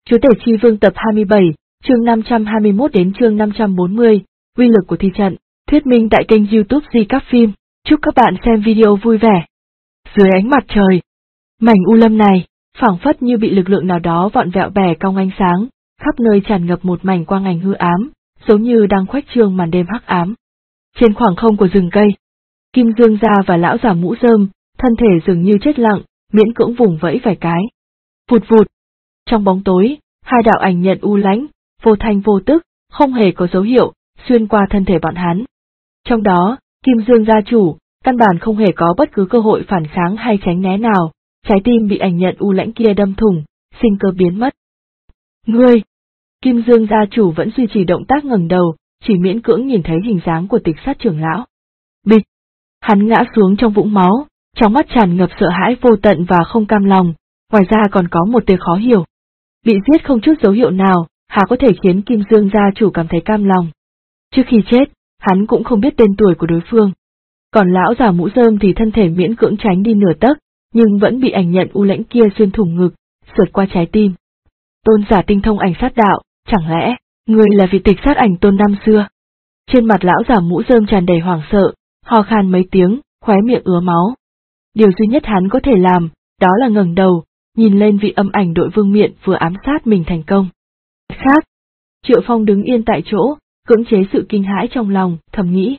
Chúa tể Chi Vương tập 27, chương 521 đến chương 540, uy lực của thi trận, thuyết minh tại kênh YouTube Di Các Phim. Chúc các bạn xem video vui vẻ. Dưới ánh mặt trời, mảnh u lâm này, phảng phất như bị lực lượng nào đó vọn vẹo bẻ cong ánh sáng, khắp nơi tràn ngập một mảnh quang ảnh hư ám, giống như đang khuếch trương màn đêm hắc ám. Trên khoảng không của rừng cây, Kim Dương Gia và lão già mũ rơm, thân thể dường như chết lặng, miễn cưỡng vùng vẫy vài cái. Vụt vụt. Trong bóng tối, hai đạo ảnh nhận u lãnh, vô thanh vô tức, không hề có dấu hiệu, xuyên qua thân thể bọn hắn. Trong đó, Kim Dương gia chủ, căn bản không hề có bất cứ cơ hội phản kháng hay tránh né nào, trái tim bị ảnh nhận u lãnh kia đâm thủng, sinh cơ biến mất. Ngươi! Kim Dương gia chủ vẫn duy trì động tác ngẩng đầu, chỉ miễn cưỡng nhìn thấy hình dáng của Tịch Sát trưởng lão. Bịch! Hắn ngã xuống trong vũng máu, trong mắt tràn ngập sợ hãi vô tận và không cam lòng, ngoài ra còn có một tia khó hiểu. Bị giết không chút dấu hiệu nào, há có thể khiến Kim Dương gia chủ cảm thấy cam lòng. Trước khi chết, hắn cũng không biết tên tuổi của đối phương. Còn lão già mũ rơm thì thân thể miễn cưỡng tránh đi nửa tấc, nhưng vẫn bị ảnh nhận u lãnh kia xuyên thủng ngực, sượt qua trái tim. Tôn giả tinh thông ảnh sát đạo, chẳng lẽ, người là vị Tịch Sát ảnh tôn năm xưa? Trên mặt lão già mũ rơm tràn đầy hoảng sợ, ho khan mấy tiếng, khóe miệng ứa máu. Điều duy nhất hắn có thể làm, đó là ngẩng đầu, nhìn lên vị âm ảnh đội vương miện vừa ám sát mình thành công. Khác, Triệu Phong đứng yên tại chỗ, cưỡng chế sự kinh hãi trong lòng, thầm nghĩ.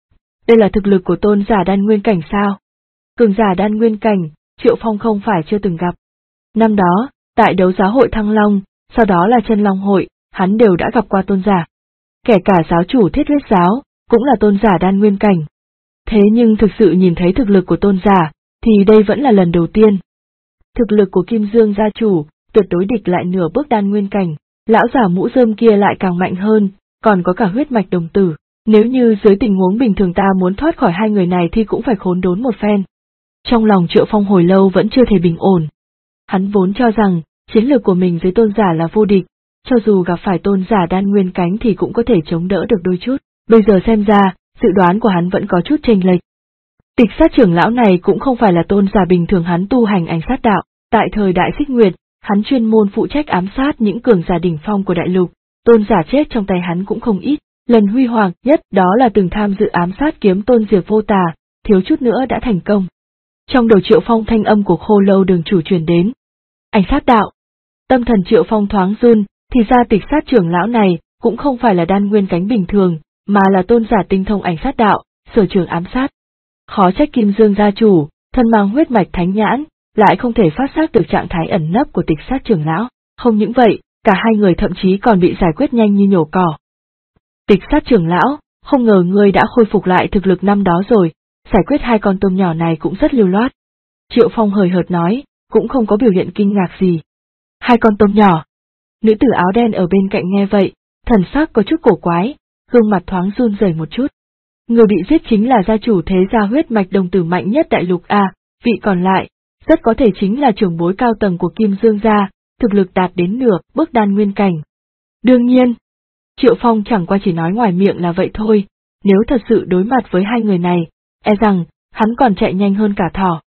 Đây là thực lực của tôn giả đan nguyên cảnh sao? Cường giả đan nguyên cảnh, Triệu Phong không phải chưa từng gặp. Năm đó, tại đấu giá hội Thăng Long, sau đó là Chân Long hội, hắn đều đã gặp qua tôn giả. Kể cả giáo chủ Thiết Huyết giáo, cũng là tôn giả đan nguyên cảnh. Thế nhưng thực sự nhìn thấy thực lực của tôn giả, thì đây vẫn là lần đầu tiên. Thực lực của Kim Dương gia chủ, tuyệt đối địch lại nửa bước đan nguyên cảnh, lão già mũ rơm kia lại càng mạnh hơn, còn có cả huyết mạch đồng tử. Nếu như dưới tình huống bình thường ta muốn thoát khỏi hai người này thì cũng phải khốn đốn một phen. Trong lòng Triệu Phong hồi lâu vẫn chưa thể bình ổn. Hắn vốn cho rằng, chiến lược của mình dưới tôn giả là vô địch, cho dù gặp phải tôn giả đan nguyên cánh thì cũng có thể chống đỡ được đôi chút. Bây giờ xem ra, dự đoán của hắn vẫn có chút chênh lệch. Tịch Sát trưởng lão này cũng không phải là tôn giả bình thường, hắn tu hành ảnh sát đạo, tại thời đại Xích Nguyệt, hắn chuyên môn phụ trách ám sát những cường giả đỉnh phong của đại lục, tôn giả chết trong tay hắn cũng không ít, lần huy hoàng nhất đó là từng tham dự ám sát kiếm tôn Diệp Vô Tà, thiếu chút nữa đã thành công. Trong đầu Triệu Phong thanh âm của Khô Lâu đường chủ truyền đến. Ảnh sát đạo. Tâm thần Triệu Phong thoáng run, thì ra Tịch Sát trưởng lão này cũng không phải là đan nguyên cánh bình thường, mà là tôn giả tinh thông ảnh sát đạo, sở trường ám sát. Khó trách Kim Dương gia chủ, thân mang huyết mạch thánh nhãn, lại không thể phát giác được trạng thái ẩn nấp của Tịch Sát trưởng lão. Không những vậy, cả hai người thậm chí còn bị giải quyết nhanh như nhổ cỏ. Tịch Sát trưởng lão, không ngờ ngươi đã khôi phục lại thực lực năm đó rồi, giải quyết hai con tôm nhỏ này cũng rất lưu loát. Triệu Phong hời hợt nói, cũng không có biểu hiện kinh ngạc gì. Hai con tôm nhỏ. Nữ tử áo đen ở bên cạnh nghe vậy, thần sắc có chút cổ quái, gương mặt thoáng run rẩy một chút. Người bị giết chính là gia chủ thế gia huyết mạch đồng tử mạnh nhất đại lục A, vị còn lại, rất có thể chính là trưởng bối cao tầng của Kim Dương gia, thực lực đạt đến nửa bước đan nguyên cảnh. Đương nhiên, Triệu Phong chẳng qua chỉ nói ngoài miệng là vậy thôi, nếu thật sự đối mặt với hai người này, e rằng, hắn còn chạy nhanh hơn cả thỏ.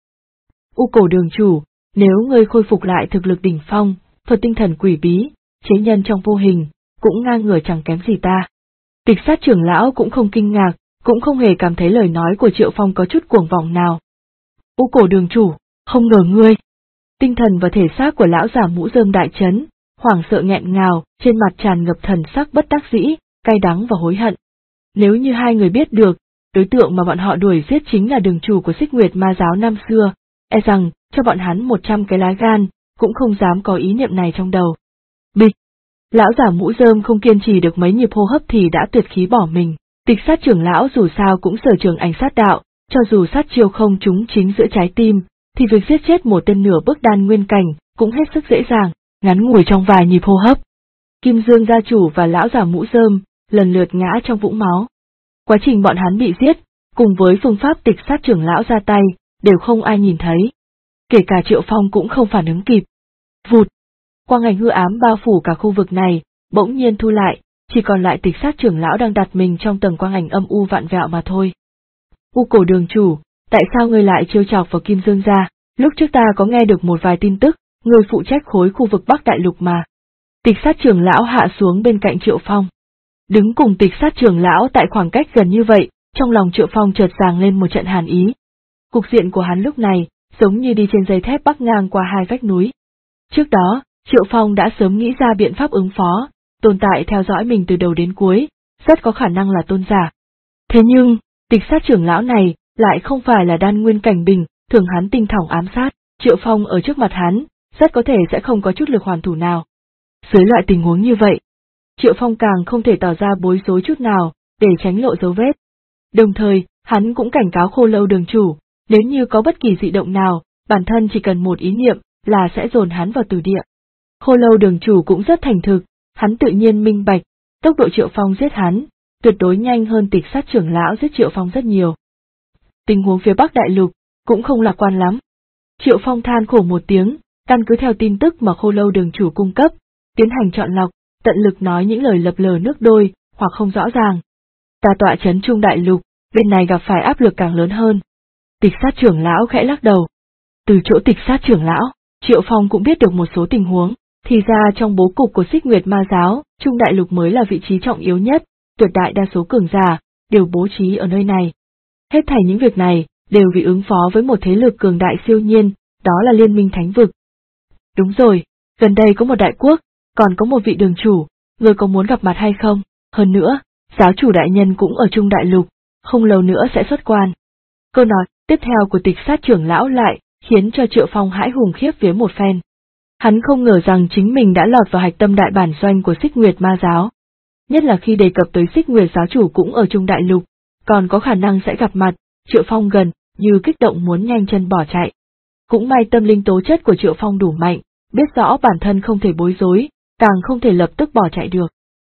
U Cổ đường chủ, nếu ngươi khôi phục lại thực lực đỉnh phong, thuật tinh thần quỷ bí, chế nhân trong vô hình, cũng ngang ngửa chẳng kém gì ta. Tịch Sát trưởng lão cũng không kinh ngạc, cũng không hề cảm thấy lời nói của Triệu Phong có chút cuồng vọng nào. U Cổ đường chủ, không ngờ ngươi. Tinh thần và thể xác của lão già mũ rơm đại chấn, hoảng sợ nghẹn ngào, trên mặt tràn ngập thần sắc bất đắc dĩ, cay đắng và hối hận. Nếu như hai người biết được, đối tượng mà bọn họ đuổi giết chính là đường chủ của Xích Nguyệt ma giáo năm xưa, e rằng, cho bọn hắn 100 cái lá gan, cũng không dám có ý niệm này trong đầu. Bịch! Lão già mũ rơm không kiên trì được mấy nhịp hô hấp thì đã tuyệt khí bỏ mình. Tịch Sát trưởng lão dù sao cũng sở trường ảnh sát đạo, cho dù sát chiêu không trúng chính giữa trái tim, thì việc giết chết một tên nửa bước đan nguyên cảnh cũng hết sức dễ dàng, ngắn ngủi trong vài nhịp hô hấp. Kim Dương gia chủ và lão già mũ rơm lần lượt ngã trong vũng máu. Quá trình bọn hắn bị giết, cùng với phương pháp Tịch Sát trưởng lão ra tay, đều không ai nhìn thấy. Kể cả Triệu Phong cũng không phản ứng kịp. Vụt! Quang ảnh hư ám bao phủ cả khu vực này, bỗng nhiên thu lại, chỉ còn lại Tịch Sát trưởng lão đang đặt mình trong tầng quang ảnh âm u vạn vẹo mà thôi. U Cổ đường chủ, tại sao ngươi lại trêu chọc vào Kim Dương gia? Lúc trước ta có nghe được một vài tin tức, ngươi phụ trách khối khu vực Bắc Đại Lục mà. Tịch sát trưởng lão hạ xuống bên cạnh Triệu Phong. Đứng cùng tịch sát trưởng lão tại khoảng cách gần như vậy, trong lòng Triệu Phong chợt dâng lên một trận hàn ý. Cục diện của hắn lúc này, giống như đi trên dây thép bắc ngang qua hai vách núi. Trước đó, Triệu Phong đã sớm nghĩ ra biện pháp ứng phó, tồn tại theo dõi mình từ đầu đến cuối, rất có khả năng là tôn giả. Thế nhưng, tịch sát trưởng lão này, lại không phải là đan nguyên cảnh bình, thường hắn tinh thỏng ám sát, Triệu Phong ở trước mặt hắn, rất có thể sẽ không có chút lực hoàn thủ nào. Dưới loại tình huống như vậy, Triệu Phong càng không thể tỏ ra bối rối chút nào, để tránh lộ dấu vết. Đồng thời, hắn cũng cảnh cáo Khô Lâu đường chủ, nếu như có bất kỳ dị động nào, bản thân chỉ cần một ý niệm, là sẽ dồn hắn vào tử địa. Khô Lâu đường chủ cũng rất thành thực, hắn tự nhiên minh bạch, tốc độ Triệu Phong giết hắn, tuyệt đối nhanh hơn tịch sát trưởng lão giết Triệu Phong rất nhiều. Tình huống phía Bắc Đại Lục, cũng không lạc quan lắm. Triệu Phong than khổ một tiếng, căn cứ theo tin tức mà Khô Lâu đường chủ cung cấp, tiến hành chọn lọc, tận lực nói những lời lập lờ nước đôi, hoặc không rõ ràng. Ta tọa trấn Trung Đại Lục, bên này gặp phải áp lực càng lớn hơn. Tịch sát trưởng lão khẽ lắc đầu. Từ chỗ tịch sát trưởng lão, Triệu Phong cũng biết được một số tình huống, thì ra trong bố cục của Xích Nguyệt Ma giáo, Trung Đại Lục mới là vị trí trọng yếu nhất, tuyệt đại đa số cường giả, đều bố trí ở nơi này. Hết thảy những việc này, đều vì ứng phó với một thế lực cường đại siêu nhiên, đó là Liên minh Thánh vực. Đúng rồi, gần đây có một đại quốc, còn có một vị đường chủ, người có muốn gặp mặt hay không? Hơn nữa, giáo chủ đại nhân cũng ở Trung Đại Lục, không lâu nữa sẽ xuất quan. Câu nói tiếp theo của tịch sát trưởng lão lại, khiến cho Triệu Phong hãi hùng khiếp vía một phen. Hắn không ngờ rằng chính mình đã lọt vào hạch tâm đại bản doanh của Xích Nguyệt Ma giáo. Nhất là khi đề cập tới Xích Nguyệt giáo chủ cũng ở Trung Đại Lục, còn có khả năng sẽ gặp mặt, Triệu Phong gần như kích động muốn nhanh chân bỏ chạy. Cũng may tâm linh tố chất của Triệu Phong đủ mạnh, biết rõ bản thân không thể bối rối, càng không thể lập tức bỏ chạy được.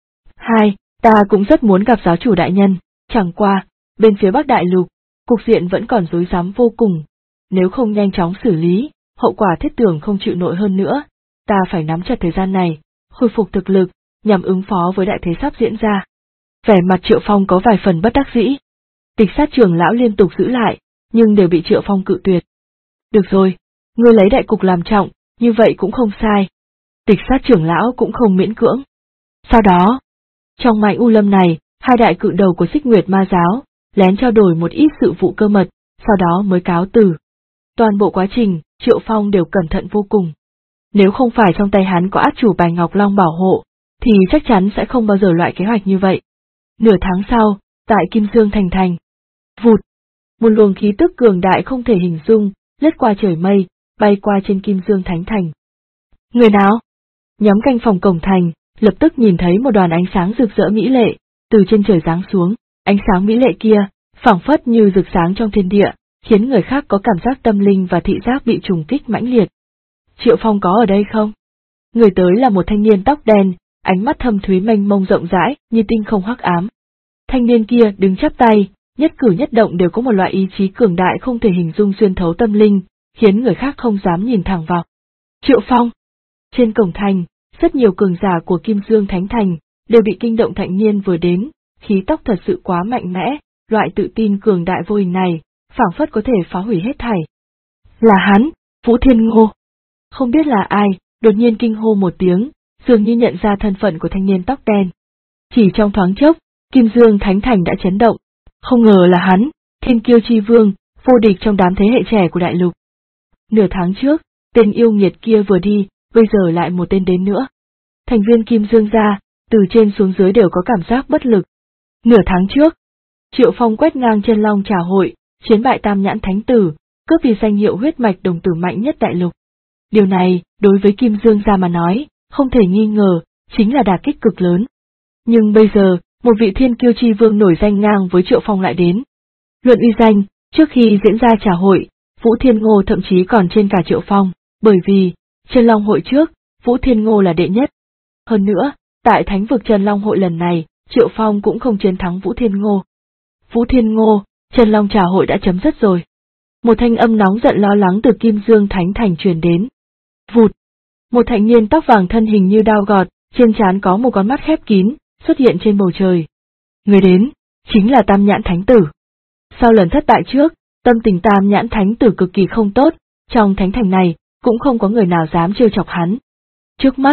Ta cũng rất muốn gặp giáo chủ đại nhân, chẳng qua, bên phía Bắc Đại Lục, cục diện vẫn còn rối rắm vô cùng. Nếu không nhanh chóng xử lý, hậu quả thiết tưởng không chịu nổi hơn nữa, ta phải nắm chặt thời gian này, khôi phục thực lực, nhằm ứng phó với đại thế sắp diễn ra. Vẻ mặt Triệu Phong có vài phần bất đắc dĩ. Tịch sát trưởng lão liên tục giữ lại, nhưng đều bị Triệu Phong cự tuyệt. Được rồi, ngươi lấy đại cục làm trọng, như vậy cũng không sai. Tịch sát trưởng lão cũng không miễn cưỡng. Sau đó, trong mảnh u lâm này, hai đại cự đầu của Xích Nguyệt Ma giáo, lén trao đổi một ít sự vụ cơ mật, sau đó mới cáo từ. Toàn bộ quá trình, Triệu Phong đều cẩn thận vô cùng. Nếu không phải trong tay hắn có át chủ bài Ngọc Long bảo hộ, thì chắc chắn sẽ không bao giờ loại kế hoạch như vậy. Nửa tháng sau, tại Kim Dương thành, vụt, một luồng khí tức cường đại không thể hình dung, lướt qua trời mây, bay qua trên Kim Dương Thánh thành. Người nào? Nhóm canh phòng cổng thành, lập tức nhìn thấy một đoàn ánh sáng rực rỡ mỹ lệ, từ trên trời giáng xuống, ánh sáng mỹ lệ kia, phảng phất như rực sáng trong thiên địa, khiến người khác có cảm giác tâm linh và thị giác bị trùng kích mãnh liệt. Triệu Phong có ở đây không? Người tới là một thanh niên tóc đen, ánh mắt thâm thúy mênh mông rộng rãi, như tinh không hắc ám. Thanh niên kia đứng chắp tay, nhất cử nhất động đều có một loại ý chí cường đại không thể hình dung xuyên thấu tâm linh, khiến người khác không dám nhìn thẳng vào. Triệu Phong! Trên cổng thành, rất nhiều cường giả của Kim Dương Thánh Thành, đều bị kinh động thanh niên vừa đến, khí tóc thật sự quá mạnh mẽ, loại tự tin cường đại vô hình này, phảng phất có thể phá hủy hết thảy. Là hắn, Vũ Thiên Ngô. Không biết là ai, đột nhiên kinh hô một tiếng, dường như nhận ra thân phận của thanh niên tóc đen. Chỉ trong thoáng chốc, Kim Dương Thánh Thành đã chấn động, không ngờ là hắn, Thiên Kiêu Chi Vương, vô địch trong đám thế hệ trẻ của đại lục. Nửa tháng trước, tên yêu nghiệt kia vừa đi, bây giờ lại một tên đến nữa. Thành viên Kim Dương gia, từ trên xuống dưới đều có cảm giác bất lực. Nửa tháng trước, Triệu Phong quét ngang Chân Long Trà hội, chiến bại Tam Nhãn Thánh Tử, cướp đi danh hiệu huyết mạch đồng tử mạnh nhất đại lục. Điều này, đối với Kim Dương gia mà nói, không thể nghi ngờ, chính là đả kích cực lớn. Nhưng bây giờ, một vị Thiên Kiêu Chi Vương nổi danh ngang với Triệu Phong lại đến. Luận uy danh, trước khi diễn ra trà hội, Vũ Thiên Ngô thậm chí còn trên cả Triệu Phong, bởi vì, Chân Long hội trước, Vũ Thiên Ngô là đệ nhất. Hơn nữa, tại Thánh vực Chân Long hội lần này, Triệu Phong cũng không chiến thắng Vũ Thiên Ngô. Vũ Thiên Ngô, Chân Long trà hội đã chấm dứt rồi. Một thanh âm nóng giận lo lắng từ Kim Dương Thánh Thành truyền đến. Vụt! Một thanh niên tóc vàng thân hình như đao gọt, trên trán có một con mắt khép kín, xuất hiện trên bầu trời. Người đến, chính là Tam Nhãn Thánh Tử. Sau lần thất bại trước, tâm tình Tam Nhãn Thánh Tử cực kỳ không tốt, trong thánh thành này, cũng không có người nào dám trêu chọc hắn. Trước mắt,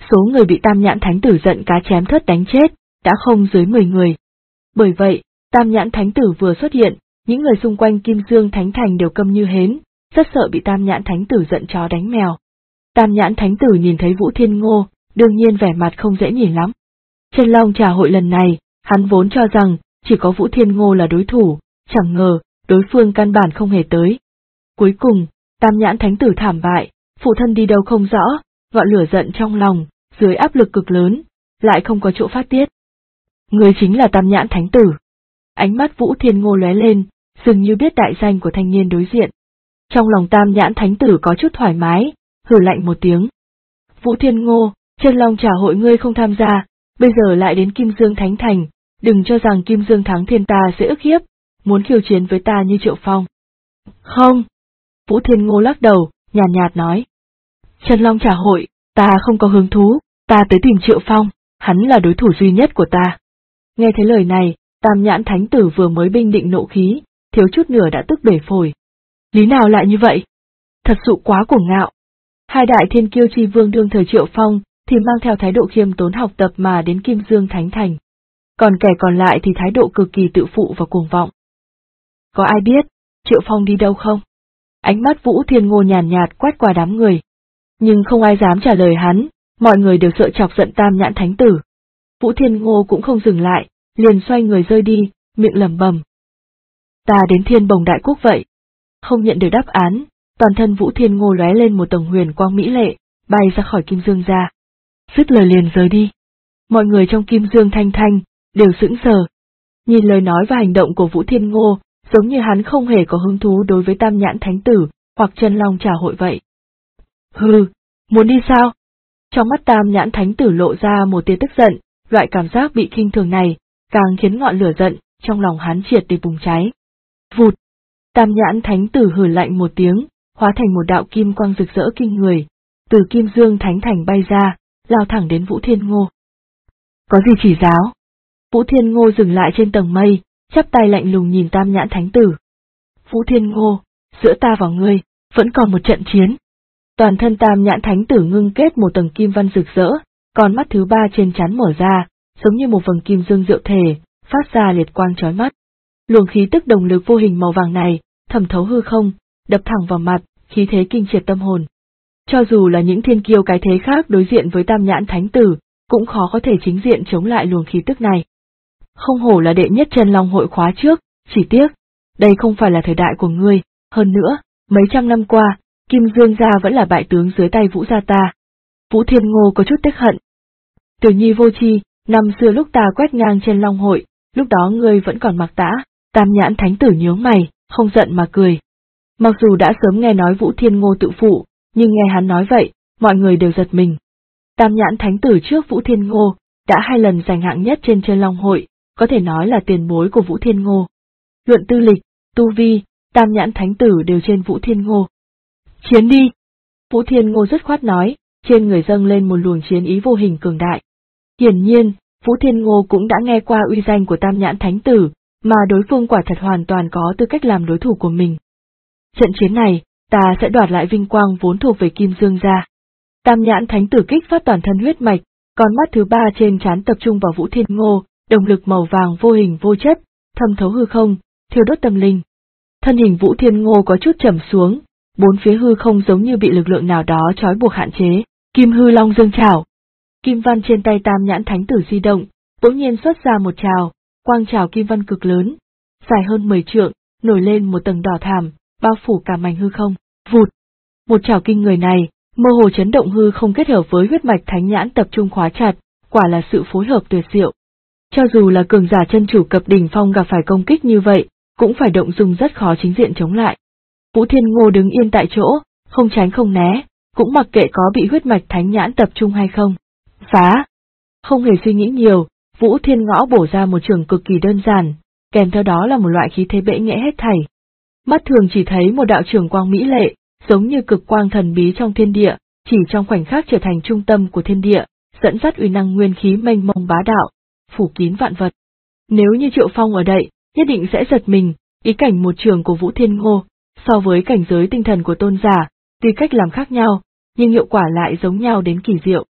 Số người bị Tam Nhãn Thánh Tử giận cá chém thớt đánh chết, đã không dưới 10 người. Bởi vậy, Tam Nhãn Thánh Tử vừa xuất hiện, những người xung quanh Kim Dương Thánh Thành đều câm như hến, rất sợ bị Tam Nhãn Thánh Tử giận chó đánh mèo. Tam Nhãn Thánh Tử nhìn thấy Vũ Thiên Ngô, đương nhiên vẻ mặt không dễ nhìn lắm. Chân Long Trà hội lần này, hắn vốn cho rằng chỉ có Vũ Thiên Ngô là đối thủ, chẳng ngờ đối phương căn bản không hề tới. Cuối cùng, Tam Nhãn Thánh Tử thảm bại, phụ thân đi đâu không rõ, ngọn lửa giận trong lòng, dưới áp lực cực lớn, lại không có chỗ phát tiết. Người chính là Tam Nhãn Thánh Tử. Ánh mắt Vũ Thiên Ngô lóe lên, dường như biết đại danh của thanh niên đối diện. Trong lòng Tam Nhãn Thánh Tử có chút thoải mái, hừ lạnh một tiếng. Vũ Thiên Ngô, Chân Long Trà hội ngươi không tham gia, bây giờ lại đến Kim Dương Thánh Thành, đừng cho rằng Kim Dương thắng thiên ta sẽ ức hiếp, muốn khiêu chiến với ta như Triệu Phong. Không. Vũ Thiên Ngô lắc đầu, nhàn nhạt nói. Chân Long Trà hội, ta không có hứng thú, ta tới tìm Triệu Phong, hắn là đối thủ duy nhất của ta. Nghe thấy lời này, Tam Nhãn Thánh Tử vừa mới bình định nộ khí, thiếu chút nữa đã tức bể phổi. Lý nào lại như vậy? Thật sự quá cuồng ngạo. Hai đại thiên kiêu chi vương đương thời Triệu Phong thì mang theo thái độ khiêm tốn học tập mà đến Kim Dương Thánh Thành. Còn kẻ còn lại thì thái độ cực kỳ tự phụ và cuồng vọng. Có ai biết Triệu Phong đi đâu không? Ánh mắt Vũ Thiên Ngô nhàn nhạt quét qua đám người. Nhưng không ai dám trả lời hắn, mọi người đều sợ chọc giận Tam Nhãn Thánh Tử. Vũ Thiên Ngô cũng không dừng lại, liền xoay người rơi đi, miệng lẩm bẩm. Ta đến Thiên Bồng Đại Quốc vậy. Không nhận được đáp án, toàn thân Vũ Thiên Ngô lóe lên một tầng huyền quang mỹ lệ, bay ra khỏi Kim Dương gia. Dứt lời liền rời đi. Mọi người trong Kim Dương Thanh Thanh đều sững sờ. Nhìn lời nói và hành động của Vũ Thiên Ngô, giống như hắn không hề có hứng thú đối với Tam Nhãn Thánh Tử hoặc Chân Long Trà hội vậy. Hừ, muốn đi sao? Trong mắt Tam Nhãn Thánh Tử lộ ra một tia tức giận, loại cảm giác bị khinh thường này càng khiến ngọn lửa giận trong lòng hắn triệt để bùng cháy. Vụt! Tam Nhãn Thánh Tử hừ lạnh một tiếng, hóa thành một đạo kim quang rực rỡ kinh người, từ Kim Dương Thánh Thành bay ra, lao thẳng đến Vũ Thiên Ngô. Có gì chỉ giáo? Vũ Thiên Ngô dừng lại trên tầng mây, chắp tay lạnh lùng nhìn Tam Nhãn Thánh Tử. Vũ Thiên Ngô, giữa ta và ngươi, vẫn còn một trận chiến. Toàn thân Tam Nhãn Thánh Tử ngưng kết một tầng kim văn rực rỡ, còn mắt thứ ba trên trán mở ra, giống như một vầng kim dương diệu thể, phát ra liệt quang chói mắt. Luồng khí tức đồng lực vô hình màu vàng này, thẩm thấu hư không, đập thẳng vào mặt, khí thế kinh triệt tâm hồn. Cho dù là những thiên kiêu cái thế khác đối diện với Tam Nhãn Thánh Tử, cũng khó có thể chính diện chống lại luồng khí tức này. Không hổ là đệ nhất Chân Long hội khóa trước, chỉ tiếc, đây không phải là thời đại của ngươi, hơn nữa, mấy trăm năm qua, Kim Dương gia vẫn là bại tướng dưới tay Vũ gia ta. Vũ Thiên Ngô có chút tiếc hận. Tiểu nhi vô tri, năm xưa lúc ta quét ngang Chân Long hội, lúc đó ngươi vẫn còn mặc tã. Tam Nhãn Thánh Tử nhướng mày, không giận mà cười. Mặc dù đã sớm nghe nói Vũ Thiên Ngô tự phụ, nhưng nghe hắn nói vậy, mọi người đều giật mình. Tam Nhãn Thánh Tử trước Vũ Thiên Ngô, đã 2 lần giành hạng nhất trên Chân Long hội, có thể nói là tiền bối của Vũ Thiên Ngô. Luận tư lịch, tu vi, Tam Nhãn Thánh Tử đều trên Vũ Thiên Ngô. Chiến đi! Vũ Thiên Ngô dứt khoát nói, trên người dâng lên một luồng chiến ý vô hình cường đại. Hiển nhiên, Vũ Thiên Ngô cũng đã nghe qua uy danh của Tam Nhãn Thánh Tử, mà đối phương quả thật hoàn toàn có tư cách làm đối thủ của mình. Trận chiến này, ta sẽ đoạt lại vinh quang vốn thuộc về Kim Dương gia. Tam Nhãn Thánh Tử kích phát toàn thân huyết mạch, con mắt thứ ba trên trán tập trung vào Vũ Thiên Ngô, động lực màu vàng vô hình vô chất, thâm thấu hư không, thiêu đốt tâm linh. Thân hình Vũ Thiên Ngô có chút trầm xuống, bốn phía hư không giống như bị lực lượng nào đó trói buộc hạn chế. Kim Hư Long dương trảo. Kim văn trên tay Tam Nhãn Thánh Tử di động, bỗng nhiên xuất ra một trảo, quang trảo kim văn cực lớn, dài hơn 10 trượng, nổi lên một tầng đỏ thảm, bao phủ cả mảnh hư không. Vụt! Một trảo kinh người này, mơ hồ chấn động hư không kết hợp với huyết mạch thánh nhãn tập trung khóa chặt, quả là sự phối hợp tuyệt diệu. Cho dù là cường giả chân chủ cập đỉnh phong gặp phải công kích như vậy, cũng phải động dung rất khó chính diện chống lại. Vũ Thiên Ngô đứng yên tại chỗ, không tránh không né, cũng mặc kệ có bị huyết mạch thánh nhãn tập trung hay không. Phá! Không hề suy nghĩ nhiều, Vũ Thiên Ngõ bổ ra một trường cực kỳ đơn giản, kèm theo đó là một loại khí thế bẽ nghẽ hết thảy. Mắt thường chỉ thấy một đạo trường quang mỹ lệ, giống như cực quang thần bí trong thiên địa, chỉ trong khoảnh khắc trở thành trung tâm của thiên địa, dẫn dắt uy năng nguyên khí mênh mông bá đạo, phủ kín vạn vật. Nếu như Triệu Phong ở đây, nhất định sẽ giật mình, ý cảnh một trường của Vũ Thiên Ngô, so với cảnh giới tinh thần của tôn giả, tuy cách làm khác nhau, nhưng hiệu quả lại giống nhau đến kỳ diệu.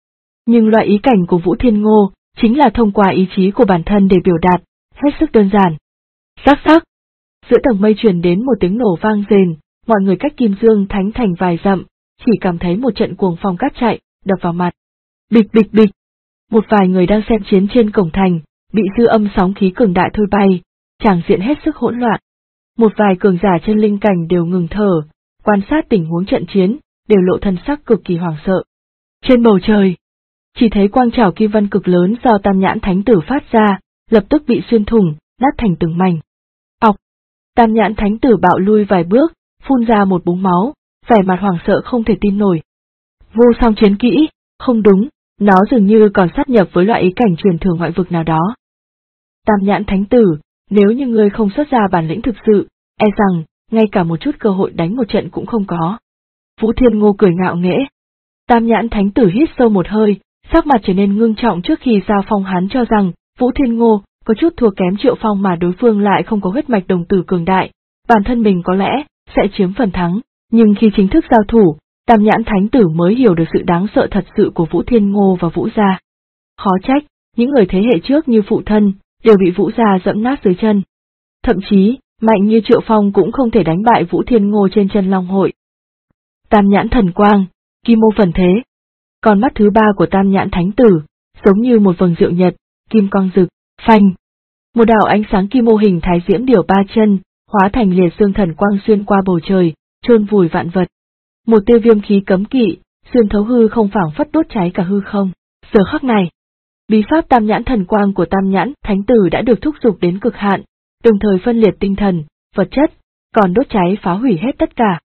Nhưng loại ý cảnh của Vũ Thiên Ngô chính là thông qua ý chí của bản thân để biểu đạt, hết sức đơn giản. Rắc rắc. Giữa tầng mây truyền đến một tiếng nổ vang rền, mọi người cách Kim Dương Thánh Thành vài dặm, chỉ cảm thấy một trận cuồng phong cát chạy, đập vào mặt. Bịch bịch bịch. Một vài người đang xem chiến trên cổng thành, bị dư âm sóng khí cường đại thôi bay, tràng diện hết sức hỗn loạn. Một vài cường giả chân linh cảnh đều ngừng thở, quan sát tình huống trận chiến, đều lộ thân sắc cực kỳ hoảng sợ. Trên bầu trời, chỉ thấy quang trảo kim văn cực lớn do Tam Nhãn Thánh Tử phát ra, lập tức bị xuyên thủng, nát thành từng mảnh. Ọc! Tam Nhãn Thánh Tử bạo lui vài bước, phun ra một búng máu, vẻ mặt hoảng sợ không thể tin nổi. Vô song chiến kỹ, không đúng, nó dường như còn sát nhập với loại ý cảnh truyền thừa ngoại vực nào đó. Tam Nhãn Thánh Tử, nếu như ngươi không xuất ra bản lĩnh thực sự, e rằng, ngay cả một chút cơ hội đánh một trận cũng không có. Vũ Thiên Ngô cười ngạo nghễ. Tam Nhãn Thánh Tử hít sâu một hơi, sắc mặt trở nên ngưng trọng trước khi giao phong. Hắn cho rằng, Vũ Thiên Ngô có chút thua kém Triệu Phong mà đối phương lại không có huyết mạch đồng tử cường đại, bản thân mình có lẽ sẽ chiếm phần thắng, nhưng khi chính thức giao thủ, Tam Nhãn Thánh Tử mới hiểu được sự đáng sợ thật sự của Vũ Thiên Ngô và Vũ gia. Khó trách, những người thế hệ trước như phụ thân, đều bị Vũ gia dẫm nát dưới chân. Thậm chí, mạnh như Triệu Phong cũng không thể đánh bại Vũ Thiên Ngô trên chân Long Hội. Tam Nhãn Thần Quang, Kim Ô Phần Thế. Con mắt thứ ba của Tam Nhãn Thánh Tử, giống như một vầng diệu nhật, kim quang rực, phanh. Một đạo ánh sáng kim ô hình thái diễm điểu ba chân, hóa thành liệt dương thần quang xuyên qua bầu trời, chôn vùi vạn vật. Một tia viêm khí cấm kỵ, xuyên thấu hư không phảng phất đốt cháy cả hư không. Giờ khắc này, bí pháp Tam Nhãn Thần Quang của Tam Nhãn Thánh Tử đã được thúc giục đến cực hạn, đồng thời phân liệt tinh thần, vật chất, còn đốt cháy phá hủy hết tất cả.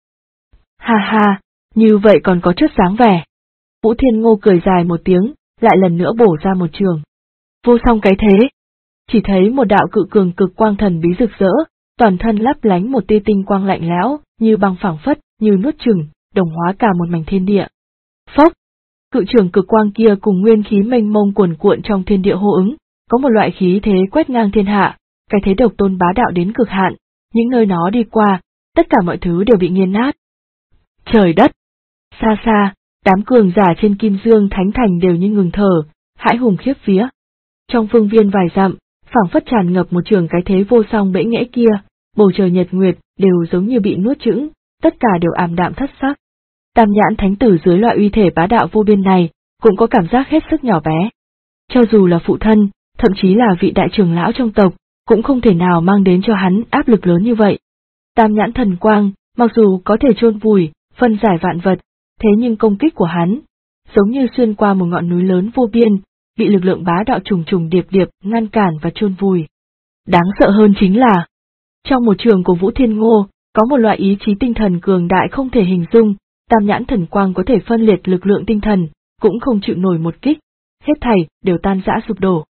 Ha ha, như vậy còn có chút dáng vẻ. Vũ Thiên Ngô cười dài một tiếng, lại lần nữa bổ ra một trường. Vô song cái thế. Chỉ thấy một đạo cự cường cực quang thần bí rực rỡ, toàn thân lấp lánh một tia tinh quang lạnh lẽo, như băng phảng phất, như nuốt chửng, đồng hóa cả một mảnh thiên địa. Phốc! Cự trường cực quang kia cùng nguyên khí mênh mông cuồn cuộn trong thiên địa hô ứng, có một loại khí thế quét ngang thiên hạ, cái thế độc tôn bá đạo đến cực hạn, những nơi nó đi qua, tất cả mọi thứ đều bị nghiền nát. Trời đất! Xa xa, đám cường giả trên Kim Dương Thánh Thành đều như ngừng thở, hãi hùng khiếp vía. Trong phương viên vài dặm, phảng phất tràn ngập một trường cái thế vô song bẽ nghẽ kia, bầu trời nhật nguyệt đều giống như bị nuốt chửng, tất cả đều ảm đạm thất sắc. Tam Nhãn Thánh Tử dưới loại uy thể bá đạo vô biên này, cũng có cảm giác hết sức nhỏ bé. Cho dù là phụ thân, thậm chí là vị đại trưởng lão trong tộc, cũng không thể nào mang đến cho hắn áp lực lớn như vậy. Tam Nhãn Thần Quang, mặc dù có thể chôn vùi, phân giải vạn vật, thế nhưng công kích của hắn, giống như xuyên qua một ngọn núi lớn vô biên, bị lực lượng bá đạo trùng trùng điệp điệp ngăn cản và chôn vùi. Đáng sợ hơn chính là, trong một trường của Vũ Thiên Ngô, có một loại ý chí tinh thần cường đại không thể hình dung, Tam Nhãn Thần Quang có thể phân liệt lực lượng tinh thần, cũng không chịu nổi một kích, hết thảy đều tan rã sụp đổ.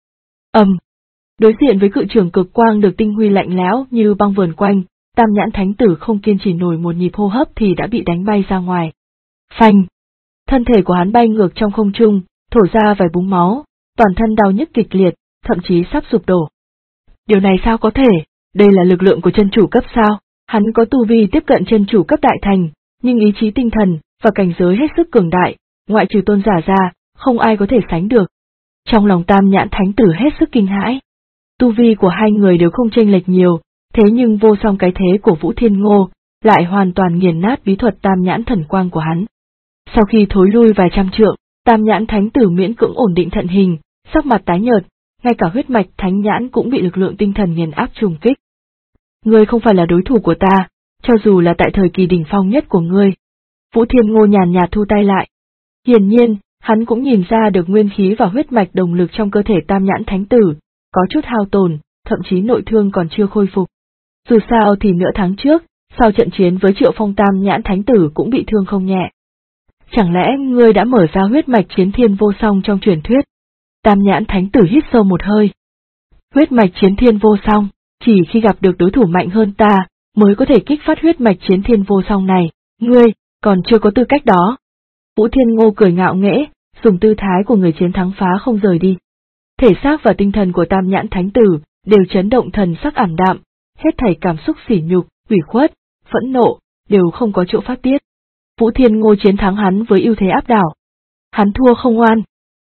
Đối diện với cự trường cực quang được tinh huy lạnh lẽo như băng vờn quanh, Tam Nhãn Thánh Tử không kiên trì nổi một nhịp hô hấp thì đã bị đánh bay ra ngoài. Phanh! Thân thể của hắn bay ngược trong không trung, thổ ra vài búng máu, toàn thân đau nhức kịch liệt, thậm chí sắp sụp đổ. Điều này sao có thể, đây là lực lượng của chân chủ cấp sao? Hắn có tu vi tiếp cận chân chủ cấp đại thành, nhưng ý chí tinh thần và cảnh giới hết sức cường đại, ngoại trừ tôn giả ra, không ai có thể sánh được. Trong lòng Tam Nhãn Thánh Tử hết sức kinh hãi. Tu vi của hai người đều không chênh lệch nhiều, thế nhưng vô song cái thế của Vũ Thiên Ngô lại hoàn toàn nghiền nát bí thuật Tam Nhãn Thần Quang của hắn. Sau khi thối lui vài trăm trượng, Tam Nhãn Thánh Tử miễn cưỡng ổn định thận hình, sắc mặt tái nhợt, ngay cả huyết mạch thánh nhãn cũng bị lực lượng tinh thần nghiền áp trùng kích. Ngươi không phải là đối thủ của ta, cho dù là tại thời kỳ đỉnh phong nhất của ngươi. Vũ Thiên Ngô nhàn nhạt thu tay lại. Hiển nhiên, hắn cũng nhìn ra được nguyên khí và huyết mạch đồng lực trong cơ thể Tam Nhãn Thánh Tử, có chút hao tổn, thậm chí nội thương còn chưa khôi phục. Dù sao thì nửa tháng trước, sau trận chiến với Triệu Phong Tam Nhãn Thánh Tử cũng bị thương không nhẹ. Chẳng lẽ ngươi đã mở ra huyết mạch chiến thiên vô song trong truyền thuyết? Tam Nhãn Thánh Tử hít sâu một hơi. Huyết mạch chiến thiên vô song, chỉ khi gặp được đối thủ mạnh hơn ta, mới có thể kích phát huyết mạch chiến thiên vô song này, ngươi, còn chưa có tư cách đó. Vũ Thiên Ngô cười ngạo nghễ, dùng tư thái của người chiến thắng phá không rời đi. Thể xác và tinh thần của Tam Nhãn Thánh Tử đều chấn động, thần sắc ảm đạm, hết thảy cảm xúc sỉ nhục, ủy khuất, phẫn nộ, đều không có chỗ phát tiết. Vũ Thiên Ngô chiến thắng hắn với ưu thế áp đảo. Hắn thua không oan.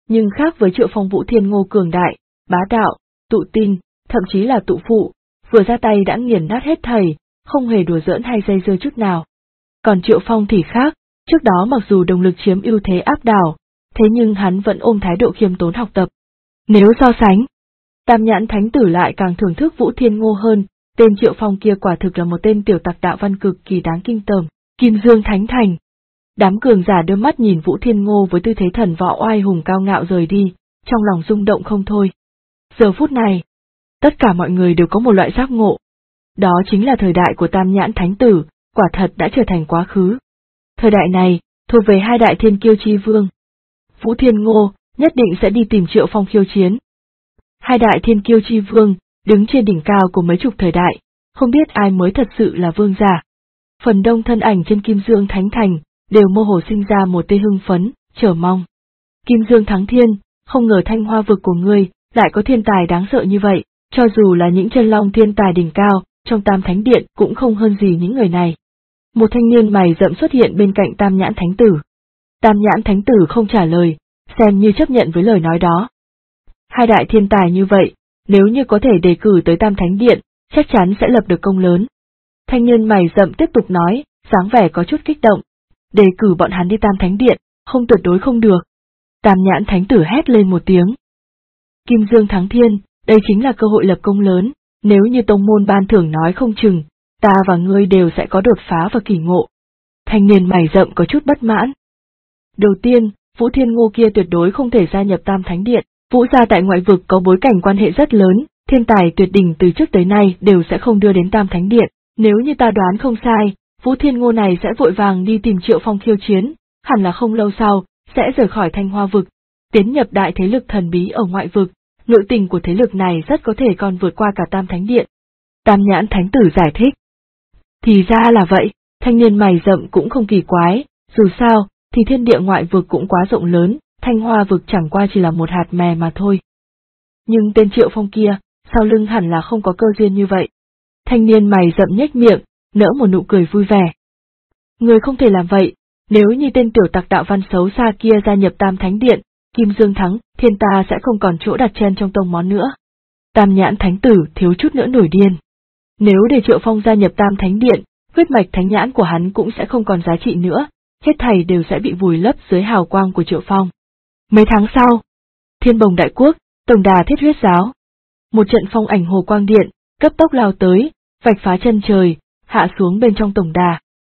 Nhưng khác với Triệu Phong, Vũ Thiên Ngô cường đại, bá đạo, tụ tin, thậm chí là tụ phụ, vừa ra tay đã nghiền nát hết thảy, không hề đùa giỡn hay dây dưa chút nào. Còn Triệu Phong thì khác, trước đó mặc dù đồng lực chiếm ưu thế áp đảo, thế nhưng hắn vẫn ôm thái độ khiêm tốn học tập. Nếu so sánh, Tam Nhãn Thánh Tử lại càng thưởng thức Vũ Thiên Ngô hơn, tên Triệu Phong kia quả thực là một tên tiểu tặc đạo văn cực kỳ đáng kinh tởm. Kim Dương Thánh Thành. Đám cường giả đưa mắt nhìn Vũ Thiên Ngô với tư thế thần võ oai hùng cao ngạo rời đi, trong lòng rung động không thôi. Giờ phút này, tất cả mọi người đều có một loại giác ngộ. Đó chính là thời đại của Tam Nhãn Thánh Tử, quả thật đã trở thành quá khứ. Thời đại này, thuộc về hai đại thiên kiêu chi vương. Vũ Thiên Ngô nhất định sẽ đi tìm Triệu Phong khiêu chiến. Hai đại thiên kiêu chi vương, đứng trên đỉnh cao của mấy chục thời đại, không biết ai mới thật sự là vương giả. Phần đông thân ảnh trên Kim Dương Thánh Thành, đều mơ hồ sinh ra một tia hưng phấn, chờ mong. Kim Dương Thắng Thiên, không ngờ Thanh Hoa vực của ngươi, lại có thiên tài đáng sợ như vậy, cho dù là những chân long thiên tài đỉnh cao, trong Tam Thánh Điện cũng không hơn gì những người này. Một thanh niên mày rậm xuất hiện bên cạnh Tam Nhãn Thánh Tử. Tam Nhãn Thánh Tử không trả lời, xem như chấp nhận với lời nói đó. Hai đại thiên tài như vậy, nếu như có thể đề cử tới Tam Thánh Điện, chắc chắn sẽ lập được công lớn. Thanh niên mày rậm tiếp tục nói, dáng vẻ có chút kích động. Đề cử bọn hắn đi Tam Thánh Điện, không tuyệt đối không được. Tam Nhãn Thánh Tử hét lên một tiếng. Kim Dương Thắng Thiên, đây chính là cơ hội lập công lớn, nếu như tông môn ban thưởng nói không chừng, ta và ngươi đều sẽ có đột phá và kỳ ngộ. Thanh niên mày rậm có chút bất mãn. Đầu tiên, Vũ Thiên Ngô kia tuyệt đối không thể gia nhập Tam Thánh Điện, Vũ gia tại ngoại vực có bối cảnh quan hệ rất lớn, thiên tài tuyệt đỉnh từ trước tới nay đều sẽ không đưa đến Tam Thánh Điện. Nếu như ta đoán không sai, Vũ Thiên Ngô này sẽ vội vàng đi tìm Triệu Phong khiêu chiến, hẳn là không lâu sau, sẽ rời khỏi Thanh Hoa vực, tiến nhập đại thế lực thần bí ở ngoại vực, nội tình của thế lực này rất có thể còn vượt qua cả Tam Thánh Điện. Tam Nhãn Thánh Tử giải thích. Thì ra là vậy, thanh niên mày rậm cũng không kỳ quái, dù sao, thì thiên địa ngoại vực cũng quá rộng lớn, Thanh Hoa vực chẳng qua chỉ là một hạt mè mà thôi. Nhưng tên Triệu Phong kia, sau lưng hẳn là không có cơ duyên như vậy. Thanh niên mày rậm nhếch miệng, nở một nụ cười vui vẻ. Người không thể làm vậy, nếu như tên tiểu tặc đạo văn xấu xa kia gia nhập Tam Thánh Điện, Kim Dương Thắng Thiên ta sẽ không còn chỗ đặt chân trong tông món nữa. Tam Nhãn Thánh Tử thiếu chút nữa nổi điên. Nếu để Triệu Phong gia nhập Tam Thánh Điện, huyết mạch thánh nhãn của hắn cũng sẽ không còn giá trị nữa, hết thảy đều sẽ bị vùi lấp dưới hào quang của Triệu Phong. Mấy tháng sau, Thiên Bồng Đại Quốc, tổng đà Thiết Huyết Giáo. Một trận phong ảnh hồ quang điện, cấp tốc lao tới, vạch phá chân trời, hạ xuống bên trong tổng đà.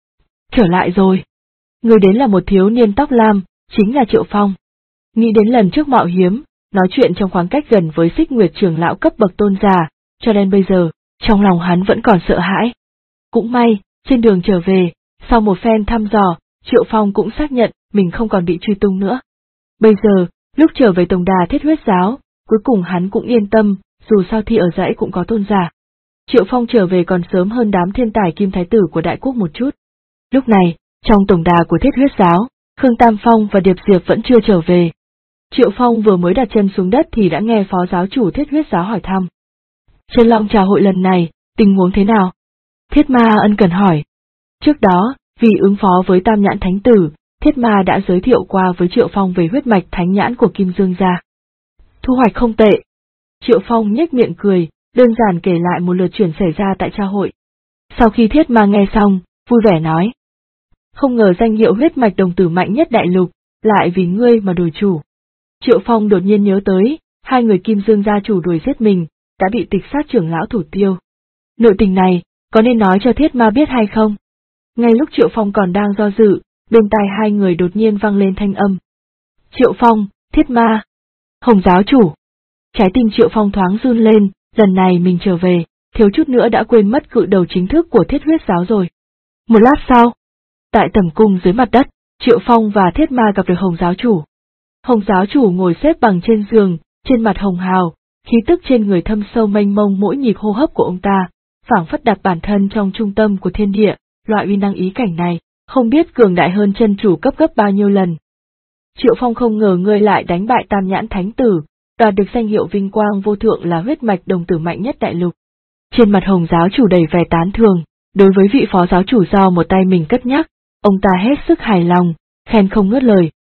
Trở lại rồi. Người đến là một thiếu niên tóc lam, chính là Triệu Phong. Nghĩ đến lần trước mạo hiếm, nói chuyện trong khoảng cách gần với Xích Nguyệt trưởng lão cấp bậc tôn giả, cho nên bây giờ, trong lòng hắn vẫn còn sợ hãi. Cũng may, trên đường trở về, sau một phen thăm dò, Triệu Phong cũng xác nhận mình không còn bị truy tung nữa. Bây giờ, lúc trở về tổng đà Thiết Huyết Giáo, cuối cùng hắn cũng yên tâm, dù sao thì ở dãy cũng có tôn giả. Triệu Phong trở về còn sớm hơn đám thiên tài kim thái tử của đại quốc một chút. Lúc này, trong tổng đà của Thiết Huyết Giáo, Khương Tam Phong và Điệp Diệp vẫn chưa trở về. Triệu Phong vừa mới đặt chân xuống đất thì đã nghe phó giáo chủ Thiết Huyết Giáo hỏi thăm. Chân Long trà hội lần này, tình huống thế nào? Thiết Ma ân cần hỏi. Trước đó, vì ứng phó với Tam Nhãn Thánh Tử, Thiết Ma đã giới thiệu qua với Triệu Phong về huyết mạch thánh nhãn của Kim Dương gia. Thu hoạch không tệ. Triệu Phong nhếch miệng cười, đơn giản kể lại một lượt chuyển xảy ra tại trà hội. Sau khi Thiết Ma nghe xong, vui vẻ nói. Không ngờ danh hiệu huyết mạch đồng tử mạnh nhất đại lục, lại vì ngươi mà đổi chủ. Triệu Phong đột nhiên nhớ tới, hai người Kim Dương gia chủ đuổi giết mình, đã bị tịch sát trưởng lão thủ tiêu. Nội tình này, có nên nói cho Thiết Ma biết hay không? Ngay lúc Triệu Phong còn đang do dự, bên tai hai người đột nhiên vang lên thanh âm. Triệu Phong, Thiết Ma, Hồng giáo chủ. Trái tim Triệu Phong thoáng run lên, lần này mình trở về, thiếu chút nữa đã quên mất cự đầu chính thức của Thiết Huyết Giáo rồi. Một lát sau, tại tầm cung dưới mặt đất, Triệu Phong và Thiết Ma gặp được Hồng giáo chủ. Hồng giáo chủ ngồi xếp bằng trên giường, trên mặt hồng hào, khí tức trên người thâm sâu mênh mông mỗi nhịp hô hấp của ông ta, phảng phất đặt bản thân trong trung tâm của thiên địa, loại uy năng ý cảnh này, không biết cường đại hơn chân chủ cấp gấp bao nhiêu lần. Triệu Phong không ngờ ngươi lại đánh bại Tam Nhãn Thánh Tử, đoạt được danh hiệu vinh quang vô thượng là huyết mạch đồng tử mạnh nhất đại lục. Trên mặt Hồng giáo chủ đầy vẻ tán thường, đối với vị phó giáo chủ do một tay mình cất nhắc, ông ta hết sức hài lòng, khen không ngớt lời.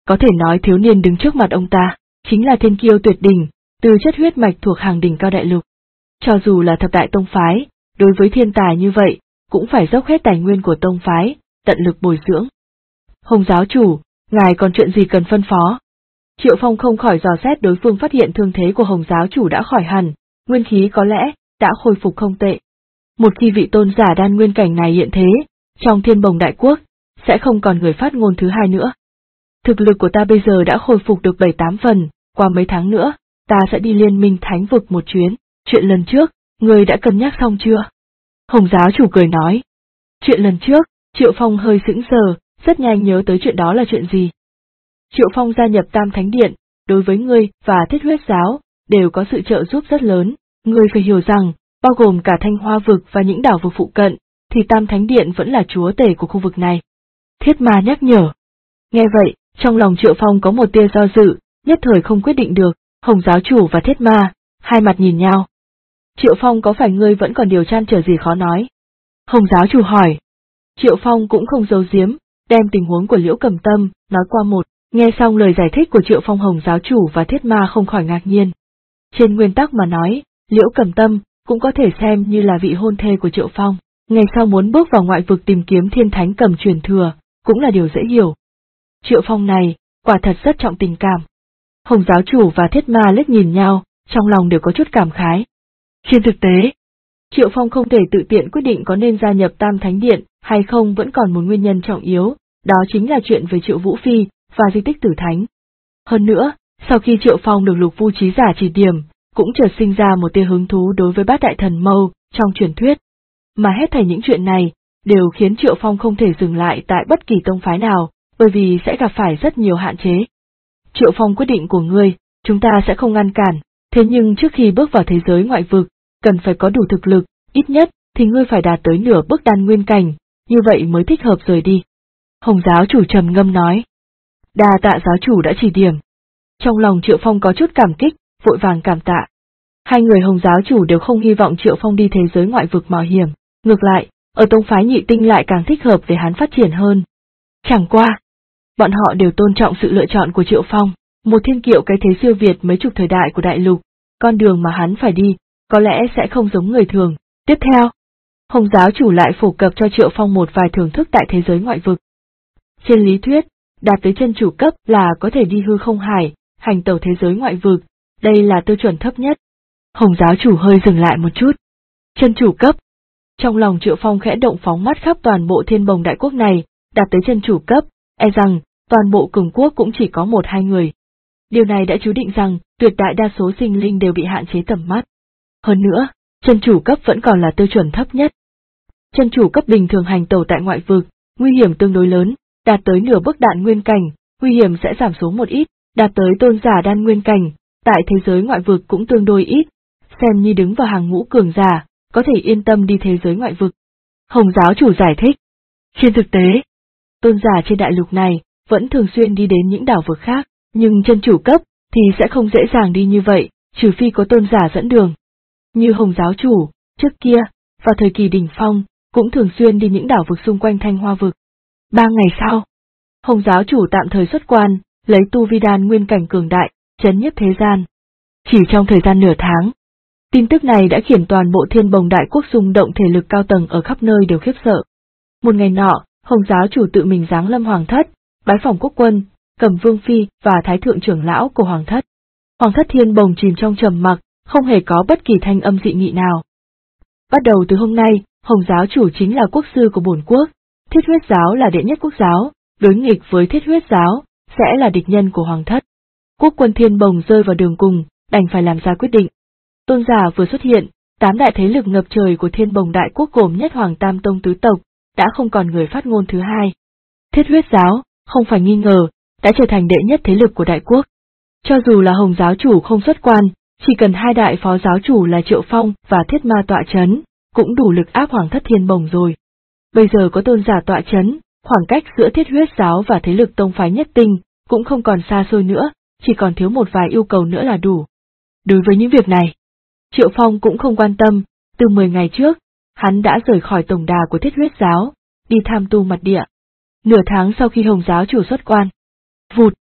Có thể nói thiếu niên đứng trước mặt ông ta, chính là thiên kiêu tuyệt đỉnh, từ chất huyết mạch thuộc hàng đỉnh cao đại lục. Cho dù là thập đại tông phái, đối với thiên tài như vậy, cũng phải dốc hết tài nguyên của tông phái, tận lực bồi dưỡng. Hồng giáo chủ, ngài còn chuyện gì cần phân phó? Triệu Phong không khỏi dò xét đối phương, phát hiện thương thế của Hồng giáo chủ đã khỏi hẳn, nguyên khí có lẽ đã khôi phục không tệ. Một khi vị tôn giả đan nguyên cảnh này hiện thế, trong Thiên Bồng Đại Quốc, sẽ không còn người phát ngôn thứ hai nữa. Thực lực của ta bây giờ đã khôi phục được 7-8 phần, qua mấy tháng nữa, ta sẽ đi Liên Minh Thánh Vực một chuyến, chuyện lần trước, người đã cân nhắc xong chưa? Hồng giáo chủ cười nói. Chuyện lần trước, Triệu Phong hơi sững sờ, rất nhanh nhớ tới chuyện đó là chuyện gì. Triệu Phong gia nhập Tam Thánh Điện, đối với ngươi và Thiết Huyết Giáo, đều có sự trợ giúp rất lớn, ngươi phải hiểu rằng, bao gồm cả Thanh Hoa Vực và những đảo vực phụ cận, thì Tam Thánh Điện vẫn là chúa tể của khu vực này. Thiết Ma nhắc nhở. Nghe vậy, trong lòng Triệu Phong có một tia do dự, nhất thời không quyết định được, Hồng giáo chủ và Thiết Ma, hai mặt nhìn nhau. Triệu Phong, có phải ngươi vẫn còn điều trăn trở gì khó nói? Hồng giáo chủ hỏi. Triệu Phong cũng không giấu giếm, đem tình huống của Liễu Cầm Tâm nói qua một, nghe xong lời giải thích của Triệu Phong, Hồng giáo chủ và Thiết Ma không khỏi ngạc nhiên. Trên nguyên tắc mà nói, Liễu Cầm Tâm cũng có thể xem như là vị hôn thê của Triệu Phong, ngày sau muốn bước vào ngoại vực tìm kiếm Thiên Thánh Cầm truyền thừa, cũng là điều dễ hiểu. Triệu Phong này, quả thật rất trọng tình cảm. Hồng giáo chủ và Thiết Ma liếc nhìn nhau, trong lòng đều có chút cảm khái. Trên thực tế, Triệu Phong không thể tự tiện quyết định có nên gia nhập Tam Thánh Điện hay không, vẫn còn một nguyên nhân trọng yếu, đó chính là chuyện về Triệu Vũ Phi và di tích Tử Thánh. Hơn nữa, sau khi Triệu Phong được Lục Vu Trí Giả chỉ điểm, cũng chợt sinh ra một tia hứng thú đối với Bát Đại Thần Mâu trong truyền thuyết. Mà hết thảy những chuyện này đều khiến Triệu Phong không thể dừng lại tại bất kỳ tông phái nào, bởi vì sẽ gặp phải rất nhiều hạn chế. Triệu Phong, quyết định của ngươi, chúng ta sẽ không ngăn cản, thế nhưng trước khi bước vào thế giới ngoại vực, cần phải có đủ thực lực, ít nhất thì ngươi phải đạt tới nửa bước đan nguyên cảnh, như vậy mới thích hợp rời đi. Hồng giáo chủ trầm ngâm nói. Đa tạ giáo chủ đã chỉ điểm. Trong lòng Triệu Phong có chút cảm kích, vội vàng cảm tạ. Hai người Hồng giáo chủ đều không hy vọng Triệu Phong đi thế giới ngoại vực mạo hiểm, ngược lại, ở tông phái Nhị Tinh lại càng thích hợp để hắn phát triển hơn. Chẳng qua, bọn họ đều tôn trọng sự lựa chọn của Triệu Phong, một thiên kiệu cái thế siêu việt mấy chục thời đại của đại lục, con đường mà hắn phải đi, có lẽ sẽ không giống người thường. Tiếp theo, Hồng giáo chủ lại phổ cập cho Triệu Phong một vài thưởng thức tại thế giới ngoại vực. Trên lý thuyết, đạt tới chân chủ cấp là có thể đi hư không hải, hành tẩu thế giới ngoại vực, đây là tiêu chuẩn thấp nhất. Hồng giáo chủ hơi dừng lại một chút. Chân chủ cấp. Trong lòng Triệu Phong khẽ động, phóng mắt khắp toàn bộ Thiên Bồng Đại Quốc này, đạt tới chân chủ cấp, e rằng, toàn bộ cường quốc cũng chỉ có 1-2 người. Điều này đã chú định rằng, tuyệt đại đa số sinh linh đều bị hạn chế tầm mắt. Hơn nữa, chân chủ cấp vẫn còn là tiêu chuẩn thấp nhất. Chân chủ cấp bình thường hành tẩu tại ngoại vực, nguy hiểm tương đối lớn, đạt tới nửa bước đạn nguyên cảnh, nguy hiểm sẽ giảm xuống một ít, đạt tới tôn giả đan nguyên cảnh, tại thế giới ngoại vực cũng tương đối ít, xem như đứng vào hàng ngũ cường giả, có thể yên tâm đi thế giới ngoại vực. Hồng giáo chủ giải thích. Trên thực tế, tôn giả trên đại lục này vẫn thường xuyên đi đến những đảo vực khác, nhưng chân chủ cấp thì sẽ không dễ dàng đi như vậy, trừ phi có tôn giả dẫn đường. Như Hồng giáo chủ, trước kia, vào thời kỳ đỉnh phong, cũng thường xuyên đi những đảo vực xung quanh Thanh Hoa vực. 3 ngày sau, Hồng giáo chủ tạm thời xuất quan, lấy tu vi đan nguyên cảnh cường đại, chấn nhiếp thế gian. Chỉ trong thời gian nửa tháng, tin tức này đã khiến toàn bộ Thiên Bồng Đại Quốc rung động, thể lực cao tầng ở khắp nơi đều khiếp sợ. Một ngày nọ, Hồng giáo chủ tự mình giáng lâm hoàng thất, bái phỏng quốc quân, Cầm Vương Phi và Thái thượng trưởng lão của hoàng thất. Hoàng thất Thiên Bồng chìm trong trầm mặc, không hề có bất kỳ thanh âm dị nghị nào. Bắt đầu từ hôm nay, Hồng giáo chủ chính là quốc sư của bổn quốc, Thiết Huyết giáo là đệ nhất quốc giáo, đối nghịch với Thiết Huyết giáo, sẽ là địch nhân của hoàng thất. Quốc quân Thiên Bồng rơi vào đường cùng, đành phải làm ra quyết định. Tôn giả vừa xuất hiện, 8 đại thế lực ngập trời của Thiên Bồng Đại Quốc gồm Nhất Hoàng Tam Tông tứ tộc, đã không còn người phát ngôn thứ hai. Thiết Huyết giáo, không phải nghi ngờ, đã trở thành đệ nhất thế lực của đại quốc. Cho dù là Hồng giáo chủ không xuất quan, chỉ cần 2 đại phó giáo chủ là Triệu Phong và Thiết Ma tọa chấn, cũng đủ lực áp hoàng thất Thiên Bồng rồi. Bây giờ có tôn giả tọa chấn, khoảng cách giữa Thiết Huyết giáo và thế lực tông phái Nhất Tinh cũng không còn xa xôi nữa, chỉ còn thiếu một vài yêu cầu nữa là đủ. Đối với những việc này, Triệu Phong cũng không quan tâm, từ 10 ngày trước, hắn đã rời khỏi tổng đà của Thiết Huyết giáo, đi tham tu mặt địa. Nửa tháng sau khi Hồng giáo chủ xuất quan, vụt,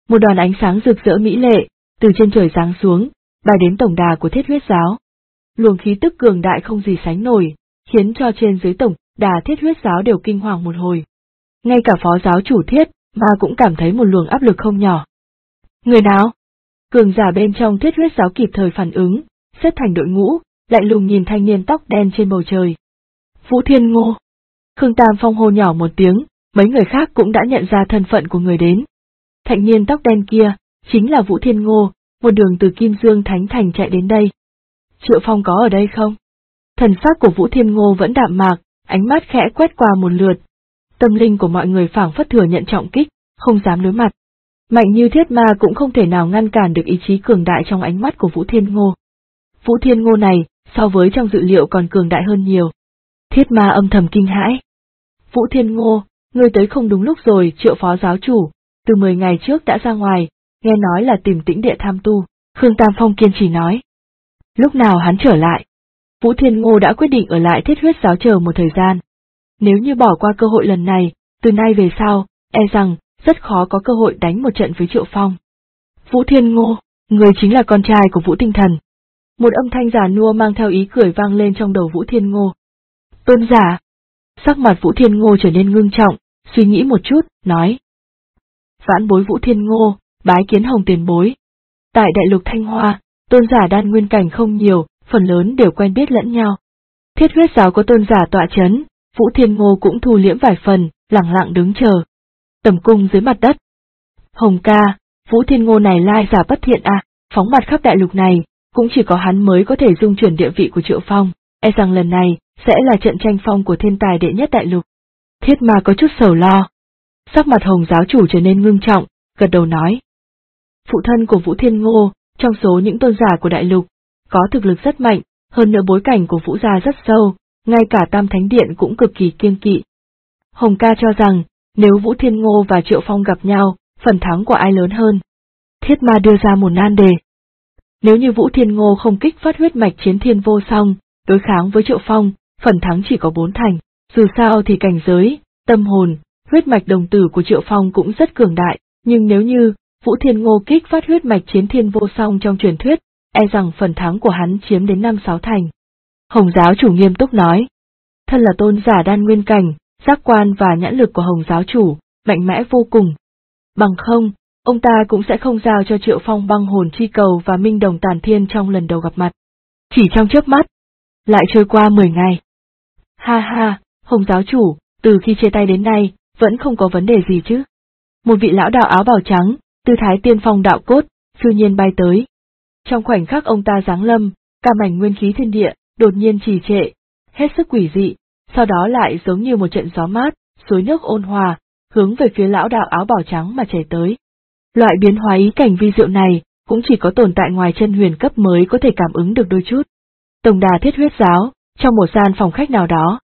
Một đoàn ánh sáng rực rỡ mỹ lệ, từ trên trời giáng xuống, bay đến tổng đà của Thiết Huyết Giáo. Luồng khí tức cường đại không gì sánh nổi, khiến cho trên dưới tổng đà Thiết Huyết Giáo đều kinh hoàng một hồi. Ngay cả phó giáo chủ Thiết mà cũng cảm thấy một luồng áp lực không nhỏ. Người nào? Cường giả bên trong Thiết Huyết Giáo kịp thời phản ứng, xếp thành đội ngũ, lại lùng nhìn thanh niên tóc đen trên bầu trời. Vũ Thiên Ngô. Khương Tam Phong hô nhỏ một tiếng, mấy người khác cũng đã nhận ra thân phận của người đến. Thanh niên tóc đen kia, chính là Vũ Thiên Ngô, một đường từ Kim Dương Thánh Thành chạy đến đây. Triệu Phong có ở đây không? Thần sắc của Vũ Thiên Ngô vẫn đạm mạc, ánh mắt khẽ quét qua một lượt. Tâm linh của mọi người phảng phất thừa nhận trọng kích, không dám đối mặt. Mạnh như thiết ma cũng không thể nào ngăn cản được ý chí cường đại trong ánh mắt của Vũ Thiên Ngô. Vũ Thiên Ngô này, so với trong dự liệu còn cường đại hơn nhiều. Thiết ma âm thầm kinh hãi. Vũ Thiên Ngô, ngươi tới không đúng lúc rồi, Triệu phó giáo chủ, từ 10 ngày trước đã ra ngoài, nghe nói là tìm tĩnh địa tham tu, Khương Tam Phong kiên trì nói. Lúc nào hắn trở lại? Vũ Thiên Ngô đã quyết định ở lại Thiết Huyết Giáo chờ một thời gian. Nếu như bỏ qua cơ hội lần này, từ nay về sau, e rằng, rất khó có cơ hội đánh một trận với Triệu Phong. Vũ Thiên Ngô, người chính là con trai của Vũ Tinh Thần. Một âm thanh già nua mang theo ý cười vang lên trong đầu Vũ Thiên Ngô. Tôn giả. Sắc mặt Vũ Thiên Ngô trở nên ngưng trọng, suy nghĩ một chút, nói. Vãn bối Vũ Thiên Ngô, bái kiến Hồng tiền bối. Tại đại lục Thanh Hoa, tôn giả đan nguyên cảnh không nhiều, phần lớn đều quen biết lẫn nhau. Thiết Huyết Giáo có tôn giả tọa chấn, Vũ Thiên Ngô cũng thu liễm vài phần, lặng lặng đứng chờ. Tầm cung dưới mặt đất. Hồng ca, Vũ Thiên Ngô này lai giả bất thiện à, phóng mặt khắp đại lục này, cũng chỉ có hắn mới có thể dung chuyển địa vị của Triệu Phong, e rằng lần này, sẽ là trận tranh phong của thiên tài đệ nhất đại lục. Thiết ma có chút sầu lo. Sắc mặt Hồng giáo chủ trở nên ngưng trọng, gật đầu nói. Phụ thân của Vũ Thiên Ngô, trong số những tôn giả của đại lục, có thực lực rất mạnh, hơn nữa bối cảnh của Vũ gia rất sâu, ngay cả Tam Thánh Điện cũng cực kỳ kiêng kỵ. Hồng ca cho rằng, nếu Vũ Thiên Ngô và Triệu Phong gặp nhau, phần thắng của ai lớn hơn? Thiết ma đưa ra một nan đề. Nếu như Vũ Thiên Ngô không kích phát huyết mạch chiến thiên vô song, đối kháng với Triệu Phong, phần thắng chỉ có 4 thành, dù sao thì cảnh giới, tâm hồn, huyết mạch đồng tử của Triệu Phong cũng rất cường đại, nhưng nếu như Vũ Thiên Ngô kích phát huyết mạch chiến thiên vô song trong truyền thuyết, e rằng phần thắng của hắn chiếm đến 5-6 thành. Hồng giáo chủ nghiêm túc nói. Thân là tôn giả đan nguyên cảnh, giác quan và nhãn lực của Hồng giáo chủ, mạnh mẽ vô cùng. Bằng không, ông ta cũng sẽ không giao cho Triệu Phong băng hồn chi cầu và minh đồng tàn thiên trong lần đầu gặp mặt. Chỉ trong chớp mắt, lại trôi qua 10 ngày. Ha ha, Hồng giáo chủ, từ khi chia tay đến nay, vẫn không có vấn đề gì chứ. Một vị lão đạo áo bào trắng, tư thái tiên phong đạo cốt, phiêu nhiên bay tới. Trong khoảnh khắc ông ta giáng lâm, cả mảnh nguyên khí thiên địa, đột nhiên trì trệ, hết sức quỷ dị, sau đó lại giống như một trận gió mát, suối nước ôn hòa, hướng về phía lão đạo áo bào trắng mà chảy tới. Loại biến hóa ý cảnh vi diệu này, cũng chỉ có tồn tại ngoài chân huyền cấp mới có thể cảm ứng được đôi chút. Tổng đà Thiết Huyết Giáo, trong một gian phòng khách nào đó.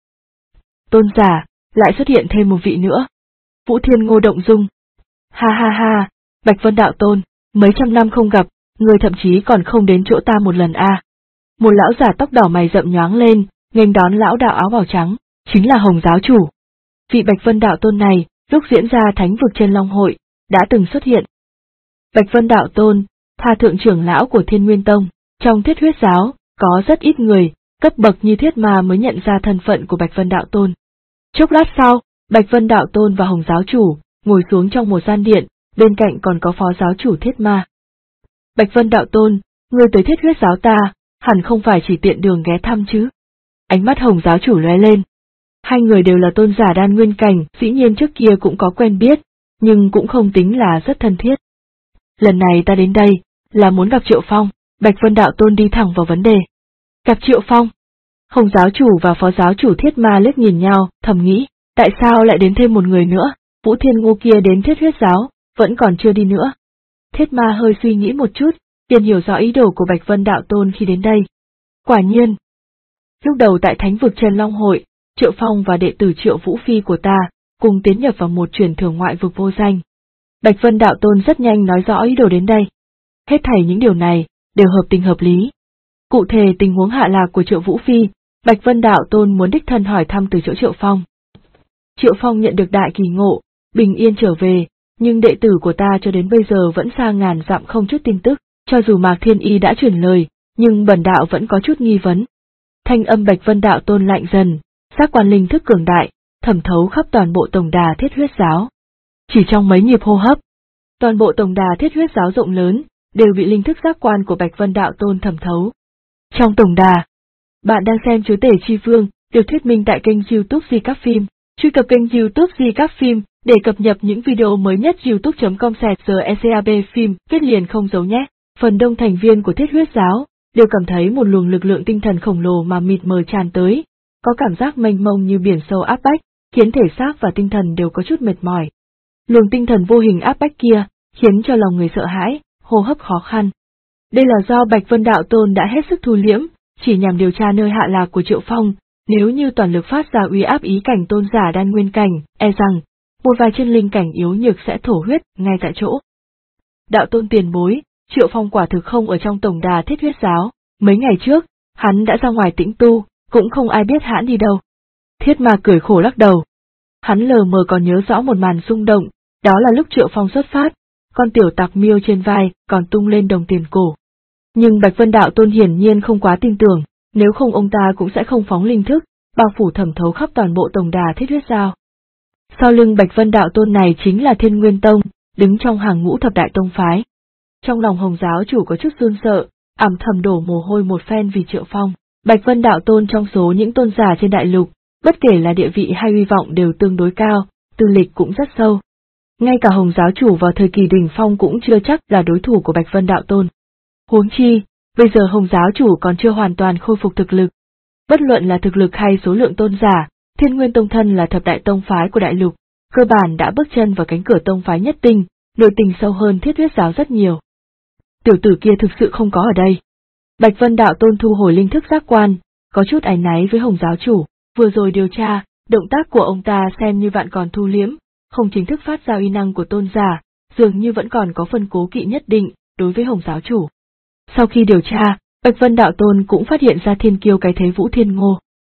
Tôn giả, lại xuất hiện thêm một vị nữa. Vũ Thiên Ngô động dung. Ha ha ha, Bạch Vân Đạo Tôn, mấy trăm năm không gặp, người thậm chí còn không đến chỗ ta một lần a. Một lão giả tóc đỏ mày rậm nhoáng lên, nghênh đón lão đạo áo bào trắng, chính là Hồng giáo chủ. Vị Bạch Vân Đạo Tôn này, lúc diễn ra Thánh vực Chân Long hội, đã từng xuất hiện. Bạch Vân Đạo Tôn, tha thượng trưởng lão của Thiên Nguyên Tông, trong Thiết Huyết Giáo, có rất ít người, cấp bậc như Thiết Ma mới nhận ra thân phận của Bạch Vân Đạo Tôn. Chốc lát sau, Bạch Vân Đạo Tôn và Hồng giáo chủ, ngồi xuống trong một gian điện, bên cạnh còn có phó giáo chủ Thiết Ma. Bạch Vân Đạo Tôn, ngươi tới Thiết Huyết Giáo ta, hẳn không phải chỉ tiện đường ghé thăm chứ. Ánh mắt Hồng giáo chủ lóe lên. Hai người đều là tôn giả đan nguyên cảnh, dĩ nhiên trước kia cũng có quen biết, nhưng cũng không tính là rất thân thiết. Lần này ta đến đây, là muốn gặp Triệu Phong. Bạch Vân Đạo Tôn đi thẳng vào vấn đề. Gặp Triệu Phong. Hồng giáo chủ và phó giáo chủ Thiết Ma liếc nhìn nhau, thầm nghĩ, tại sao lại đến thêm một người nữa, Vũ Thiên Ngô kia đến Thiết Huyết Giáo, vẫn còn chưa đi nữa. Thiết Ma hơi suy nghĩ một chút, liền hiểu rõ ý đồ của Bạch Vân Đạo Tôn khi đến đây. Quả nhiên, lúc đầu tại Thánh vực Chân Long hội, Triệu Phong và đệ tử Triệu Vũ Phi của ta, cùng tiến nhập vào một truyền thừa ngoại vực vô danh. Bạch Vân Đạo Tôn rất nhanh nói rõ ý đồ đến đây. Hết thảy những điều này, đều hợp tình hợp lý. Cụ thể tình huống hạ lạc của Triệu Vũ Phi, Bạch Vân Đạo Tôn muốn đích thân hỏi thăm từ chỗ Triệu Phong. Triệu Phong nhận được đại kỳ ngộ, bình yên trở về, nhưng đệ tử của ta cho đến bây giờ vẫn xa ngàn dặm không chút tin tức, cho dù Mạc Thiên Y đã truyền lời, nhưng bần đạo vẫn có chút nghi vấn. Thanh âm Bạch Vân Đạo Tôn lạnh dần, giác quan linh thức cường đại, thẩm thấu khắp toàn bộ tổng đà Thiết Huyết Giáo. Chỉ trong mấy nhịp hô hấp, toàn bộ tổng đà Thiết Huyết Giáo rộng lớn, đều bị linh thức giác quan của Bạch Vân Đạo Tôn thẩm thấu. Trong tổng đà, bạn đang xem Chúa Tể Chi Vương, được thuyết minh tại kênh YouTube Di Các Phim. Truy cập kênh YouTube Di Các Phim để cập nhật những video mới nhất. youtube.com/secab phim viết liền không dấu nhé. Phần đông thành viên của Thiết Huyết Giáo đều cảm thấy một luồng lực lượng tinh thần khổng lồ mà mịt mờ tràn tới, có cảm giác mênh mông như biển sâu áp bách, khiến thể xác và tinh thần đều có chút mệt mỏi. Luồng tinh thần vô hình áp bách kia khiến cho lòng người sợ hãi, hô hấp khó khăn. Đây là do Bạch Vân Đạo Tôn đã hết sức thu liễm, chỉ nhằm điều tra nơi hạ lạc của Triệu Phong. Nếu như toàn lực phát ra uy áp ý cảnh tôn giả đan nguyên cảnh, e rằng một vài chân linh cảnh yếu nhược sẽ thổ huyết ngay tại chỗ. Đạo Tôn tiền bối, Triệu Phong quả thực không ở trong tổng đà Thiết Huyết Giáo, mấy ngày trước, hắn đã ra ngoài tĩnh tu, cũng không ai biết hắn đi đâu. Thiết Ma cười khổ lắc đầu. Hắn lờ mờ còn nhớ rõ một màn rung động, đó là lúc Triệu Phong xuất phát, con tiểu tặc miêu trên vai còn tung lên đồng tiền cổ. Nhưng Bạch Vân Đạo Tôn hiển nhiên không quá tin tưởng, nếu không ông ta cũng sẽ không phóng linh thức, bao phủ thẩm thấu khắp toàn bộ tổng đà Thiết Huyết Giáo. Sau lưng Bạch Vân Đạo Tôn này chính là Thiên Nguyên Tông, đứng trong hàng ngũ thập đại tông phái. Trong lòng Hồng giáo chủ có chút run sợ, ảm thầm đổ mồ hôi một phen vì Triệu Phong. Bạch Vân Đạo Tôn trong số những tôn giả trên đại lục, bất kể là địa vị hay uy vọng đều tương đối cao, tư lịch cũng rất sâu. Ngay cả Hồng giáo chủ vào thời kỳ đỉnh phong cũng chưa chắc là đối thủ của Bạch Vân Đạo Tôn. Huống chi, bây giờ Hồng giáo chủ còn chưa hoàn toàn khôi phục thực lực. Bất luận là thực lực hay số lượng tôn giả, Thiên Nguyên Tông thân là thập đại tông phái của đại lục, cơ bản đã bước chân vào cánh cửa tông phái nhất tinh, nội tình sâu hơn Thiết Huyết Giáo rất nhiều. Tiểu tử kia thực sự không có ở đây. Bạch Vân Đạo Tôn thu hồi linh thức giác quan, có chút áy náy với Hồng giáo chủ, vừa rồi điều tra, động tác của ông ta xem như vạn còn thu liếm, không chính thức phát ra uy năng của tôn giả, dường như vẫn còn có phần cố kỵ nhất định đối với Hồng giáo chủ. Sau khi điều tra, Bạch Vân Đạo Tôn cũng phát hiện ra thiên kiêu cái thế Vũ Thiên Ngô.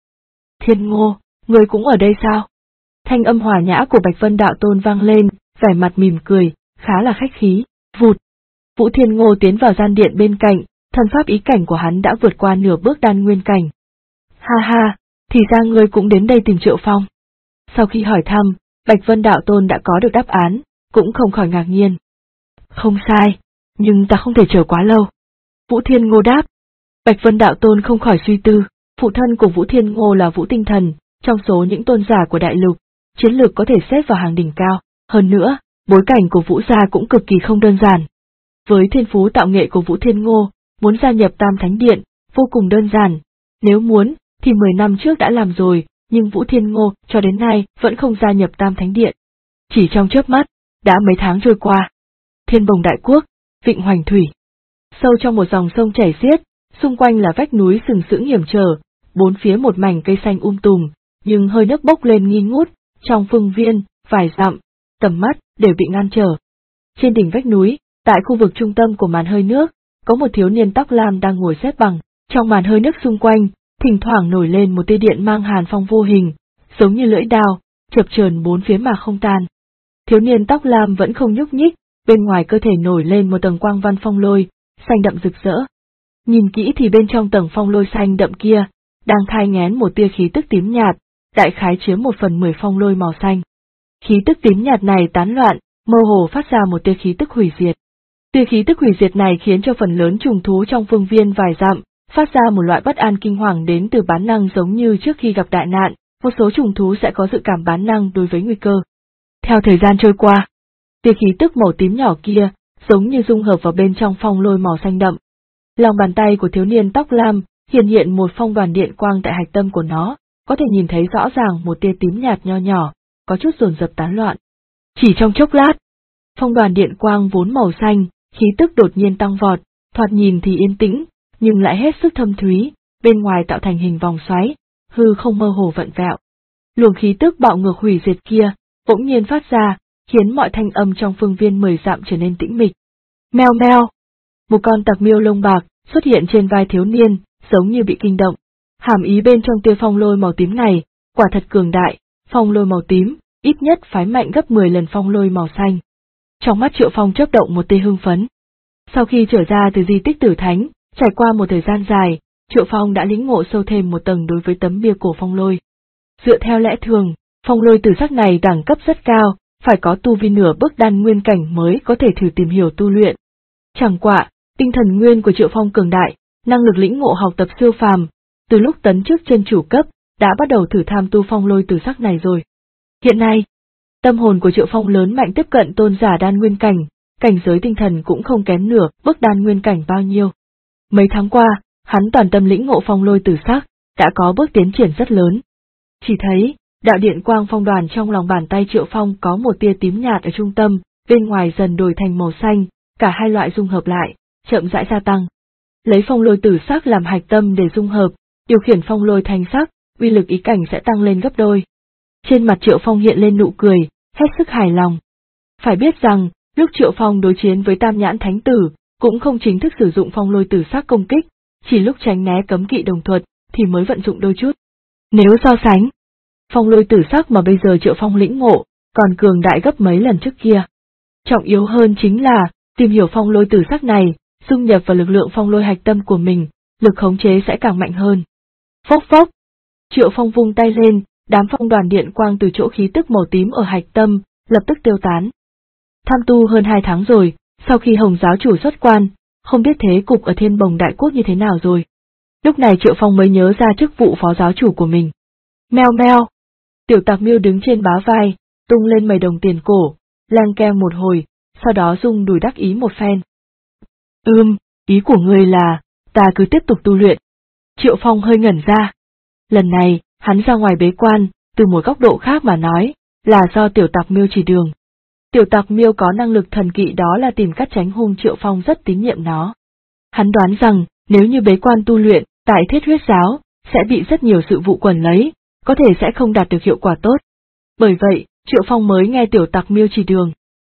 Thiên Ngô, người cũng ở đây sao? Thanh âm hòa nhã của Bạch Vân Đạo Tôn vang lên, vẻ mặt mỉm cười, khá là khách khí, vụt. Vũ Thiên Ngô tiến vào gian điện bên cạnh, thần pháp ý cảnh của hắn đã vượt qua nửa bước đan nguyên cảnh. Ha ha, thì ra ngươi cũng đến đây tìm Triệu Phong. Sau khi hỏi thăm, Bạch Vân Đạo Tôn đã có được đáp án, cũng không khỏi ngạc nhiên. Không sai, nhưng ta không thể chờ quá lâu. Vũ Thiên Ngô đáp. Bạch Vân Đạo Tôn không khỏi suy tư, phụ thân của Vũ Thiên Ngô là Vũ Tinh Thần, trong số những tôn giả của đại lục, chiến lược có thể xếp vào hàng đỉnh cao, hơn nữa, bối cảnh của Vũ gia cũng cực kỳ không đơn giản. Với thiên phú tạo nghệ của Vũ Thiên Ngô, muốn gia nhập Tam Thánh Điện, vô cùng đơn giản, nếu muốn, thì 10 năm trước đã làm rồi, nhưng Vũ Thiên Ngô cho đến nay vẫn không gia nhập Tam Thánh Điện. Chỉ trong chớp mắt, đã mấy tháng trôi qua. Thiên Bồng Đại Quốc, Vịnh Hoành Thủy. Sâu trong một dòng sông chảy xiết, xung quanh là vách núi sừng sững hiểm trở, bốn phía một mảnh cây xanh tùm, nhưng hơi nước bốc lên nghi ngút, trong phương viên, vài dặm, tầm mắt đều bị ngăn trở. Trên đỉnh vách núi, tại khu vực trung tâm của màn hơi nước, có một thiếu niên tóc lam đang ngồi xếp bằng, trong màn hơi nước xung quanh, thỉnh thoảng nổi lên một tia điện mang hàn phong vô hình, giống như lưỡi đao, chập chờn bốn phía mà không tan. Thiếu niên tóc lam vẫn không nhúc nhích, bên ngoài cơ thể nổi lên một tầng quang văn phong lôi, xanh đậm rực rỡ. Nhìn kỹ thì bên trong tầng phong lôi xanh đậm kia, đang thai nghén một tia khí tức tím nhạt, đại khái chiếm 1/10 phong lôi màu xanh. Khí tức tím nhạt này tán loạn, mơ hồ phát ra một tia khí tức hủy diệt. Tia khí tức hủy diệt này khiến cho phần lớn trùng thú trong phương viên vài dặm, phát ra một loại bất an kinh hoàng đến từ bản năng, giống như trước khi gặp đại nạn, một số trùng thú sẽ có dự cảm bản năng đối với nguy cơ. Theo thời gian trôi qua, tia khí tức màu tím nhỏ kia, giống như dung hợp vào bên trong phong lôi màu xanh đậm. Lòng bàn tay của thiếu niên tóc lam, hiện một phong đoàn điện quang tại hạch tâm của nó, có thể nhìn thấy rõ ràng một tia tím nhạt nho nhỏ, có chút dồn dập tán loạn. Chỉ trong chốc lát, phong đoàn điện quang vốn màu xanh, khí tức đột nhiên tăng vọt, thoạt nhìn thì yên tĩnh, nhưng lại hết sức thâm thúy, bên ngoài tạo thành hình vòng xoáy, hư không mơ hồ vặn vẹo. Luồng khí tức bạo ngược hủy diệt kia, bỗng nhiên phát ra, khiến mọi thanh âm trong phương viên 10 dặm trở nên tĩnh mịch. Meo meo! Một con tặc miêu lông bạc xuất hiện trên vai thiếu niên, giống như bị kinh động. Hàm ý bên trong tia phong lôi màu tím này, quả thật cường đại, phong lôi màu tím, ít nhất phái mạnh gấp 10 lần phong lôi màu xanh. Trong mắt Triệu Phong chớp động một tia hưng phấn. Sau khi trở ra từ di tích Tử Thánh, trải qua một thời gian dài, Triệu Phong đã lĩnh ngộ sâu thêm một tầng đối với tấm bia cổ phong lôi. Dựa theo lẽ thường, phong lôi tử sắc này đẳng cấp rất cao, phải có tu vi nửa bước đan nguyên cảnh mới có thể thử tìm hiểu tu luyện. Chẳng qua, tinh thần nguyên của Triệu Phong cường đại, năng lực lĩnh ngộ học tập siêu phàm, từ lúc tấn chức chân chủ cấp, đã bắt đầu thử tham tu phong lôi tử sắc này rồi. Hiện nay, tâm hồn của Triệu Phong lớn mạnh tiếp cận tôn giả đan nguyên cảnh, cảnh giới tinh thần cũng không kém nửa bước đan nguyên cảnh bao nhiêu. Mấy tháng qua, hắn toàn tâm lĩnh ngộ phong lôi tử sắc, đã có bước tiến triển rất lớn. Chỉ thấy, đạo điện quang phong đoàn trong lòng bàn tay Triệu Phong có một tia tím nhạt ở trung tâm, bên ngoài dần đổi thành màu xanh, cả hai loại dung hợp lại, chậm rãi gia tăng. Lấy phong lôi tử sắc làm hạch tâm để dung hợp, điều khiển phong lôi thành sắc, uy lực ý cảnh sẽ tăng lên gấp đôi. Trên mặt Triệu Phong hiện lên nụ cười, hết sức hài lòng. Phải biết rằng, lúc Triệu Phong đối chiến với Tam Nhãn Thánh Tử, cũng không chính thức sử dụng phong lôi tử sắc công kích, chỉ lúc tránh né cấm kỵ đồng thuật, thì mới vận dụng đôi chút. Nếu so sánh, phong lôi tử sắc mà bây giờ Triệu Phong lĩnh ngộ, còn cường đại gấp mấy lần trước kia. Trọng yếu hơn chính là, tìm hiểu phong lôi tử sắc này, dung nhập vào lực lượng phong lôi hạch tâm của mình, lực khống chế sẽ càng mạnh hơn. Phốc phốc! Triệu Phong vung tay lên, đám phong đoàn điện quang từ chỗ khí tức màu tím ở hạch tâm, lập tức tiêu tán. Tham tu hơn 2 tháng rồi, sau khi Hồng giáo chủ xuất quan, không biết thế cục ở Thiên Bồng Đại Quốc như thế nào rồi. Lúc này Triệu Phong mới nhớ ra chức vụ phó giáo chủ của mình. Meo meo! Tiểu Tạc Miêu đứng trên bá vai, tung lên mây đồng tiền cổ, lang keng một hồi, sau đó rung đùi đắc ý một phen. Ý của ngươi là, ta cứ tiếp tục tu luyện. Triệu Phong hơi ngẩn ra. Lần này, hắn ra ngoài bế quan, từ một góc độ khác mà nói, là do Tiểu Tạc Miêu chỉ đường. Tiểu Tạc Miêu có năng lực thần kỵ đó là tìm cách tránh hung, Triệu Phong rất tín nhiệm nó. Hắn đoán rằng, nếu như bế quan tu luyện, tại Thiết Huyết Giáo, sẽ bị rất nhiều sự vụ quần lấy, có thể sẽ không đạt được hiệu quả tốt. Bởi vậy, Triệu Phong mới nghe Tiểu Tạc Miêu chỉ đường.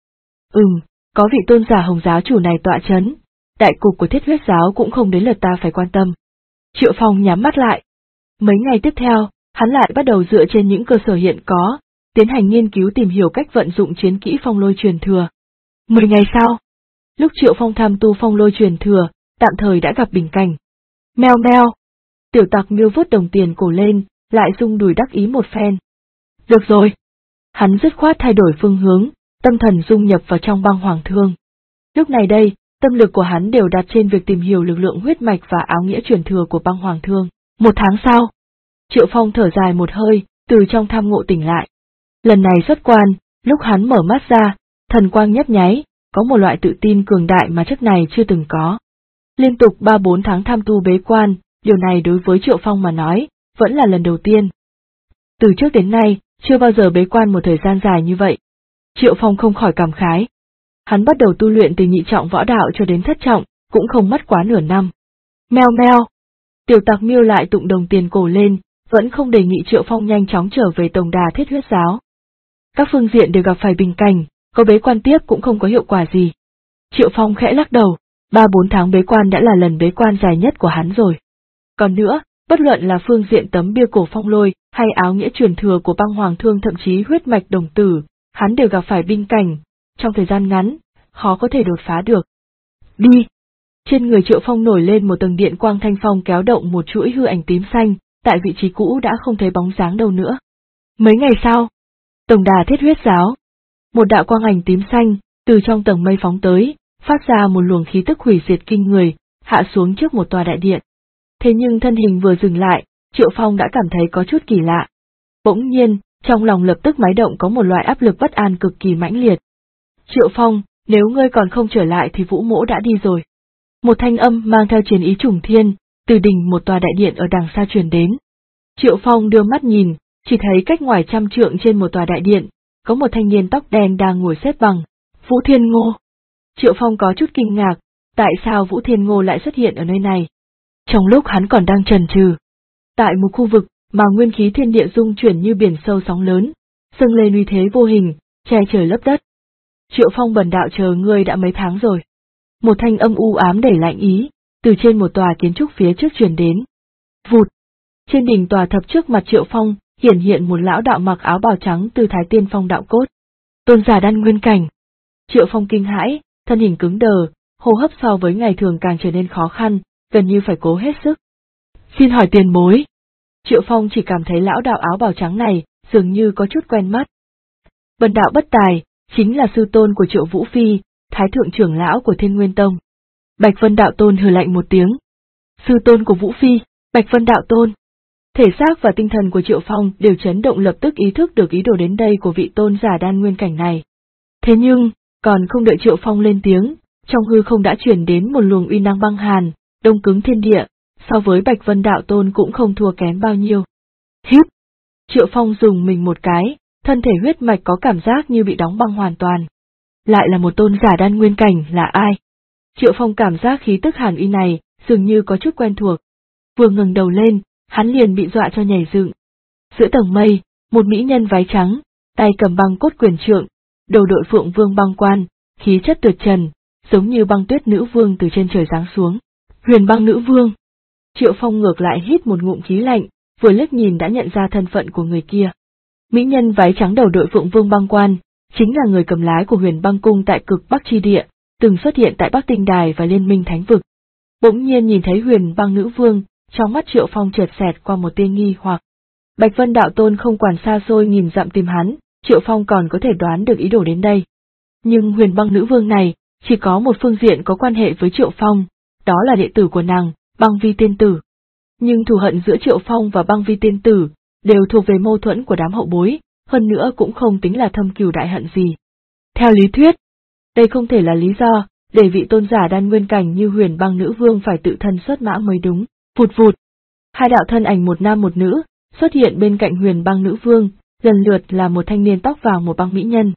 Có vị tôn giả Hồng giáo chủ này tọa chấn, đại cục của Thiết Huyết Giáo cũng không đến lượt ta phải quan tâm. Triệu Phong nhắm mắt lại. Mấy ngày tiếp theo, hắn lại bắt đầu dựa trên những cơ sở hiện có, tiến hành nghiên cứu tìm hiểu cách vận dụng chiến kỹ phong lôi truyền thừa. 10 ngày sau, lúc Triệu Phong tham tu phong lôi truyền thừa, tạm thời đã gặp bình cảnh. Meo meo! Tiểu Tạc Miêu vuốt đồng tiền cổ lên, lại rung đùi đắc ý một phen. Được rồi! Hắn dứt khoát thay đổi phương hướng, tâm thần dung nhập vào trong băng hoàng thương. Lúc này đây, tâm lực của hắn đều đặt trên việc tìm hiểu lực lượng huyết mạch và áo nghĩa truyền thừa của băng hoàng thương. 1 tháng sau, Triệu Phong thở dài một hơi, từ trong tham ngộ tỉnh lại. Lần này xuất quan, lúc hắn mở mắt ra, thần quang nhấp nháy, có một loại tự tin cường đại mà trước này chưa từng có. Liên tục 3-4 tháng tham tu bế quan, điều này đối với Triệu Phong mà nói, vẫn là lần đầu tiên. Từ trước đến nay, chưa bao giờ bế quan một thời gian dài như vậy. Triệu Phong không khỏi cảm khái. Hắn bắt đầu tu luyện từ nhị trọng võ đạo cho đến thất trọng, cũng không mất quá nửa năm. Meo meo! Tiểu Tạc Miêu lại tụng đồng tiền cổ lên, vẫn không đề nghị Triệu Phong nhanh chóng trở về tổng đà Thiết Huyết Giáo. Các phương diện đều gặp phải bình cảnh, có bế quan tiếp cũng không có hiệu quả gì. Triệu Phong khẽ lắc đầu, 3-4 tháng bế quan đã là lần bế quan dài nhất của hắn rồi. Còn nữa, bất luận là phương diện tấm bia cổ phong lôi, hay áo nghĩa truyền thừa của băng hoàng thương, thậm chí huyết mạch đồng tử, hắn đều gặp phải bình cảnh, trong thời gian ngắn, khó có thể đột phá được. Đi! Trên người Triệu Phong nổi lên một tầng điện quang thanh phong kéo động một chuỗi hư ảnh tím xanh, tại vị trí cũ đã không thấy bóng dáng đâu nữa. Mấy ngày sau, tổng đà Thiết Huyết Giáo, một đạo quang ảnh tím xanh, từ trong tầng mây phóng tới, phát ra một luồng khí tức hủy diệt kinh người, hạ xuống trước một tòa đại điện. Thế nhưng thân hình vừa dừng lại, Triệu Phong đã cảm thấy có chút kỳ lạ. Bỗng nhiên, trong lòng lập tức máy động có một loại áp lực bất an cực kỳ mãnh liệt. Triệu Phong, nếu ngươi còn không trở lại thì Vũ Mỗ đã đi rồi. Một thanh âm mang theo chiến ý trùng thiên, từ đỉnh một tòa đại điện ở đằng xa truyền đến. Triệu Phong đưa mắt nhìn, chỉ thấy cách ngoài 100 trượng trên một tòa đại điện, có một thanh niên tóc đen đang ngồi xếp bằng, Vũ Thiên Ngô. Triệu Phong có chút kinh ngạc, tại sao Vũ Thiên Ngô lại xuất hiện ở nơi này? Trong lúc hắn còn đang chần chừ, tại một khu vực mà nguyên khí thiên địa dung chuyển như biển sâu sóng lớn, dâng lên uy thế vô hình, che trời lấp đất. Triệu Phong bần đạo chờ ngươi đã mấy tháng rồi. Một thanh âm u ám đầy lạnh ý, từ trên một tòa kiến trúc phía trước truyền đến. Vụt! Trên đỉnh tòa thập trước mặt Triệu Phong, hiển hiện một lão đạo mặc áo bào trắng từ Thái Tiên Phong đạo cốt. Tôn giả đan nguyên cảnh. Triệu Phong kinh hãi, thân hình cứng đờ, hô hấp so với ngày thường càng trở nên khó khăn, gần như phải cố hết sức. Xin hỏi tiền bối. Triệu Phong chỉ cảm thấy lão đạo áo bào trắng này, dường như có chút quen mắt. Vân đạo bất tài, chính là sư tôn của Triệu Vũ Phi, thái thượng trưởng lão của Thiên Nguyên Tông. Bạch Vân đạo tôn hừ lạnh một tiếng. Sư tôn của Vũ Phi, Bạch Vân đạo tôn. Thể xác và tinh thần của Triệu Phong đều chấn động, lập tức ý thức được ý đồ đến đây của vị tôn giả đan nguyên cảnh này. Thế nhưng, còn không đợi Triệu Phong lên tiếng, trong hư không đã truyền đến một luồng uy năng băng hàn, đông cứng thiên địa, so với Bạch Vân đạo tôn cũng không thua kém bao nhiêu. Hít! Triệu Phong dùng mình một cái, thân thể huyết mạch có cảm giác như bị đóng băng hoàn toàn. Lại là một tôn giả đan nguyên cảnh, là ai? Triệu Phong cảm giác khí tức hàn uy này, dường như có chút quen thuộc. Vừa ngẩng đầu lên, hắn liền bị dọa cho nhảy dựng. Giữa tầng mây, một mỹ nhân váy trắng, tay cầm băng cốt quyền trượng, đầu đội phượng vương băng quan, khí chất tuyệt trần, giống như băng tuyết nữ vương từ trên trời giáng xuống. Huyền băng nữ vương. Triệu Phong ngược lại hít một ngụm khí lạnh, vừa liếc nhìn đã nhận ra thân phận của người kia. Mỹ nhân váy trắng đầu đội phượng vương băng quan, chính là người cầm lái của Huyền Băng Cung tại cực Bắc chi địa, từng xuất hiện tại Bắc Tinh Đài và Liên Minh Thánh Vực. Bỗng nhiên nhìn thấy Huyền Băng nữ vương, trong mắt Triệu Phong chợt xẹt qua một tia nghi hoặc. Bạch Vân đạo tôn không quản xa xôi nghìn dặm tìm hắn, Triệu Phong còn có thể đoán được ý đồ đến đây. Nhưng Huyền Băng nữ vương này, chỉ có một phương diện có quan hệ với Triệu Phong, đó là đệ tử của nàng, Băng Vi tiên tử. Nhưng thù hận giữa Triệu Phong và Băng Vi tiên tử, đều thuộc về mâu thuẫn của đám hậu bối, hơn nữa cũng không tính là thâm cừu đại hận gì. Theo lý thuyết, đây không thể là lý do, để vị tôn giả đan nguyên cảnh như Huyền Băng nữ vương phải tự thân xuất mã mới đúng. Vụt vụt, hai đạo thân ảnh một nam một nữ, xuất hiện bên cạnh Huyền Băng nữ vương, lần lượt là một thanh niên tóc vàng một băng mỹ nhân.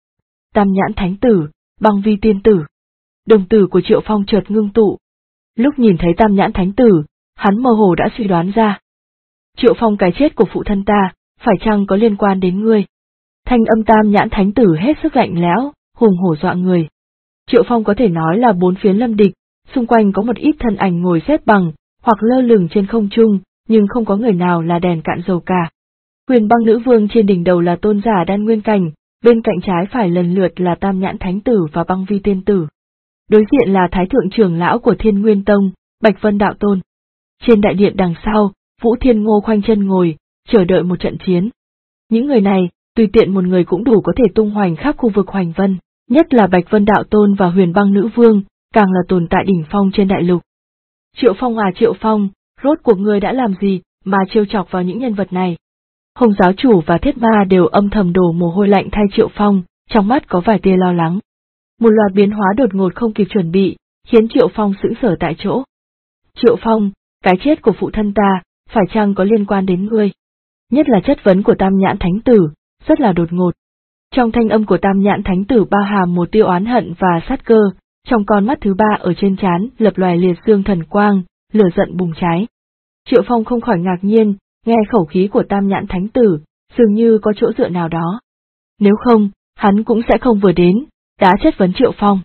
Tam nhãn thánh tử, Băng Vi tiên tử. Đồng tử của Triệu Phong chợt ngưng tụ. Lúc nhìn thấy tam nhãn thánh tử, hắn mơ hồ đã suy đoán ra. Triệu Phong, cái chết của phụ thân ta, phải chăng có liên quan đến ngươi? Thanh âm tam nhãn thánh tử hết sức lạnh lẽo, hùng hổ dọa người. Triệu Phong có thể nói là bốn phía lâm địch, xung quanh có một ít thân ảnh ngồi xếp bằng, hoặc lơ lửng trên không trung, nhưng không có người nào là đèn cạn dầu cả. Huyền Băng nữ vương trên đỉnh đầu là tôn giả đan nguyên cảnh, bên cạnh trái phải lần lượt là tam nhãn thánh tử và Băng Vi tiên tử. Đối diện là thái thượng trưởng lão của Thiên Nguyên Tông, Bạch Vân đạo tôn. Trên đại điện đằng sau, Vũ Thiên Ngô khoanh chân ngồi, chờ đợi một trận chiến. Những người này, tùy tiện một người cũng đủ có thể tung hoành khắp khu vực Hoành Vân, nhất là Bạch Vân đạo tôn và Huyền Băng nữ vương, càng là tồn tại đỉnh phong trên đại lục. Triệu Phong à Triệu Phong, rốt cuộc ngươi đã làm gì mà trêu chọc vào những nhân vật này? Hồng giáo chủ và Thiết Ma đều âm thầm đổ mồ hôi lạnh thay Triệu Phong, trong mắt có vài tia lo lắng. Một loạt biến hóa đột ngột không kịp chuẩn bị, khiến Triệu Phong sững sờ tại chỗ. Triệu Phong, cái chết của phụ thân ta, phải chăng có liên quan đến ngươi? Nhất là chất vấn của tam nhãn thánh tử, rất là đột ngột. Trong thanh âm của tam nhãn thánh tử bao hàm một tia oán hận và sát cơ, trong con mắt thứ ba ở trên trán lập lòe liệt dương thần quang, lửa giận bùng cháy. Triệu Phong không khỏi ngạc nhiên, nghe khẩu khí của tam nhãn thánh tử, dường như có chỗ dựa nào đó. Nếu không, hắn cũng sẽ không vừa đến, đã chất vấn Triệu Phong.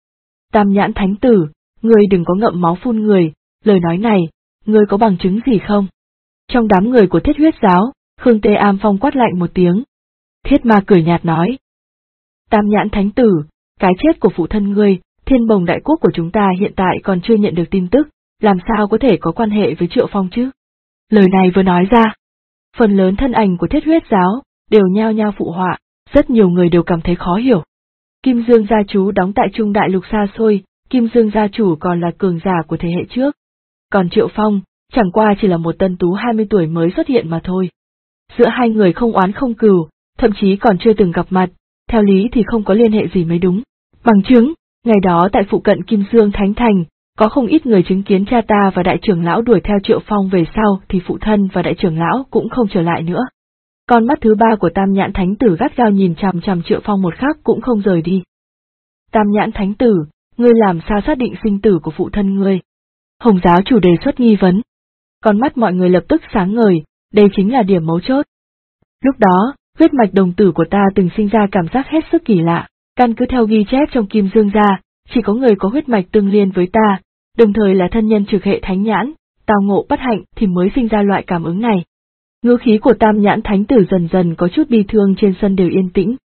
Tam nhãn thánh tử, ngươi đừng có ngậm máu phun người, lời nói này, ngươi có bằng chứng gì không? Trong đám người của Thiết Huyết giáo, Khương Tê Am Phong quát lạnh một tiếng. Thiết Ma cười nhạt nói. Tam nhãn thánh tử, cái chết của phụ thân ngươi, Thiên Bồng đại quốc của chúng ta hiện tại còn chưa nhận được tin tức, làm sao có thể có quan hệ với Triệu Phong chứ? Lời này vừa nói ra, phần lớn thân ảnh của Thiết Huyết giáo đều nhao nhao phụ họa, rất nhiều người đều cảm thấy khó hiểu. Kim Dương gia chú đóng tại Trung Đại Lục xa xôi, Kim Dương gia chủ còn là cường giả của thế hệ trước. Còn Triệu Phong, chẳng qua chỉ là một tân tú 20 tuổi mới xuất hiện mà thôi. Giữa hai người không oán không cừu, thậm chí còn chưa từng gặp mặt, theo lý thì không có liên hệ gì mới đúng. Bằng chứng, ngày đó tại phụ cận Kim Dương Thánh Thành, có không ít người chứng kiến cha ta và đại trưởng lão đuổi theo Triệu Phong về sau thì phụ thân và đại trưởng lão cũng không trở lại nữa. Con mắt thứ ba của tam nhãn thánh tử gắt gao nhìn chằm chằm Triệu Phong một khắc cũng không rời đi. Tam nhãn thánh tử, ngươi làm sao xác định sinh tử của phụ thân ngươi? Hồng giáo chủ đề xuất nghi vấn. Con mắt mọi người lập tức sáng ngời, đây chính là điểm mấu chốt. Lúc đó, huyết mạch đồng tử của ta từng sinh ra cảm giác hết sức kỳ lạ, căn cứ theo ghi chép trong Kim Dương gia, chỉ có người có huyết mạch tương liên với ta, đồng thời là thân nhân trực hệ thánh nhãn, tao ngộ bất hạnh thì mới sinh ra loại cảm ứng này. Ngữ khí của tam nhãn thánh tử dần dần có chút bi thương, trên sân đều yên tĩnh.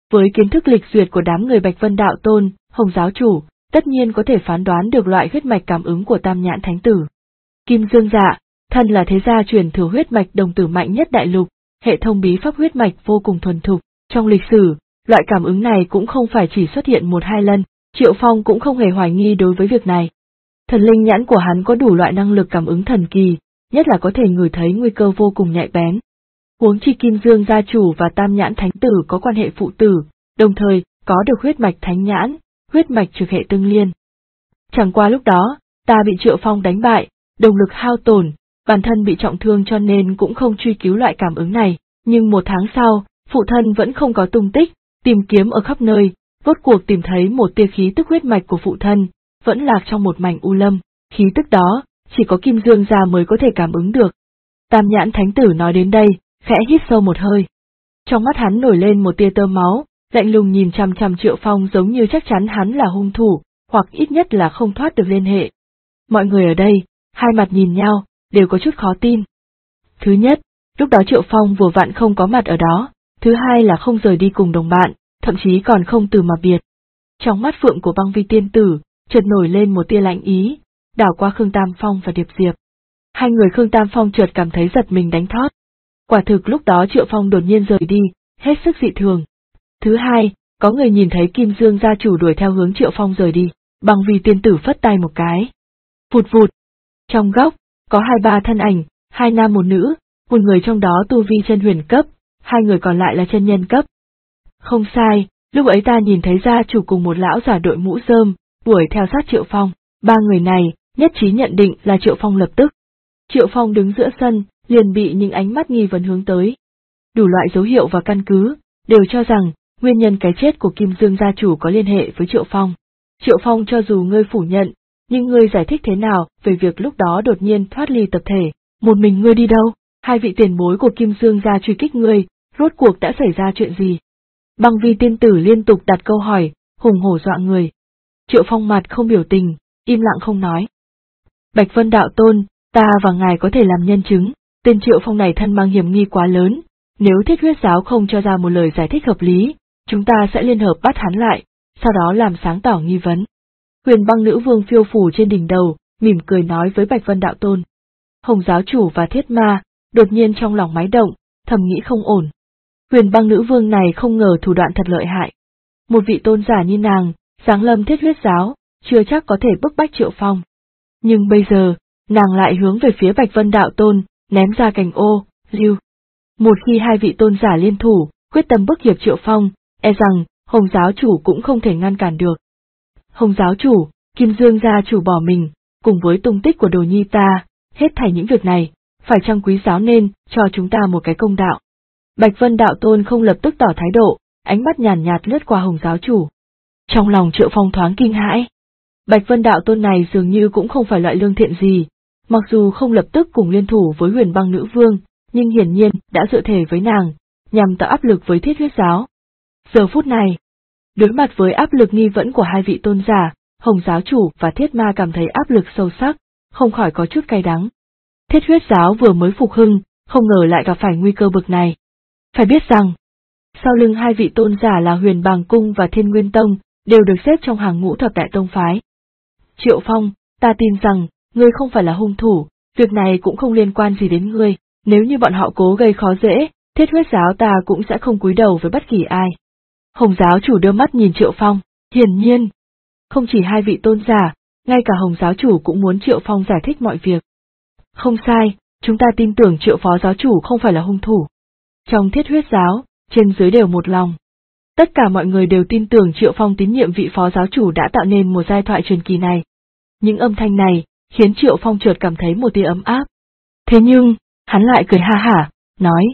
Với kiến thức lịch duyệt của đám người Bạch Vân Đạo Tôn, Hồng giáo chủ, tất nhiên có thể phán đoán được loại huyết mạch cảm ứng của Tam Nhãn Thánh Tử. Kim Dương Dạ, thân là thế gia truyền thừa huyết mạch đồng tử mạnh nhất đại lục, hệ thống bí pháp huyết mạch vô cùng thuần thục. Trong lịch sử, loại cảm ứng này cũng không phải chỉ xuất hiện một hai lần, Triệu Phong cũng không hề hoài nghi đối với việc này. Thần linh nhãn của hắn có đủ loại năng lực cảm ứng thần kỳ, nhất là có thể ngửi thấy nguy cơ vô cùng nhạy bén. Huống chi Kim Dương gia chủ và Tam Nhãn Thánh Tử có quan hệ phụ tử, đồng thời có được huyết mạch thánh nhãn, huyết mạch trực hệ tương liên. Chẳng qua lúc đó, ta bị Triệu Phong đánh bại, động lực hao tổn, bản thân bị trọng thương cho nên cũng không truy cứu loại cảm ứng này, nhưng một tháng sau, phụ thân vẫn không có tung tích, tìm kiếm ở khắp nơi, rốt cuộc tìm thấy một tia khí tức huyết mạch của phụ thân, vẫn lạc trong một mảnh u lâm, khí tức đó, chỉ có Kim Dương gia mới có thể cảm ứng được. Tam Nhãn Thánh Tử nói đến đây, khẽ hít sâu một hơi. Trong mắt hắn nổi lên một tia tơ máu, lạnh lùng nhìn chằm chằm Triệu Phong giống như chắc chắn hắn là hung thủ, hoặc ít nhất là không thoát được liên hệ. Mọi người ở đây, hai mặt nhìn nhau, đều có chút khó tin. Thứ nhất, lúc đó Triệu Phong vừa vặn không có mặt ở đó, thứ hai là không rời đi cùng đồng bạn, thậm chí còn không từ mà biệt. Trong mắt phượng của Băng Vi tiên tử, chợt nổi lên một tia lạnh ý, đảo qua Khương Tam Phong và Điệp Diệp. Hai người Khương Tam Phong chợt cảm thấy giật mình đánh thót. Quả thực lúc đó Triệu Phong đột nhiên rời đi, hết sức dị thường. Thứ hai, có người nhìn thấy Kim Dương gia chủ đuổi theo hướng Triệu Phong rời đi, Băng Vi tiên tử phất tay một cái. Vụt vụt. Trong góc, có hai ba thân ảnh, hai nam một nữ, một người trong đó tu vi chân huyền cấp, hai người còn lại là chân nhân cấp. Không sai, lúc ấy ta nhìn thấy gia chủ cùng một lão giả đội mũ rơm, đuổi theo sát Triệu Phong, ba người này, nhất trí nhận định là Triệu Phong lập tức. Triệu Phong đứng giữa sân, liền bị những ánh mắt nghi vấn hướng tới. Đủ loại dấu hiệu và căn cứ, đều cho rằng, nguyên nhân cái chết của Kim Dương gia chủ có liên hệ với Triệu Phong. Triệu Phong cho dù ngươi phủ nhận, nhưng ngươi giải thích thế nào về việc lúc đó đột nhiên thoát ly tập thể, một mình ngươi đi đâu, hai vị tiền bối của Kim Dương gia truy kích ngươi, rốt cuộc đã xảy ra chuyện gì? Băng Vi tiên tử liên tục đặt câu hỏi, hùng hổ dọa người. Triệu Phong mặt không biểu tình, im lặng không nói. Bạch Vân Đạo Tôn, ta và ngài có thể làm nhân chứng, tên Triệu Phong này thân mang hiểm nghi quá lớn, nếu Thiết Huyết giáo không cho ra một lời giải thích hợp lý, chúng ta sẽ liên hợp bắt hắn lại, sau đó làm sáng tỏ nghi vấn. Huyền Băng Nữ Vương phiêu phù trên đỉnh đầu, mỉm cười nói với Bạch Vân Đạo Tôn. Hồng giáo chủ và Thiết Ma, đột nhiên trong lòng máy động, thầm nghĩ không ổn. Huyền Băng Nữ Vương này không ngờ thủ đoạn thật lợi hại. Một vị tôn giả như nàng, giáng lâm Thiết Huyết giáo, chưa chắc có thể bức bách Triệu Phong. Nhưng bây giờ, nàng lại hướng về phía Bạch Vân Đạo Tôn, ném ra cành ô, lưu. Một khi hai vị tôn giả liên thủ, quyết tâm bức hiệp Triệu Phong, e rằng, Hồng giáo chủ cũng không thể ngăn cản được. Hồng giáo chủ, Kim Dương gia chủ bỏ mình, cùng với tung tích của đồ nhi ta, hết thảy những việc này, phải chăng quý giáo nên cho chúng ta một cái công đạo. Bạch Vân Đạo Tôn không lập tức tỏ thái độ, ánh mắt nhàn nhạt lướt qua Hồng giáo chủ. Trong lòng Triệu Phong thoáng kinh hãi. Bạch Vân Đạo Tôn này dường như cũng không phải loại lương thiện gì, mặc dù không lập tức cùng liên thủ với Huyền Băng Nữ Vương, nhưng hiển nhiên đã dự thể với nàng, nhằm tạo áp lực với Thiết Huyết giáo. Giờ phút này, đối mặt với áp lực nghi vấn của hai vị tôn giả, Hồng giáo chủ và Thiết Ma cảm thấy áp lực sâu sắc, không khỏi có chút cay đắng. Thiết Huyết giáo vừa mới phục hưng, không ngờ lại gặp phải nguy cơ bực này. Phải biết rằng, sau lưng hai vị tôn giả là Huyền Bàng Cung và Thiên Nguyên Tông, đều được xếp trong hàng ngũ thập đại tông phái. Triệu Phong, ta tin rằng, ngươi không phải là hung thủ, việc này cũng không liên quan gì đến ngươi, nếu như bọn họ cố gây khó dễ, Thiết Huyết giáo ta cũng sẽ không cúi đầu với bất kỳ ai. Hồng giáo chủ đưa mắt nhìn Triệu Phong, hiển nhiên, không chỉ hai vị tôn giả, ngay cả Hồng giáo chủ cũng muốn Triệu Phong giải thích mọi việc. Không sai, chúng ta tin tưởng Triệu phó giáo chủ không phải là hung thủ. Trong Thiết Huyết giáo, trên dưới đều một lòng. Tất cả mọi người đều tin tưởng Triệu Phong tín nhiệm vị phó giáo chủ đã tạo nên một giai thoại truyền kỳ này. Những âm thanh này, khiến Triệu Phong chợt cảm thấy một tia ấm áp. Thế nhưng, hắn lại cười ha hả, nói.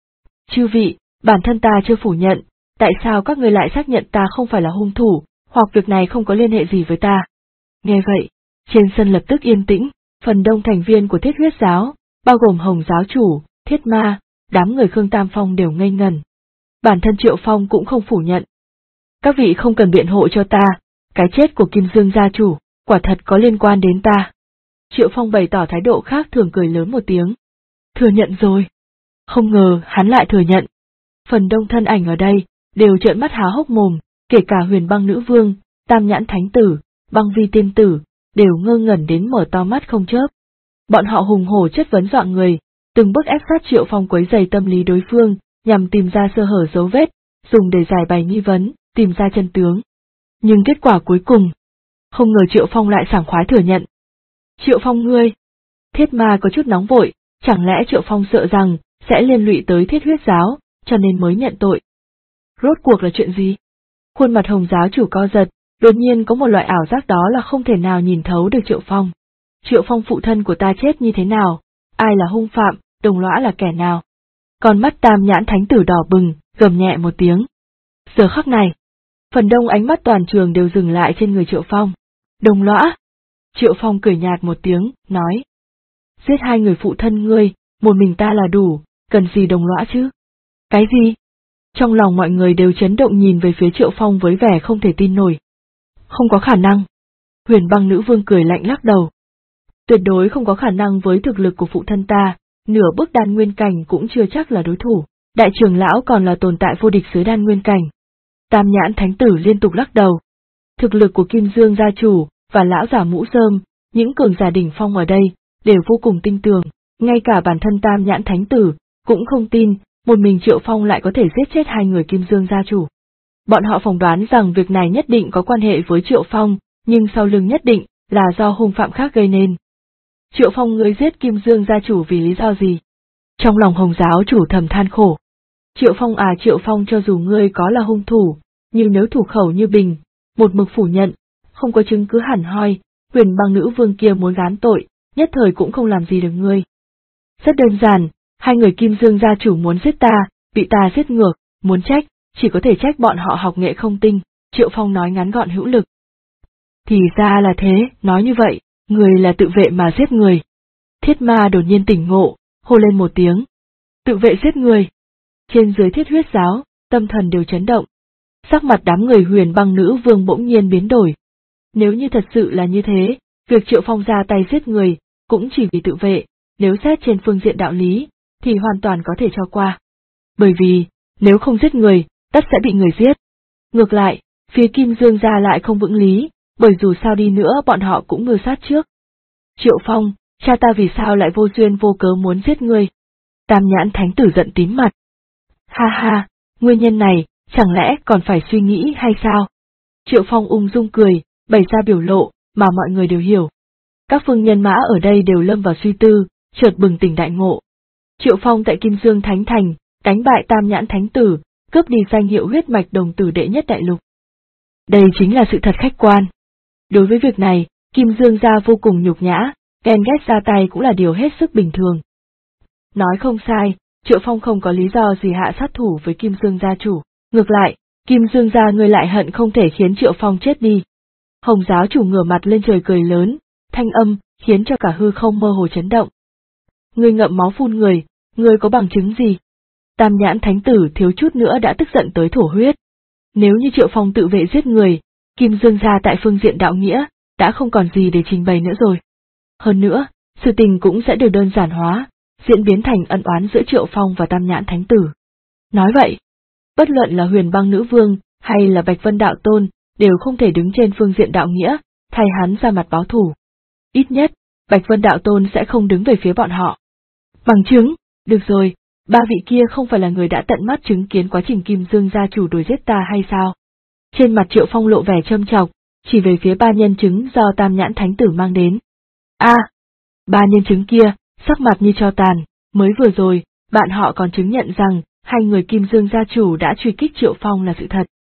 Chư vị, bản thân ta chưa phủ nhận, tại sao các người lại xác nhận ta không phải là hung thủ, hoặc việc này không có liên hệ gì với ta? Nghe vậy, trên sân lập tức yên tĩnh, phần đông thành viên của Thiết Huyết giáo, bao gồm Hồng giáo chủ, Thiết Ma, đám người Khương Tam Phong đều ngây ngẩn. Bản thân Triệu Phong cũng không phủ nhận. Các vị không cần biện hộ cho ta, cái chết của Kim Dương gia chủ, quả thật có liên quan đến ta. Triệu Phong bày tỏ thái độ khác thường cười lớn một tiếng. Thừa nhận rồi. Không ngờ hắn lại thừa nhận. Phần đông thân ảnh ở đây, đều trợn mắt há hốc mồm, kể cả Huyền Băng Nữ Vương, Tam Nhãn Thánh Tử, Băng Vi Tiên Tử, đều ngơ ngẩn đến mở to mắt không chớp. Bọn họ hùng hổ chất vấn dọa người, từng bước ép sát Triệu Phong quấy rầy tâm lý đối phương, nhằm tìm ra sơ hở dấu vết, dùng để giải bày nghi vấn, tìm ra chân tướng. Nhưng kết quả cuối cùng, không ngờ Triệu Phong lại sảng khoái thừa nhận. Triệu Phong ngươi! Thiết Ma có chút nóng vội, chẳng lẽ Triệu Phong sợ rằng sẽ liên lụy tới Thiết Huyết giáo, cho nên mới nhận tội. Rốt cuộc là chuyện gì? Khuôn mặt Hồng giáo chủ co giật, đột nhiên có một loại ảo giác đó là không thể nào nhìn thấu được Triệu Phong. Triệu Phong phụ thân của ta chết như thế nào? Ai là hung phạm, Đồng Lõa là kẻ nào? Con mắt Tam Nhãn Thánh Tử đỏ bừng, gầm nhẹ một tiếng. Giờ khắc này, phần đông ánh mắt toàn trường đều dừng lại trên người Triệu Phong. Đồng Lõa! Triệu Phong cười nhạt một tiếng, nói. Giết hai người phụ thân ngươi, một mình ta là đủ, cần gì Đồng Lõa chứ? Cái gì? Trong lòng mọi người đều chấn động nhìn về phía Triệu Phong với vẻ không thể tin nổi. Không có khả năng. Huyền Băng Nữ Vương cười lạnh lắc đầu. Tuyệt đối không có khả năng với thực lực của phụ thân ta, nửa bước đan nguyên cảnh cũng chưa chắc là đối thủ, đại trưởng lão còn là tồn tại vô địch dưới đan nguyên cảnh. Tam Nhãn Thánh Tử liên tục lắc đầu. Thực lực của Kim Dương gia chủ và lão giả mũ rơm, những cường giả đỉnh phong ở đây, đều vô cùng tin tưởng, ngay cả bản thân Tam Nhãn Thánh Tử cũng không tin, một mình Triệu Phong lại có thể giết chết hai người Kim Dương gia chủ. Bọn họ phỏng đoán rằng việc này nhất định có quan hệ với Triệu Phong, nhưng sau lưng nhất định là do hung phạm khác gây nên. Triệu Phong ngươi giết Kim Dương gia chủ vì lý do gì? Trong lòng Hồng giáo chủ thầm than khổ. Triệu Phong cho dù ngươi có là hung thủ, nhưng nếu thủ khẩu như bình, một mực phủ nhận, không có chứng cứ hẳn hoi, Huyền Băng Nữ Vương kia muốn gán tội, nhất thời cũng không làm gì được ngươi. Rất đơn giản, hai người Kim Dương gia chủ muốn giết ta, bị ta giết ngược, muốn trách, chỉ có thể trách bọn họ học nghệ không tinh, Triệu Phong nói ngắn gọn hữu lực. Thì ra là thế, nói như vậy, người là tự vệ mà giết người. Thiết Ma đột nhiên tỉnh ngộ, hô lên một tiếng. Tự vệ giết người. Trên dưới Thiết Huyết giáo, tâm thần đều chấn động. Sắc mặt đám người Huyền Băng Nữ Vương bỗng nhiên biến đổi. Nếu như thật sự là như thế, việc Triệu Phong ra tay giết người, cũng chỉ vì tự vệ, nếu xét trên phương diện đạo lý, thì hoàn toàn có thể cho qua. Bởi vì, nếu không giết người, tất sẽ bị người giết. Ngược lại, phía Kim Dương gia lại không vững lý, bởi dù sao đi nữa bọn họ cũng mưu sát trước. Triệu Phong, cha ta vì sao lại vô duyên vô cớ muốn giết ngươi? Tam Nhãn Thánh Tử giận tím mặt. Ha ha, nguyên nhân này, chẳng lẽ còn phải suy nghĩ hay sao? Triệu Phong ung dung cười, bày ra biểu lộ, mà mọi người đều hiểu. Các phương nhân mã ở đây đều lâm vào suy tư, chợt bừng tỉnh đại ngộ. Triệu Phong tại Kim Dương Thánh Thành, đánh bại Tam Nhãn Thánh Tử, cướp đi danh hiệu huyết mạch đồng tử đệ nhất đại lục. Đây chính là sự thật khách quan. Đối với việc này, Kim Dương gia vô cùng nhục nhã, ghen ghét ra tay cũng là điều hết sức bình thường. Nói không sai, Triệu Phong không có lý do gì hạ sát thủ với Kim Dương gia chủ, ngược lại, Kim Dương gia người lại hận không thể khiến Triệu Phong chết đi. Hồng giáo chủ ngửa mặt lên trời cười lớn, thanh âm, khiến cho cả hư không mơ hồ chấn động. Ngươi ngậm máu phun người, ngươi có bằng chứng gì? Tam Nhãn Thánh Tử thiếu chút nữa đã tức giận tới thổ huyết. Nếu như Triệu Phong tự vệ giết người, Kim Dương gia tại phương diện đạo nghĩa, đã không còn gì để trình bày nữa rồi. Hơn nữa, sự tình cũng sẽ được đơn giản hóa, diễn biến thành ân oán giữa Triệu Phong và Tam Nhãn Thánh Tử. Nói vậy, bất luận là Huyền Băng Nữ Vương, hay là Bạch Vân Đạo Tôn, đều không thể đứng trên phương diện đạo nghĩa, thay hắn ra mặt báo thù. Ít nhất, Bạch Vân Đạo Tôn sẽ không đứng về phía bọn họ. Bằng chứng, được rồi, ba vị kia không phải là người đã tận mắt chứng kiến quá trình Kim Dương gia chủ đuổi giết ta hay sao? Trên mặt Triệu Phong lộ vẻ châm chọc, chỉ về phía ba nhân chứng do Tam Nhãn Thánh Tử mang đến. Ba nhân chứng kia, sắc mặt như tro tàn, mới vừa rồi, bạn họ còn chứng nhận rằng, hai người Kim Dương gia chủ đã truy kích Triệu Phong là sự thật.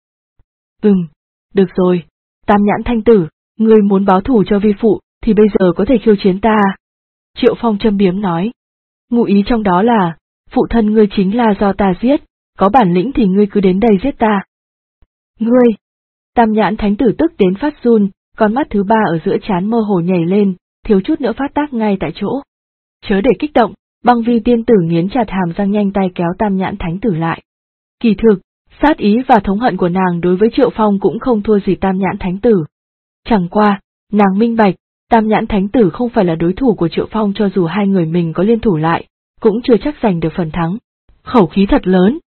Được rồi, Tam Nhãn Thánh Tử, ngươi muốn báo thù cho vi phụ, thì bây giờ có thể khiêu chiến ta. Triệu Phong châm biếm nói. Ngụ ý trong đó là, phụ thân ngươi chính là do ta giết, có bản lĩnh thì ngươi cứ đến đây giết ta. Ngươi! Tam Nhãn Thánh Tử tức đến phát run, con mắt thứ ba ở giữa trán mơ hồ nhảy lên, thiếu chút nữa phát tác ngay tại chỗ. Chớ để kích động, Băng Vi Tiên Tử nghiến chặt hàm răng nhanh tay kéo Tam Nhãn Thánh Tử lại. Kỳ thực, sát ý và thống hận của nàng đối với Triệu Phong cũng không thua gì Tam Nhãn Thánh Tử. Chẳng qua, nàng minh bạch, Tam Nhãn Thánh Tử không phải là đối thủ của Triệu Phong cho dù hai người mình có liên thủ lại, cũng chưa chắc giành được phần thắng. Khẩu khí thật lớn.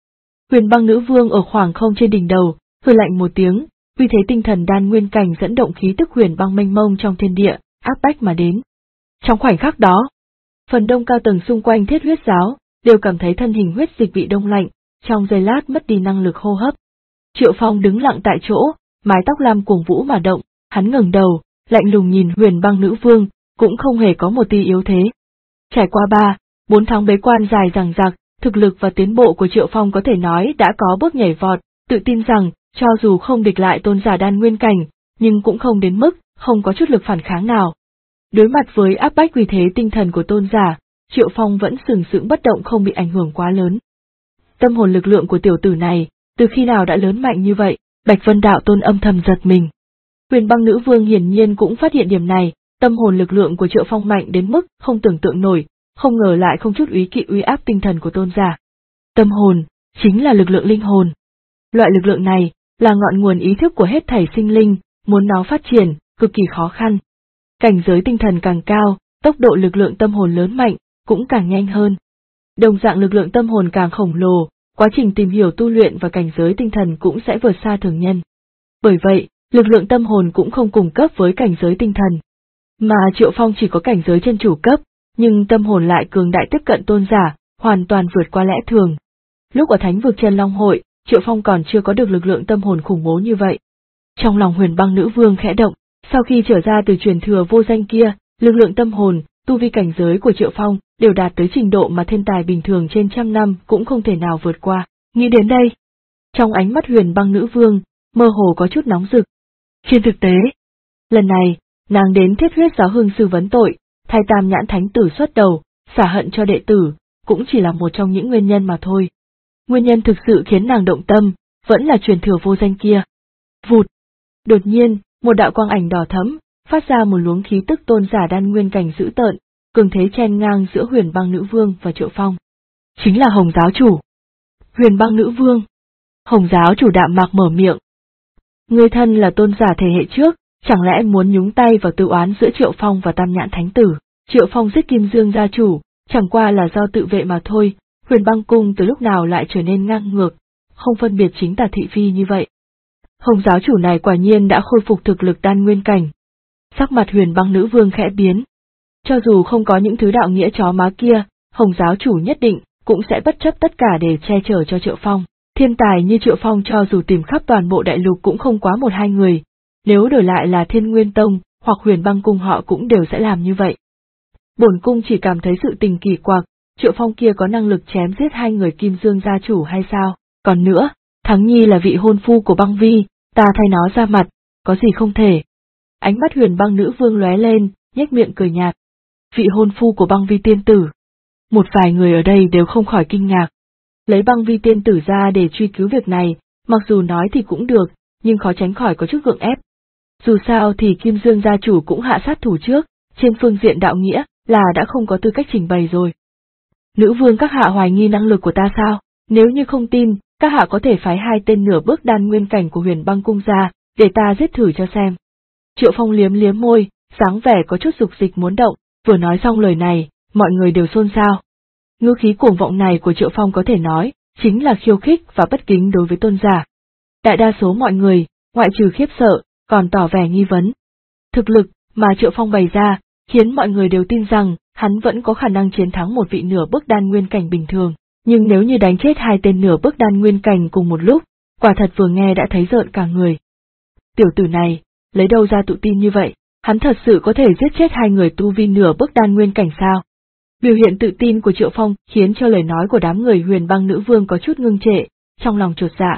Huyền Băng Nữ Vương ở khoảng không trên đỉnh đầu, hừ lạnh một tiếng, uy thế tinh thần đan nguyên cảnh dẫn động khí tức huyền băng mênh mông trong thiên địa, áp bách mà đến. Trong khoảnh khắc đó, phần đông cao tầng xung quanh Thiết Huyết Giáo đều cảm thấy thân hình huyết dịch bị đông lạnh, trong giây lát mất đi năng lực hô hấp. Triệu Phong đứng lặng tại chỗ, mái tóc lam cuồng vũ mà động, hắn ngẩng đầu, lạnh lùng nhìn Huyền Băng Nữ Vương, cũng không hề có một tia yếu thế. Trải qua 4 tháng bế quan dài dằng dặc, thực lực và tiến bộ của Triệu Phong có thể nói đã có bước nhảy vọt, tự tin rằng, cho dù không địch lại tôn giả đan nguyên cảnh, nhưng cũng không đến mức, không có chút lực phản kháng nào. Đối mặt với áp bách uy thế tinh thần của tôn giả, Triệu Phong vẫn sừng sững bất động không bị ảnh hưởng quá lớn. Tâm hồn lực lượng của tiểu tử này, từ khi nào đã lớn mạnh như vậy, Bạch Vân Đạo Tôn âm thầm giật mình. Huyền Băng Nữ Vương hiển nhiên cũng phát hiện điểm này, tâm hồn lực lượng của Triệu Phong mạnh đến mức không tưởng tượng nổi, không ngờ lại không chút úy kỵ uy áp tinh thần của tôn giả. Tâm hồn, chính là lực lượng linh hồn. Loại lực lượng này, là ngọn nguồn ý thức của hết thảy sinh linh, muốn nó phát triển, cực kỳ khó khăn. Cảnh giới tinh thần càng cao, tốc độ lực lượng tâm hồn lớn mạnh, cũng càng nhanh hơn. Đồng dạng lực lượng tâm hồn càng khổng lồ, quá trình tìm hiểu tu luyện và cảnh giới tinh thần cũng sẽ vượt xa thường nhân. Bởi vậy, lực lượng tâm hồn cũng không cùng cấp với cảnh giới tinh thần. Mà Triệu Phong chỉ có cảnh giới chân chủ cấp, nhưng tâm hồn lại cường đại tiếp cận tôn giả, hoàn toàn vượt qua lẽ thường. Lúc ở Thánh vực Chân Long Hội, Triệu Phong còn chưa có được lực lượng tâm hồn khủng bố như vậy. Trong lòng Huyền Băng Nữ Vương khẽ động, sau khi trở ra từ truyền thừa vô danh kia, lực lượng tâm hồn, tu vi cảnh giới của Triệu Phong đều đạt tới trình độ mà thiên tài bình thường trên trăm năm cũng không thể nào vượt qua. Nghĩ đến đây, trong ánh mắt Huyền Băng Nữ Vương, mơ hồ có chút nóng rực. Trên thực tế, lần này, nàng đến Thiết Huyết Giáo hương sư vấn tội, thay Tam Nhãn Thánh Tử xuất đầu, xả hận cho đệ tử, cũng chỉ là một trong những nguyên nhân mà thôi. Nguyên nhân thực sự khiến nàng động tâm, vẫn là truyền thừa vô danh kia. Vụt! Đột nhiên, một đạo quang ảnh đỏ thẫm, phát ra một luồng khí tức tôn giả đan nguyên cảnh dữ tợn, cường thế chen ngang giữa Huyền Băng Nữ Vương và Triệu Phong. Chính là Hồng Giáo Chủ. Huyền Băng Nữ Vương. Hồng Giáo Chủ đạm mạc mở miệng. Ngươi thân là tôn giả thể hệ trước, chẳng lẽ muốn nhúng tay vào tư oán giữa Triệu Phong và Tam Nhãn Thánh Tử? Triệu Phong giết Kim Dương gia chủ, chẳng qua là do tự vệ mà thôi. Huyền Băng Cung từ lúc nào lại trở nên ngang ngược, không phân biệt chính tà thị phi như vậy. Hồng Giáo Chủ này quả nhiên đã khôi phục thực lực đan nguyên cảnh. Sắc mặt Huyền Băng Nữ Vương khẽ biến. Cho dù không có những thứ đạo nghĩa chó má kia, Hồng Giáo Chủ nhất định cũng sẽ bất chấp tất cả để che chở cho Triệu Phong. Thiên tài như Triệu Phong cho dù tìm khắp toàn bộ đại lục cũng không quá 1-2 người, nếu đổi lại là Thiên Nguyên Tông hoặc Huyền Băng Cung họ cũng đều sẽ làm như vậy. Bổn cung chỉ cảm thấy sự tình kỳ quặc, Triệu Phong kia có năng lực chém giết 2 người Kim Dương gia chủ hay sao? Còn nữa, Thắng Nhi là vị hôn phu của Băng Vi, ta thay nó ra mặt, có gì không thể? Ánh mắt Huyền Băng Nữ Vương lóe lên, nhếch miệng cười nhạt. Vị hôn phu của Băng Vi tiên tử. Một vài người ở đây đều không khỏi kinh ngạc. Lấy Băng Vi tiên tử ra để truy cứu việc này, mặc dù nói thì cũng được, nhưng khó tránh khỏi có chút gượng ép. Dù sao thì Kim Dương gia chủ cũng hạ sát thủ trước, trên phương diện đạo nghĩa là đã không có tư cách trình bày rồi. Nữ vương các hạ hoài nghi năng lực của ta sao? Nếu như không tin, các hạ có thể phái 2 tên nửa bước đan nguyên cảnh của Huyền Băng Cung ra, để ta giết thử cho xem. Triệu Phong liếm liếm môi, dáng vẻ có chút dục dịch muốn động, vừa nói xong lời này, mọi người đều xôn xao. Ngữ khí cuồng vọng này của Triệu Phong có thể nói, chính là khiêu khích và bất kính đối với tôn giả. Đại đa số mọi người, ngoại trừ khiếp sợ, còn tỏ vẻ nghi vấn. Thực lực mà Triệu Phong bày ra, khiến mọi người đều tin rằng, hắn vẫn có khả năng chiến thắng một vị nửa bước đan nguyên cảnh bình thường, nhưng nếu như đánh chết 2 tên nửa bước đan nguyên cảnh cùng một lúc, quả thật vừa nghe đã thấy rợn cả người. Tiểu tử này, lấy đâu ra tự tin như vậy, hắn thật sự có thể giết chết 2 người tu vi nửa bước đan nguyên cảnh sao? Biểu hiện tự tin của Triệu Phong khiến cho lời nói của đám người Huyền Băng Nữ Vương có chút ngưng trệ, trong lòng chột dạ.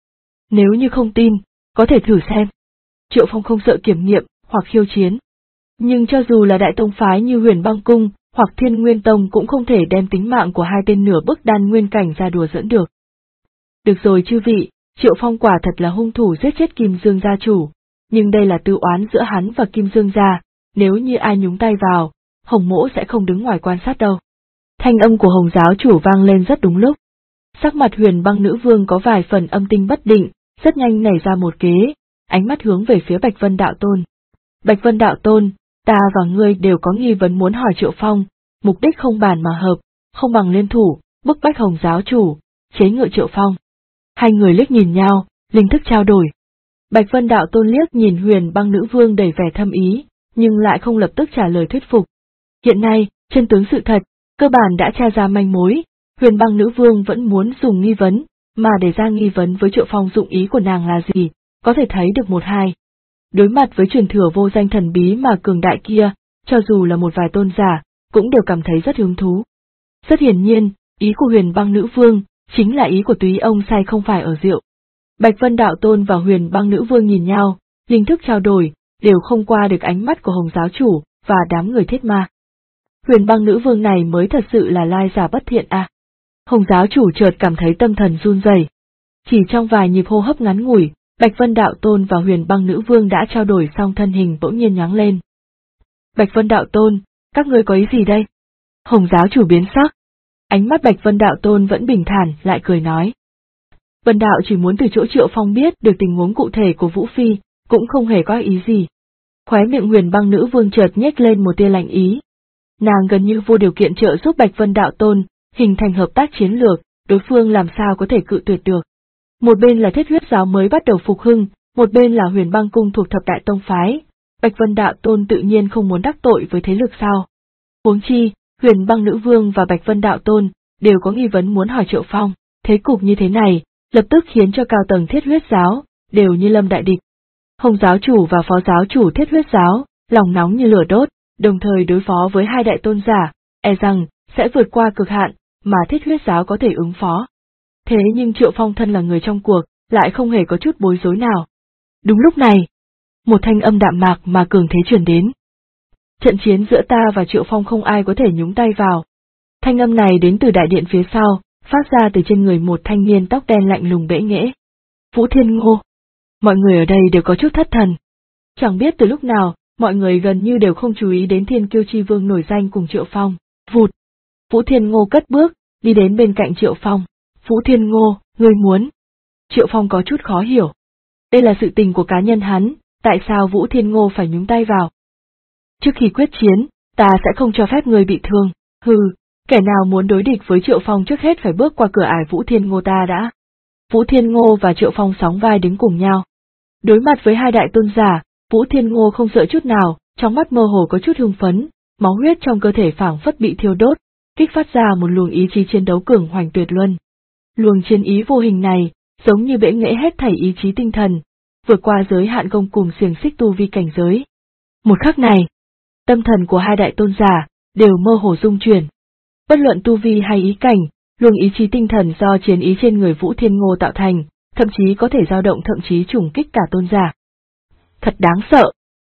Nếu như không tin, có thể thử xem. Triệu Phong không sợ kiểm nghiệm hoặc khiêu chiến. Nhưng cho dù là đại tông phái như Huyền Băng Cung hoặc Thiên Nguyên Tông cũng không thể đem tính mạng của 2 tên nửa bước đan nguyên cảnh ra đùa giỡn được. Được rồi chư vị, Triệu Phong quả thật là hung thủ giết chết Kim Dương gia chủ, nhưng đây là tư oán giữa hắn và Kim Dương gia, nếu như ai nhúng tay vào, Hồng Mỗ sẽ không đứng ngoài quan sát đâu. Thanh âm của Hồng giáo chủ vang lên rất đúng lúc. Sắc mặt Huyền Băng Nữ Vương có vài phần âm tinh bất định, rất nhanh nảy ra một kế, ánh mắt hướng về phía Bạch Vân Đạo Tôn. Bạch Vân Đạo Tôn, ta và ngươi đều có nghi vấn muốn hỏi Triệu Phong, mục đích không bàn mà hợp, không bằng liên thủ, bức bách Hồng giáo chủ, chế ngự Triệu Phong. Hai người liếc nhìn nhau, linh thức trao đổi. Bạch Vân Đạo Tôn liếc nhìn Huyền Băng Nữ Vương đầy vẻ thâm ý, nhưng lại không lập tức trả lời thuyết phục. Hiện nay, chân tướng sự thật, cơ bản đã tra ra manh mối, Huyền Băng Nữ Vương vẫn muốn dùng nghi vấn, mà để ra nghi vấn với Triệu Phong dụng ý của nàng là gì, có thể thấy được một hai. Đối mặt với truyền thừa vô danh thần bí mà cường đại kia, cho dù là một vài tôn giả, cũng đều cảm thấy rất hứng thú. Rất hiển nhiên, ý của Huyền Băng Nữ Vương, chính là ý của túy ông say không phải ở rượu. Bạch Vân Đạo Tôn và Huyền Băng Nữ Vương nhìn nhau, linh thức trao đổi, đều không qua được ánh mắt của Hồng giáo chủ và đám người thiết ma. Huyền Băng Nữ Vương này mới thật sự là lai giả bất thiện à. Hồng giáo chủ chợt cảm thấy tâm thần run rẩy. Chỉ trong vài nhịp hô hấp ngắn ngủi, Bạch Vân Đạo Tôn và Huyền Băng Nữ Vương đã trao đổi xong thân hình bỗng nhiên nhoáng lên. Bạch Vân Đạo Tôn, các ngươi có ý gì đây? Hồng giáo chủ biến sắc. Ánh mắt Bạch Vân Đạo Tôn vẫn bình thản, lại cười nói. Vân Đạo chỉ muốn từ chỗ Triệu Phong biết được tình huống cụ thể của Vũ Phi, cũng không hề có ý gì. Khóe miệng Huyền Băng Nữ Vương chợt nhếch lên một tia lạnh ý. Nàng gần như vô điều kiện trợ giúp Bạch Vân Đạo Tôn, hình thành hợp tác chiến lược, đối phương làm sao có thể cự tuyệt được. Một bên là Thiết Huyết giáo mới bắt đầu phục hưng, một bên là Huyền Băng cung thuộc thập đại tông phái, Bạch Vân Đạo Tôn tự nhiên không muốn đắc tội với thế lực sao. Huống chi, Huyền Băng Nữ Vương và Bạch Vân Đạo Tôn đều có nghi vấn muốn hỏi Triệu Phong, thế cục như thế này, lập tức khiến cho cao tầng Thiết Huyết giáo đều như lâm đại địch. Hồng giáo chủ và phó giáo chủ Thiết Huyết giáo, lòng nóng như lửa đốt, đồng thời đối phó với hai đại tôn giả, e rằng sẽ vượt qua cực hạn mà Thiết Huyết giáo có thể ứng phó. Thế nhưng Triệu Phong thân là người trong cuộc, lại không hề có chút bối rối nào. Đúng lúc này, một thanh âm đạm mạc mà cường thế truyền đến. Trận chiến giữa ta và Triệu Phong không ai có thể nhúng tay vào. Thanh âm này đến từ đại điện phía sau, phát ra từ trên người một thanh niên tóc đen lạnh lùng bẽ nghễ. Vũ Thiên Ngô. Mọi người ở đây đều có chút thất thần. Chẳng biết từ lúc nào, mọi người gần như đều không chú ý đến Thiên Kiêu Chi Vương nổi danh cùng Triệu Phong. Vụt. Vũ Thiên Ngô cất bước, đi đến bên cạnh Triệu Phong. Vũ Thiên Ngô, ngươi muốn. Triệu Phong có chút khó hiểu. Đây là sự tình của cá nhân hắn, tại sao Vũ Thiên Ngô phải nhúng tay vào? Trước khi quyết chiến, ta sẽ không cho phép ngươi bị thương, hừ, kẻ nào muốn đối địch với Triệu Phong trước hết phải bước qua cửa ải Vũ Thiên Ngô ta đã. Vũ Thiên Ngô và Triệu Phong sóng vai đứng cùng nhau. Đối mặt với hai đại tôn giả, Vũ Thiên Ngô không sợ chút nào, trong mắt mơ hồ có chút hưng phấn, máu huyết trong cơ thể phảng phất bị thiêu đốt, kích phát ra một luồng ý chí chiến đấu cường hoành tuyệt luân. Luồng chiến ý vô hình này, giống như bẽ nghễ hết thảy ý chí tinh thần, vượt qua giới hạn gông cùng xiềng xích tu vi cảnh giới. Một khắc này, tâm thần của hai đại tôn giả đều mơ hồ rung chuyển. Bất luận tu vi hay ý cảnh, luồng ý chí tinh thần do chiến ý trên người Vũ Thiên Ngô tạo thành, thậm chí có thể dao động thậm chí trùng kích cả tôn giả. Thật đáng sợ.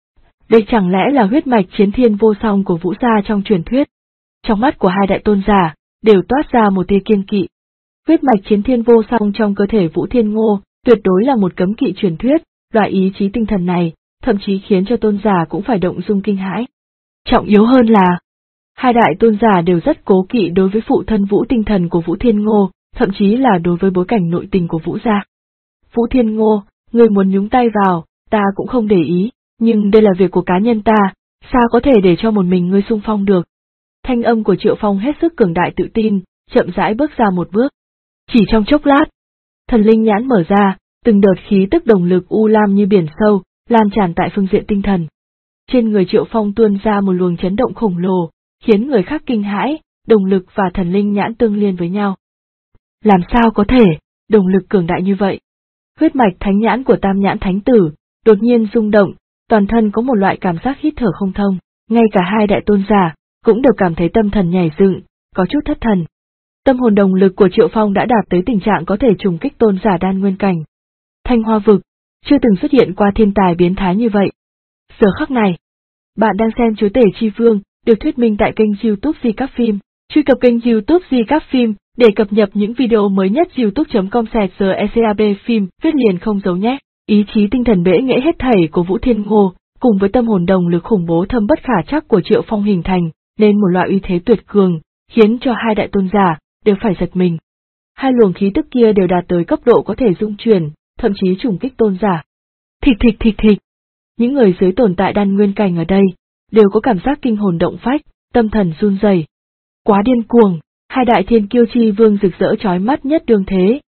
Đây chẳng lẽ là huyết mạch chiến thiên vô song của Vũ gia trong truyền thuyết? Trong mắt của hai đại tôn giả đều toát ra một tia kiên kỵ. Huyết mạch chiến thiên vô song trong cơ thể Vũ Thiên Ngô tuyệt đối là một cấm kỵ truyền thuyết, loại ý chí tinh thần này thậm chí khiến cho tôn giả cũng phải động dung kinh hãi. Trọng yếu hơn là, hai đại tôn giả đều rất cố kỵ đối với phụ thân Vũ tinh thần của Vũ Thiên Ngô, thậm chí là đối với bối cảnh nội tình của Vũ gia. Vũ Thiên Ngô, ngươi muốn nhúng tay vào, ta cũng không để ý, nhưng đây là việc của cá nhân ta, sao có thể để cho một mình ngươi xung phong được. Thanh âm của Triệu Phong hết sức cường đại tự tin, chậm rãi bước ra một bước. Chỉ trong chốc lát, thần linh nhãn mở ra, từng đợt khí tức đồng lực u lam như biển sâu, lan tràn tại phương diện tinh thần. Trên người Triệu Phong tuôn ra một luồng chấn động khổng lồ, khiến người khác kinh hãi, đồng lực và thần linh nhãn tương liên với nhau. Làm sao có thể, đồng lực cường đại như vậy? Huyết mạch thánh nhãn của Tam Nhãn Thánh Tử đột nhiên rung động, toàn thân có một loại cảm giác hít thở không thông, ngay cả hai đại tôn giả cũng đều cảm thấy tâm thần nhảy dựng, có chút thất thần. Tâm hồn đồng lực của Triệu Phong đã đạt tới tình trạng có thể trùng kích tôn giả đan nguyên cảnh. Thanh Hoa vực, chưa từng xuất hiện qua thiên tài biến thái như vậy. Giờ khắc này, bạn đang xem Chúa Tể Chi Vương, được thuyết minh tại kênh YouTube Recap Phim. Truy cập kênh YouTube Recap Phim để cập nhật những video mới nhất. youtube.com/recap phim viết liền không dấu nhé. Ý chí tinh thần bẽ nghễ hết thảy của Vũ Thiên Ngô, cùng với tâm hồn đồng lực khủng bố thâm bất khả trắc của Triệu Phong hình thành, nên một loại uy thế tuyệt cường, khiến cho hai đại tôn giả đều phải giật mình. Hai luồng khí tức kia đều đạt tới cấp độ có thể dung chuyển, thậm chí trùng kích tôn giả. Thịch thịch thịch thịch. Những người dưới tồn tại đan nguyên cảnh ở đây đều có cảm giác kinh hồn động phách, tâm thần run rẩy. Quá điên cuồng, hai đại thiên kiêu chi vương rực rỡ chói mắt nhất đương thế,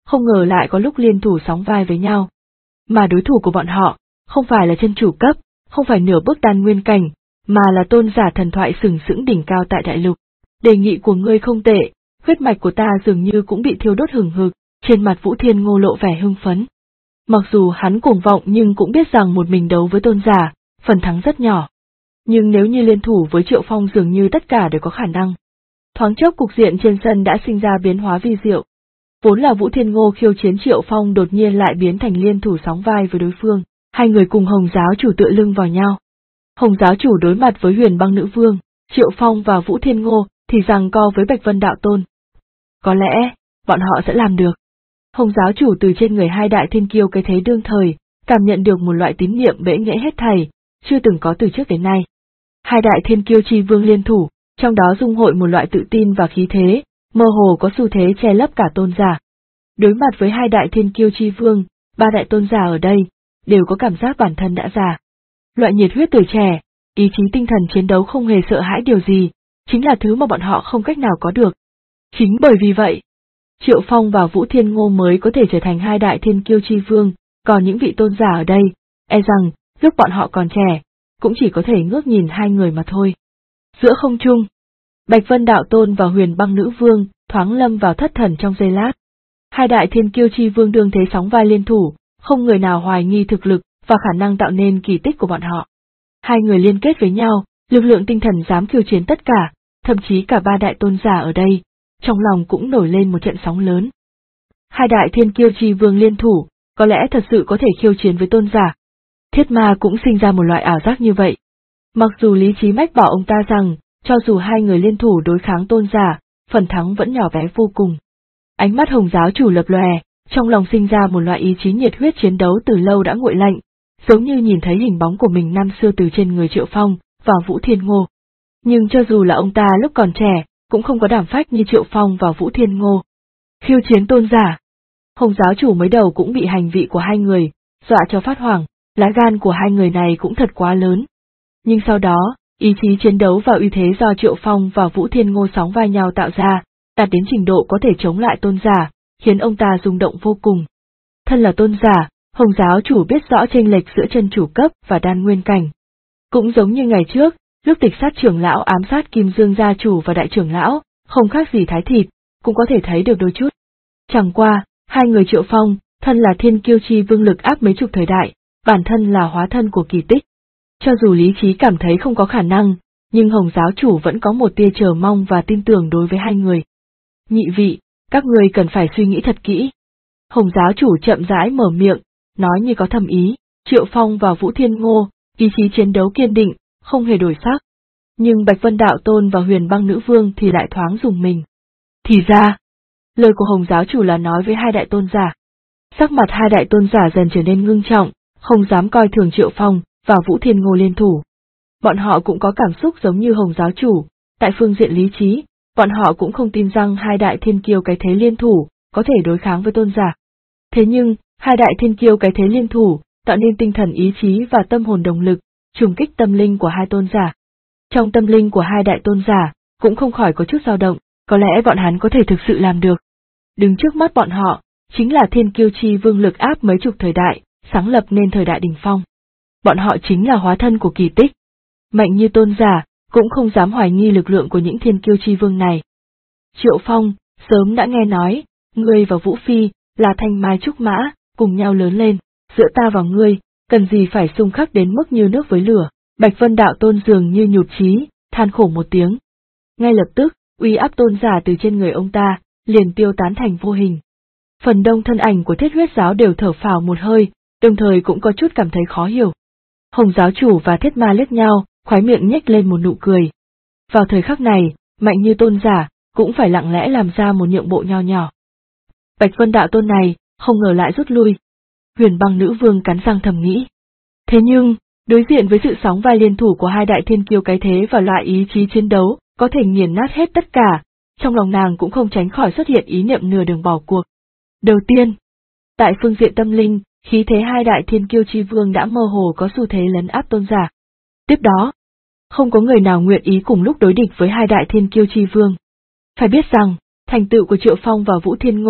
không ngờ lại có lúc liên thủ sóng vai với nhau. Mà đối thủ của bọn họ, không phải là chân chủ cấp, không phải nửa bước đan nguyên cảnh, mà là tôn giả thần thoại sừng sững đỉnh cao tại đại lục. Đề nghị của ngươi không tệ, huyết mạch của ta dường như cũng bị thiêu đốt hừng hực, trên mặt Vũ Thiên Ngô lộ vẻ hưng phấn. Mặc dù hắn cuồng vọng nhưng cũng biết rằng một mình đấu với tôn giả, phần thắng rất nhỏ. Nhưng nếu như liên thủ với Triệu Phong dường như tất cả đều có khả năng. Thoáng chốc cục diện trên sân đã sinh ra biến hóa vi diệu. Vốn là Vũ Thiên Ngô khiêu chiến Triệu Phong đột nhiên lại biến thành liên thủ sóng vai với đối phương, hai người cùng Hồng giáo chủ tựa lưng vào nhau. Hồng giáo chủ đối mặt với Huyền Băng Nữ Vương, Triệu Phong và Vũ Thiên Ngô thì giằng co với Bạch Vân Đạo Tôn. Có lẽ, bọn họ sẽ làm được. Hồng giáo chủ từ trên người hai đại thiên kiêu cái thế đương thời, cảm nhận được một loại tín niệm bẽ nghẽ hết thảy, chưa từng có từ trước đến nay. Hai đại thiên kiêu chi vương liên thủ, trong đó dung hội một loại tự tin và khí thế, mơ hồ có xu thế che lấp cả tôn giả. Đối mặt với hai đại thiên kiêu chi vương, ba đại tôn giả ở đây, đều có cảm giác bản thân đã già. Loại nhiệt huyết tuổi trẻ, ý chí tinh thần chiến đấu không hề sợ hãi điều gì, chính là thứ mà bọn họ không cách nào có được. Chính bởi vì vậy, Triệu Phong và Vũ Thiên Ngô mới có thể trở thành hai đại thiên kiêu chi vương, còn những vị tôn giả ở đây, e rằng, lúc bọn họ còn trẻ, cũng chỉ có thể ngước nhìn hai người mà thôi. Giữa không trung, Bạch Vân Đạo Tôn và Huyền Băng Nữ Vương thoáng lâm vào thất thần trong giây lát. Hai đại thiên kiêu chi vương đương thế sóng vai liên thủ, không người nào hoài nghi thực lực và khả năng tạo nên kỳ tích của bọn họ. Hai người liên kết với nhau, lực lượng tinh thần dám khiêu chiến tất cả, thậm chí cả ba đại tôn giả ở đây, trong lòng cũng nổi lên một trận sóng lớn. Hai đại thiên kiêu chi vương liên thủ, có lẽ thật sự có thể khiêu chiến với tôn giả. Thiết Ma cũng sinh ra một loại ảo giác như vậy. Mặc dù lý trí mách bảo ông ta rằng, cho dù hai người liên thủ đối kháng tôn giả, phần thắng vẫn nhỏ bé vô cùng. Ánh mắt Hồng giáo chủ lập lòe, trong lòng sinh ra một loại ý chí nhiệt huyết chiến đấu từ lâu đã nguội lạnh, giống như nhìn thấy hình bóng của mình năm xưa từ trên người Triệu Phong và Vũ Thiên Ngô. Nhưng cho dù là ông ta lúc còn trẻ, cũng không có đảm phách như Triệu Phong và Vũ Thiên Ngô. Khiêu chiến tôn giả. Hồng giáo chủ mới đầu cũng bị hành vị của hai người, dọa cho phát hoảng, lá gan của hai người này cũng thật quá lớn. Nhưng sau đó, ý chí chiến đấu và uy thế do Triệu Phong và Vũ Thiên Ngô sóng vai nhau tạo ra, đạt đến trình độ có thể chống lại tôn giả, khiến ông ta rung động vô cùng. Thân là tôn giả, Hồng giáo chủ biết rõ chênh lệch giữa chân chủ cấp và đan nguyên cảnh. Cũng giống như ngày trước, lúc Tịch Sát trưởng lão ám sát Kim Dương gia chủ và đại trưởng lão, không khác gì thái thịt, cũng có thể thấy được đôi chút. Chẳng qua, hai người Triệu Phong, thân là thiên kiêu chi vương lực áp mấy chục thời đại, bản thân là hóa thân của kỳ tích. Cho dù lý trí cảm thấy không có khả năng, nhưng Hồng giáo chủ vẫn có một tia chờ mong và tin tưởng đối với hai người. Nhị vị, các người cần phải suy nghĩ thật kỹ. Hồng giáo chủ chậm rãi mở miệng, nói như có thầm ý, Triệu Phong và Vũ Thiên Ngô, ý chí chiến đấu kiên định, không hề đổi sắc. Nhưng Bạch Vân Đạo Tôn và Huyền Băng Nữ Vương thì lại thoáng rùng mình. Thì ra, lời của Hồng giáo chủ là nói với hai đại tôn giả. Sắc mặt hai đại tôn giả dần trở nên ngưng trọng, không dám coi thường Triệu Phong và Vũ Thiên Ngô liên thủ. Bọn họ cũng có cảm xúc giống như Hồng giáo chủ, tại phương diện lý trí, bọn họ cũng không tin rằng hai đại thiên kiêu cái thế liên thủ, có thể đối kháng với tôn giả. Thế nhưng, hai đại thiên kiêu cái thế liên thủ, tạo nên tinh thần ý chí và tâm hồn đồng lực, trùng kích tâm linh của hai tôn giả. Trong tâm linh của hai đại tôn giả, cũng không khỏi có chút dao động, có lẽ bọn hắn có thể thực sự làm được. Đứng trước mắt bọn họ, chính là thiên kiêu chi vương lực áp mấy chục thời đại, sáng lập nên thời đại đỉnh phong. Bọn họ chính là hóa thân của kỳ tích. Mạnh như tôn giả, cũng không dám hoài nghi lực lượng của những thiên kiêu chi vương này. Triệu Phong, sớm đã nghe nói, ngươi và Vũ Phi, là thanh mai trúc mã, cùng nhau lớn lên, giữa ta và ngươi, cần gì phải xung khắc đến mức như nước với lửa. Bạch Vân Đạo Tôn dường như nhụt chí, than khổ một tiếng. Ngay lập tức, uy áp tôn giả từ trên người ông ta, liền tiêu tán thành vô hình. Phần đông thân ảnh của Thiết Huyết giáo đều thở phào một hơi, đồng thời cũng có chút cảm thấy khó hiểu. Hồng giáo chủ và Thiết Ma liếc nhau, khóe miệng nhếch lên một nụ cười. Vào thời khắc này, mạnh như tôn giả, cũng phải lặng lẽ làm ra một nhượng bộ nho nhỏ. Bạch Vân Đạo Tôn này, không ngờ lại rút lui. Huyền Băng Nữ Vương cắn răng thầm nghĩ. Thế nhưng, đối diện với sự sóng vai liên thủ của hai đại thiên kiêu cái thế và loại ý chí chiến đấu, có thể nghiền nát hết tất cả, trong lòng nàng cũng không tránh khỏi xuất hiện ý niệm nửa đường bỏ cuộc. Đầu tiên, tại phương diện tâm linh, khí thế hai đại thiên kiêu chi vương đã mơ hồ có xu thế lấn áp tôn giả. Tiếp đó, không có người nào nguyện ý cùng lúc đối địch với hai đại thiên kiêu chi vương. Phải biết rằng, thành tựu của Triệu Phong và Vũ Thiên Ngô,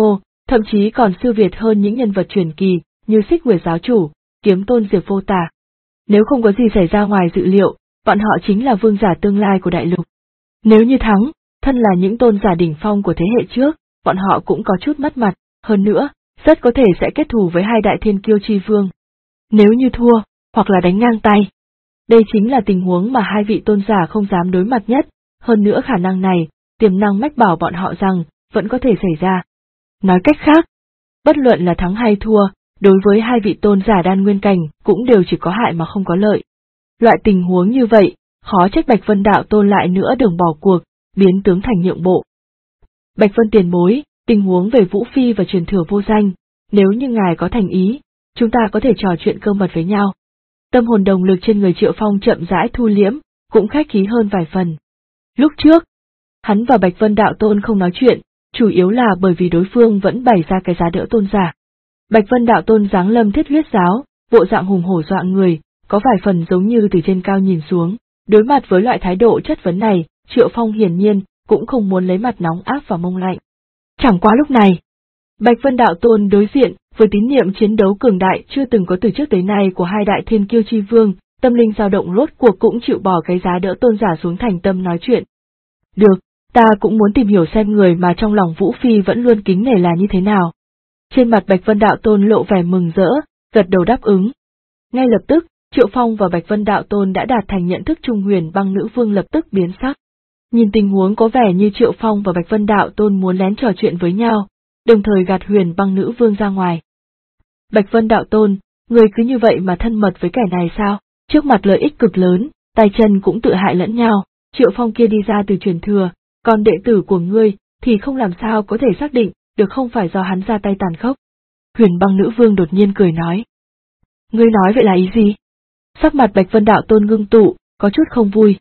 thậm chí còn siêu việt hơn những nhân vật truyền kỳ như Xích Nguyệt giáo chủ, Kiếm Tôn Diệp Vô Tả. Nếu không có gì xảy ra ngoài dự liệu, bọn họ chính là vương giả tương lai của đại lục. Nếu như thắng, thân là những tôn giả đỉnh phong của thế hệ trước, bọn họ cũng có chút mất mặt, hơn nữa, rất có thể sẽ kết thù với hai đại thiên kiêu chi vương. Nếu như thua, hoặc là đánh ngang tay. Đây chính là tình huống mà hai vị tôn giả không dám đối mặt nhất, hơn nữa khả năng này, tiềm năng mách bảo bọn họ rằng, vẫn có thể xảy ra. Nói cách khác, bất luận là thắng hay thua, đối với hai vị tôn giả đan nguyên cảnh cũng đều chỉ có hại mà không có lợi. Loại tình huống như vậy, khó trách Bạch Vân đạo tôn lại nữa đường bỏ cuộc, biến tướng thành nhượng bộ. Bạch Vân tiền bối, tình huống về Vũ Phi và truyền thừa vô danh, nếu như ngài có thành ý, chúng ta có thể trò chuyện cơ mật với nhau. Tâm hồn đồng lực trên người Triệu Phong chậm rãi thu liễm, cũng khách khí hơn vài phần. Lúc trước, hắn và Bạch Vân đạo tôn không nói chuyện, chủ yếu là bởi vì đối phương vẫn bày ra cái giá đỡ tôn giả. Bạch Vân đạo tôn giáng lâm thiết huyết giáo, bộ dạng hùng hổ dọa người, có vài phần giống như từ trên cao nhìn xuống. Đối mặt với loại thái độ chất vấn này, Triệu Phong hiển nhiên cũng không muốn lấy mặt nóng áp vào mông lạnh. Chẳng qua lúc này, Bạch Vân đạo tôn đối diện với tín niệm chiến đấu cường đại chưa từng có từ trước tới nay của hai đại thiên kiêu chi vương, tâm linh dao động rốt cuộc cũng chịu bỏ cái giá đỡ tôn giả xuống thành tâm nói chuyện. Được, ta cũng muốn tìm hiểu xem người mà trong lòng Vũ Phi vẫn luôn kính nể là như thế nào. Trên mặt Bạch Vân đạo tôn lộ vẻ mừng rỡ, gật đầu đáp ứng. Ngay lập tức, Triệu Phong và Bạch Vân đạo tôn đã đạt thành nhận thức chung. Huyền Băng nữ vương lập tức biến sắc. Nhìn tình huống có vẻ như Triệu Phong và Bạch Vân đạo tôn muốn lén trò chuyện với nhau, đồng thời gạt Huyền Băng nữ vương ra ngoài. Bạch Vân đạo tôn, người cứ như vậy mà thân mật với kẻ này sao? Trước mặt lợi ích cực lớn, tay chân cũng tự hại lẫn nhau, Triệu Phong kia đi ra từ truyền thừa, còn đệ tử của ngươi thì không làm sao có thể xác định được không phải do hắn ra tay tàn khốc. Huyền Băng nữ vương đột nhiên cười nói. Ngươi nói vậy là ý gì? Sắc mặt Bạch Vân đạo tôn ngưng tụ, có chút không vui.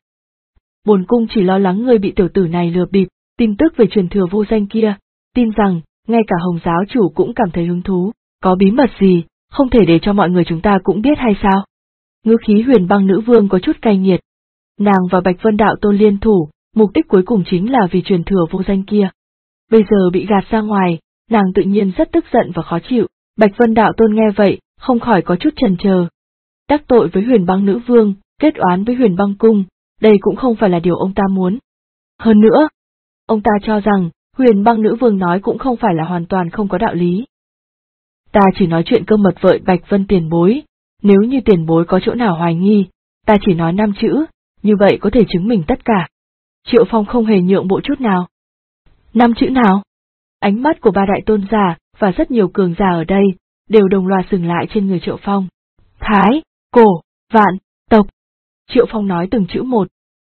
Bổn cung chỉ lo lắng ngươi bị tiểu tử này lừa bịp, tin tức về truyền thừa vô danh kia, tin rằng, ngay cả Hồng giáo chủ cũng cảm thấy hứng thú, có bí mật gì, không thể để cho mọi người chúng ta cũng biết hay sao? Ngữ khí Huyền Băng nữ vương có chút cay nghiệt. Nàng và Bạch Vân đạo tôn liên thủ, mục đích cuối cùng chính là vì truyền thừa vô danh kia. Bây giờ bị gạt ra ngoài, nàng tự nhiên rất tức giận và khó chịu. Bạch Vân đạo tôn nghe vậy, không khỏi có chút chần chờ. Đắc tội với Huyền Băng nữ vương, kết oán với Huyền Băng cung, đây cũng không phải là điều ông ta muốn. Hơn nữa, ông ta cho rằng, Huyền Băng nữ vương nói cũng không phải là hoàn toàn không có đạo lý. Ta chỉ nói chuyện cơ mật với Bạch Vân tiền bối, nếu như tiền bối có chỗ nào hoài nghi, ta chỉ nói 5 chữ, như vậy có thể chứng minh tất cả. Triệu Phong không hề nhượng bộ chút nào. 5 chữ nào? Ánh mắt của ba đại tôn giả, và rất nhiều cường giả ở đây, đều đồng loạt dừng lại trên người Triệu Phong. Thái, cổ, vạn, tộc. Triệu Phong nói từng chữ một.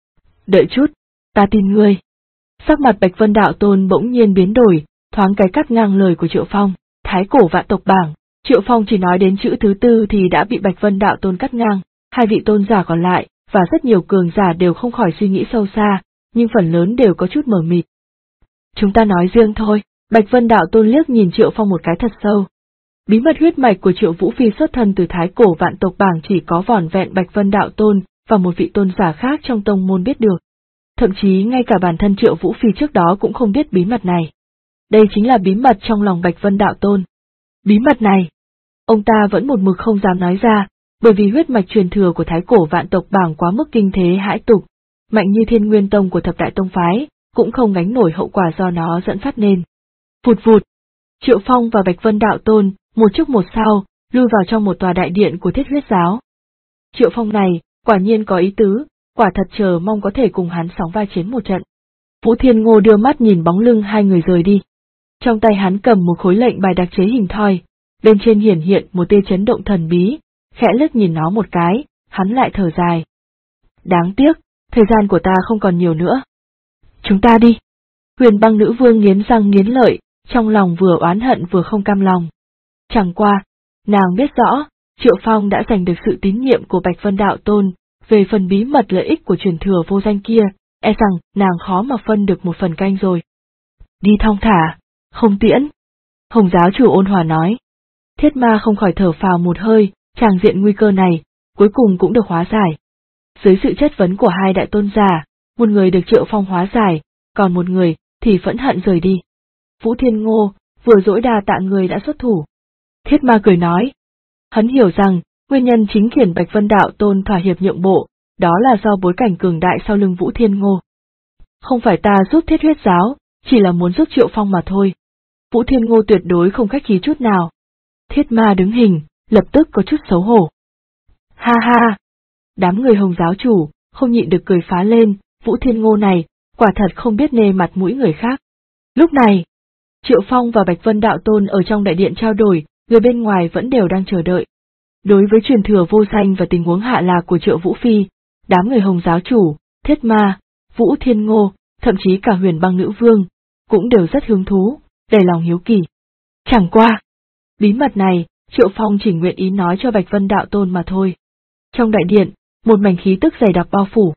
Đợi chút, ta tin ngươi. Sắc mặt Bạch Vân đạo tôn bỗng nhiên biến đổi, thoáng cái cắt ngang lời của Triệu Phong. Thái cổ vạn tộc bảng, Triệu Phong chỉ nói đến chữ thứ tư thì đã bị Bạch Vân đạo tôn cắt ngang. Hai vị tôn giả còn lại, và rất nhiều cường giả đều không khỏi suy nghĩ sâu xa, nhưng phần lớn đều có chút mờ mịt. Chúng ta nói riêng thôi, Bạch Vân đạo tôn liếc nhìn Triệu Phong một cái thật sâu. Bí mật huyết mạch của Triệu Vũ Phi xuất thân từ thái cổ vạn tộc bảng chỉ có vỏn vẹn Bạch Vân đạo tôn và một vị tôn giả khác trong tông môn biết được. Thậm chí ngay cả bản thân Triệu Vũ Phi trước đó cũng không biết bí mật này. Đây chính là bí mật trong lòng Bạch Vân đạo tôn. Bí mật này, ông ta vẫn một mực không dám nói ra, bởi vì huyết mạch truyền thừa của thái cổ vạn tộc bảng quá mức kinh thế hãi tục, mạnh như Thiên Nguyên Tông của thập đại tông phái, cũng không gánh nổi hậu quả do nó dẫn phát nên. Vụt vụt, Triệu Phong và Bạch Vân đạo tôn, một trước một sau, lui vào trong một tòa đại điện của Thiết Huyết giáo. Triệu Phong này, quả nhiên có ý tứ, quả thật chờ mong có thể cùng hắn sóng vai chiến một trận. Vũ Thiên Ngô đưa mắt nhìn bóng lưng hai người rời đi. Trong tay hắn cầm một khối lệnh bài đặc chế hình thoi, bên trên hiển hiện một tia chấn động thần bí, khẽ lướt nhìn nó một cái, hắn lại thở dài. Đáng tiếc, thời gian của ta không còn nhiều nữa. Chúng ta đi. Huyền Băng nữ vương nghiến răng nghiến lợi, trong lòng vừa oán hận vừa không cam lòng. Chẳng qua, nàng biết rõ, Triệu Phong đã giành được sự tín nhiệm của Bạch Vân đạo tôn, về phần bí mật lợi ích của truyền thừa vô danh kia, e rằng nàng khó mà phân được một phần canh rồi. Đi thong thả, không tiễn. Hồng giáo chủ ôn hòa nói. Thiết Ma không khỏi thở phào một hơi, tràng diện nguy cơ này, cuối cùng cũng được hóa giải. Dưới sự chất vấn của hai đại tôn giả, một người được Triệu Phong hóa giải, còn một người thì phẫn hận rời đi. Vũ Thiên Ngô, vừa dỗi đà tạ người đã xuất thủ. Thiết Ma cười nói. Hắn hiểu rằng, nguyên nhân chính khiến Bạch Vân Đạo Tôn thỏa hiệp nhượng bộ, đó là do bối cảnh cường đại sau lưng Vũ Thiên Ngô. Không phải ta giúp Thiết Huyết giáo, chỉ là muốn giúp Triệu Phong mà thôi. Vũ Thiên Ngô tuyệt đối không khách khí chút nào. Thiết Ma đứng hình, lập tức có chút xấu hổ. Ha ha! Đám người Hồng giáo chủ, không nhịn được cười phá lên, Vũ Thiên Ngô này, quả thật không biết nề mặt mũi người khác. Lúc này, Triệu Phong và Bạch Vân Đạo Tôn ở trong đại điện trao đổi, người bên ngoài vẫn đều đang chờ đợi. Đối với truyền thừa vô danh và tình huống hạ lạc của Triệu Vũ Phi, đám người Hồng giáo chủ, Thiết Ma, Vũ Thiên Ngô, thậm chí cả Huyền Băng Nữ Vương, cũng đều rất hứng thú, đầy lòng hiếu kỳ. Chẳng qua, bí mật này, Triệu Phong chỉ nguyện ý nói cho Bạch Vân Đạo Tôn mà thôi. Trong đại điện, một mảnh khí tức dày đặc bao phủ.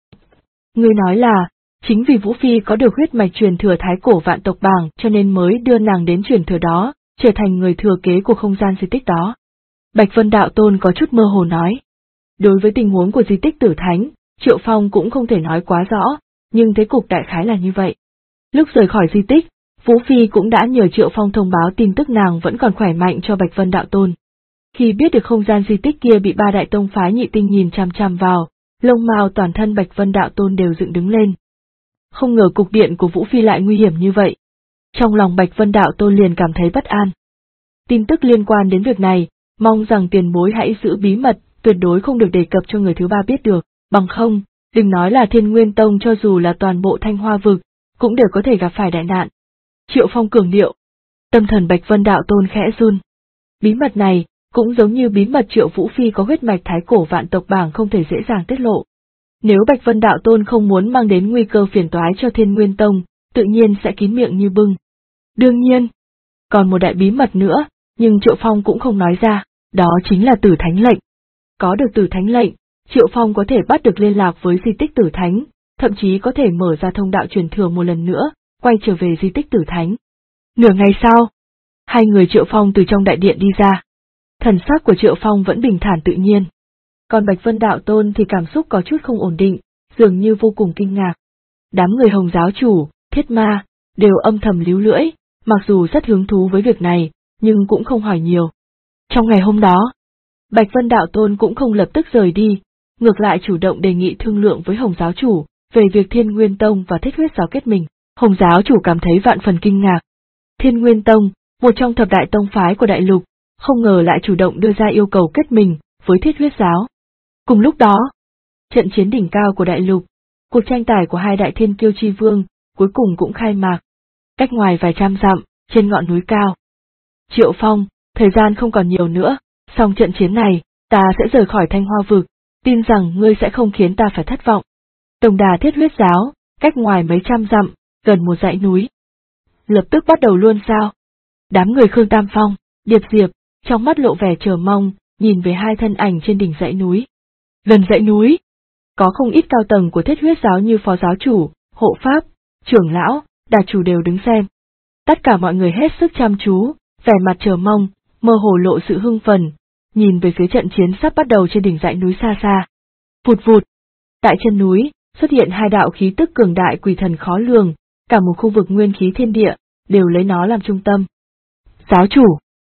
Ngươi nói là, chính vì Vũ Phi có được huyết mạch truyền thừa thái cổ vạn tộc bảng cho nên mới đưa nàng đến truyền thừa đó, trở thành người thừa kế của không gian di tích đó. Bạch Vân Đạo Tôn có chút mơ hồ nói. Đối với tình huống của di tích Tử Thánh, Triệu Phong cũng không thể nói quá rõ, nhưng thế cục đại khái là như vậy. Lúc rời khỏi di tích, Vũ Phi cũng đã nhờ Triệu Phong thông báo tin tức nàng vẫn còn khỏe mạnh cho Bạch Vân Đạo Tôn. Khi biết được không gian di tích kia bị ba đại tông phái nhị tinh nhìn chằm chằm vào, lông mao toàn thân Bạch Vân Đạo Tôn đều dựng đứng lên. Không ngờ cục điện của Vũ Phi lại nguy hiểm như vậy. Trong lòng Bạch Vân Đạo Tôn liền cảm thấy bất an. Tin tức liên quan đến việc này, mong rằng tiền bối hãy giữ bí mật, tuyệt đối không được đề cập cho người thứ ba biết được, bằng không, đừng nói là Thiên Nguyên Tông cho dù là toàn bộ Thanh Hoa vực, cũng đều có thể gặp phải đại nạn. Triệu Phong cường điệu. Tâm thần Bạch Vân Đạo Tôn khẽ run. Bí mật này, cũng giống như bí mật Triệu Vũ Phi có huyết mạch thái cổ vạn tộc bảng không thể dễ dàng tiết lộ. Nếu Bạch Vân Đạo Tôn không muốn mang đến nguy cơ phiền toái cho Thiên Nguyên Tông, tự nhiên sẽ kín miệng như bưng. Đương nhiên, còn một đại bí mật nữa, nhưng Triệu Phong cũng không nói ra, đó chính là Tử Thánh lệnh. Có được Tử Thánh lệnh, Triệu Phong có thể bắt được liên lạc với di tích Tử Thánh, thậm chí có thể mở ra thông đạo truyền thừa một lần nữa, quay trở về di tích Tử Thánh. Nửa ngày sau, hai người Triệu Phong từ trong đại điện đi ra. Thần sắc của Triệu Phong vẫn bình thản tự nhiên. Còn Bạch Vân Đạo Tôn thì cảm xúc có chút không ổn định, dường như vô cùng kinh ngạc. Đám người Hồng giáo chủ, Thiết Ma, đều âm thầm líu lưỡi, mặc dù rất hứng thú với việc này, nhưng cũng không hỏi nhiều. Trong ngày hôm đó, Bạch Vân Đạo Tôn cũng không lập tức rời đi, ngược lại chủ động đề nghị thương lượng với Hồng giáo chủ, về việc Thiên Nguyên Tông và Thiết Huyết giáo kết mình. Hồng giáo chủ cảm thấy vạn phần kinh ngạc. Thiên Nguyên Tông, một trong thập đại tông phái của đại lục, không ngờ lại chủ động đưa ra yêu cầu kết mình với Thiết Huyết giáo. Cùng lúc đó, trận chiến đỉnh cao của đại lục, cuộc tranh tài của hai đại thiên kiêu chi vương, cuối cùng cũng khai mạc. Cách ngoài vài trăm dặm, trên ngọn núi cao. Triệu Phong, thời gian không còn nhiều nữa, xong trận chiến này, ta sẽ rời khỏi Thanh Hoa vực, tin rằng ngươi sẽ không khiến ta phải thất vọng. Tổng đà Thiết Huyết giáo, cách ngoài mấy trăm dặm, gần một dãy núi. Lập tức bắt đầu luôn sao? Đám người Khương Tam Phong, Điệp Diệp, trong mắt lộ vẻ chờ mong, nhìn về hai thân ảnh trên đỉnh dãy núi. Gần dãy núi, có không ít cao tầng của Thiết Huyết giáo như phó giáo chủ, hộ pháp, trưởng lão, đà chủ đều đứng xem. Tất cả mọi người hết sức chăm chú, vẻ mặt chờ mong, mơ hồ lộ sự hưng phấn, nhìn về phía trận chiến sắp bắt đầu trên đỉnh dãy núi xa xa. Vụt vụt, tại chân núi, xuất hiện hai đạo khí tức cường đại quỷ thần khó lường, cả một khu vực nguyên khí thiên địa, đều lấy nó làm trung tâm. Giáo chủ,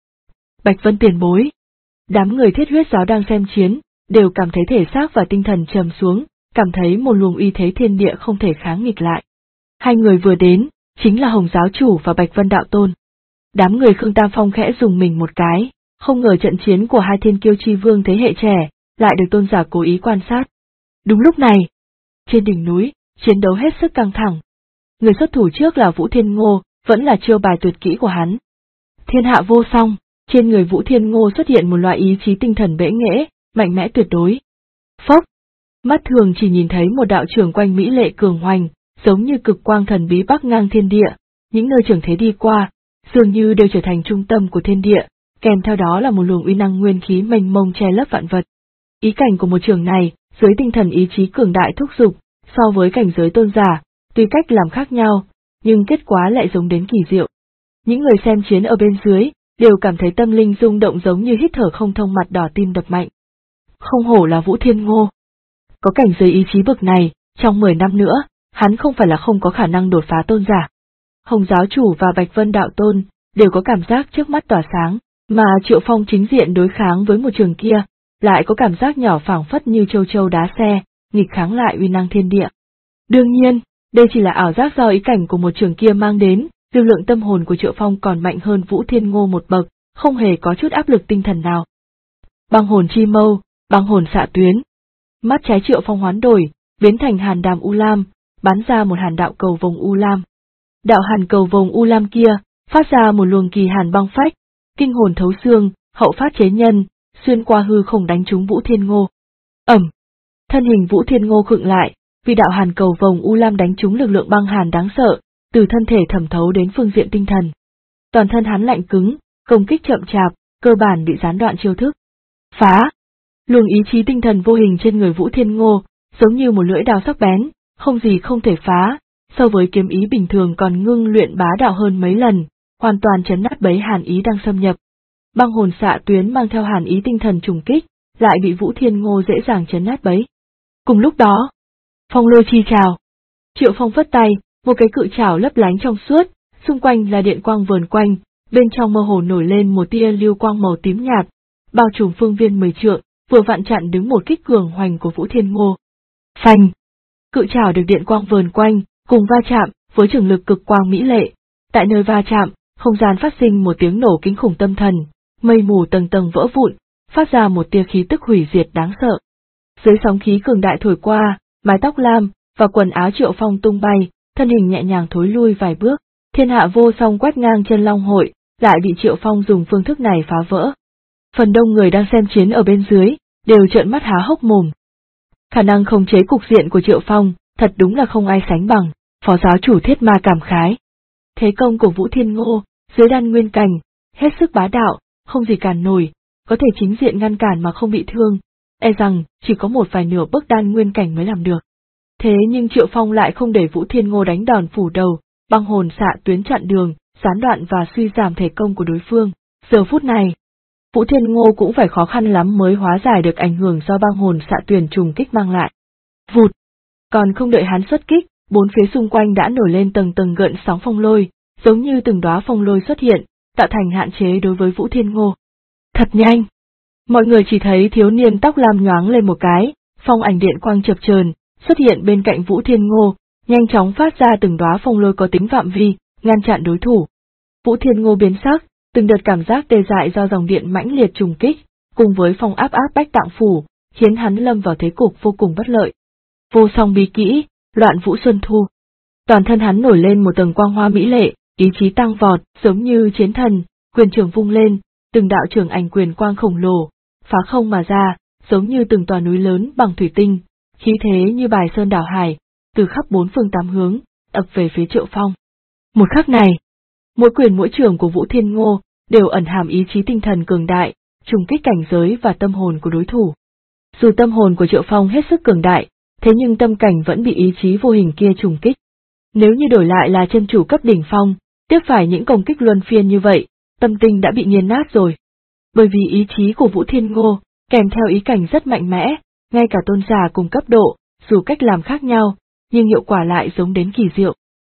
Bạch Vân tiền bối, đám người Thiết Huyết giáo đang xem chiến, đều cảm thấy thể xác và tinh thần trầm xuống, cảm thấy một luồng uy thế thiên địa không thể kháng nghịch lại. Hai người vừa đến, chính là Hồng giáo chủ và Bạch Vân Đạo Tôn. Đám người Khương Tam Phong khẽ dùng mình một cái, không ngờ trận chiến của hai thiên kiêu chi vương thế hệ trẻ, lại được tôn giả cố ý quan sát. Đúng lúc này, trên đỉnh núi, chiến đấu hết sức căng thẳng. Người xuất thủ trước là Vũ Thiên Ngô, vẫn là chiêu bài tuyệt kỹ của hắn. Thiên hạ vô song, trên người Vũ Thiên Ngô xuất hiện một loại ý chí tinh thần bẽ nghễ, mạnh mẽ tuyệt đối. Phốc, mắt thường chỉ nhìn thấy một đạo trường quanh mỹ lệ cường hoành, giống như cực quang thần bí bắc ngang thiên địa, những nơi trường thế đi qua, dường như đều trở thành trung tâm của thiên địa, kèm theo đó là một luồng uy năng nguyên khí mênh mông che lấp vạn vật. Ý cảnh của một trường này, dưới tinh thần ý chí cường đại thúc giục, so với cảnh giới tôn giả, tuy cách làm khác nhau, nhưng kết quả lại giống đến kỳ diệu. Những người xem chiến ở bên dưới, đều cảm thấy tâm linh rung động giống như hít thở không thông, mặt đỏ tim đập mạnh. Không hổ là Vũ Thiên Ngô. Có cảnh giới ý chí bậc này, trong 10 năm nữa, hắn không phải là không có khả năng đột phá tôn giả. Hồng giáo chủ và Bạch Vân Đạo Tôn, đều có cảm giác trước mắt tỏa sáng, mà Triệu Phong chính diện đối kháng với một trường kia, lại có cảm giác nhỏ phảng phất như châu châu đá xe, nghịch kháng lại uy năng thiên địa. Đương nhiên, đây chỉ là ảo giác do ý cảnh của một trường kia mang đến, lực lượng tâm hồn của Triệu Phong còn mạnh hơn Vũ Thiên Ngô một bậc, không hề có chút áp lực tinh thần nào. Băng hồn chi mâu, băng hồn xạ tuyến. Mắt trái Triệu Phong hoán đổi, biến thành hàn đàm u lam, bắn ra một hàn đạo cầu vồng u lam. Đạo hàn cầu vồng u lam kia, phát ra một luồng kỳ hàn băng phách, kinh hồn thấu xương, hậu phát chế nhân, xuyên qua hư không đánh trúng Vũ Thiên Ngô. Ầm, thân hình Vũ Thiên Ngô khựng lại, vì đạo hàn cầu vồng u lam đánh trúng lực lượng băng hàn đáng sợ, từ thân thể thẩm thấu đến phương diện tinh thần. Toàn thân hắn lạnh cứng, công kích chậm chạp, cơ bản bị gián đoạn chiêu thức. Phá! Luồng ý chí tinh thần vô hình trên người Vũ Thiên Ngô, giống như một lưỡi đao sắc bén, không gì không thể phá, so với kiếm ý bình thường còn ngưng luyện bá đạo hơn mấy lần, hoàn toàn chấn nát bấy hàn ý đang xâm nhập. Băng hồn xạ tuyến mang theo hàn ý tinh thần trùng kích, lại bị Vũ Thiên Ngô dễ dàng chấn nát bấy. Cùng lúc đó, phong lôi chi trào. Triệu Phong phất tay, một cái cự trảo lấp lánh trong suốt, xung quanh là điện quang vờn quanh, bên trong mơ hồ nổi lên một tia lưu quang màu tím nhạt, bao trùm phương viên 10 trượng, vừa vặn chặn đứng một kích cường hoành của Vũ Thiên Ngô. Phanh! Cự trảo được điện quang vờn quanh, cùng va chạm, với trường lực cực quang mỹ lệ. Tại nơi va chạm, không gian phát sinh một tiếng nổ kinh khủng tâm thần, mây mù tầng tầng vỡ vụn, phát ra một tia khí tức hủy diệt đáng sợ. Dưới sóng khí cường đại thổi qua, mái tóc lam và quần áo Triệu Phong tung bay, thân hình nhẹ nhàng thối lui vài bước, thiên hạ vô song quét ngang chân long hội, lại bị Triệu Phong dùng phương thức này phá vỡ. Phần đông người đang xem chiến ở bên dưới, đều trợn mắt há hốc mồm. Khả năng khống chế cục diện của Triệu Phong, thật đúng là không ai sánh bằng, phó giáo chủ Thiết Ma cảm khái. Thế công của Vũ Thiên Ngô, dưới đan nguyên cảnh, hết sức bá đạo, không gì cản nổi, có thể chính diện ngăn cản mà không bị thương, e rằng chỉ có một vài nửa bước đan nguyên cảnh mới làm được. Thế nhưng Triệu Phong lại không để Vũ Thiên Ngô đánh đòn phủ đầu, băng hồn xạ tuyến chặn đường, gián đoạn và suy giảm thể công của đối phương. Giờ phút này, Vũ Thiên Ngô cũng phải khó khăn lắm mới hóa giải được ảnh hưởng do băng hồn xạ tuyến trùng kích mang lại. Vụt! Còn không đợi hắn xuất kích, bốn phía xung quanh đã nổi lên tầng tầng gợn sóng phong lôi, giống như từng đóa phong lôi xuất hiện, tạo thành hạn chế đối với Vũ Thiên Ngô. Thật nhanh! Mọi người chỉ thấy thiếu niên tóc lam nhoáng lên một cái, phong ảnh điện quang chập chờn, xuất hiện bên cạnh Vũ Thiên Ngô, nhanh chóng phát ra từng đóa phong lôi có tính phạm vi, ngăn chặn đối thủ. Vũ Thiên Ngô biến sắc, từng đợt cảm giác tê dại do dòng điện mãnh liệt trùng kích, cùng với phong áp bách tạng phủ, khiến hắn lâm vào thế cục vô cùng bất lợi. Vô song bí kỹ, loạn vũ xuân thu. Toàn thân hắn nổi lên một tầng quang hoa mỹ lệ, ý chí tăng vọt, giống như chiến thần, quyền trường vung lên, từng đạo trường ảnh quyền quang khổng lồ, phá không mà ra, giống như từng tòa núi lớn bằng thủy tinh, khí thế như bài sơn đảo hải, từ khắp bốn phương tám hướng, ập về phía Triệu Phong. Một khắc này, mỗi quyền mỗi trường của Vũ Thiên Ngô đều ẩn hàm ý chí tinh thần cường đại, trùng kích cảnh giới và tâm hồn của đối thủ. Dù tâm hồn của Triệu Phong hết sức cường đại, thế nhưng tâm cảnh vẫn bị ý chí vô hình kia trùng kích. Nếu như đổi lại là chân chủ cấp đỉnh phong, tiếp phải những công kích luân phiên như vậy, tâm tinh đã bị nghiền nát rồi. Bởi vì ý chí của Vũ Thiên Ngô, kèm theo ý cảnh rất mạnh mẽ, ngay cả tôn giả cùng cấp độ, dù cách làm khác nhau, nhưng hiệu quả lại giống đến kỳ diệu.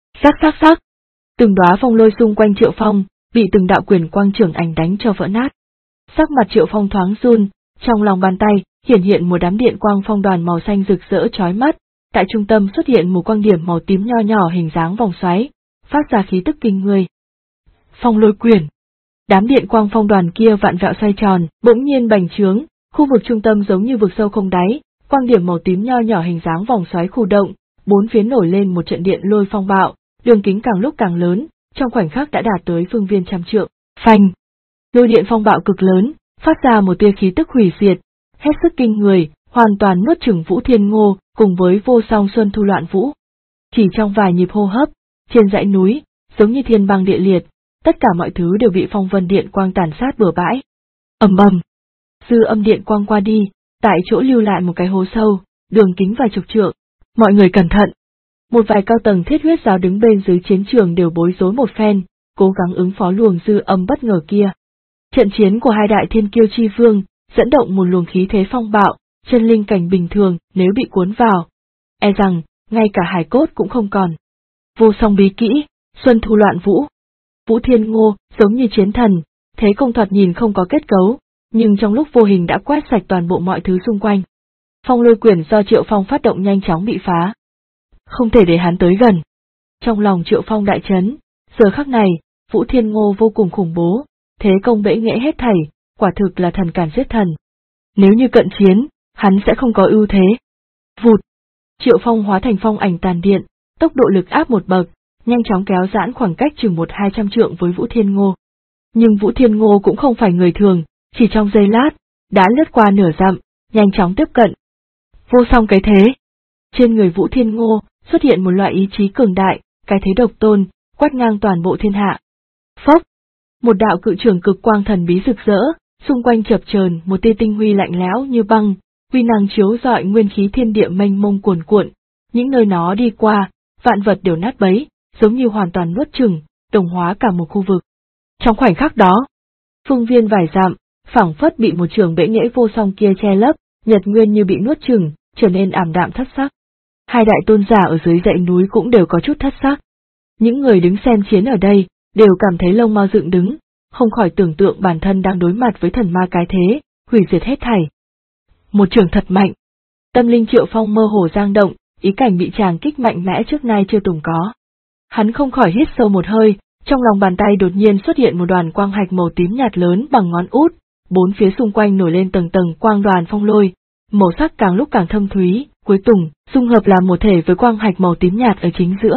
Sắc. Từng đóa phong lôi xung quanh Triệu Phong, bị từng đạo quyền quang trưởng ảnh đánh cho vỡ nát. Sắc mặt Triệu Phong thoáng run, trong lòng bàn tay, hiện một đám điện quang phong đoàn màu xanh rực rỡ chói mắt, tại trung tâm xuất hiện một quang điểm màu tím nho nhỏ hình dáng vòng xoáy, phát ra khí tức kinh người. Phong lôi quyền. Đám điện quang phong đoàn kia vạn vẹo xoay tròn, bỗng nhiên bành trướng, khu vực trung tâm giống như vực sâu không đáy, quang điểm màu tím nho nhỏ hình dáng vòng xoáy khu động, bốn phía nổi lên một trận điện lôi phong bạo, đường kính càng lúc càng lớn, trong khoảnh khắc đã đạt tới phương viên trăm trượng. Phanh! Lôi điện phong bạo cực lớn, phát ra một tia khí tức hủy diệt, hết sức kinh người, hoàn toàn nuốt chửng Vũ Thiên Ngô, cùng với vô song xuân thu loạn vũ. Chỉ trong vài nhịp hô hấp, trên dãy núi, giống như thiên băng địa liệt, tất cả mọi thứ đều bị phong vân điện quang tàn sát bừa bãi. Ầm ầm! Dư âm điện quang qua đi, tại chỗ lưu lại một cái hố sâu, đường kính vài chục trượng. Mọi người cẩn thận! Một vài cao tầng thiết huyết giáo đứng bên dưới chiến trường đều bối rối một phen, cố gắng ứng phó luồng dư âm bất ngờ kia. Trận chiến của hai đại thiên kiêu chi vương, dẫn động một luồng khí thế phong bạo, chân linh cảnh bình thường nếu bị cuốn vào, e rằng ngay cả hài cốt cũng không còn. Vô song bí kỹ, xuân thu loạn vũ. Vũ Thiên Ngô giống như chiến thần, thế công thoạt nhìn không có kết cấu, nhưng trong lúc vô hình đã quét sạch toàn bộ mọi thứ xung quanh. Phong lôi quyền do Triệu Phong phát động nhanh chóng bị phá. Không thể để hắn tới gần. Trong lòng Triệu Phong đại chấn, giờ khắc này, Vũ Thiên Ngô vô cùng khủng bố, thế công bẽ nghễ hết thảy, quả thực là thần càn giết thần. Nếu như cận chiến, hắn sẽ không có ưu thế. Vụt! Triệu Phong hóa thành phong ảnh tàn điện, tốc độ lực áp một bậc, nhanh chóng kéo giãn khoảng cách chừng 100-200 trượng với Vũ Thiên Ngô. Nhưng Vũ Thiên Ngô cũng không phải người thường, chỉ trong giây lát, đã lướt qua nửa dặm, nhanh chóng tiếp cận. Vô song cái thế. Trên người Vũ Thiên Ngô xuất hiện một loại ý chí cường đại, cái thế độc tôn, quét ngang toàn bộ thiên hạ. Phốc! Một đạo cự trường cực quang thần bí rực rỡ, xung quanh chập chờn một tia tinh huy lạnh lẽo như băng, uy năng chiếu rọi nguyên khí thiên địa mênh mông cuồn cuộn, những nơi nó đi qua, vạn vật đều nát bấy, giống như hoàn toàn nuốt chửng, đồng hóa cả một khu vực. Trong khoảnh khắc đó, phương viên vài dặm, phảng phất bị một trường bẽ nghễ vô song kia che lấp, nhật nguyên như bị nuốt chửng, trở nên ảm đạm thất sắc. Hai đại tôn giả ở dưới dãy núi cũng đều có chút thất sắc. Những người đứng xem chiến ở đây, đều cảm thấy lông mao dựng đứng, không khỏi tưởng tượng bản thân đang đối mặt với thần ma cái thế, hủy diệt hết thảy. Một trường thật mạnh. Tâm linh Triệu Phong mơ hồ giang động, ý cảnh bị tràng kích mạnh mẽ trước nay chưa từng có. Hắn không khỏi hít sâu một hơi, trong lòng bàn tay đột nhiên xuất hiện một đoàn quang hạch màu tím nhạt lớn bằng ngón út, bốn phía xung quanh nổi lên tầng tầng quang đoàn phong lôi, màu sắc càng lúc càng thâm thúy, cuối cùng, dung hợp làm một thể với quang hạch màu tím nhạt ở chính giữa.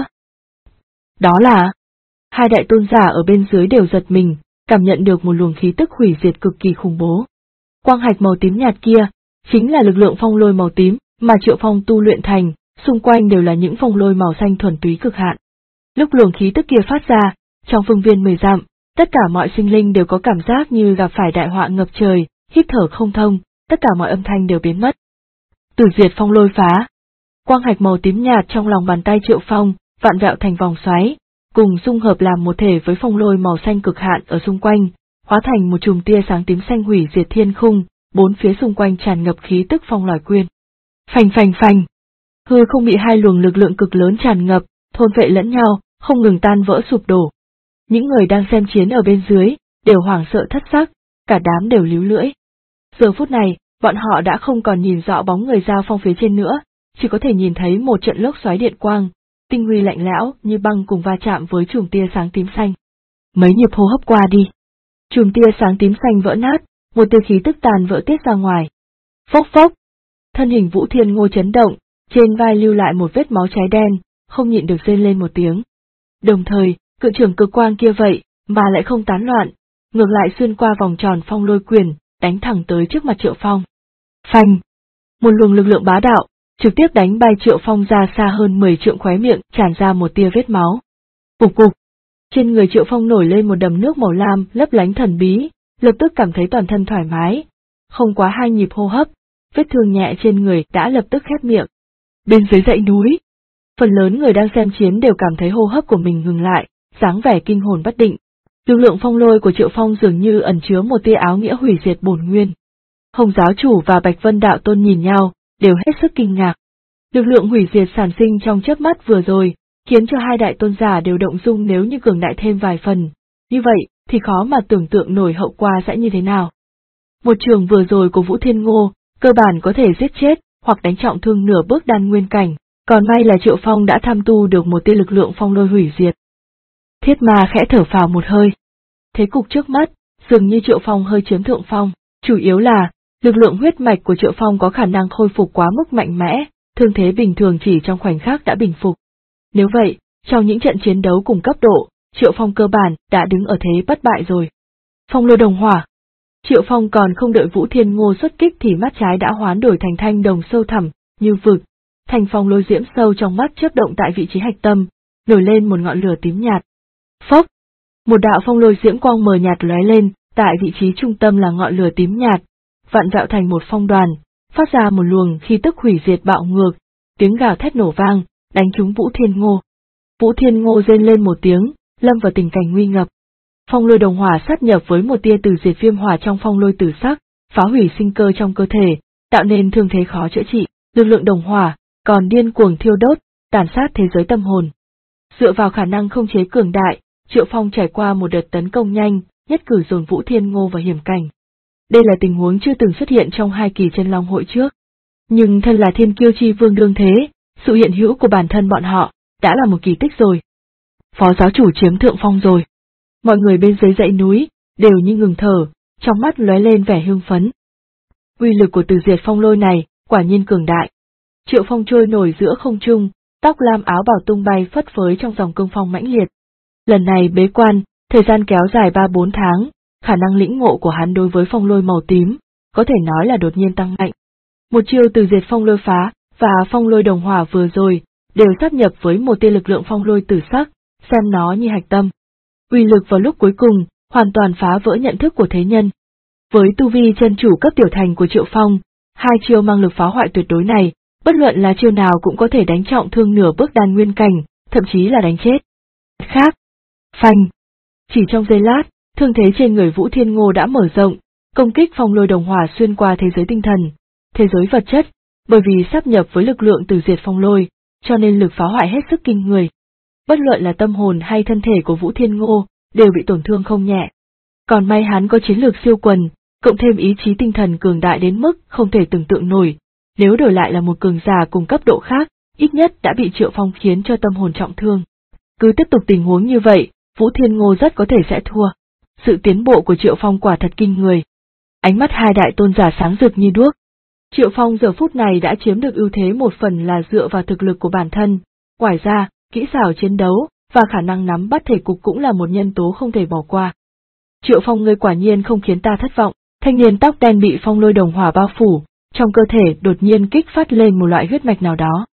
Đó là... Hai đại tôn giả ở bên dưới đều giật mình, cảm nhận được một luồng khí tức hủy diệt cực kỳ khủng bố. Quang hạch màu tím nhạt kia, chính là lực lượng phong lôi màu tím, mà Triệu Phong tu luyện thành, xung quanh đều là những phong lôi màu xanh thuần túy cực hạn. Lúc luồng khí tức kia phát ra, trong phương viên 10 dặm, tất cả mọi sinh linh đều có cảm giác như gặp phải đại họa ngập trời, hít thở không thông, tất cả mọi âm thanh đều biến mất. Tử diệt phong lôi phá. Quang hạch màu tím nhạt trong lòng bàn tay Triệu Phong, vạn vẹo thành vòng xoáy, cùng dung hợp làm một thể với phong lôi màu xanh cực hạn ở xung quanh, hóa thành một chùm tia sáng tím xanh hủy diệt thiên khung, bốn phía xung quanh tràn ngập khí tức phong lòi quyên. Phành phành phành. Hư không bị hai luồng lực lượng cực lớn tràn ngập, thôn vệ lẫn nhau, không ngừng tan vỡ sụp đổ. Những người đang xem chiến ở bên dưới, đều hoảng sợ thất sắc, cả đám đều líu lưỡi. Giờ phút này, bọn họ đã không còn nhìn rõ bóng người giao phong phía trên nữa, chỉ có thể nhìn thấy một trận lốc xoáy điện quang, tinh huy lạnh lẽo như băng cùng va chạm với chùm tia sáng tím xanh. Mấy nhịp hô hấp qua đi, chùm tia sáng tím xanh vỡ nát, một tia khí tức tàn vỡ tiết ra ngoài. Phốc phốc, thân hình Vũ Thiên Ngô chấn động, trên vai lưu lại một vết máu cháy đen, không nhịn được rên lên một tiếng. Đồng thời, cự trường cực quang kia vậy mà lại không tán loạn, ngược lại xuyên qua vòng tròn phong lôi quyền, đánh thẳng tới trước mặt Triệu Phong. Phanh, một luồng lực lượng bá đạo, trực tiếp đánh bay Triệu Phong ra xa hơn 10 trượng, khóe miệng tràn ra một tia vết máu. Cục cục, trên người Triệu Phong nổi lên một đầm nước màu lam lấp lánh thần bí, lập tức cảm thấy toàn thân thoải mái. Không quá 2 nhịp hô hấp, vết thương nhẹ trên người đã lập tức khép miệng. Bên dưới dãy núi, phần lớn người đang xem chiến đều cảm thấy hô hấp của mình ngừng lại, dáng vẻ kinh hồn bất định. Lực lượng phong lôi của Triệu Phong dường như ẩn chứa một tia áo nghĩa hủy diệt bổn nguyên. Hồng giáo chủ và Bạch Vân đạo tôn nhìn nhau, đều hết sức kinh ngạc. Lực lượng hủy diệt sản sinh trong chớp mắt vừa rồi, khiến cho hai đại tôn giả đều động dung, nếu như cường đại thêm vài phần. Như vậy, thì khó mà tưởng tượng nổi hậu quả sẽ như thế nào. Một trường vừa rồi của Vũ Thiên Ngô, cơ bản có thể giết chết, hoặc đánh trọng thương nửa bước đan nguyên cảnh, còn may là Triệu Phong đã tham tu được một tia lực lượng phong lôi hủy diệt. Thiết Ma khẽ thở phào một hơi. Thế cục trước mắt, dường như Triệu Phong hơi chiếm thượng phong, chủ yếu là, lực lượng huyết mạch của Triệu Phong có khả năng khôi phục quá mức mạnh mẽ, thương thế bình thường chỉ trong khoảnh khắc đã bình phục. Nếu vậy, trong những trận chiến đấu cùng cấp độ, Triệu Phong cơ bản đã đứng ở thế bất bại rồi. Phong lôi đồng hỏa. Triệu Phong còn không đợi Vũ Thiên Ngô xuất kích thì mắt trái đã hoán đổi thành thanh đồng sâu thẳm, như vực. Thành phong lôi diễm sâu trong mắt chớp động tại vị trí hạch tâm, nổi lên một ngọn lửa tím nhạt. Phốc! Một đạo phong lôi diễm quang mờ nhạt lóe lên, tại vị trí trung tâm là ngọn lửa tím nhạt, vặn vẹo thành một phong đoàn, phát ra một luồng khí tức hủy diệt bạo ngược, tiếng gào thét nổ vang, đánh trúng Vũ Thiên Ngô. Vũ Thiên Ngô rên lên một tiếng, lâm vào tình cảnh nguy ngập. Phong lôi đồng hỏa sát nhập với một tia tử diệt viêm hỏa trong phong lôi tử sắc, phá hủy sinh cơ trong cơ thể, tạo nên thương thế khó chữa trị. Lực lượng đồng hỏa còn điên cuồng thiêu đốt, tàn sát thế giới tâm hồn. Dựa vào khả năng không chế cường đại, Triệu Phong trải qua một đợt tấn công nhanh, nhất cử dồn Vũ Thiên Ngô vào hiểm cảnh. Đây là tình huống chưa từng xuất hiện trong 2 kỳ Chân Long hội trước. Nhưng thân là thiên kiêu chi vương đương thế, sự hiện hữu của bản thân bọn họ đã là một kỳ tích rồi. Phó giáo chủ chiếm thượng phong rồi. Mọi người bên dưới dãy núi đều như ngừng thở, trong mắt lóe lên vẻ hưng phấn. Uy lực của Từ Diệt Phong Lôi này quả nhiên cường đại. Triệu Phong trôi nổi giữa không trung, tóc lam áo bào tung bay phất phới trong dòng cương phong mãnh liệt. Lần này bế quan, thời gian kéo dài 3-4 tháng, khả năng lĩnh ngộ của hắn đối với phong lôi màu tím, có thể nói là đột nhiên tăng mạnh. Một chiêu Từ Diệt Phong Lôi phá và phong lôi đồng hỏa vừa rồi, đều sáp nhập với một tia lực lượng phong lôi tử sắc, xem nó như hạch tâm. Uy lực vào lúc cuối cùng, hoàn toàn phá vỡ nhận thức của thế nhân. Với tu vi chân chủ cấp tiểu thành của Triệu Phong, 2 chiêu mang lực phá hoại tuyệt đối này, bất luận là chiêu nào cũng có thể đánh trọng thương nửa bước đan nguyên cảnh, thậm chí là đánh chết. Khác. Phanh. Chỉ trong giây lát, thương thế trên người Vũ Thiên Ngô đã mở rộng, công kích phong lôi đồng hỏa xuyên qua thế giới tinh thần, thế giới vật chất, bởi vì sáp nhập với lực lượng Từ Diệt Phong Lôi, cho nên lực phá hoại hết sức kinh người. Bất luận là tâm hồn hay thân thể của Vũ Thiên Ngô, đều bị tổn thương không nhẹ. Còn may hắn có chiến lược siêu quần, cộng thêm ý chí tinh thần cường đại đến mức không thể tưởng tượng nổi, nếu đổi lại là một cường giả cùng cấp độ khác, ít nhất đã bị Triệu Phong khiến cho tâm hồn trọng thương. Cứ tiếp tục tình huống như vậy, Vũ Thiên Ngô rất có thể sẽ thua. Sự tiến bộ của Triệu Phong quả thật kinh người. Ánh mắt 2 đại tôn giả sáng rực như đuốc. Triệu Phong giờ phút này đã chiếm được ưu thế một phần là dựa vào thực lực của bản thân, ngoài ra, kỹ xảo chiến đấu và khả năng nắm bắt thể cục cũng là một nhân tố không thể bỏ qua. Triệu Phong ngươi quả nhiên không khiến ta thất vọng. Thanh niên tóc đen bị phong lôi đồng hỏa bao phủ, trong cơ thể đột nhiên kích phát lên một loại huyết mạch nào đó.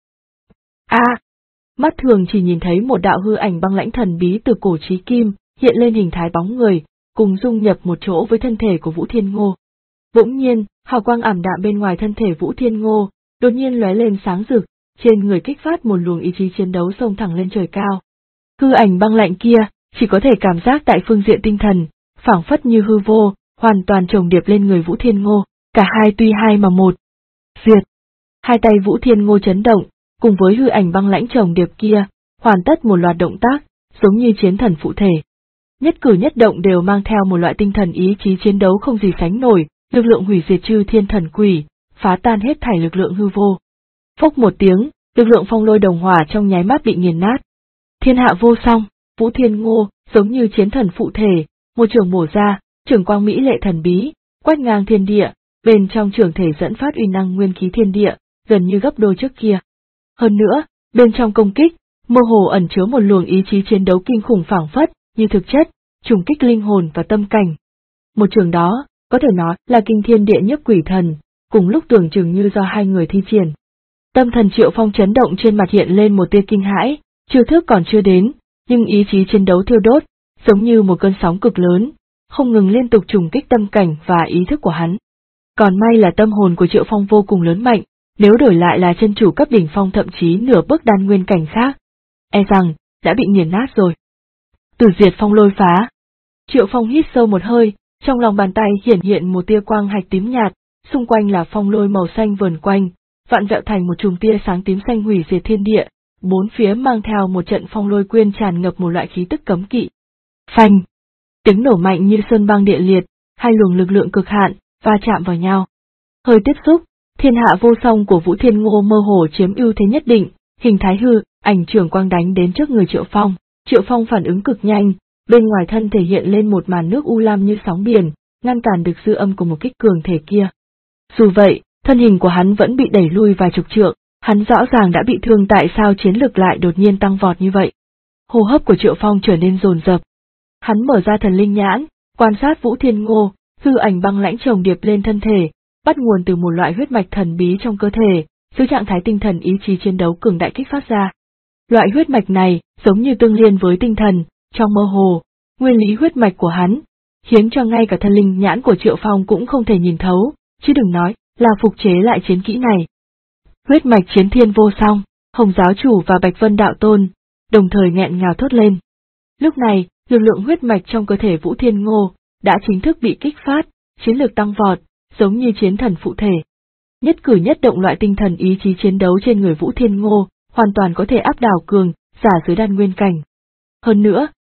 Mắt thường chỉ nhìn thấy một đạo hư ảnh băng lãnh thần bí từ cổ chí kim, hiện lên hình thái bóng người, cùng dung nhập một chỗ với thân thể của Vũ Thiên Ngô. Bỗng nhiên, hào quang ảm đạm bên ngoài thân thể Vũ Thiên Ngô, đột nhiên lóe lên sáng rực, trên người kích phát một luồng ý chí chiến đấu xông thẳng lên trời cao. Hư ảnh băng lạnh kia, chỉ có thể cảm giác tại phương diện tinh thần, phảng phất như hư vô, hoàn toàn chồng điệp lên người Vũ Thiên Ngô, cả hai tuy hai mà một. Diệt! 2 tay Vũ Thiên Ngô chấn động, cùng với hư ảnh băng lãnh chồng điệp kia, hoàn tất một loạt động tác, giống như chiến thần phụ thể. Nhất cử nhất động đều mang theo một loại tinh thần ý chí chiến đấu không gì sánh nổi, lực lượng hủy diệt chư thiên thần quỷ, phá tan hết thảy lực lượng hư vô. Phốc một tiếng, lực lượng phong lôi đồng hỏa trong nháy mắt bị nghiền nát. Thiên hạ vô song, Vũ Thiên Ngô, giống như chiến thần phụ thể, một trường bổ ra, trường quang mỹ lệ thần bí, quét ngang thiên địa, bên trong trường thể dẫn phát uy năng nguyên khí thiên địa, gần như gấp đôi trước kia. Hơn nữa, bên trong công kích, mơ hồ ẩn chứa một luồng ý chí chiến đấu kinh khủng phảng phất, như thực chất, trùng kích linh hồn và tâm cảnh. Một trường đó, có thể nói là kinh thiên địa nhiếp quỷ thần, cùng lúc tưởng chừng như do 2 người thi triển. Tâm thần Triệu Phong chấn động, trên mặt hiện lên một tia kinh hãi, chiêu thức còn chưa đến, nhưng ý chí chiến đấu thiêu đốt, giống như một cơn sóng cực lớn, không ngừng liên tục trùng kích tâm cảnh và ý thức của hắn. Còn may là tâm hồn của Triệu Phong vô cùng lớn mạnh, nếu đổi lại là chân chủ cấp đỉnh phong thậm chí nửa bước đan nguyên cảnh khác, e rằng đã bị nghiền nát rồi. Từ Diệt Phong Lôi phá. Triệu Phong hít sâu một hơi, trong lòng bàn tay hiện một tia quang hạch tím nhạt, xung quanh là phong lôi màu xanh vờn quanh, vạn vẹo thành một chùm tia sáng tím xanh hủy diệt thiên địa, bốn phía mang theo một trận phong lôi quyên tràn ngập một loại khí tức cấm kỵ. Phanh! Tiếng nổ mạnh như sơn băng địa liệt, 2 luồng lực lượng cực hạn va chạm vào nhau. Hơi tiếp xúc, thiên hạ vô song của Vũ Thiên Ngô mơ hồ chiếm ưu thế nhất định, hình thái hư, ảnh trường quang đánh đến trước người Triệu Phong. Triệu Phong phản ứng cực nhanh, bên ngoài thân thể hiện lên một màn nước u lam như sóng biển, ngăn cản được dư âm của một kích cường thể kia. Dù vậy, thân hình của hắn vẫn bị đẩy lui vài chục trượng, hắn rõ ràng đã bị thương, tại sao chiến lực lại đột nhiên tăng vọt như vậy. Hô hấp của Triệu Phong trở nên dồn dập. Hắn mở ra thần linh nhãn, quan sát Vũ Thiên Ngô, hư ảnh băng lãnh chồng điệp lên thân thể, bắt nguồn từ một loại huyết mạch thần bí trong cơ thể, dưới trạng thái tinh thần ý chí chiến đấu cường đại kích phát ra. Loại huyết mạch này giống như tương liên với tinh thần, trong mơ hồ, nguyên lý huyết mạch của hắn, khiến cho ngay cả thần linh nhãn của Triệu Phong cũng không thể nhìn thấu, chứ đừng nói là phục chế lại chiến kỹ này. Huyết mạch chiến thiên vô song, Hồng giáo chủ và Bạch Vân đạo tôn, đồng thời nghẹn ngào thốt lên. Lúc này, lực lượng huyết mạch trong cơ thể Vũ Thiên Ngô đã chính thức bị kích phát, chiến lược tăng vọt, giống như chiến thần phụ thể. Nhất cử nhất động loại tinh thần ý chí chiến đấu trên người Vũ Thiên Ngô, hoàn toàn có thể áp đảo cường giả dưới đan nguyên cảnh. Hơn nữa,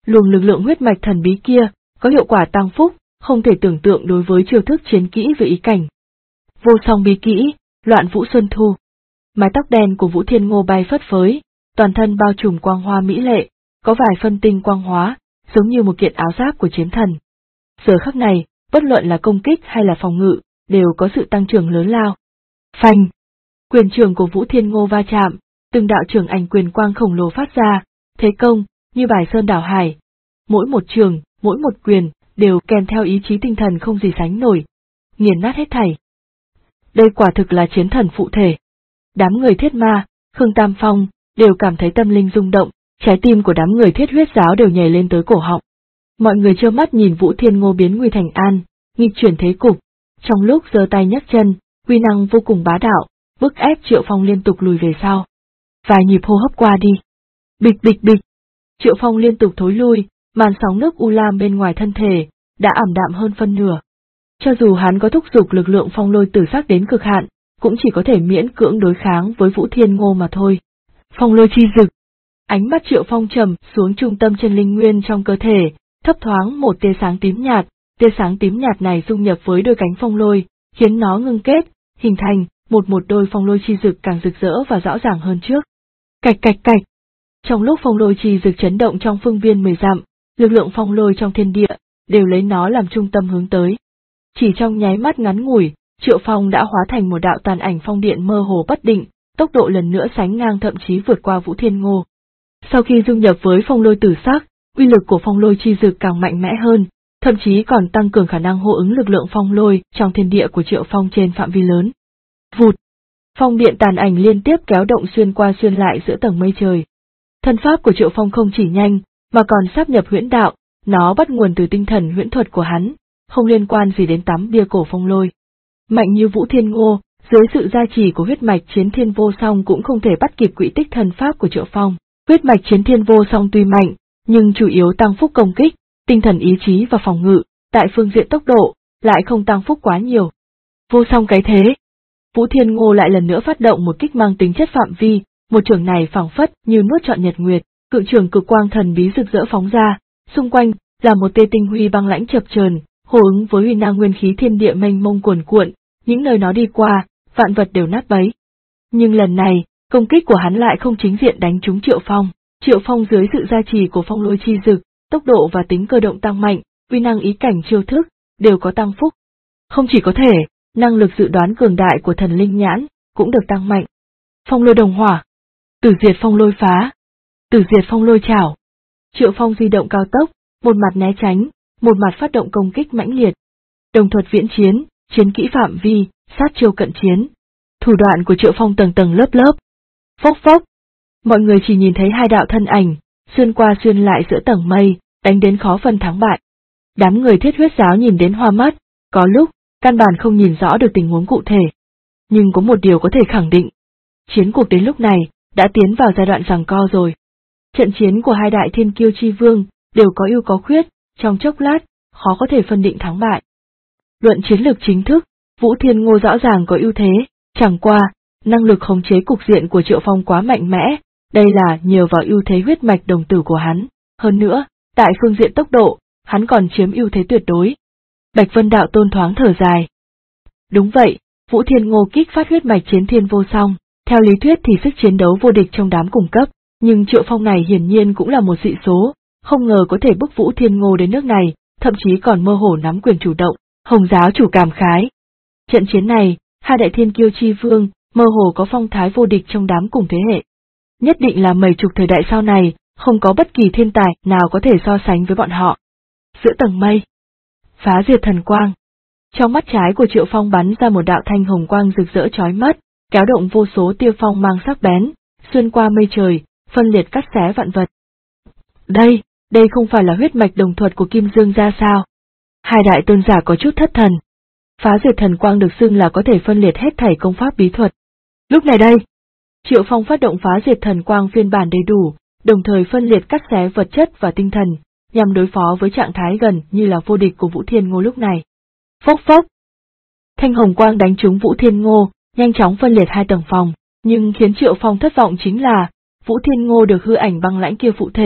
Luồng lực lượng huyết mạch thần bí kia có hiệu quả tăng phúc, không thể tưởng tượng đối với chiêu thức chiến kỹ với ý cảnh. Vô song bí kỹ, Loạn Vũ Xuân Thu. Mái tóc đen của Vũ Thiên Ngô bay phất phới, toàn thân bao trùm quang hoa mỹ lệ, có vài phân tinh quang hóa, giống như một kiện áo giáp của chiến thần. Giờ khắc này, bất luận là công kích hay là phòng ngự, đều có sự tăng trưởng lớn lao. Phanh! Quyền trường của Vũ Thiên Ngô va chạm, từng đạo trường ảnh quyền quang khổng lồ phát ra, thế công, như bài sơn đảo hải. Mỗi một trường, mỗi một quyền, đều kèm theo ý chí tinh thần không gì sánh nổi, nghiền nát hết thảy. Đây quả thực là chiến thần phụ thể. Đám người Thiết Ma, Khương Tam Phong, đều cảm thấy tâm linh rung động, trái tim của đám người Thiết Huyết giáo đều nhảy lên tới cổ họng. Mọi người trơ mắt nhìn Vũ Thiên Ngô biến nguy thành an, nghịch chuyển thế cục, trong lúc giơ tay nhấc chân, uy năng vô cùng bá đạo, bức ép Triệu Phong liên tục lùi về sau. Vài nhịp hô hấp qua đi. Bịch bịch bịch. Triệu Phong liên tục thối lui, màn sóng nước u lam bên ngoài thân thể đã ảm đạm hơn phân nửa. Cho dù hắn có thúc giục lực lượng phong lôi tử sắc đến cực hạn, cũng chỉ có thể miễn cưỡng đối kháng với Vũ Thiên Ngô mà thôi. Phong lôi chi dực. Ánh mắt Triệu Phong trầm xuống trung tâm chân linh nguyên trong cơ thể, thấp thoáng một tia sáng tím nhạt, tia sáng tím nhạt này dung nhập với đôi cánh phong lôi, khiến nó ngưng kết, hình thành một đôi phong lôi chi dực càng rực rỡ và rõ ràng hơn trước. Cạch cạch cạch. Trong lúc phong lôi chi dực chấn động trong phương viên 10 dặm, lực lượng phong lôi trong thiên địa đều lấy nó làm trung tâm hướng tới. Chỉ trong nháy mắt ngắn ngủi, Triệu Phong đã hóa thành một đạo tàn ảnh phong điện mơ hồ bất định, tốc độ lần nữa sánh ngang thậm chí vượt qua Vũ Thiên Ngô. Sau khi dung nhập với phong lôi tử sắc, uy lực của phong lôi chi dực càng mạnh mẽ hơn, thậm chí còn tăng cường khả năng hô ứng lực lượng phong lôi trong thiên địa của Triệu Phong trên phạm vi lớn. Vụt! Phong điện tàn ảnh liên tiếp kéo động xuyên qua xuyên lại giữa tầng mây trời. Thân pháp của Triệu Phong không chỉ nhanh, mà còn sáp nhập huyễn đạo, nó bắt nguồn từ tinh thần huyễn thuật của hắn, không liên quan gì đến tấm bia cổ phong lôi. Mạnh như Vũ Thiên Ngô, dưới sự gia trì của huyết mạch chiến thiên vô song cũng không thể bắt kịp quỹ tích thần pháp của Triệu Phong. Huyết mạch chiến thiên vô song tuy mạnh, nhưng chủ yếu tăng phúc công kích, tinh thần ý chí và phòng ngự, tại phương diện tốc độ, lại không tăng phúc quá nhiều. Vô song cái thế. Vũ Thiên Ngô lại lần nữa phát động một kích mang tính chất phạm vi, một trường này phảng phất như nuốt trọn nhật nguyệt, cự trường cực quang thần bí rực rỡ phóng ra, xung quanh là một tia tinh huy băng lãnh chập chờn, hô ứng với uy năng nguyên khí thiên địa mênh mông cuồn cuộn, những nơi nó đi qua, vạn vật đều nát bấy. Nhưng lần này, công kích của hắn lại không chính diện đánh trúng Triệu Phong. Triệu Phong dưới sự gia trì của phong lôi chi dực, tốc độ và tính cơ động tăng mạnh, uy năng ý cảnh chiêu thức đều có tăng phúc. Không chỉ có thể, năng lực dự đoán cường đại của thần linh nhãn cũng được tăng mạnh. Phong lôi đồng hỏa, tử diệt phong lôi phá, tử diệt phong lôi chảo. Triệu Phong di động cao tốc, một mặt né tránh, một mặt phát động công kích mãnh liệt. Đồng thuật viễn chiến, chiến kỹ phạm vi, sát chiêu cận chiến. Thủ đoạn của Triệu Phong tầng tầng lớp lớp. Phốc phốc. Mọi người chỉ nhìn thấy hai đạo thân ảnh, xuyên qua xuyên lại giữa tầng mây, đánh đến khó phân thắng bại. Đám người Thiết Huyết giáo nhìn đến hoa mắt, có lúc, căn bản không nhìn rõ được tình huống cụ thể. Nhưng có một điều có thể khẳng định. Chiến cuộc đến lúc này, đã tiến vào giai đoạn giằng co rồi. Trận chiến của hai đại thiên kiêu chi vương, đều có ưu có khuyết, trong chốc lát, khó có thể phân định thắng bại. Luận chiến lược chính thức, Vũ Thiên Ngô rõ ràng có ưu thế, chẳng qua, năng lực khống chế cục diện của Triệu Phong quá mạnh mẽ, đây là nhờ vào ưu thế huyết mạch đồng tử của hắn. Hơn nữa, tại phương diện tốc độ, hắn còn chiếm ưu thế tuyệt đối. Bạch Vân Đạo Tôn thoáng thở dài. Đúng vậy, Vũ Thiên Ngô kích phát huyết mạch chiến thiên vô song, theo lý thuyết thì sức chiến đấu vô địch trong đám cùng cấp, nhưng Triệu Phong này hiển nhiên cũng là một dị số, không ngờ có thể bức Vũ Thiên Ngô đến nước này, thậm chí còn mơ hồ nắm quyền chủ động. Hồng giáo chủ cảm khái. Trận chiến này, hai đại thiên kiêu chi vương, mơ hồ có phong thái vô địch trong đám cùng thế hệ. Nhất định là mấy chục thời đại sau này, không có bất kỳ thiên tài nào có thể so sánh với bọn họ. Giữa tầng mây, phá diệt thần quang. Trong mắt trái của Triệu Phong bắn ra một đạo thanh hồng quang rực rỡ chói mắt, kéo động vô số tia phong mang sắc bén, xuyên qua mây trời, phân liệt cắt xé vạn vật. Đây không phải là huyết mạch đồng thuật của Kim Dương gia sao? Hai đại tôn giả có chút thất thần. Phá diệt thần quang được xưng là có thể phân liệt hết thảy công pháp bí thuật. Lúc này đây, Triệu Phong phát động phá diệt thần quang phiên bản đầy đủ, đồng thời phân liệt cắt xé vật chất và tinh thần, nhằm đối phó với trạng thái gần như là vô địch của Vũ Thiên Ngô lúc này. Phốc phốc. Thanh hồng quang đánh trúng Vũ Thiên Ngô, nhanh chóng phân liệt hai tầng phòng, nhưng khiến Triệu Phong thất vọng chính là, Vũ Thiên Ngô được hư ảnh băng lãnh kia phụ thể,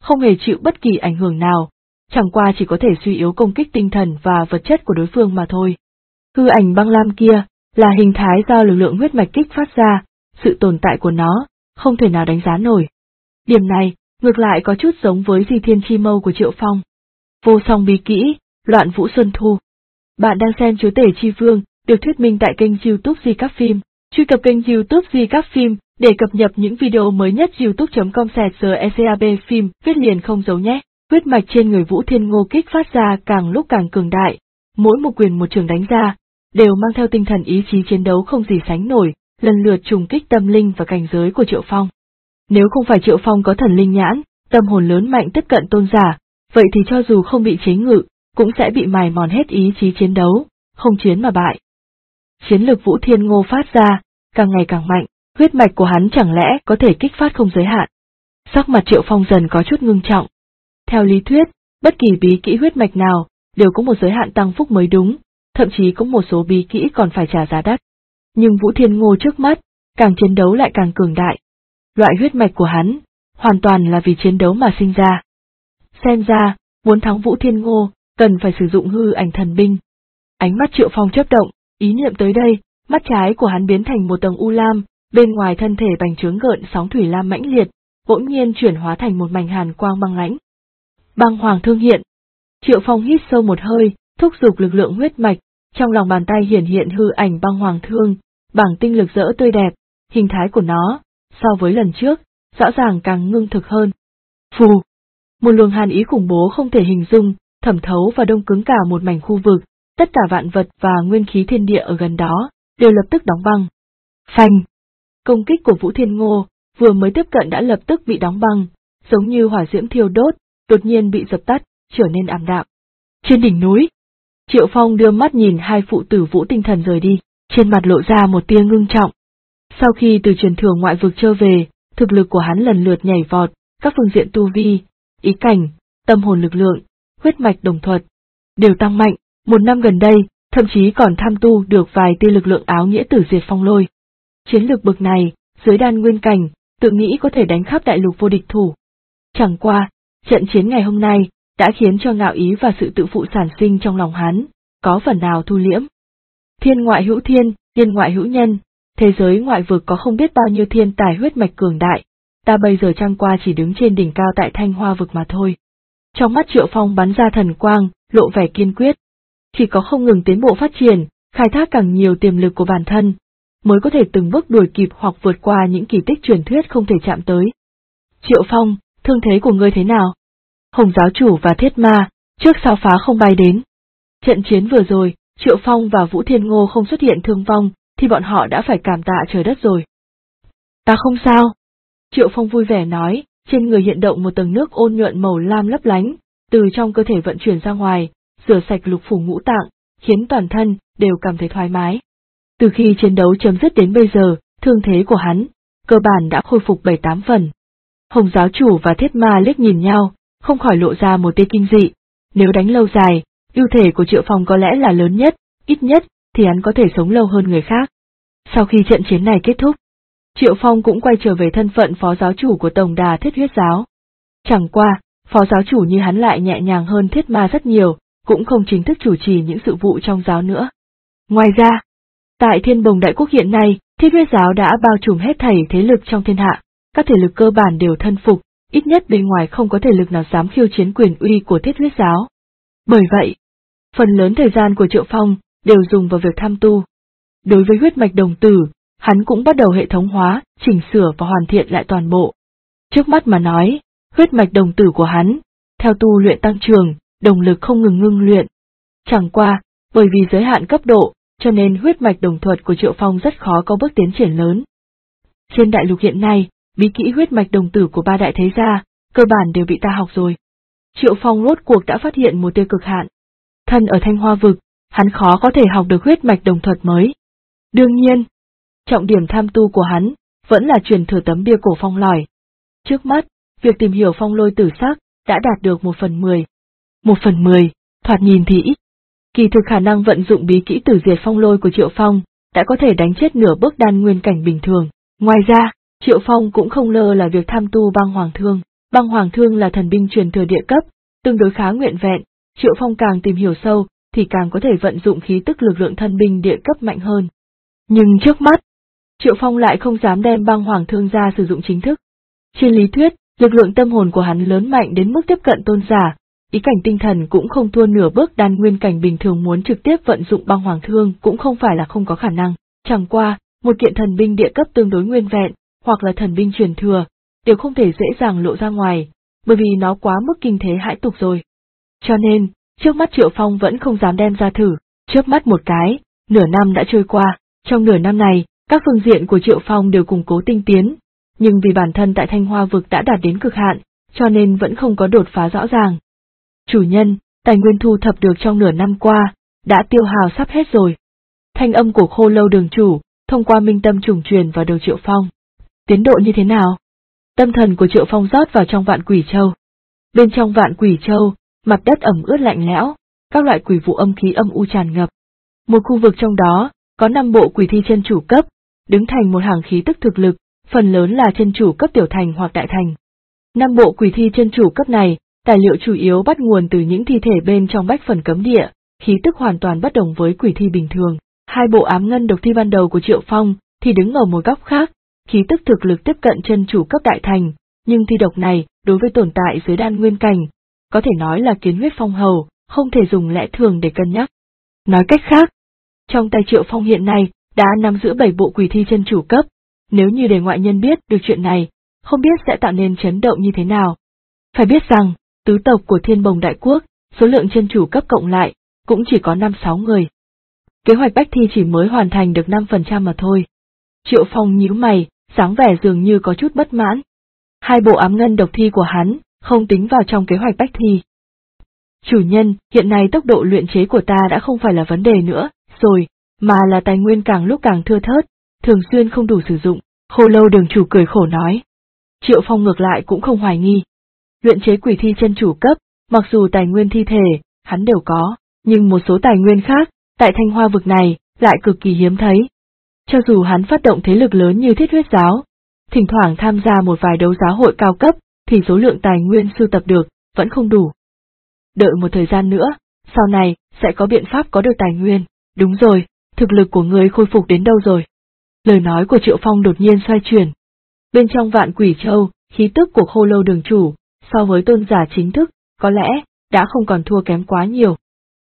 không hề chịu bất kỳ ảnh hưởng nào, chẳng qua chỉ có thể suy yếu công kích tinh thần và vật chất của đối phương mà thôi. Hư ảnh băng lam kia là hình thái do lực lượng huyết mạch kích phát ra, sự tồn tại của nó không thể nào đánh giá nổi. Điểm này ngược lại có chút giống với Di Thiên Chi Mâu của Triệu Phong. Vô song bí kỹ, Loạn Vũ Xuân Thu. Bạn đang xem Chúa Tể Chi Vương, được thuyết minh tại kênh YouTube Di Các Phim. Truy cập kênh YouTube Di Các Phim để cập nhật những video mới nhất. youtube.com/secab phim viết liền không dấu nhé. Huyết mạch trên người Vũ Thiên Ngô kích phát ra càng lúc càng cường đại, mỗi một quyền một trường đánh ra đều mang theo tinh thần ý chí chiến đấu không gì sánh nổi, lần lượt trùng kích tâm linh và cảnh giới của Triệu Phong. Nếu không phải Triệu Phong có thần linh nhãn, tâm hồn lớn mạnh tiếp cận tôn giả, vậy thì cho dù không bị chế ngự, cũng sẽ bị mài mòn hết ý chí chiến đấu, không chiến mà bại. Chiến lực Vũ Thiên Ngô phát ra càng ngày càng mạnh, huyết mạch của hắn chẳng lẽ có thể kích phát không giới hạn. Sắc mặt Triệu Phong dần có chút ngưng trọng. Theo lý thuyết, bất kỳ bí kỹ huyết mạch nào đều có một giới hạn tăng phúc mới đúng, thậm chí có một số bí kỹ còn phải trả giá đắt. Nhưng Vũ Thiên Ngô trước mắt, càng chiến đấu lại càng cường đại. Loại huyết mạch của hắn, hoàn toàn là vì chiến đấu mà sinh ra. Xem ra, muốn thắng Vũ Thiên Ngô, cần phải sử dụng hư ảnh thần binh. Ánh mắt Triệu Phong chớp động, ý niệm tới đây, mắt trái của hắn biến thành một tầng u lam, bên ngoài thân thể bành trướng gợn sóng thủy lam mãnh liệt, bỗng nhiên chuyển hóa thành một mảnh hàn quang băng lãnh. Băng hoàng thương hiện. Triệu Phong hít sâu một hơi, thúc giục lực lượng huyết mạch, trong lòng bàn tay hiển hiện hư ảnh băng hoàng thương, bảng tinh lực rỡ tươi đẹp, hình thái của nó, so với lần trước, rõ ràng càng ngưng thực hơn. Phù! Một luồng hàn ý khủng bố không thể hình dung, thẩm thấu và đông cứng cả một mảnh khu vực, tất cả vạn vật và nguyên khí thiên địa ở gần đó, đều lập tức đóng băng. Phanh! Công kích của Vũ Thiên Ngô, vừa mới tiếp cận đã lập tức bị đóng băng, giống như hỏa diễm thiêu đốt, đột nhiên bị dập tắt, trở nên ảm đạm. Trên đỉnh núi, Triệu Phong đưa mắt nhìn hai phụ tử Vũ Tinh Thần rời đi, trên mặt lộ ra một tia ngưng trọng. Sau khi từ truyền thừa ngoại vực trở về, thực lực của hắn lần lượt nhảy vọt, các phương diện tu vi, ý cảnh, tâm hồn lực lượng, huyết mạch đồng thuật, đều tăng mạnh, một năm gần đây, thậm chí còn tham tu được vài tia lực lượng áo nghĩa tử diệt phong lôi. Chiến lược bậc này, dưới đan nguyên cảnh, tự nghĩ có thể đánh khắp đại lục vô địch thủ. Chẳng qua, trận chiến ngày hôm nay, đã khiến cho ngạo ý và sự tự phụ sản sinh trong lòng hắn, có phần nào thu liễm. Thiên ngoại hữu thiên, nhân ngoại hữu nhân, thế giới ngoại vực có không biết bao nhiêu thiên tài huyết mạch cường đại, ta bây giờ chẳng qua chỉ đứng trên đỉnh cao tại Thanh Hoa vực mà thôi. Trong mắt Triệu Phong bắn ra thần quang, lộ vẻ kiên quyết. Chỉ có không ngừng tiến bộ phát triển, khai thác càng nhiều tiềm lực của bản thân, mới có thể từng bước đuổi kịp hoặc vượt qua những kỳ tích truyền thuyết không thể chạm tới. Triệu Phong, thương thế của ngươi thế nào? Hồng giáo chủ và Thiết Ma, trước sao phá không bay đến. Trận chiến vừa rồi, Triệu Phong và Vũ Thiên Ngô không xuất hiện thương vong, thì bọn họ đã phải cảm tạ trời đất rồi. Ta không sao. Triệu Phong vui vẻ nói, trên người hiện động một tầng nước ôn nhuận màu lam lấp lánh, từ trong cơ thể vận chuyển ra ngoài, rửa sạch lục phủ ngũ tạng, khiến toàn thân đều cảm thấy thoải mái. Từ khi chiến đấu chấm dứt đến bây giờ, thương thế của hắn, cơ bản đã khôi phục 7-8 phần. Hồng giáo chủ và Thiết Ma liếc nhìn nhau, không khỏi lộ ra một tia kinh dị. Nếu đánh lâu dài, ưu thể của Triệu Phong có lẽ là lớn nhất, ít nhất thì hắn có thể sống lâu hơn người khác. Sau khi trận chiến này kết thúc, Triệu Phong cũng quay trở về thân phận phó giáo chủ của Tổng Đà Thiết Huyết Giáo. Chẳng qua, phó giáo chủ như hắn lại nhẹ nhàng hơn Thiết Ma rất nhiều, cũng không chính thức chủ trì những sự vụ trong giáo nữa. Ngoài ra, tại Thiên Bồng Đại Quốc hiện nay, Thiết Huyết Giáo đã bao trùm hết thảy thế lực trong thiên hạ, các thể lực cơ bản đều thân phục, ít nhất bên ngoài không có thể lực nào dám khiêu chiến quyền uy của Thiết Huyết Giáo. Bởi vậy, phần lớn thời gian của Triệu Phong đều dùng vào việc tham tu. Đối với huyết mạch đồng tử, hắn cũng bắt đầu hệ thống hóa, chỉnh sửa và hoàn thiện lại toàn bộ. Trước mắt mà nói, huyết mạch đồng tử của hắn, theo tu luyện tăng trưởng, động lực không ngừng ngưng luyện. Chẳng qua, bởi vì giới hạn cấp độ, cho nên huyết mạch đồng thuật của Triệu Phong rất khó có bước tiến triển lớn. Trên đại lục hiện nay, bí kỹ huyết mạch đồng tử của ba đại thế gia, cơ bản đều bị ta học rồi. Triệu Phong rốt cuộc đã phát hiện một tia cực hạn. Thân ở Thanh Hoa vực, hắn khó có thể học được huyết mạch đồng thuật mới. Đương nhiên, trọng điểm tham tu của hắn vẫn là truyền thừa tấm bia cổ phong lòi. Trước mắt, việc tìm hiểu phong lôi tử sắc đã đạt được 1/10. 1/10, thoạt nhìn thì ít. Kỳ thực khả năng vận dụng bí kỹ tử diệt phong lôi của Triệu Phong đã có thể đánh chết nửa bước đan nguyên cảnh bình thường. Ngoài ra, Triệu Phong cũng không lơ là việc tham tu băng hoàng thương. Băng Hoàng Thương là thần binh truyền thừa địa cấp, tương đối khá nguyện vẹn, Triệu Phong càng tìm hiểu sâu, thì càng có thể vận dụng khí tức lực lượng thần binh địa cấp mạnh hơn. Nhưng trước mắt, Triệu Phong lại không dám đem Băng Hoàng Thương ra sử dụng chính thức. Trên lý thuyết, lực lượng tâm hồn của hắn lớn mạnh đến mức tiếp cận tôn giả, ý cảnh tinh thần cũng không thua nửa bước đan nguyên cảnh bình thường, muốn trực tiếp vận dụng Băng Hoàng Thương cũng không phải là không có khả năng. Chẳng qua, một kiện thần binh địa cấp tương đối nguyên vẹn, hoặc là thần binh truyền thừa, đều không thể dễ dàng lộ ra ngoài, bởi vì nó quá mức kinh thế hãi tục rồi. Cho nên, trước mắt Triệu Phong vẫn không dám đem ra thử, chớp mắt một cái, nửa năm đã trôi qua, trong nửa năm này, các phương diện của Triệu Phong đều củng cố tinh tiến, nhưng vì bản thân tại Thanh Hoa vực đã đạt đến cực hạn, cho nên vẫn không có đột phá rõ ràng. Chủ nhân, tài nguyên thu thập được trong nửa năm qua, đã tiêu hao sắp hết rồi. Thanh âm của Khô Lâu đường chủ, thông qua minh tâm trùng truyền vào đầu Triệu Phong. Tiến độ như thế nào? Tâm thần của Triệu Phong rót vào trong Vạn Quỷ Châu. Bên trong Vạn Quỷ Châu, mặt đất ẩm ướt lạnh lẽo, các loại quỷ vụ âm khí âm u tràn ngập. Một khu vực trong đó, có 5 bộ quỷ thi chân chủ cấp, đứng thành một hàng khí tức thực lực, phần lớn là chân chủ cấp tiểu thành hoặc đại thành. 5 bộ quỷ thi chân chủ cấp này, tài liệu chủ yếu bắt nguồn từ những thi thể bên trong bách phần cấm địa, khí tức hoàn toàn bất đồng với quỷ thi bình thường. 2 bộ ám ngân độc thi ban đầu của Triệu Phong thì đứng ở một góc khác, khí tức thực lực tiếp cận chân chủ cấp đại thành, nhưng thi độc này đối với tồn tại dưới đan nguyên cảnh, có thể nói là kiến huyết phong hầu, không thể dùng lẽ thường để cân nhắc. Nói cách khác, trong tay Triệu Phong hiện nay đã nắm giữ 7 bộ quỷ thi chân chủ cấp, nếu như để ngoại nhân biết được chuyện này, không biết sẽ tạo nên chấn động như thế nào. Phải biết rằng, tứ tộc của Thiên Bồng Đại Quốc, số lượng chân chủ cấp cộng lại, cũng chỉ có 5-6 người. Kế hoạch bách thi chỉ mới hoàn thành được 5% mà thôi. Triệu Phong nhíu mày, dáng vẻ dường như có chút bất mãn. 2 bộ ám ngân độc thi của hắn, không tính vào trong kế hoạch bách thi. Chủ nhân, hiện nay tốc độ luyện chế của ta đã không phải là vấn đề nữa, rồi, mà là tài nguyên càng lúc càng thưa thớt, thường xuyên không đủ sử dụng, Khô Lâu đường chủ cười khổ nói. Triệu Phong ngược lại cũng không hoài nghi. Luyện chế quỷ thi chân chủ cấp, mặc dù tài nguyên thi thể, hắn đều có, nhưng một số tài nguyên khác, tại Thanh Hoa vực này, lại cực kỳ hiếm thấy. Cho dù hắn phát động thế lực lớn như Thiết Huyết Giáo, thỉnh thoảng tham gia một vài đấu giá hội cao cấp, thì số lượng tài nguyên sưu tập được, vẫn không đủ. Đợi một thời gian nữa, sau này, sẽ có biện pháp có được tài nguyên. Đúng rồi, thực lực của người khôi phục đến đâu rồi? Lời nói của Triệu Phong đột nhiên xoay chuyển. Bên trong Vạn Quỷ Châu, khí tức của Khô Lâu đường chủ, so với tôn giả chính thức, có lẽ, đã không còn thua kém quá nhiều.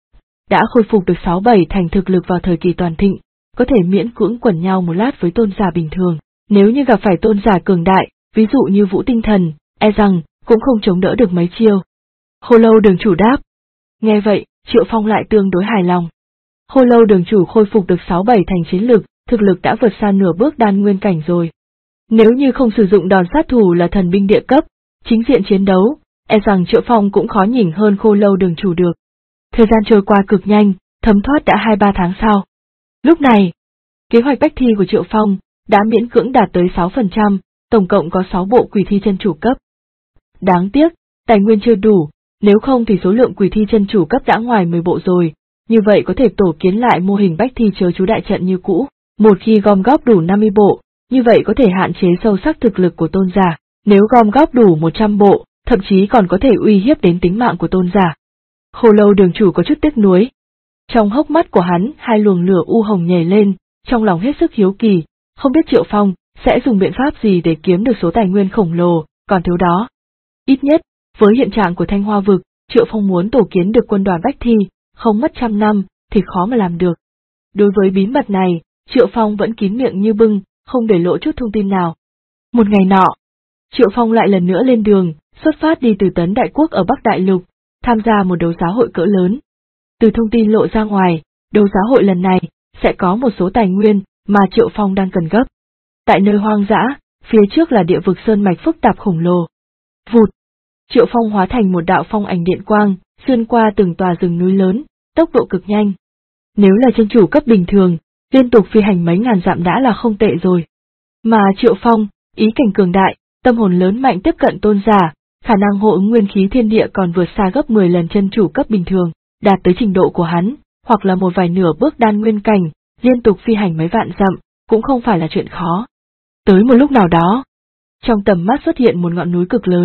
Đã khôi phục được 6-7 thành thực lực vào thời kỳ toàn thịnh, có thể miễn cưỡng quẩn nhau một lát với tôn giả bình thường. Nếu như gặp phải tôn giả cường đại, ví dụ như Vũ Tinh Thần, e rằng, cũng không chống đỡ được mấy chiêu. Khô Lâu đường chủ đáp. Nghe vậy, Triệu Phong lại tương đối hài lòng. Khô Lâu đường chủ khôi phục được 6-7 thành chiến lực, thực lực đã vượt xa nửa bước đan nguyên cảnh rồi. Nếu như không sử dụng đòn sát thủ là thần binh địa cấp, chính diện chiến đấu, e rằng Triệu Phong cũng khó nhỉnh hơn Khô Lâu đường chủ được. Thời gian trôi qua cực nhanh, thấm thoát đã 2-3 tháng sau. Lúc này, kế hoạch bách thi của Triệu Phong đã miễn cưỡng đạt tới 6%, tổng cộng có 6 bộ quỷ thi chân chủ cấp. Đáng tiếc, tài nguyên chưa đủ, nếu không thì số lượng quỷ thi chân chủ cấp đã ngoài 10 bộ rồi, như vậy có thể tổ kiến lại mô hình bách thi chớ chú đại trận như cũ. Một khi gom góp đủ 50 bộ, như vậy có thể hạn chế sâu sắc thực lực của tôn giả, nếu gom góp đủ 100 bộ, thậm chí còn có thể uy hiếp đến tính mạng của tôn giả. Khô Lâu đường chủ có chút tiếc nuối. Trong hốc mắt của hắn 2 luồng lửa u hồng nhảy lên, trong lòng hết sức hiếu kỳ, không biết Triệu Phong sẽ dùng biện pháp gì để kiếm được số tài nguyên khổng lồ, còn thiếu đó. Ít nhất, với hiện trạng của Thanh Hoa vực, Triệu Phong muốn tổ kiến được quân đoàn bách thi, không mất 100 năm, thì khó mà làm được. Đối với bí mật này, Triệu Phong vẫn kín miệng như bưng, không để lộ chút thông tin nào. Một ngày nọ, Triệu Phong lại lần nữa lên đường, xuất phát đi từ Tấn Đại Quốc ở Bắc Đại Lục, tham gia một đấu giá hội cỡ lớn. Từ thông tin lộ ra ngoài, đấu giá hội lần này sẽ có một số tài nguyên mà Triệu Phong đang cần gấp. Tại nơi hoang dã, phía trước là địa vực sơn mạch phức tạp khổng lồ. Vụt! Triệu Phong hóa thành một đạo phong ảnh điện quang, xuyên qua từng tòa rừng núi lớn, tốc độ cực nhanh. Nếu là chân chủ cấp bình thường, liên tục phi hành mấy ngàn dặm đã là không tệ rồi. Mà Triệu Phong, ý cảnh cường đại, tâm hồn lớn mạnh tiếp cận tôn giả, khả năng hô ứng nguyên khí thiên địa còn vượt xa gấp 10 lần chân chủ cấp bình thường, đạt tới trình độ của hắn, hoặc là một vài nửa bước đan nguyên cảnh, liên tục phi hành mấy vạn dặm, cũng không phải là chuyện khó. Tới một lúc nào đó, trong tầm mắt xuất hiện một ngọn núi cực lớn,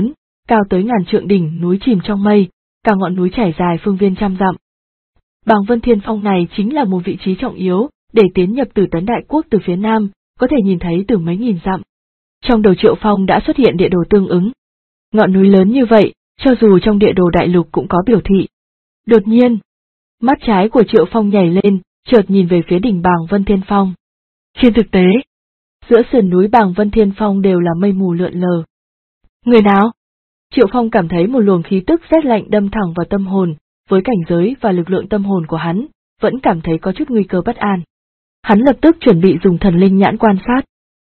cao tới ngàn trượng, đỉnh núi chìm trong mây, cả ngọn núi trải dài phương viên trăm dặm. Bàng Vân Thiên Phong này chính là một vị trí trọng yếu, để tiến nhập Tử Tấn Đại Quốc từ phía nam, có thể nhìn thấy từ mấy nghìn dặm. Trong đầu Triệu Phong đã xuất hiện địa đồ tương ứng. Ngọn núi lớn như vậy, cho dù trong địa đồ đại lục cũng có biểu thị. Đột nhiên, mắt trái của Triệu Phong nhảy lên, chợt nhìn về phía đỉnh Bàng Vân Thiên Phong. Trên thực tế, giữa sườn núi Bàng Vân Thiên Phong đều là mây mù lượn lờ. Người nào? Triệu Phong cảm thấy một luồng khí tức rét lạnh đâm thẳng vào tâm hồn, với cảnh giới và lực lượng tâm hồn của hắn, vẫn cảm thấy có chút nguy cơ bất an. Hắn lập tức chuẩn bị dùng thần linh nhãn quan sát.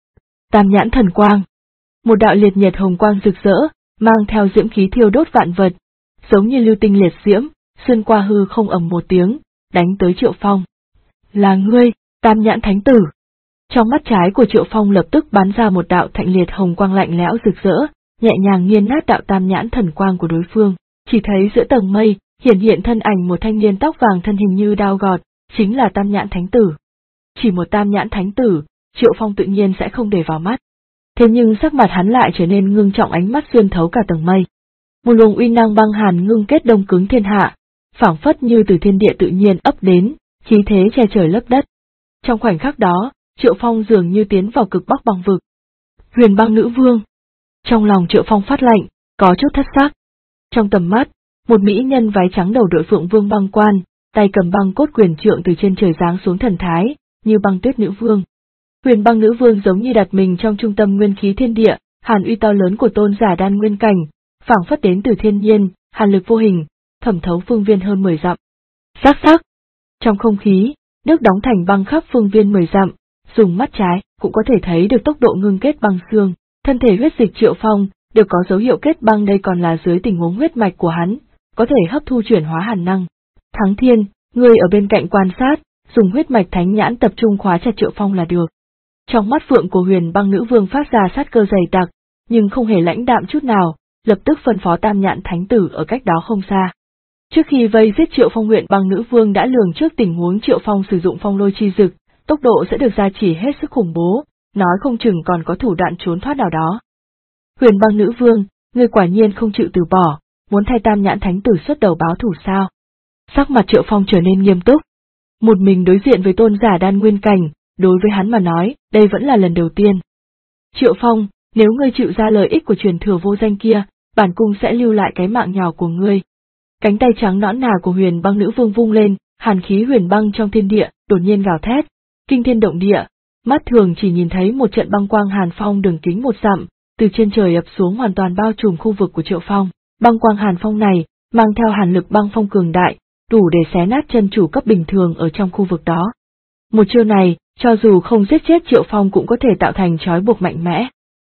Tam nhãn thần quang. Một đạo liệt nhật hồng quang rực rỡ, mang theo diễm khí thiêu đốt vạn vật, giống như lưu tinh liệt diễm, xuyên qua hư không ầm một tiếng, đánh tới Triệu Phong. Là ngươi, Tam nhãn thánh tử. Trong mắt trái của Triệu Phong lập tức bắn ra một đạo thạnh liệt hồng quang lạnh lẽo rực rỡ, nhẹ nhàng nghiền nát đạo tam nhãn thần quang của đối phương. Chỉ thấy giữa tầng mây, hiện thân ảnh một thanh niên tóc vàng thân hình như đao gọt, chính là Tam nhãn thánh tử. Chỉ một Tam nhãn thánh tử, Triệu Phong tự nhiên sẽ không để vào mắt. Thế nhưng sắc mặt hắn lại trở nên ngưng trọng, ánh mắt xuyên thấu cả tầng mây. Một luồng uy năng băng hàn ngưng kết đông cứng thiên hạ, phảng phất như từ thiên địa tự nhiên ấp đến, khí thế che trời lấp đất. Trong khoảnh khắc đó, Triệu Phong dường như tiến vào cực bắc băng vực. Huyền băng nữ vương. Trong lòng Triệu Phong phát lạnh, có chút thất sắc. Trong tầm mắt, một mỹ nhân váy trắng đầu đội phượng vương băng quan, tay cầm băng cốt quyền trượng từ trên trời giáng xuống thần thái, như băng tuyết nữ vương. Huyền băng nữ vương giống như đặt mình trong trung tâm nguyên khí thiên địa, hàn uy to lớn của tôn giả đan nguyên cảnh, phảng phất đến từ thiên nhiên, hàn lực vô hình, thẩm thấu phương viên hơn 10 dặm. Sắc sắc. Trong không khí, nước đóng thành băng khắp phương viên 10 dặm, dùng mắt trái cũng có thể thấy được tốc độ ngưng kết băng xương. Thân thể huyết dịch Triệu Phong đều có dấu hiệu kết băng, đây còn là dưới tình huống huyết mạch của hắn, có thể hấp thu chuyển hóa hàn năng. Thắng Thiên, ngươi ở bên cạnh quan sát, dùng huyết mạch thánh nhãn tập trung khóa chặt Triệu Phong là được. Trong mắt phượng của huyền băng nữ vương phát ra sát cơ dày đặc, nhưng không hề lãnh đạm chút nào, lập tức phân phó Tam nhãn thánh tử ở cách đó không xa. Trước khi vây giết Triệu Phong, huyền băng nữ vương đã lường trước tình huống Triệu Phong sử dụng phong lôi chi dực, tốc độ sẽ được gia trì hết sức khủng bố, nói không chừng còn có thủ đoạn trốn thoát nào đó. Huyền băng nữ vương, ngươi quả nhiên không chịu từ bỏ, muốn thay Tam nhãn thánh tử xuất đầu báo thù sao? Sắc mặt Triệu Phong trở nên nghiêm túc. Một mình đối diện với tôn giả đan nguyên cảnh, đối với hắn mà nói, đây vẫn là lần đầu tiên. Triệu Phong, nếu ngươi chịu ra lợi ích của truyền thừa vô danh kia, bản cung sẽ lưu lại cái mạng nhỏ của ngươi. Cánh tay trắng nõn nà của huyền băng nữ vương vung lên, hàn khí huyền băng trong thiên địa đột nhiên gào thét, kinh thiên động địa. Mắt thường chỉ nhìn thấy một trận băng quang hàn phong đường kính 1 dặm, từ trên trời ập xuống hoàn toàn bao trùm khu vực của Triệu Phong. Băng quang hàn phong này, mang theo hàn lực băng phong cường đại, đủ để xé nát chân chủ cấp bình thường ở trong khu vực đó. Một chiêu này, cho dù không giết chết Triệu Phong cũng có thể tạo thành trói buộc mạnh mẽ.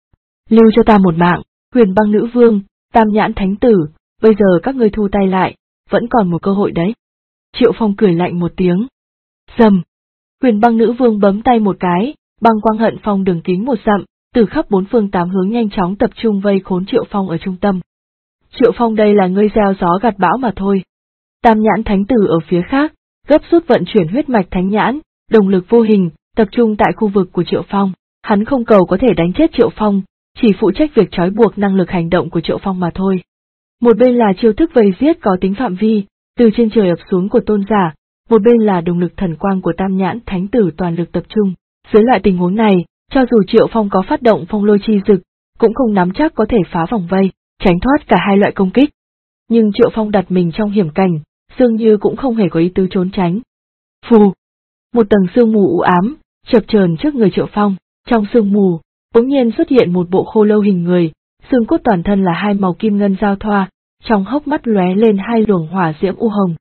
Lưu cho ta một mạng, huyền băng nữ vương, Tam nhãn thánh tử, bây giờ các ngươi thu tay lại, vẫn còn một cơ hội đấy. Triệu Phong cười lạnh một tiếng. Rầm. Huyền băng nữ vương bấm tay một cái, băng quang hận phong đường kính 1 dặm, từ khắp 4 phương 8 hướng nhanh chóng tập trung vây khốn Triệu Phong ở trung tâm. Triệu Phong, đây là ngươi gieo gió gặt bão mà thôi. Tam nhãn thánh tử ở phía khác, gấp rút vận chuyển huyết mạch thánh nhãn, động lực vô hình, tập trung tại khu vực của Triệu Phong. Hắn không cầu có thể đánh chết Triệu Phong, chỉ phụ trách việc trói buộc năng lực hành động của Triệu Phong mà thôi. Một bên là chiêu thức vây giết có tính phạm vi, từ trên trời ập xuống của tôn giả, một bên là động lực thần quang của Tam nhãn thánh tử toàn lực tập trung. Dưới loại tình huống này, cho dù Triệu Phong có phát động phong lôi chi dực, cũng không nắm chắc có thể phá vòng vây, tránh thoát cả hai loại công kích. Nhưng Triệu Phong đặt mình trong hiểm cảnh, dường như cũng không hề có ý tứ trốn tránh. Phù! Một tầng sương mù u ám, chập chờn trước người Triệu Phong, trong sương mù, bỗng nhiên xuất hiện một bộ khô lâu hình người, xương cốt toàn thân là hai màu kim ngân giao thoa, trong hốc mắt lóe lên hai luồng hỏa diễm u hồng.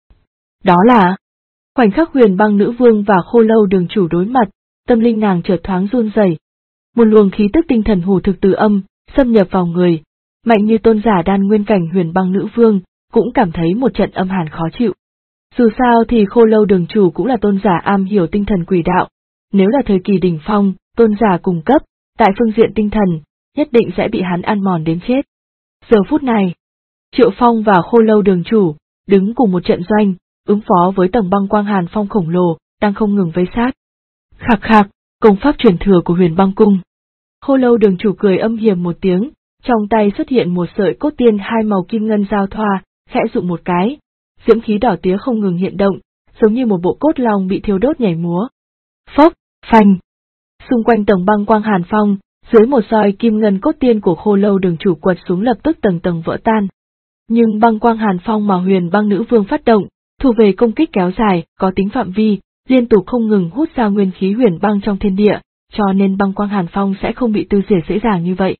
Đó là... Khoảnh khắc huyền băng nữ vương và khô lâu đường chủ đối mặt, tâm linh nàng chợt thoáng run rẩy. Một luồng khí tức tinh thần hủ thực từ âm, xâm nhập vào người, mạnh như tôn giả đan nguyên cảnh huyền băng nữ vương, cũng cảm thấy một trận âm hàn khó chịu. Dù sao thì khô lâu đường chủ cũng là tôn giả am hiểu tinh thần quỷ đạo, nếu là thời kỳ đỉnh phong, tôn giả cùng cấp, tại phương diện tinh thần, nhất định sẽ bị hắn ăn mòn đến chết. Giờ phút này, Triệu Phong và khô lâu đường chủ, đứng cùng một trận doanh, ứng phó với tầng băng quang hàn phong khổng lồ, đang không ngừng vây sát. Khạc khạc, công pháp truyền thừa của huyền băng cung. Khô lâu đường chủ cười âm hiểm một tiếng, Trong tay xuất hiện một sợi cốt tiên hai màu kim ngân giao thoa, khẽ rụng một cái, diễm khí đỏ tía không ngừng hiện động, giống như một bộ cốt long bị thiêu đốt nhảy múa. Phốc, phanh. Xung quanh tầng băng quang hàn phong, dưới một roi kim ngân cốt tiên của Khô Lâu Đường chủ quật xuống lập tức tầng tầng vỡ tan. Nhưng băng quang hàn phong mà Huyền Băng Nữ Vương phát động, thu về công kích kéo dài, có tính phạm vi, liên tục không ngừng hút ra nguyên khí huyền băng trong thiên địa, cho nên băng quang hàn phong sẽ không bị tiêu diệt dễ dàng như vậy.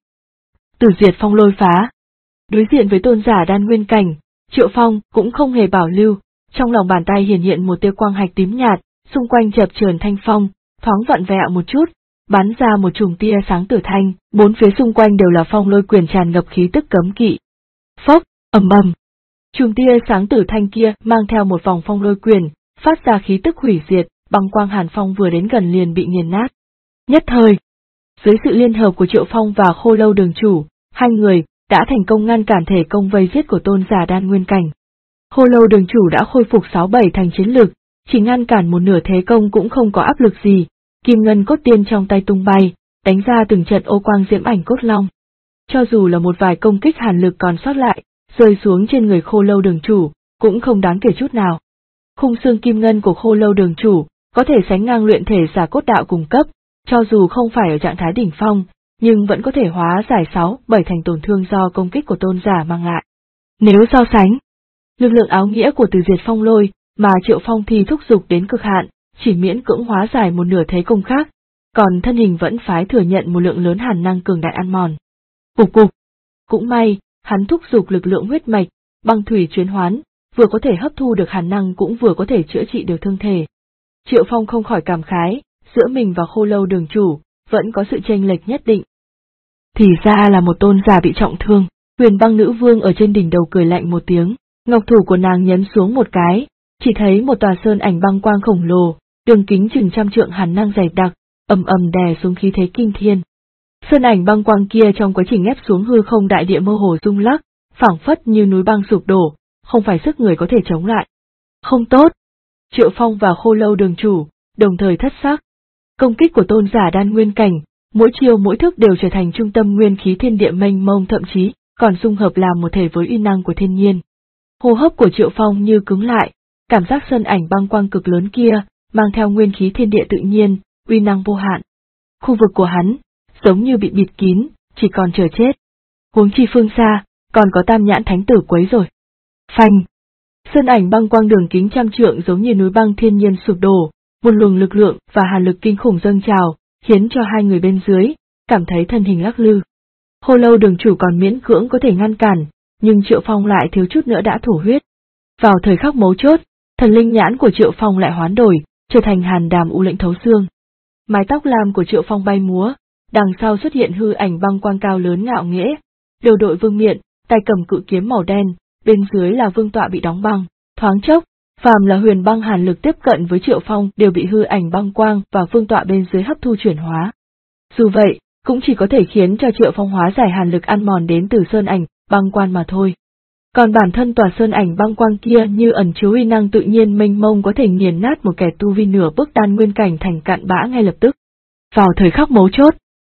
Tử diệt phong lôi phá. Đối diện với tôn giả đan nguyên cảnh, Triệu Phong cũng không hề bảo lưu, trong lòng bàn tay hiện một tia quang hạch tím nhạt, xung quanh chập chờn thanh phong, thoáng vặn vẹo một chút, bắn ra một chùm tia sáng tử thanh, bốn phía xung quanh đều là phong lôi quyền tràn ngập khí tức cấm kỵ. Phốc, ầm ầm. Chùm tia sáng tử thanh kia mang theo một vòng phong lôi quyền, phát ra khí tức hủy diệt, băng quang hàn phong vừa đến gần liền bị nghiền nát. Nhất thời, dưới sự liên hợp của Triệu Phong và Khô Lâu Đường chủ, hai người đã thành công ngăn cản thể công vây giết của tôn giả đan nguyên cảnh. Khô Lâu Đường chủ đã khôi phục 6-7 thành chiến lực, chỉ ngăn cản một nửa thế công cũng không có áp lực gì, kim ngân cốt tiên trong tay tung bay, đánh ra từng trận ô quang diễm ảnh cốt long. Cho dù là một vài công kích hàn lực còn sót lại, rơi xuống trên người Khô Lâu Đường chủ, cũng không đáng kể chút nào. Khung xương kim ngân của Khô Lâu Đường chủ có thể sánh ngang luyện thể giả cốt đạo cùng cấp, cho dù không phải ở trạng thái đỉnh phong, nhưng vẫn có thể hóa giải 6-7 thành tổn thương do công kích của tôn giả mang lại. Nếu so sánh, lực lượng áo nghĩa của Từ Diệt Phong Lôi mà Triệu Phong thì thúc giục đến cực hạn, chỉ miễn cưỡng hóa giải một nửa thế công khác, còn thân hình vẫn phái thừa nhận một lượng lớn hàn năng cường đại ăn mòn. Cục cục. Cũng may, hắn thúc giục lực lượng huyết mạch, băng thủy chuyển hoán, vừa có thể hấp thu được hàn năng cũng vừa có thể chữa trị được thương thể. Triệu Phong không khỏi cảm khái, giữa mình và Khô Lâu Đường chủ, vẫn có sự chênh lệch nhất định. Thì ra là một tôn giả bị trọng thương, Huyền Băng Nữ Vương ở trên đỉnh đầu cười lạnh một tiếng, ngọc thủ của nàng nhấn xuống một cái, chỉ thấy một tòa sơn ảnh băng quang khổng lồ, đường kính chừng 100 trượng hàn năng dày đặc, ầm ầm đè xuống khí thế kinh thiên. Sơn ảnh băng quang kia trong quá trình ép xuống hư không đại địa mơ hồ rung lắc, phảng phất như núi băng sụp đổ, không phải sức người có thể chống lại. Không tốt! Triệu Phong và Khô Lâu Đường chủ đồng thời thất sắc. Công kích của tôn giả đan nguyên cảnh, mỗi chiều mỗi thức đều trở thành trung tâm nguyên khí thiên địa mênh mông, thậm chí còn dung hợp làm một thể với uy năng của thiên nhiên. Hô hấp của Triệu Phong như cứng lại, cảm giác sơn ảnh băng quang cực lớn kia mang theo nguyên khí thiên địa tự nhiên, uy năng vô hạn. Khu vực của hắn giống như bị bịt kín, chỉ còn chờ chết. Huống chi phương xa, còn có Tam Nhãn Thánh Tử quấy rồi. Phanh! Sơn ảnh băng quang đường kính 100 trượng giống như núi băng thiên nhiên sụp đổ, một luồng lực lượng và hàn lực kinh khủng dâng trào, khiến cho hai người bên dưới cảm thấy thân hình lắc lư. Khô Lâu Đường chủ còn miễn cưỡng có thể ngăn cản, nhưng Triệu Phong lại thiếu chút nữa đã thổ huyết. Vào thời khắc mấu chốt, thần linh nhãn của Triệu Phong lại hoán đổi, trở thành hàn đàm u lệnh thấu xương. Mái tóc lam của Triệu Phong bay múa, đằng sau xuất hiện hư ảnh băng quang cao lớn ngạo nghễ, đầu đội vương miện, tay cầm cự kiếm màu đen, bên dưới là vương tọa bị đóng băng, thoáng chốc, phàm là huyền băng hàn lực tiếp cận với Triệu Phong đều bị hư ảnh băng quang và vương tọa bên dưới hấp thu chuyển hóa. Dù vậy, cũng chỉ có thể khiến cho Triệu Phong hóa giải hàn lực ăn mòn đến từ sơn ảnh băng quan mà thôi. Còn bản thân tòa sơn ảnh băng quang kia như ẩn chứa uy năng tự nhiên mênh mông, có thể nghiền nát một kẻ tu vi nửa bước đan nguyên cảnh thành cặn bã ngay lập tức. Vào thời khắc mấu chốt,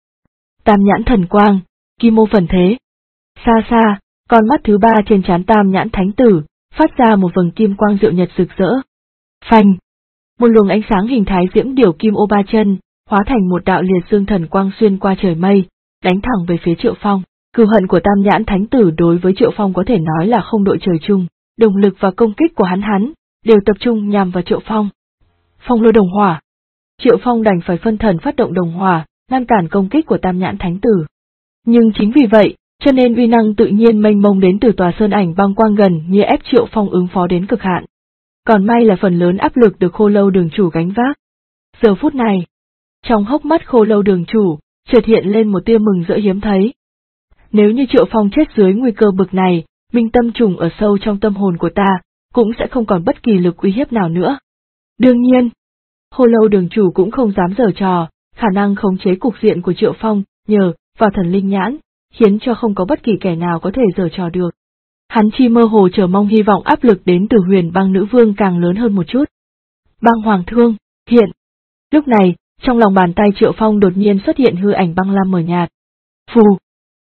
Tam Nhãn Thần Quang, Kim Ô Phần Thế. Xa xa, con mắt thứ ba trên trán Tam Nhãn Thánh Tử phát ra một vầng kim quang diệu nhật rực rỡ. Phanh! Một luồng ánh sáng hình thái diễm điểu kim ô ba chân, hóa thành một đạo liệt dương thần quang xuyên qua trời mây, đánh thẳng về phía Triệu Phong. Cừu hận của Tam Nhãn Thánh Tử đối với Triệu Phong có thể nói là không đội trời chung, động lực và công kích của hắn đều tập trung nhằm vào Triệu Phong. Phong lôi đồng hỏa. Triệu Phong đành phải phân thần phát động đồng hỏa, ngăn cản công kích của Tam Nhãn Thánh Tử. Nhưng chính vì vậy, cho nên uy năng tự nhiên mênh mông đến từ tòa sơn ảnh băng quang gần như ép Triệu Phong ứng phó đến cực hạn. Còn may là phần lớn áp lực được Khô Lâu Đường chủ gánh vác. Giờ phút này, trong hốc mắt Khô Lâu Đường chủ chợt hiện lên một tia mừng rỡ hiếm thấy. Nếu như Triệu Phong chết dưới nguy cơ bực này, minh tâm trùng ở sâu trong tâm hồn của ta cũng sẽ không còn bất kỳ lực uy hiếp nào nữa. Đương nhiên, Khô Lâu Đường chủ cũng không dám giở trò, khả năng khống chế cục diện của Triệu Phong nhờ vào thần linh nhãn, khiến cho không có bất kỳ kẻ nào có thể giở trò được. Hắn chỉ mơ hồ chờ mong hy vọng áp lực đến từ Huyền Băng Nữ Vương càng lớn hơn một chút. Băng Hoàng Thương, hiện. Lúc này, trong lòng bàn tay Triệu Phong đột nhiên xuất hiện hư ảnh băng lam mờ nhạt. Phù.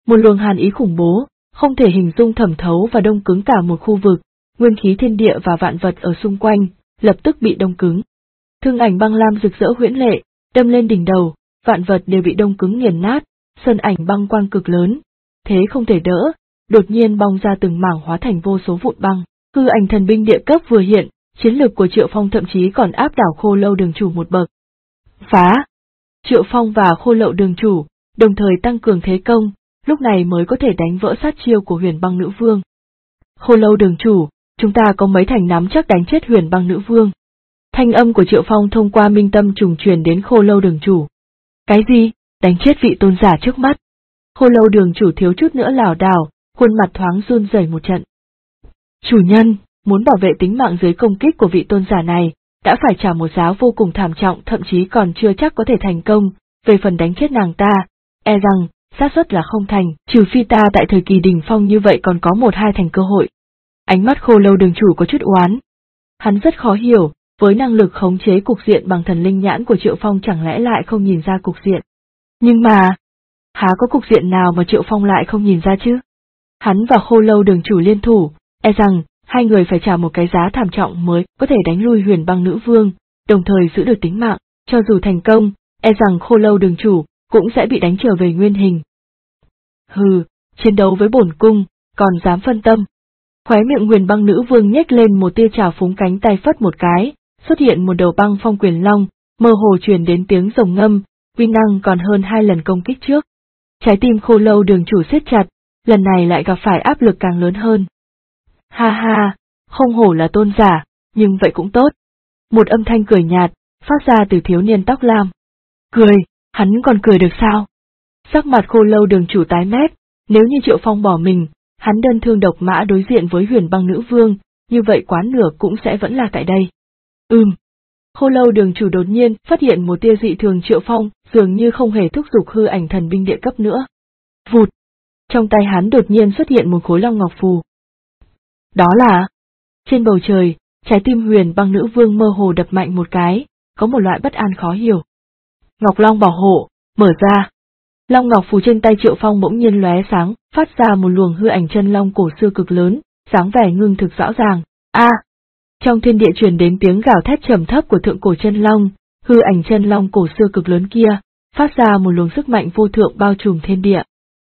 Một luồng hàn ý khủng bố, không thể hình dung thẩm thấu và đông cứng cả một khu vực, nguyên khí thiên địa và vạn vật ở xung quanh, lập tức bị đông cứng. Thương ảnh băng lam rực rỡ huyễn lệ, đâm lên đỉnh đầu, vạn vật đều bị đông cứng nghiền nát, sơn ảnh băng quang cực lớn, thế không thể đỡ, đột nhiên bong ra từng mảng hóa thành vô số vụn băng. Hư ảnh thần binh địa cấp vừa hiện, chiến lực của Triệu Phong thậm chí còn áp đảo Khô Lâu đường chủ một bậc. Phá! Triệu Phong và Khô Lậu đường chủ, đồng thời tăng cường thế công, lúc này mới có thể đánh vỡ sát chiêu của Huyền Băng Nữ Vương. Khô Lâu đường chủ, chúng ta có mấy thành nắm chắc đánh chết Huyền Băng Nữ Vương. Thanh âm của Triệu Phong thông qua minh tâm trùng truyền đến Khô Lâu đường chủ. Cái gì? Đánh chết vị tôn giả trước mắt. Khô Lâu đường chủ thiếu chút nữa lảo đảo, khuôn mặt thoáng run rẩy một trận. Chủ nhân, muốn bảo vệ tính mạng dưới công kích của vị tôn giả này, đã phải trả một giá vô cùng thảm trọng, thậm chí còn chưa chắc có thể thành công, về phần đánh chết nàng ta, e rằng, xác suất là không thành, trừ phi ta tại thời kỳ đỉnh phong như vậy còn có 1-2 thành cơ hội. Ánh mắt Khô Lâu đường chủ có chút oán. Hắn rất khó hiểu, với năng lực khống chế cục diện bằng thần linh nhãn của Triệu Phong chẳng lẽ lại không nhìn ra cục diện. Nhưng mà, há có cục diện nào mà Triệu Phong lại không nhìn ra chứ? Hắn và Khô Lâu đường chủ liên thủ, e rằng, hai người phải trả một cái giá thảm trọng mới có thể đánh lui Huyền Băng Nữ Vương, đồng thời giữ được tính mạng, cho dù thành công, e rằng Khô Lâu đường chủ cũng sẽ bị đánh trở về nguyên hình. Hừ, chiến đấu với bổn cung, còn dám phân tâm. Khóe miệng Huyền Băng Nữ Vương nhếch lên một tia trào phúng, cánh tay phất một cái, xuất hiện một đầu băng phong quyền long, mơ hồ truyền đến tiếng rồng ngâm, uy năng còn hơn 2 lần công kích trước. Trái tim Khô Lâu đường chủ siết chặt, lần này lại gặp phải áp lực càng lớn hơn. Ha ha, không hổ là tôn giả, nhưng vậy cũng tốt. Một âm thanh cười nhạt, phát ra từ thiếu niên tóc lam. Cười, hắn còn cười được sao? Sắc mặt Khô Lâu đường chủ tái mét, nếu như Triệu Phong bỏ mình, hắn đơn thương độc mã đối diện với Huyền Băng Nữ Vương, như vậy quá nửa cũng sẽ vẫn là tại đây. Khô Lâu đường chủ đột nhiên phát hiện một tia dị thường, Triệu Phong dường như không hề thúc giục hư ảnh thần binh địa cấp nữa. Vụt! Trong tay hắn đột nhiên xuất hiện một khối long ngọc phù. Đó là... Trên bầu trời, trái tim Huyền Băng Nữ Vương mơ hồ đập mạnh một cái, có một loại bất an khó hiểu. Ngọc Long bảo hộ, mở ra. Long ngọc phù trên tay Triệu Phong bỗng nhiên lóe sáng, phát ra một luồng hư ảnh chân long cổ xưa cực lớn, dáng vẻ ngưng thực rõ ràng. Trong thiên địa truyền đến tiếng gào thét trầm thấp của thượng cổ chân long, hư ảnh chân long cổ xưa cực lớn kia, phát ra một luồng sức mạnh vô thượng bao trùm thiên địa.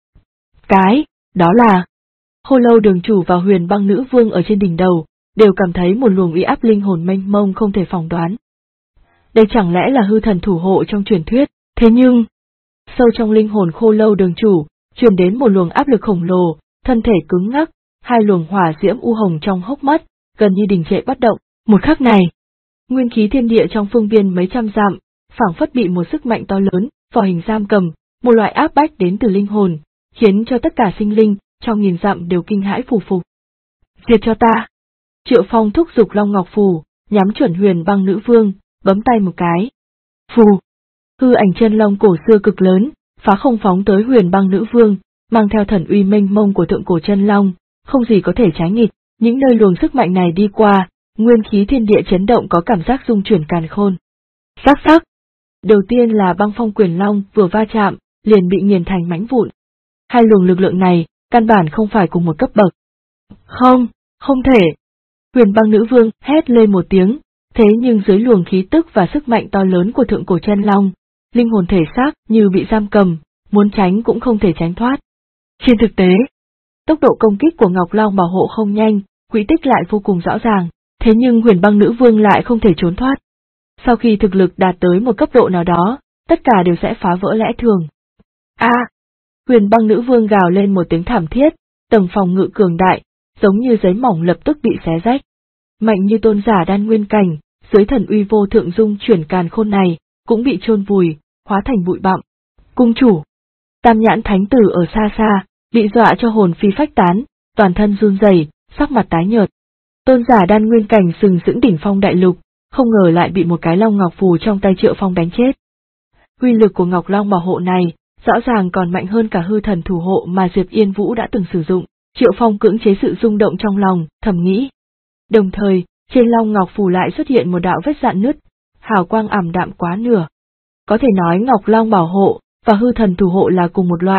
Đó là... Khô Lâu đường chủ và Huyền Băng Nữ Vương ở trên đỉnh đầu, đều cảm thấy một luồng uy áp linh hồn mênh mông không thể phỏng đoán. Đây chẳng lẽ là hư thần thủ hộ trong truyền thuyết, thế nhưng... Sâu trong linh hồn Khô Lâu đường chủ, truyền đến một luồng áp lực khổng lồ, thân thể cứng ngắc, hai luồng hỏa diễm u hồng trong hốc mắt, gần như đình trệ bất động. Một khắc này, nguyên khí thiên địa trong phương viên mấy trăm dặm, phảng phất bị một sức mạnh to lớn, vỏ hình giam cầm, một loại áp bách đến từ linh hồn, khiến cho tất cả sinh linh trong nghìn dặm đều kinh hãi phù phục. Diệt cho ta! Triệu Phong thúc giục Long Ngọc Phù, nhắm chuẩn Huyền Băng Nữ Vương, bấm tay một cái. Phù! Hư ảnh chân long cổ xưa cực lớn, phá không phóng tới Huyền Băng Nữ Vương, mang theo thần uy mênh mông của thượng cổ chân long, không gì có thể trái nghịch. Những nơi luồng sức mạnh này đi qua, nguyên khí thiên địa chấn động, có cảm giác rung chuyển càn khôn. Sắc! Đầu tiên là băng phong quyền long vừa va chạm, liền bị nghiền thành mảnh vụn. Hai luồng lực lượng này, căn bản không phải cùng một cấp bậc. Không thể! Huyền Băng Nữ Vương hét lên một tiếng, thế nhưng dưới luồng khí tức và sức mạnh to lớn của thượng cổ chân long, linh hồn thể xác như bị giam cầm, muốn tránh cũng không thể tránh thoát. Trên thực tế, tốc độ công kích của Ngọc Long bảo hộ không nhanh, quỹ tích lại vô cùng rõ ràng, thế nhưng Huyền Băng Nữ Vương lại không thể trốn thoát. Sau khi thực lực đạt tới một cấp độ nào đó, tất cả đều sẽ phá vỡ lẽ thường. Huyền Băng Nữ Vương gào lên một tiếng thảm thiết, tầng phòng ngự cường đại, giống như giấy mỏng lập tức bị xé rách. Mạnh như tôn giả đan nguyên cảnh, dưới thần uy vô thượng dung chuyển càn khôn này, cũng bị chôn vùi, hóa thành bụi bặm. Cung chủ! Tam Nhãn Thánh Tử ở xa xa, bị dọa cho hồn phi phách tán, toàn thân run rẩy, sắc mặt tái nhợt. Tôn giả đan nguyên cảnh sừng sững đỉnh phong đại lục, không ngờ lại bị một cái Long Ngọc Phù trong tay Triệu Phong đánh chết. Uy lực của Ngọc Long bảo hộ này, rõ ràng còn mạnh hơn cả hư thần thủ hộ mà Diệp Yên Vũ đã từng sử dụng. Triệu Phong cưỡng chế sự rung động trong lòng, thầm nghĩ. Đồng thời, trên Long Ngọc Phù lại xuất hiện một đạo vết rạn nứt, hào quang ảm đạm quá nửa. Có thể nói Ngọc Long bảo hộ và hư thần thủ hộ là cùng một loại,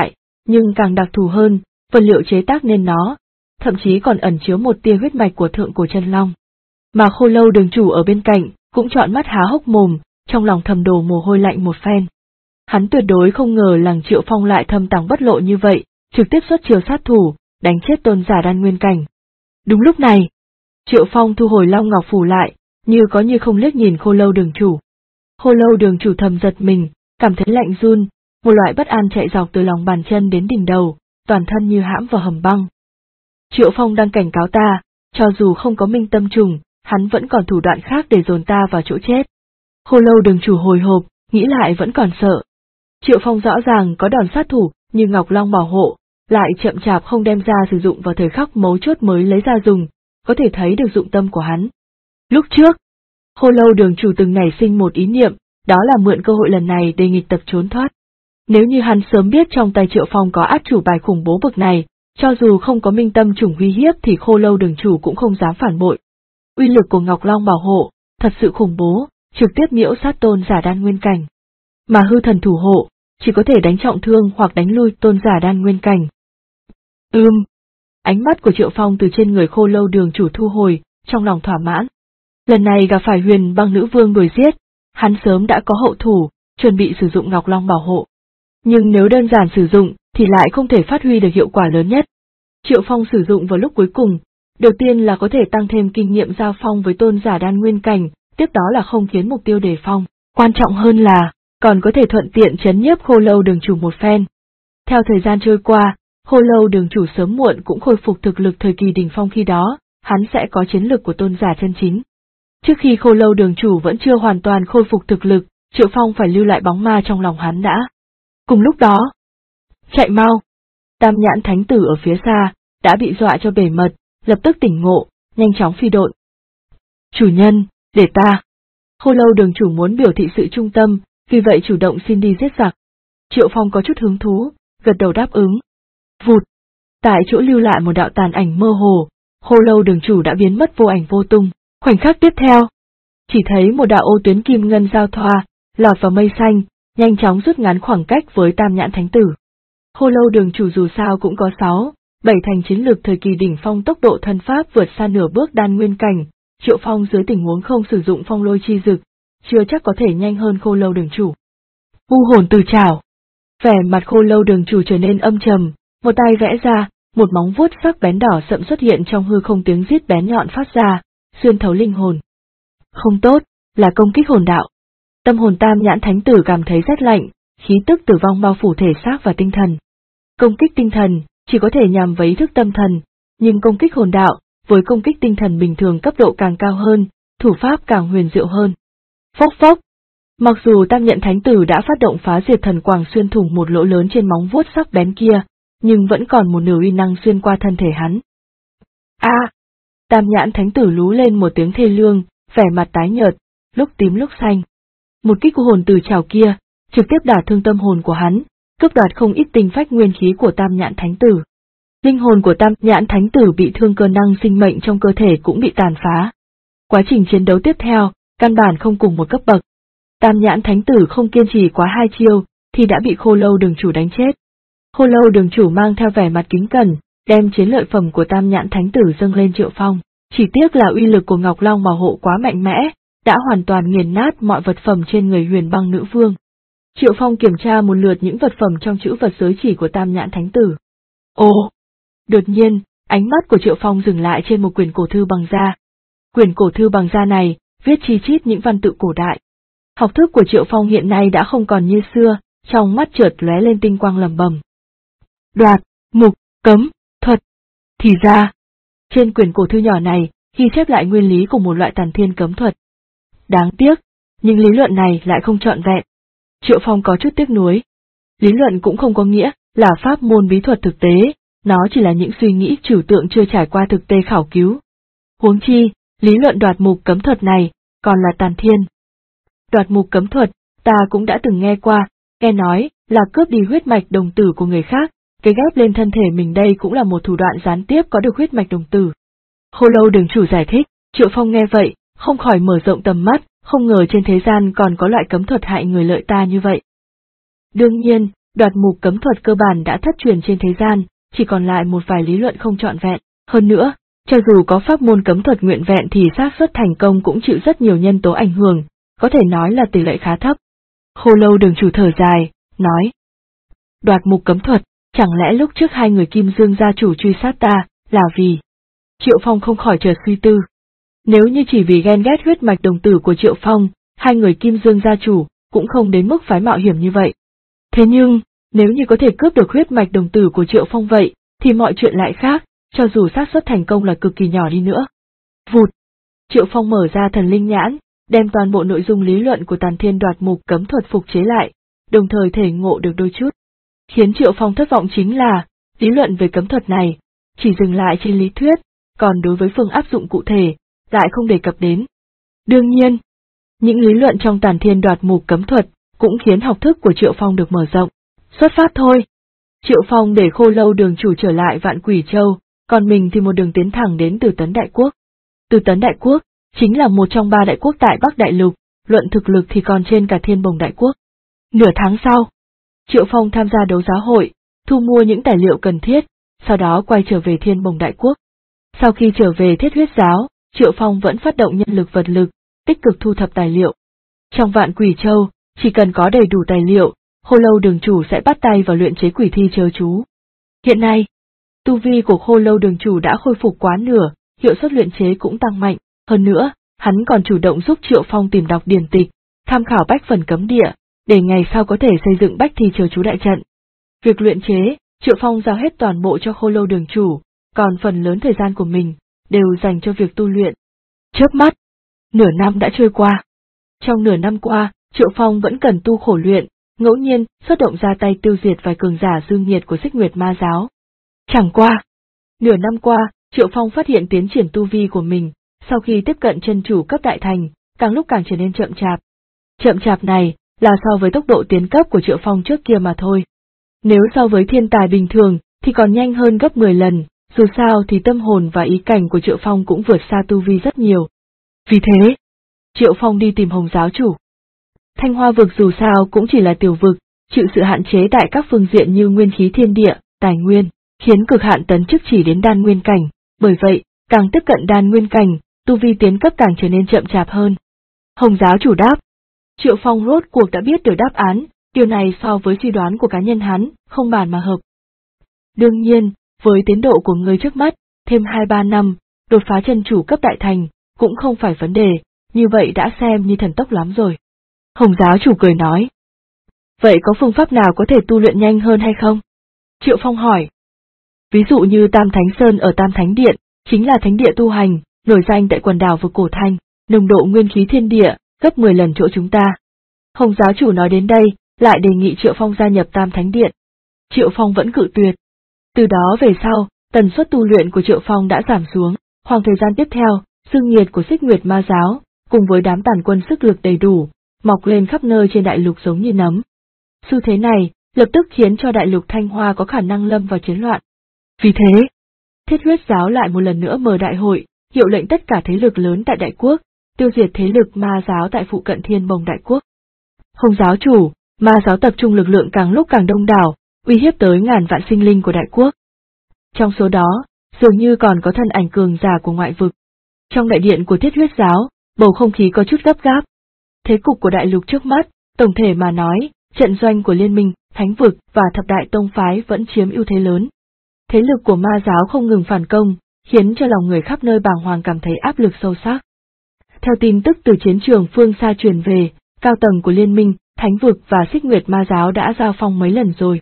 nhưng càng đặc thù hơn, vật liệu chế tác nên nó, thậm chí còn ẩn chứa một tia huyết mạch của thượng cổ chân long. Mà Khô Lâu đường chủ ở bên cạnh, cũng trợn mắt há hốc mồm, trong lòng thầm đổ mồ hôi lạnh một phen. Hắn tuyệt đối không ngờ rằng Triệu Phong lại thâm tàng bất lộ như vậy, trực tiếp xuất chiêu sát thủ, đánh chết tôn giả đan nguyên cảnh. Đúng lúc này, Triệu Phong thu hồi Long Ngọc Phù lại, như có như không liếc nhìn Khô Lâu đường chủ. Khô Lâu đường chủ thầm giật mình, cảm thấy lạnh run, một loại bất an chạy dọc từ lòng bàn chân đến đỉnh đầu, toàn thân như hãm vào hầm băng. Triệu Phong đang cảnh cáo ta, cho dù không có minh tâm trùng, hắn vẫn còn thủ đoạn khác để dồn ta vào chỗ chết. Khô Lâu đường chủ hồi hộp, nghĩ lại vẫn còn sợ. Triệu Phong rõ ràng có đòn sát thủ, như Ngọc Long bảo hộ, lại chậm chạp không đem ra sử dụng vào thời khắc mấu chốt mới lấy ra dùng, có thể thấy được dụng tâm của hắn. Lúc trước, Khô Lâu đường chủ từng nảy sinh một ý niệm, đó là mượn cơ hội lần này để nghịch tập trốn thoát. Nếu như hắn sớm biết trong tay Triệu Phong có át chủ bài khủng bố bậc này, cho dù không có minh tâm trùng uy hiếp thì Khô Lâu đường chủ cũng không dám phản bội. Uy lực của Ngọc Long bảo hộ, thật sự khủng bố, trực tiếp miễu sát tôn giả đan nguyên cảnh. Mà hư thần thủ hộ, chỉ có thể đánh trọng thương hoặc đánh lui tôn giả đan nguyên cảnh. Ánh mắt của Triệu Phong từ trên người Khô Lâu đường chủ thu hồi, trong lòng thỏa mãn. Lần này gặp phải Huyền Băng nữ vương đuổi giết, hắn sớm đã có hậu thủ, chuẩn bị sử dụng Ngọc Long bảo hộ. Nhưng nếu đơn giản sử dụng, thì lại không thể phát huy được hiệu quả lớn nhất. Triệu Phong sử dụng vào lúc cuối cùng, đầu tiên là có thể tăng thêm kinh nghiệm giao phong với tôn giả đan nguyên cảnh, tiếp đó là không khiến mục tiêu đề phòng, quan trọng hơn là, còn có thể thuận tiện trấn nhiếp Khô Lâu đường chủ một phen. Theo thời gian trôi qua, Khô Lâu đường chủ sớm muộn cũng khôi phục thực lực thời kỳ đỉnh phong, khi đó, hắn sẽ có chiến lực của tôn giả chân chính. Trước khi Khô Lâu đường chủ vẫn chưa hoàn toàn khôi phục thực lực, Triệu Phong phải lưu lại bóng ma trong lòng hắn đã. Cùng lúc đó, chạy mau! Tam Nhãn Thánh Tử ở phía xa, đã bị dọa cho bể mật, lập tức tỉnh ngộ, nhanh chóng phi độn. Chủ nhân, để ta! Khô Lâu đường chủ muốn biểu thị sự trung tâm, vì vậy chủ động xin đi giết giặc. Triệu Phong có chút hứng thú, gật đầu đáp ứng. Vụt! Tại chỗ lưu lại một đạo tàn ảnh mơ hồ, Khô Lâu đường chủ đã biến mất vô ảnh vô tung. Khoảnh khắc tiếp theo, chỉ thấy một đạo ô tuyến kim ngân giao thoa, lọt vào mây xanh, nhanh chóng rút ngắn khoảng cách với Tam Nhãn Thánh Tử. Khô Lâu đường chủ dù sao cũng có 6, 7 thành chiến lực thời kỳ đỉnh phong, tốc độ thân pháp vượt xa nửa bước đan nguyên cảnh, Triệu Phong dưới tình huống không sử dụng phong lôi chi dực, chưa chắc có thể nhanh hơn Khô Lâu đường chủ. U hồn từ trảo. Vẻ mặt Khô Lâu đường chủ trở nên âm trầm, một tay vẽ ra, một móng vuốt sắc bén đỏ sậm xuất hiện trong hư không, tiếng rít bén nhọn phát ra, xuyên thấu linh hồn. Không tốt, là công kích hồn đạo. Tâm hồn Tam Nhãn Thánh Tử cảm thấy rét lạnh, khí tức tử vong bao phủ thể xác và tinh thần. Công kích tinh thần, chỉ có thể nhằm vào ý thức tâm thần, nhưng công kích hồn đạo, với công kích tinh thần bình thường cấp độ càng cao hơn, thủ pháp càng huyền diệu hơn. Phốc phốc! Mặc dù Tam Nhãn Thánh Tử đã phát động phá diệt thần quang xuyên thủng một lỗ lớn trên móng vuốt sắc bén kia, nhưng vẫn còn một nửa uy năng xuyên qua thân thể hắn. Tam Nhãn Thánh Tử lú lên một tiếng thê lương, vẻ mặt tái nhợt, lúc tím lúc xanh. Một kích của hồn tử trảo kia, trực tiếp đả thương tâm hồn của hắn, cướp đoạt không ít tinh phách nguyên khí của Tam Nhãn Thánh Tử. Linh hồn của Tam Nhãn Thánh Tử bị thương, cơ năng sinh mệnh trong cơ thể cũng bị tàn phá. Quá trình chiến đấu tiếp theo, căn bản không cùng một cấp bậc. Tam Nhãn Thánh Tử không kiên trì quá 2 chiêu, thì đã bị Khô Lâu đường chủ đánh chết. Khô Lâu đường chủ mang theo vẻ mặt kính cẩn, đem chiến lợi phẩm của Tam Nhãn Thánh Tử dâng lên Triệu Phong. Chỉ tiếc là uy lực của Ngọc Long bảo hộ quá mạnh mẽ, đã hoàn toàn nghiền nát mọi vật phẩm trên người Huyền Băng nữ vương. Triệu Phong kiểm tra một lượt những vật phẩm trong chữ vật giới chỉ của Tam Nhãn Thánh Tử. Ồ! Đột nhiên, ánh mắt của Triệu Phong dừng lại trên một quyển cổ thư bằng da. Quyển cổ thư bằng da này, viết chi chít những văn tự cổ đại. Học thức của Triệu Phong hiện nay đã không còn như xưa, trong mắt chợt lóe lên tinh quang lẩm bẩm. Đoạt, mục, cấm, thuật. Thì ra, trên quyển cổ thư nhỏ này, ghi chép lại nguyên lý của một loại tàn thiên cấm thuật. Đáng tiếc, nhưng lý luận này lại không trọn vẹn. Triệu Phong có chút tiếc nuối. Lý luận cũng không có nghĩa là pháp môn bí thuật thực tế, nó chỉ là những suy nghĩ trừu tượng chưa trải qua thực tế khảo cứu. Huống chi, lý luận đoạt mục cấm thuật này, còn là tàn thiên. Đoạt mục cấm thuật, ta cũng đã từng nghe qua, nghe nói là cướp đi huyết mạch đồng tử của người khác, cái ghép lên thân thể mình, đây cũng là một thủ đoạn gián tiếp có được huyết mạch đồng tử. Khô Lâu đường chủ giải thích, Triệu Phong nghe vậy, không khỏi mở rộng tầm mắt, không ngờ trên thế gian còn có loại cấm thuật hại người lợi ta như vậy. Đương nhiên, Đoạt mục cấm thuật cơ bản đã thất truyền trên thế gian, chỉ còn lại một vài lý luận không trọn vẹn. Hơn nữa, cho dù có pháp môn cấm thuật nguyện vẹn thì xác suất thành công cũng chịu rất nhiều nhân tố ảnh hưởng, có thể nói là tỷ lệ khá thấp. Khô Lâu Đường chủ thở dài, nói: Đoạt mục cấm thuật, chẳng lẽ lúc trước hai người Kim Dương gia chủ truy sát ta, là vì... Triệu Phong không khỏi chợt suy tư. Nếu như chỉ vì ghen ghét huyết mạch đồng tử của Triệu Phong, hai người Kim Dương gia chủ cũng không đến mức phái mạo hiểm như vậy. Thế nhưng, nếu như có thể cướp được huyết mạch đồng tử của Triệu Phong vậy, thì mọi chuyện lại khác, cho dù xác suất thành công là cực kỳ nhỏ đi nữa. Vụt! Triệu Phong mở ra thần linh nhãn, đem toàn bộ nội dung lý luận của Tàn Thiên đoạt mục cấm thuật phục chế lại, đồng thời thể ngộ được đôi chút. Khiến Triệu Phong thất vọng chính là, lý luận về cấm thuật này, chỉ dừng lại trên lý thuyết, còn đối với phương áp dụng cụ thể, lại không đề cập đến. Đương nhiên, những lý luận trong Tàn Thiên đoạt mục cấm thuật cũng khiến học thức của Triệu Phong được mở rộng. Xuất phát thôi! Triệu Phong để Khô Lâu Đường chủ trở lại Vạn Quỷ Châu, còn mình thì một đường tiến thẳng đến Từ Tấn Đại Quốc. Từ Tấn Đại Quốc chính là một trong 3 đại quốc tại Bắc Đại Lục, luận thực lực thì còn trên cả Thiên Bồng Đại Quốc. Nửa tháng sau, Triệu Phong tham gia đấu giá hội, thu mua những tài liệu cần thiết, sau đó quay trở về Thiên Bồng Đại Quốc. Sau khi trở về Thiết Huyết Giáo, Triệu Phong vẫn phát động nhân lực vật lực, tích cực thu thập tài liệu. Trong Vạn Quỷ Châu, chỉ cần có đầy đủ tài liệu, Khô Lâu Đường chủ sẽ bắt tay vào luyện chế quỷ thi chớ chú. Hiện nay, tu vi của Khô Lâu Đường chủ đã khôi phục quá nửa, hiệu suất luyện chế cũng tăng mạnh, hơn nữa, hắn còn chủ động giúp Triệu Phong tìm đọc điển tịch, tham khảo bách phần cấm địa, để ngày sau có thể xây dựng bách thi chớ chú đại trận. Việc luyện chế, Triệu Phong giao hết toàn bộ cho Khô Lâu Đường chủ, còn phần lớn thời gian của mình đều dành cho việc tu luyện. Chớp mắt, nửa năm đã trôi qua. Trong nửa năm qua, Triệu Phong vẫn cần tu khổ luyện, ngẫu nhiên xuất động ra tay tiêu diệt vài cường giả dương nhiệt của Xích Nguyệt Ma giáo. Chẳng qua, nửa năm qua, Triệu Phong phát hiện tiến triển tu vi của mình, sau khi tiếp cận chân chủ cấp đại thành, càng lúc càng trở nên chậm chạp. Chậm chạp này là so với tốc độ tiến cấp của Triệu Phong trước kia mà thôi. Nếu so với thiên tài bình thường thì còn nhanh hơn gấp 10 lần, dù sao thì tâm hồn và ý cảnh của Triệu Phong cũng vượt xa tu vi rất nhiều. Vì thế, Triệu Phong đi tìm Hồng giáo chủ. Thanh Hoa vực dù sao cũng chỉ là tiểu vực, chịu sự hạn chế tại các phương diện như nguyên khí thiên địa, tài nguyên, khiến cực hạn tấn chức chỉ đến đan nguyên cảnh, bởi vậy, càng tiếp cận đan nguyên cảnh, tu vi tiến cấp càng trở nên chậm chạp hơn. Hồng giáo chủ đáp. Triệu Phong rốt cuộc đã biết được đáp án, điều này so với suy đoán của cá nhân hắn, không bàn mà hợp. Đương nhiên, với tiến độ của người trước mắt, thêm 2-3 năm, đột phá chân chủ cấp đại thành, cũng không phải vấn đề, như vậy đã xem như thần tốc lắm rồi. Hồng giáo chủ cười nói. Vậy có phương pháp nào có thể tu luyện nhanh hơn hay không? Triệu Phong hỏi. Ví dụ như Tam Thánh Sơn ở Tam Thánh Điện, chính là thánh địa tu hành, nổi danh tại quần đảo vực Cổ Thanh, nồng độ nguyên khí thiên địa, gấp 10 lần chỗ chúng ta. Hồng giáo chủ nói đến đây, lại đề nghị Triệu Phong gia nhập Tam Thánh Điện. Triệu Phong vẫn cự tuyệt. Từ đó về sau, tần suất tu luyện của Triệu Phong đã giảm xuống, khoảng thời gian tiếp theo, dương nhiệt của Xích Nguyệt Ma giáo, cùng với đám tàn quân sức lực đầy đủ, mọc lên khắp nơi trên đại lục giống như nấm. Xu thế này, lập tức khiến cho đại lục Thanh Hoa có khả năng lâm vào chiến loạn. Vì thế, Thiết Huyết giáo lại một lần nữa mở đại hội, hiệu lệnh tất cả thế lực lớn tại đại quốc, tiêu diệt thế lực ma giáo tại phụ cận Thiên Bồng đại quốc. Hồng giáo chủ, ma giáo tập trung lực lượng càng lúc càng đông đảo, uy hiếp tới ngàn vạn sinh linh của đại quốc. Trong số đó, dường như còn có thân ảnh cường giả của ngoại vực. Trong đại điện của Thiết Huyết giáo, bầu không khí có chút gấp gáp. Thế cục của đại lục trước mắt, tổng thể mà nói, trận doanh của liên minh, thánh vực và thập đại tông phái vẫn chiếm ưu thế lớn. Thế lực của ma giáo không ngừng phản công, khiến cho lòng người khắp nơi bàng hoàng cảm thấy áp lực sâu sắc. Theo tin tức từ chiến trường phương xa truyền về, cao tầng của liên minh, thánh vực và Xích Nguyệt Ma giáo đã giao phong mấy lần rồi.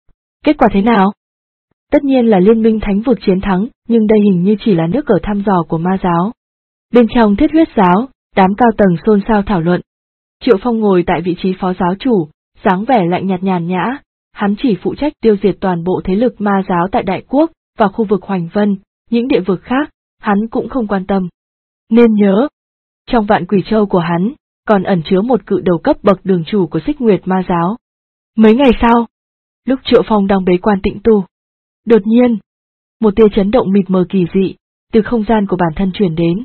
Kết quả thế nào? Tất nhiên là liên minh thánh vực chiến thắng, nhưng đây hình như chỉ là nước cờ thăm dò của ma giáo. Bên trong Thiết Huyết giáo, đám cao tầng xôn xao thảo luận. Triệu Phong ngồi tại vị trí phó giáo chủ, dáng vẻ lạnh nhạt nhàn nhã, hắn chỉ phụ trách tiêu diệt toàn bộ thế lực ma giáo tại đại quốc và khu vực Hoành Vân, những địa vực khác, hắn cũng không quan tâm. Nên nhớ, trong Vạn Quỷ Châu của hắn, còn ẩn chứa một cự đầu cấp bậc đường chủ của Xích Nguyệt Ma giáo. Mấy ngày sau, lúc Triệu Phong đang bế quan tĩnh tu, đột nhiên, một tia chấn động mịt mờ kỳ dị, từ không gian của bản thân truyền đến.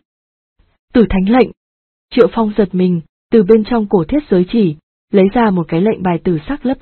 Tử Thánh lệnh. Triệu Phong giật mình, từ bên trong cổ thiết giới chỉ, lấy ra một cái lệnh bài tử sắc lấp lánh,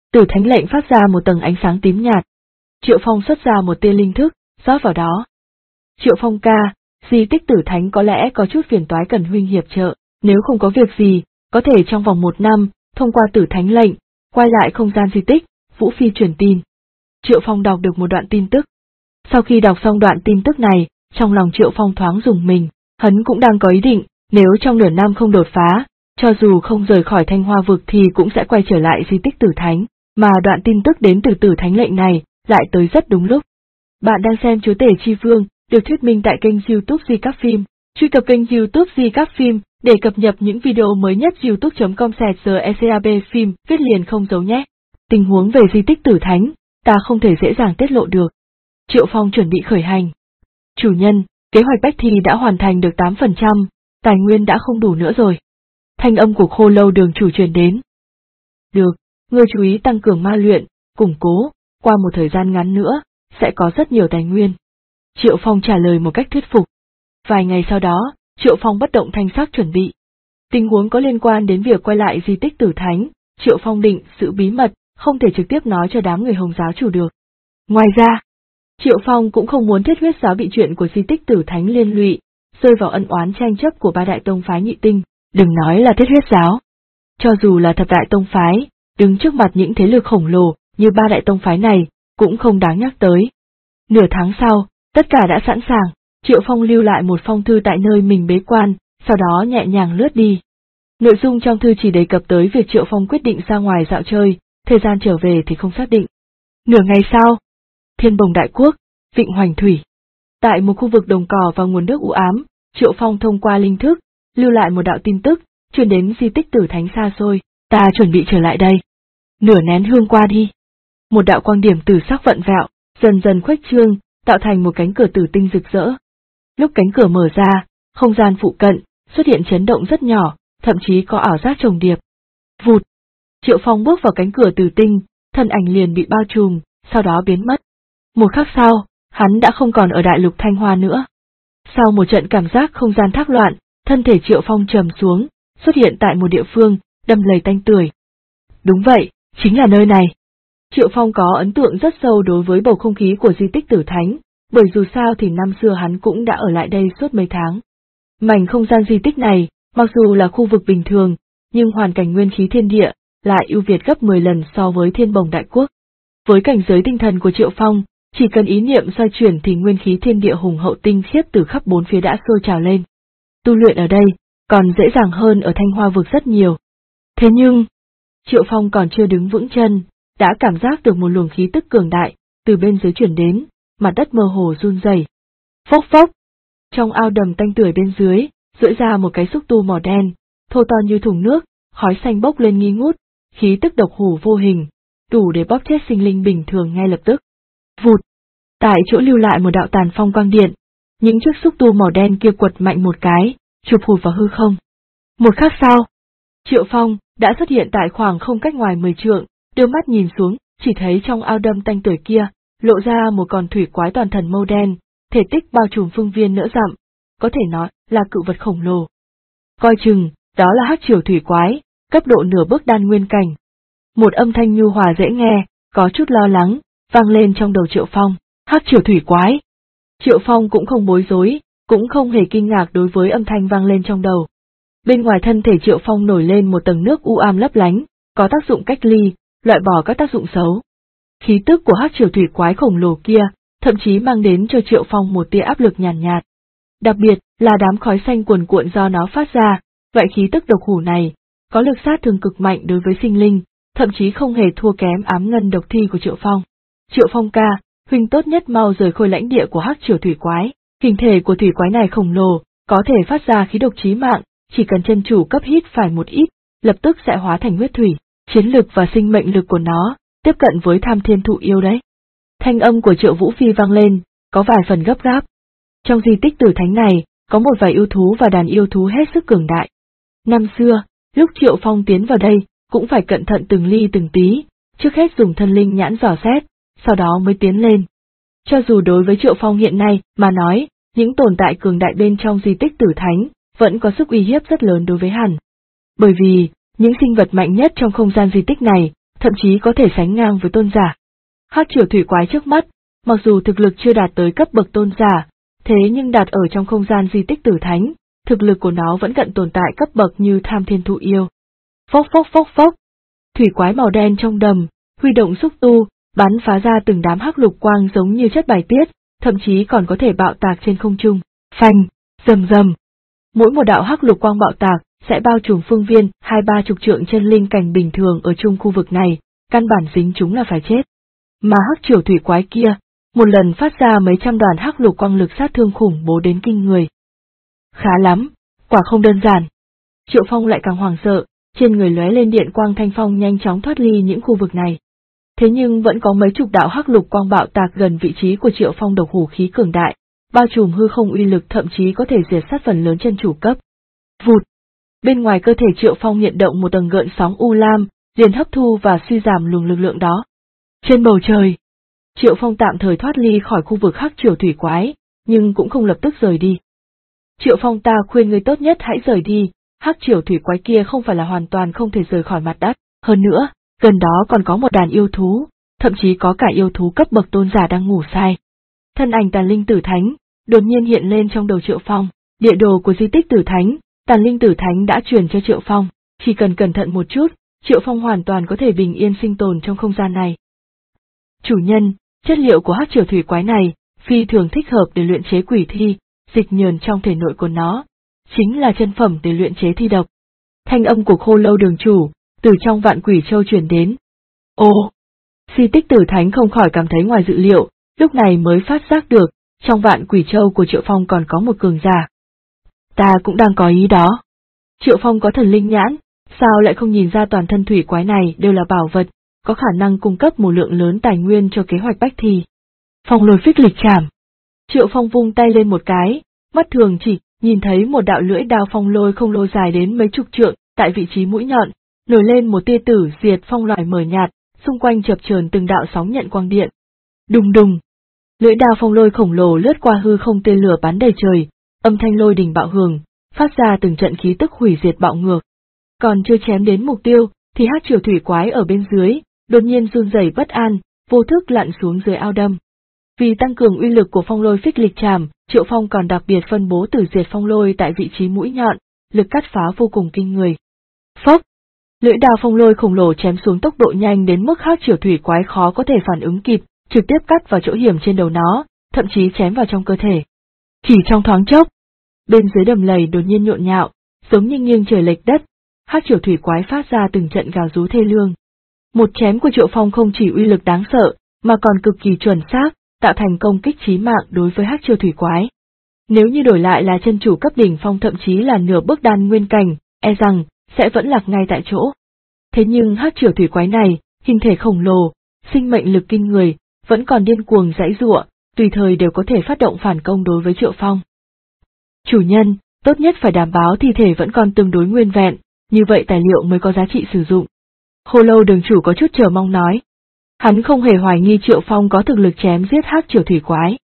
Tử thánh lệnh phát ra một tầng ánh sáng tím nhạt. Triệu Phong xuất ra một tia linh thức, rót vào đó. Triệu Phong ca, di tích Tử Thánh có lẽ có chút phiền toái cần huynh hiệp trợ, nếu không có việc gì, có thể trong vòng 1 năm, thông qua Tử Thánh lệnh, quay lại không gian di tích, Vũ Phi truyền tin. Triệu Phong đọc được một đoạn tin tức. Sau khi đọc xong đoạn tin tức này, trong lòng Triệu Phong thoáng rùng mình, hắn cũng đang có ý định, nếu trong nửa năm không đột phá, cho dù không rời khỏi Thanh Hoa vực thì cũng sẽ quay trở lại di tích Tử Thánh, mà đoạn tin tức đến từ Tử Thánh lệnh này, lại tới rất đúng lúc. Bạn đang xem Chúa Tể Chi Vương, được thuyết minh tại kênh YouTube Di Các Phim. Truy cập kênh YouTube Di Các Phim để cập nhật những video mới nhất. youtube.com/secab phim viết liền không giấu nhé. Tình huống về di tích Tử Thánh, ta không thể dễ dàng tiết lộ được. Triệu Phong chuẩn bị khởi hành. Chủ nhân, kế hoạch Bách Thi đã hoàn thành được 8%, tài nguyên đã không đủ nữa rồi. Thanh âm của Khô Lâu đường chủ truyền đến. Được, ngươi chú ý tăng cường ma luyện, củng cố, qua một thời gian ngắn nữa, sẽ có rất nhiều tài nguyên. Triệu Phong trả lời một cách thuyết phục. Vài ngày sau đó, Triệu Phong bất động thanh sắc chuẩn bị. Tình huống có liên quan đến việc quay lại di tích Tử Thánh, Triệu Phong định giữ bí mật, không thể trực tiếp nói cho đám người Hồng giáo chủ được. Ngoài ra, Triệu Phong cũng không muốn Thiết Huyết giáo bị chuyện của di tích Tử Thánh liên lụy, rơi vào ân oán tranh chấp của 3 đại tông phái nhị tinh, đừng nói là Thiết Huyết giáo. Cho dù là thập đại tông phái, đứng trước mặt những thế lực khổng lồ như 3 đại tông phái này, cũng không đáng nhắc tới. Nửa tháng sau, tất cả đã sẵn sàng, Triệu Phong lưu lại một phong thư tại nơi mình bế quan, sau đó nhẹ nhàng lướt đi. Nội dung trong thư chỉ đề cập tới việc Triệu Phong quyết định ra ngoài dạo chơi, thời gian trở về thì không xác định. Nửa ngày sau, Thiên Bồng Đại Quốc, Vịnh Hoành Thủy. Tại một khu vực đồng cỏ và nguồn nước u ám, Triệu Phong thông qua linh thức, lưu lại một đạo tin tức, truyền đến di tích Tử Thánh xa xôi, ta chuẩn bị trở lại đây. Nửa nén hương qua đi. Một đạo quang điểm tử sắc vặn vẹo, dần dần khuếch trương, tạo thành một cánh cửa tử tinh rực rỡ. Lúc cánh cửa mở ra, không gian phụ cận, xuất hiện chấn động rất nhỏ, thậm chí có ảo giác trùng điệp. Vụt! Triệu Phong bước vào cánh cửa tử tinh, thân ảnh liền bị bao trùm, sau đó biến mất. Một khắc sau, hắn đã không còn ở đại lục Thanh Hoa nữa. Sau một trận cảm giác không gian thác loạn, thân thể Triệu Phong trầm xuống, xuất hiện tại một địa phương, đầm lầy tanh tưởi. Đúng vậy, chính là nơi này. Triệu Phong có ấn tượng rất sâu đối với bầu không khí của di tích Tử Thánh, bởi dù sao thì năm xưa hắn cũng đã ở lại đây suốt mấy tháng. Mảnh không gian di tích này, mặc dù là khu vực bình thường, nhưng hoàn cảnh nguyên khí thiên địa lại ưu việt gấp 10 lần so với Thiên Bồng Đại Quốc. Với cảnh giới tinh thần của Triệu Phong, chỉ cần ý niệm xoay chuyển thì nguyên khí thiên địa hùng hậu tinh khiết từ khắp bốn phía đã sôi trào lên. Tu luyện ở đây, còn dễ dàng hơn ở Thanh Hoa vực rất nhiều. Thế nhưng, Triệu Phong còn chưa đứng vững chân, đã cảm giác được một luồng khí tức cường đại, từ bên dưới chuyển đến, mặt đất mơ hồ run rẩy. Phốc phốc! Trong ao đầm tanh tưởi bên dưới, rưỡi ra một cái xúc tu màu đen, thô to như thùng nước, khói xanh bốc lên nghi ngút, khí tức độc hủ vô hình, đủ để bóp chết sinh linh bình thường ngay lập tức. Vụt! Tại chỗ lưu lại một đạo tàn phong quang điện, những chiếc xúc tu màu đen kia quật mạnh một cái, chụp hụt vào hư không. Một khắc sau, Triệu Phong đã xuất hiện tại khoảng không cách ngoài 10 trượng, đưa mắt nhìn xuống, chỉ thấy trong ao đầm tanh tưởi kia, lộ ra một con thủy quái toàn thân màu đen, thể tích bao trùm phương viên nửa dặm, có thể nói là cự vật khổng lồ. Coi chừng, đó là hắc triều thủy quái, cấp độ nửa bước đan nguyên cảnh. Một âm thanh nhu hòa dễ nghe, có chút lo lắng, vang lên trong đầu Triệu Phong, hắc triều thủy quái. Triệu Phong cũng không bối rối, cũng không hề kinh ngạc đối với âm thanh vang lên trong đầu. Bên ngoài thân thể Triệu Phong nổi lên một tầng nước u ám lấp lánh, có tác dụng cách ly, loại bỏ các tác dụng xấu. Khí tức của hắc triều thủy quái khổng lồ kia, thậm chí mang đến cho Triệu Phong một tia áp lực nhàn nhạt. Đặc biệt là đám khói xanh cuồn cuộn do nó phát ra, loại khí tức độc hủ này, có lực sát thương cực mạnh đối với sinh linh, thậm chí không hề thua kém ám ngân độc thi của Triệu Phong. Triệu Phong ca, huynh tốt nhất mau rời khỏi lãnh địa của hắc triều thủy quái, hình thể của thủy quái này khổng lồ, có thể phát ra khí độc chí mạng, chỉ cần chân chủ cấp hít phải một ít, lập tức sẽ hóa thành huyết thủy, chiến lực và sinh mệnh lực của nó, tiếp cận với Tham Thiên Thụ Yêu đấy. Thanh âm của Triệu Vũ Phi vang lên, có vài phần gấp gáp. Trong di tích Tử Thánh này, có một vài yêu thú và đàn yêu thú hết sức cường đại. Năm xưa, lúc Triệu Phong tiến vào đây, cũng phải cẩn thận từng ly từng tí, trước hết dùng thân linh nhãn dò xét, sau đó mới tiến lên. Cho dù đối với Triệu Phong hiện nay mà nói, những tồn tại cường đại bên trong di tích Tử Thánh, vẫn có sức uy hiếp rất lớn đối với hắn. Bởi vì, những sinh vật mạnh nhất trong không gian di tích này, thậm thậm chí có thể sánh ngang với tôn giả. Hắc triều thủy quái trước mắt, mặc dù thực lực chưa đạt tới cấp bậc tôn giả, thế nhưng đặt ở trong không gian di tích tử thánh, thực lực của nó vẫn cận tồn tại cấp bậc như Tham Thiên Thụ Yêu. Phốc phốc phốc phốc, thủy quái màu đen trong đầm, huy động xúc tu, bắn phá ra từng đám hắc lục quang giống như chất bài tiết, thậm chí còn có thể bạo tạc trên không trung. Phanh, rầm rầm. Mỗi một đạo hắc lục quang bạo tạc sẽ bao trùm phương viên 20-30 trượng chân linh cảnh bình thường ở chung khu vực này, căn bản dính chúng là phải chết. Mà hắc triều thủy quái kia, một lần phát ra mấy trăm đoàn hắc lục quang lực sát thương khủng bố đến kinh người. Khá lắm, quả không đơn giản. Triệu Phong lại càng hoảng sợ, trên người lóe lên điện quang thanh phong nhanh chóng thoát ly những khu vực này. Thế nhưng vẫn có mấy chục đạo hắc lục quang bạo tạc gần vị trí của Triệu Phong độc hủ khí cường đại, bao trùm hư không uy lực thậm chí có thể diệt sát phần lớn chân chủ cấp. Vụt! Bên ngoài cơ thể Triệu Phong hiện động một tầng gợn sóng u lam, liền hấp thu và suy giảm luồng lực lượng đó. Trên bầu trời, Triệu Phong tạm thời thoát ly khỏi khu vực hắc triều thủy quái, nhưng cũng không lập tức rời đi. Triệu Phong, ta khuyên ngươi tốt nhất hãy rời đi, hắc triều thủy quái kia không phải là hoàn toàn không thể rời khỏi mặt đất, hơn nữa, gần đó còn có một đàn yêu thú, thậm chí có cả yêu thú cấp bậc tôn giả đang ngủ say. Thân ảnh Tàn Linh Tử Thánh đột nhiên hiện lên trong đầu Triệu Phong, địa đồ của di tích Tử Thánh, Tàn Linh Tử Thánh đã truyền cho Triệu Phong, chỉ cần cẩn thận một chút, Triệu Phong hoàn toàn có thể bình yên sinh tồn trong không gian này. Chủ nhân, chất liệu của hắc triều thủy quái này phi thường thích hợp để luyện chế quỷ thi, dịch nhờn trong thể nội của nó chính là chân phẩm để luyện chế thi độc. Thanh âm của Khô Lâu đường chủ từ trong Vạn Quỷ Châu truyền đến. Ồ! Di tích Tử Thánh không khỏi cảm thấy ngoài dự liệu, lúc này mới phát giác được, trong Vạn Quỷ Châu của Triệu Phong còn có một cường giả. Ta cũng đang có ý đó. Triệu Phong có thần linh nhãn, sao lại không nhìn ra toàn thân thủy quái này đều là bảo vật, có khả năng cung cấp một lượng lớn tài nguyên cho kế hoạch bách thi. Phong lôi phích lịch chảm. Triệu Phong vung tay lên một cái, mắt thường chỉ nhìn thấy một đạo lưỡi đao phong lôi không lô dài đến mấy chục trượng, tại vị trí mũi nhọn, nổi lên một tia tử diệt phong loại mờ nhạt, xung quanh chập chờn từng đạo sóng nhận quang điện. Đùng đùng. Lưỡi đao phong lôi khổng lồ lướt qua hư không, tên lửa bắn đầy trời, âm thanh lôi đình bạo hưởng, phát ra từng trận khí tức hủy diệt bạo ngược. Còn chưa chém đến mục tiêu, thì hắc triều thủy quái ở bên dưới đột nhiên run rẩy bất an, vô thức lặn xuống dưới ao đâm. Vì tăng cường uy lực của phong lôi phích lịch chảm, Triệu Phong còn đặc biệt phân bố tử diệt phong lôi tại vị trí mũi nhọn, lực cắt phá vô cùng kinh người. Phốc! Lưỡi đao phong lôi khổng lồ chém xuống tốc độ nhanh đến mức hắc triều thủy quái khó có thể phản ứng kịp, trực tiếp cắt vào chỗ hiểm trên đầu nó, thậm chí chém vào trong cơ thể. Chỉ trong thoáng chốc, bên dưới đầm lầy đột nhiên nhộn nhạo, giống như nghiêng trời lệch đất, hắc triều thủy quái phát ra từng trận gào rú thê lương. Một chém của Triệu Phong không chỉ uy lực đáng sợ, mà còn cực kỳ chuẩn xác, tạo thành công kích chí mạng đối với hắc triều thủy quái. Nếu như đổi lại là chân chủ cấp đỉnh phong, thậm chí là nửa bước đan nguyên cảnh, e rằng sẽ vẫn lạc ngay tại chỗ. Thế nhưng hắc triều thủy quái này, hình thể khổng lồ, sinh mệnh lực kinh người, vẫn còn điên cuồng giãy giụa, tùy thời đều có thể phát động phản công đối với Triệu Phong. Chủ nhân, tốt nhất phải đảm bảo thi thể vẫn còn tương đối nguyên vẹn, như vậy tài liệu mới có giá trị sử dụng. Khô Lâu đường chủ có chút chờ mong nói. Hắn không hề hoài nghi Triệu Phong có thực lực chém giết hắc triều thủy quái.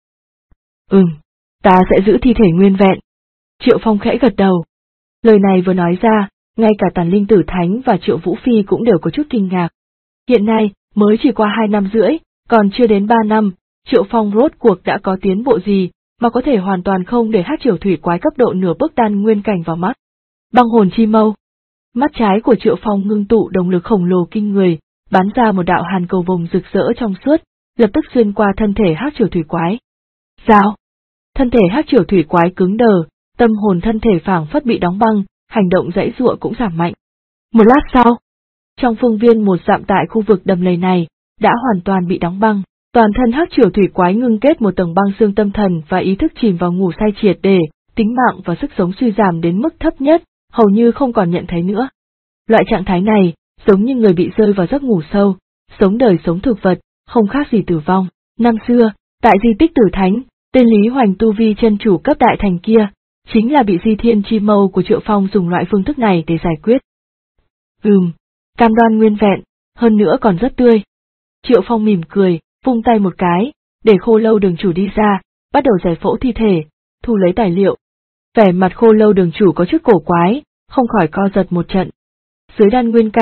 Ta sẽ giữ thi thể nguyên vẹn. Triệu Phong khẽ gật đầu. Lời này vừa nói ra, ngay cả Tàn Linh Tử Thánh và Triệu Vũ Phi cũng đều có chút kinh ngạc. Hiện nay, mới chỉ qua 2 năm rưỡi, còn chưa đến 3 năm, Triệu Phong rốt cuộc đã có tiến bộ gì, mà có thể hoàn toàn không để hắc triều thủy quái cấp độ nửa bước đan nguyên cảnh vào mắt. Băng hồn chi mâu. Mắt trái của Triệu Phong ngưng tụ động lực khổng lồ kinh người, bắn ra một đạo hàn cầu vồng rực rỡ trong suốt, lập tức xuyên qua thân thể hắc triều thủy quái. Rào! Thân thể hắc triều thủy quái cứng đờ, tâm hồn thân thể phảng phất bị đóng băng, hành động giãy giụa cũng giảm mạnh. Một lát sau, trong phương viên 1 dặm tại khu vực đầm lầy này, đã hoàn toàn bị đóng băng, toàn thân hắc triều thủy quái ngưng kết một tầng băng xương, tâm thần và ý thức chìm vào ngủ say triệt để, tính mạng và sức sống suy giảm đến mức thấp nhất, hầu như không còn nhận thấy nữa. Loại trạng thái này, giống như người bị rơi vào giấc ngủ sâu, sống đời sống thực vật, không khác gì tử vong. Năm xưa, tại di tích Tử Thánh, tên Lý Hoành tu vi chân chủ cấp đại thành kia, chính là bị Di Thiên Chi Mâu của Triệu Phong dùng loại phương thức này để giải quyết. Cam đoan nguyên vẹn, hơn nữa còn rất tươi. Triệu Phong mỉm cười, vung tay một cái, để Khô Lâu đường chủ đi ra, bắt đầu giải phẫu thi thể, thu lấy tài liệu. Vẻ mặt Khô Lâu đường chủ có chút cổ quái, không khỏi co giật một trận. Dưới đan nguyên cảnh,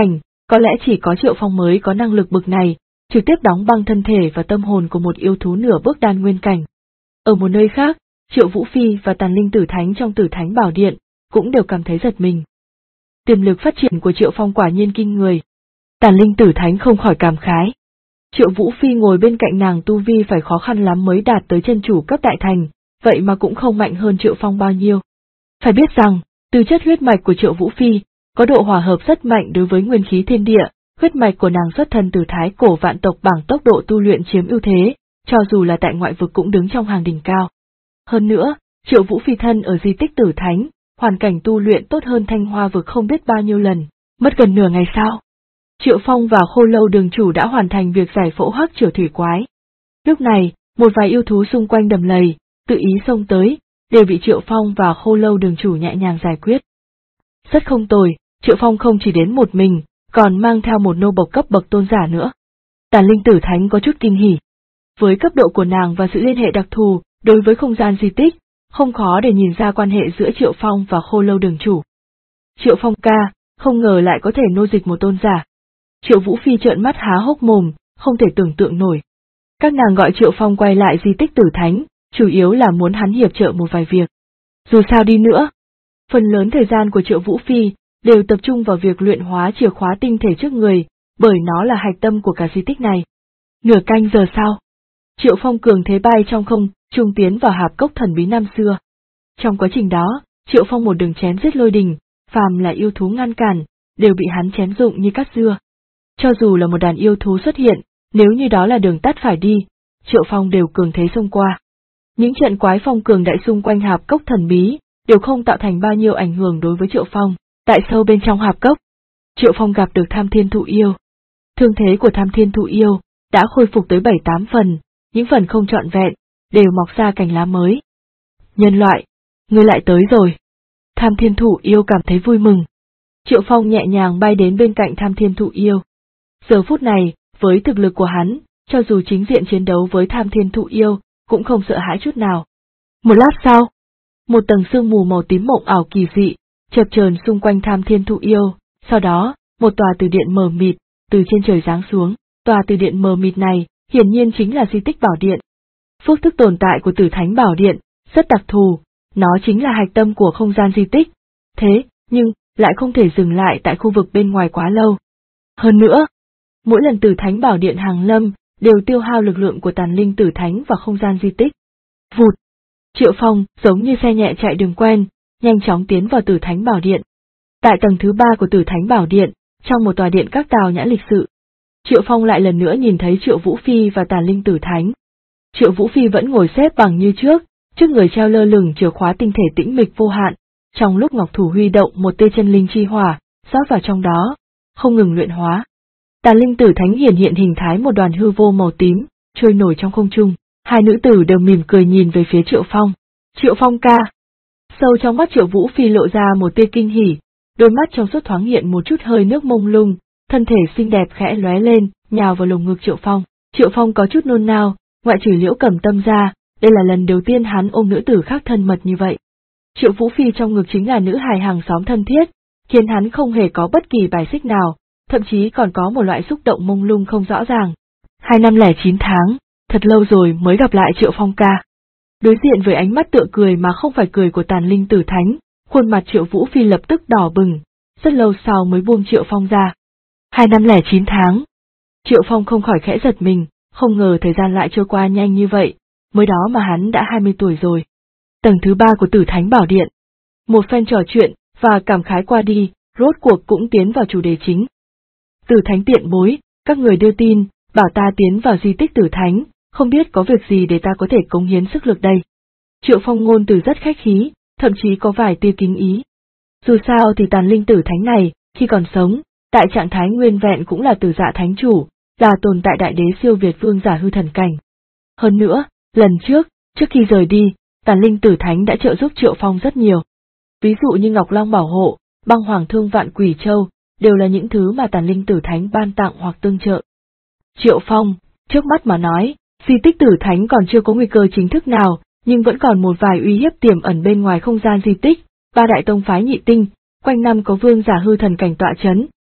Có lẽ chỉ có Triệu Phong mới có năng lực bực này, trực tiếp đóng băng thân thể và tâm hồn của một yêu thú nửa bước đan nguyên cảnh. Ở một nơi khác, Triệu Vũ Phi và Tàn Linh Tử Thánh trong Tử Thánh Bảo Điện cũng đều cảm thấy giật mình. Tiềm lực phát triển của Triệu Phong quả nhiên kinh người. Tàn Linh Tử Thánh không khỏi cảm khái. Triệu Vũ Phi ngồi bên cạnh nàng tu vi phải khó khăn lắm mới đạt tới chân chủ cấp đại thành, vậy mà cũng không mạnh hơn Triệu Phong bao nhiêu. Phải biết rằng, tư chất huyết mạch của Triệu Vũ Phi có độ hòa hợp rất mạnh đối với nguyên khí thiên địa, huyết mạch của nàng xuất thân từ thái cổ vạn tộc bằng tốc độ tu luyện chiếm ưu thế, cho dù là tại ngoại vực cũng đứng trong hàng đỉnh cao. Hơn nữa, Triệu Vũ Phi thân ở di tích Tử Thánh, hoàn cảnh tu luyện tốt hơn Thanh Hoa vực không biết bao nhiêu lần, mất gần nửa ngày sau. Triệu Phong và Khô Lâu đường chủ đã hoàn thành việc giải phẫu hắc triều thủy quái. Lúc này, một vài yêu thú xung quanh đầm lầy, tự ý xông tới, đều bị Triệu Phong và Khô Lâu đường chủ nhẹ nhàng giải quyết. Rất không tồi, Triệu Phong không chỉ đến một mình, còn mang theo một nô bộc cấp bậc tôn giả nữa. Tàn Linh Tử Thánh có chút kinh hỉ. Với cấp độ của nàng và sự liên hệ đặc thù đối với không gian di tích, không khó để nhìn ra quan hệ giữa Triệu Phong và Khô Lâu đường chủ. Triệu Phong ca, không ngờ lại có thể nô dịch một tôn giả. Triệu Vũ Phi trợn mắt há hốc mồm, không thể tưởng tượng nổi. Các nàng gọi Triệu Phong quay lại di tích Tử Thánh, chủ yếu là muốn hắn hiệp trợ một vài việc. Dù sao đi nữa, phần lớn thời gian của Triệu Vũ Phi đều tập trung vào việc luyện hóa chìa khóa tinh thể trước người, bởi nó là hạch tâm của cả di tích này. Nửa canh giờ sau, Triệu Phong cường thế bay trong không trung tiến vào hạp cốc thần bí năm xưa. Trong quá trình đó, Triệu Phong một đường chém giết lôi đình, phàm là yêu thú ngăn cản, đều bị hắn chém rụng như cắt dưa. Cho dù là một đàn yêu thú xuất hiện, nếu như đó là đường tắt phải đi, Triệu Phong đều cường thế xông qua. Những trận quái phong cường đại xung quanh hạp cốc thần bí, đều không tạo thành bao nhiêu ảnh hưởng đối với Triệu Phong. Tại sâu bên trong hạp cốc, Triệu Phong gặp được Tham Thiên Thụ Yêu. Thương thế của Tham Thiên Thụ Yêu đã khôi phục tới 7-8 phần, những phần không trọn vẹn, đều mọc ra cành lá mới. Nhân loại, ngươi lại tới rồi. Tham Thiên Thụ Yêu cảm thấy vui mừng. Triệu Phong nhẹ nhàng bay đến bên cạnh Tham Thiên Thụ Yêu. Giờ phút này, với thực lực của hắn, cho dù chính diện chiến đấu với Tham Thiên Thụ Yêu, cũng không sợ hãi chút nào. Một lát sau, một tầng sương mù màu tím mộng ảo kỳ dị chập chờn xung quanh Tham Thiên Thụ Yêu, sau đó, một tòa từ điện mờ mịt từ trên trời giáng xuống. Tòa từ điện mờ mịt này, hiển nhiên chính là di tích Bảo Điện. Phương thức tồn tại của Tử Thánh Bảo Điện rất đặc thù, nó chính là hạch tâm của không gian di tích. Thế, nhưng lại không thể dừng lại tại khu vực bên ngoài quá lâu. Hơn nữa, mỗi lần Tử Thánh Bảo Điện hàng lâm đều tiêu hao lực lượng của Tàn Linh Tử Thánh và không gian di tích. Vụt! Triệu Phong giống như xe nhẹ chạy đường quen, nhanh chóng tiến vào Tử Thánh Bảo Điện. Tại tầng thứ 3 của Tử Thánh Bảo Điện, trong một tòa điện các tào nhã lịch sự, Triệu Phong lại lần nữa nhìn thấy Triệu Vũ Phi và Tàn Linh Tử Thánh. Triệu Vũ Phi vẫn ngồi xếp bằng như trước người treo lơ lửng chìa khóa tinh thể tĩnh mịch vô hạn, trong lúc Ngọc Thủ huy động một tia chân linh chi hỏa, rót vào trong đó, không ngừng luyện hóa. Tàn Linh Tử Thánh hiển hiện hình thái một đoàn hư vô màu tím, trôi nổi trong không trung. Hai nữ tử đều mỉm cười nhìn về phía Triệu Phong. Triệu Phong ca. Sâu trong mắt Triệu Vũ Phi lộ ra một tia kinh hỉ, đôi mắt trong suốt thoáng hiện một chút hơi nước mông lung, thân thể xinh đẹp khẽ lóe lên, nhào vào lồng ngực Triệu Phong. Triệu Phong có chút nôn nao, ngoại trừ Liễu Cẩm Tâm ra, đây là lần đầu tiên hắn ôm nữ tử khác thân mật như vậy. Triệu Vũ Phi trong ngực chính là nữ hài hàng xóm thân thiết, khiến hắn không hề có bất kỳ bài xích nào, thậm chí còn có một loại xúc động mông lung không rõ ràng. 2 năm lẻ 9 tháng, thật lâu rồi mới gặp lại Triệu Phong ca. Đối diện với ánh mắt tựa cười mà không phải cười của Tàn Linh Tử Thánh, khuôn mặt Triệu Vũ Phi lập tức đỏ bừng, rất lâu sau mới buông Triệu Phong ra. 2 năm lẻ 9 tháng. Triệu Phong không khỏi khẽ giật mình, không ngờ thời gian lại trôi qua nhanh như vậy, mới đó mà hắn đã 20 tuổi rồi. Tầng thứ 3 của Tử Thánh Bảo Điện. Một phen trò chuyện và cảm khái qua đi, rốt cuộc cũng tiến vào chủ đề chính. Tử Thánh tiện bối, các người đưa tin, bảo ta tiến vào di tích Tử Thánh, không biết có việc gì để ta có thể cống hiến sức lực đây. Triệu Phong ngôn từ rất khách khí, thậm chí có vài tia kính ý. Dù sao thì Tàn Linh Tử Thánh này, khi còn sống, tại trạng thái nguyên vẹn cũng là Tử Dạ Thánh Chủ, là tồn tại đại đế siêu việt vương giả hư thần cảnh. Hơn nữa, lần trước khi rời đi, Tàn Linh Tử Thánh đã trợ giúp Triệu Phong rất nhiều. Ví dụ như Ngọc Long Bảo Hộ, Băng Hoàng Thương Vạn Quỷ Châu, đều là những thứ mà Tàn Linh Tử Thánh ban tặng hoặc tương trợ. Triệu Phong, trước mắt mà nói, di tích Tử Thánh còn chưa có nguy cơ chính thức nào, nhưng vẫn còn một vài uy hiếp tiềm ẩn bên ngoài không gian di tích. 3 đại tông phái nhị tinh, quanh năm có vương giả hư thần cảnh tọa chấn,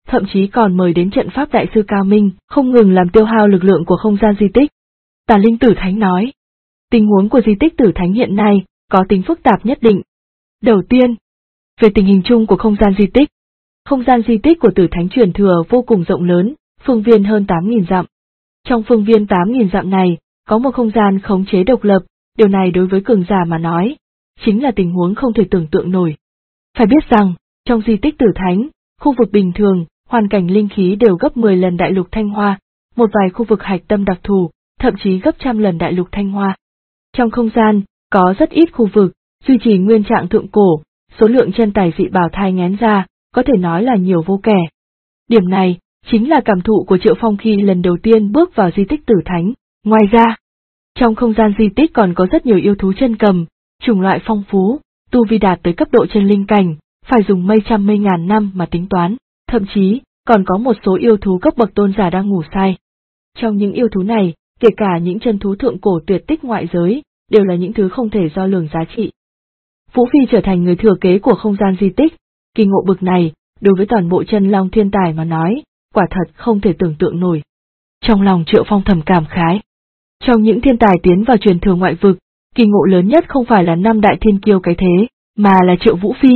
thậm chí còn mời đến trận pháp đại sư Cao Minh, không ngừng làm tiêu hao lực lượng của không gian di tích. Tàn Linh Tử Thánh nói, tình huống của di tích Tử Thánh hiện nay có tính phức tạp nhất định. Đầu tiên, về tình hình chung của không gian di tích. Không gian di tích của Tử Thánh truyền thừa vô cùng rộng lớn, phương viên hơn 8.000 dặm. Trong phương viên 8.000 dặm này, có một không gian khống chế độc lập, điều này đối với cường giả mà nói, chính là tình huống không thể tưởng tượng nổi. Phải biết rằng, trong di tích Tử Thánh, khu vực bình thường, hoàn cảnh linh khí đều gấp 10 lần đại lục Thanh Hoa, một vài khu vực hạch tâm đặc thù, thậm chí gấp trăm lần đại lục Thanh Hoa. Trong không gian, có rất ít khu vực, duy trì nguyên trạng thượng cổ, số lượng chân tài dị bảo thai ngén ra, có thể nói là nhiều vô kể. Điểm này, chính là cảm thụ của Triệu Phong khi lần đầu tiên bước vào di tích Tử Thánh. Ngoài ra, trong không gian di tích còn có rất nhiều yêu thú chân cầm, chủng loại phong phú, tu vi đạt tới cấp độ chân linh cảnh, phải dùng mây trăm mây ngàn năm mà tính toán, thậm chí, còn có một số yêu thú cấp bậc tôn giả đang ngủ say. Trong những yêu thú này, kể cả những chân thú thượng cổ tuyệt tích ngoại giới, đều là những thứ không thể đo lường giá trị. Vũ Phi trở thành người thừa kế của không gian di tích, kỳ ngộ bực này, đối với toàn bộ chân long thiên tài mà nói, quả thật không thể tưởng tượng nổi. Trong lòng Triệu Phong thầm cảm khái. Trong những thiên tài tiến vào truyền thừa ngoại vực, kỳ ngộ lớn nhất không phải là năm đại thiên kiêu cái thế, mà là Triệu Vũ Phi.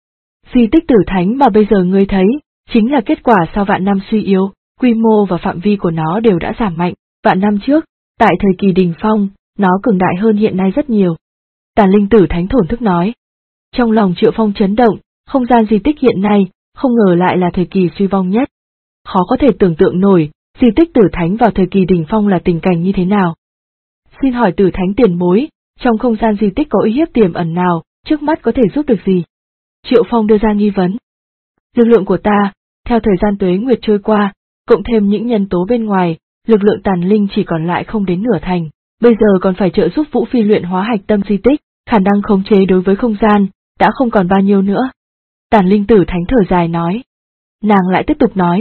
Di tích Tử Thánh mà bây giờ ngươi thấy, chính là kết quả sau vạn năm suy yếu, quy mô và phạm vi của nó đều đã giảm mạnh. Vạn năm trước, tại thời kỳ đỉnh phong, nó cường đại hơn hiện nay rất nhiều. Tàn Linh Tử Thánh thổn thức nói. Trong lòng Triệu Phong chấn động, không gian di tích hiện nay, không ngờ lại là thời kỳ suy vong nhất. Khó có thể tưởng tượng nổi, di tích Tử Thánh vào thời kỳ đỉnh phong là tình cảnh như thế nào. Xin hỏi Tử Thánh tiền bối, trong không gian di tích có uy hiếp tiềm ẩn nào, trước mắt có thể giúp được gì? Triệu Phong đưa ra nghi vấn. Lực lượng của ta, theo thời gian tuế nguyệt trôi qua, cộng thêm những nhân tố bên ngoài, lực lượng tàn linh chỉ còn lại không đến nửa thành, bây giờ còn phải trợ giúp Vũ Phi luyện hóa hạch tâm di tích, khả năng khống chế đối với không gian, đã không còn bao nhiêu nữa. Tàn Linh Tử Thánh thở dài nói. Nàng lại tiếp tục nói.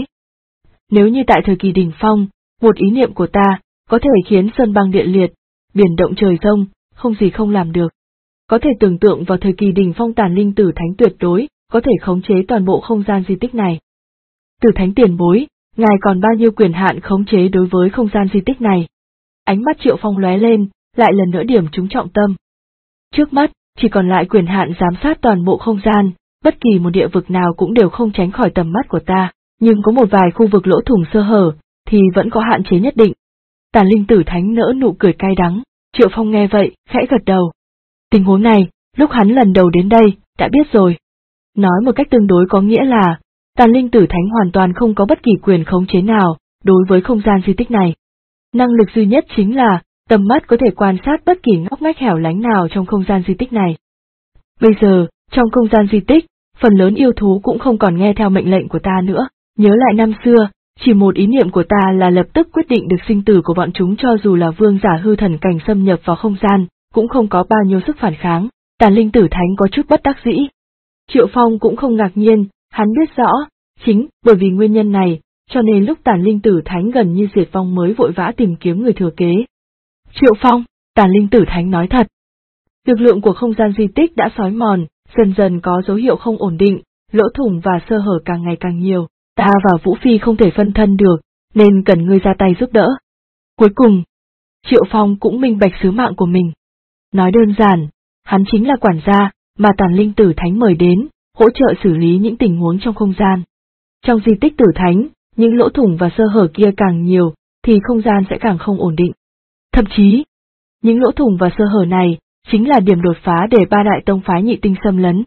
Nếu như tại thời kỳ đỉnh phong, một ý niệm của ta, có thể khiến sơn băng địa liệt, biển động trời rông, không gì không làm được. Có thể tưởng tượng vào thời kỳ đỉnh phong Tàn Linh Tử Thánh tuyệt đối, có thể khống chế toàn bộ không gian di tích này. Tử Thánh tiền bối, ngài còn bao nhiêu quyền hạn khống chế đối với không gian di tích này? Ánh mắt Triệu Phong lóe lên, lại lần nữa điểm trúng trọng tâm. Trước mắt, chỉ còn lại quyền hạn giám sát toàn bộ không gian, bất kỳ một địa vực nào cũng đều không tránh khỏi tầm mắt của ta, nhưng có một vài khu vực lỗ thủng sơ hở, thì vẫn có hạn chế nhất định. Tàn Linh Tử Thánh nỡ nụ cười cay đắng, Triệu Phong nghe vậy, khẽ gật đầu. Tình huống này, lúc hắn lần đầu đến đây, đã biết rồi. Nói một cách tương đối có nghĩa là, Tàn Linh Tử Thánh hoàn toàn không có bất kỳ quyền khống chế nào, đối với không gian di tích này. Năng lực duy nhất chính là, tầm mắt có thể quan sát bất kỳ ngóc ngách hẻo lánh nào trong không gian di tích này. Bây giờ, trong không gian di tích, phần lớn yêu thú cũng không còn nghe theo mệnh lệnh của ta nữa, nhớ lại năm xưa, chỉ một ý niệm của ta là lập tức quyết định được sinh tử của bọn chúng cho dù là vương giả hư thần cảnh xâm nhập vào không gian, cũng không có bao nhiêu sức phản kháng, Tàn Linh Tử Thánh có chút bất đắc dĩ. Triệu Phong cũng không ngạc nhiên, hắn biết rõ, chính bởi vì nguyên nhân này, cho nên lúc Tàn Linh Tử Thánh gần như diệt vong mới vội vã tìm kiếm người thừa kế. Triệu Phong, Tàn Linh Tử Thánh nói thật. Lực lượng của không gian di tích đã xói mòn, dần dần có dấu hiệu không ổn định, lỗ thủng và sơ hở càng ngày càng nhiều, ta và Vũ Phi không thể phân thân được, nên cần ngươi ra tay giúp đỡ. Cuối cùng, Triệu Phong cũng minh bạch sứ mạng của mình. Nói đơn giản, hắn chính là quản gia, mà Tàn Linh Tử Thánh mời đến, hỗ trợ xử lý những tình huống trong không gian. Trong di tích Tử Thánh, những lỗ thủng và sơ hở kia càng nhiều, thì không gian sẽ càng không ổn định. Thậm chí, những lỗ thủng và sơ hở này, chính là điểm đột phá để ba đại tông phái nhị tinh xâm lấn.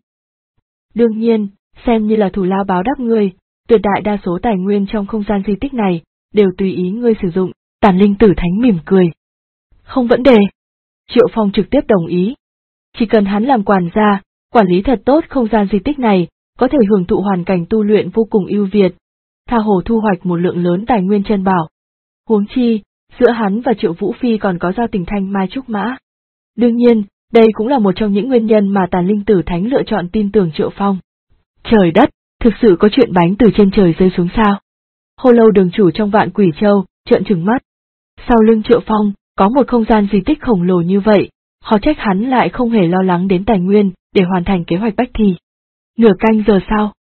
Đương nhiên, xem như là thù lao báo đáp ngươi, tuyệt đại đa số tài nguyên trong không gian di tích này, đều tùy ý ngươi sử dụng, Tàn Linh Tử Thánh mỉm cười. Không vấn đề. Triệu Phong trực tiếp đồng ý. Chỉ cần hắn làm quản gia, quản lý thật tốt không gian di tích này, có thể hưởng thụ hoàn cảnh tu luyện vô cùng ưu việt, tha hồ thu hoạch một lượng lớn tài nguyên chân bảo. Huống chi, giữa hắn và Triệu Vũ Phi còn có giao tình thanh mai trúc mã. Đương nhiên, đây cũng là một trong những nguyên nhân mà Tàn Linh Tử Thánh lựa chọn tin tưởng Triệu Phong. Trời đất, thực sự có chuyện bánh từ trên trời rơi xuống sao? Hô Lâu đường chủ trong Vạn Quỷ Châu, trợn trừng mắt. Sau lưng Triệu Phong, có một không gian di tích khổng lồ như vậy, khó trách hắn lại không hề lo lắng đến tài nguyên, để hoàn thành kế hoạch bách thi. Nửa canh giờ sau,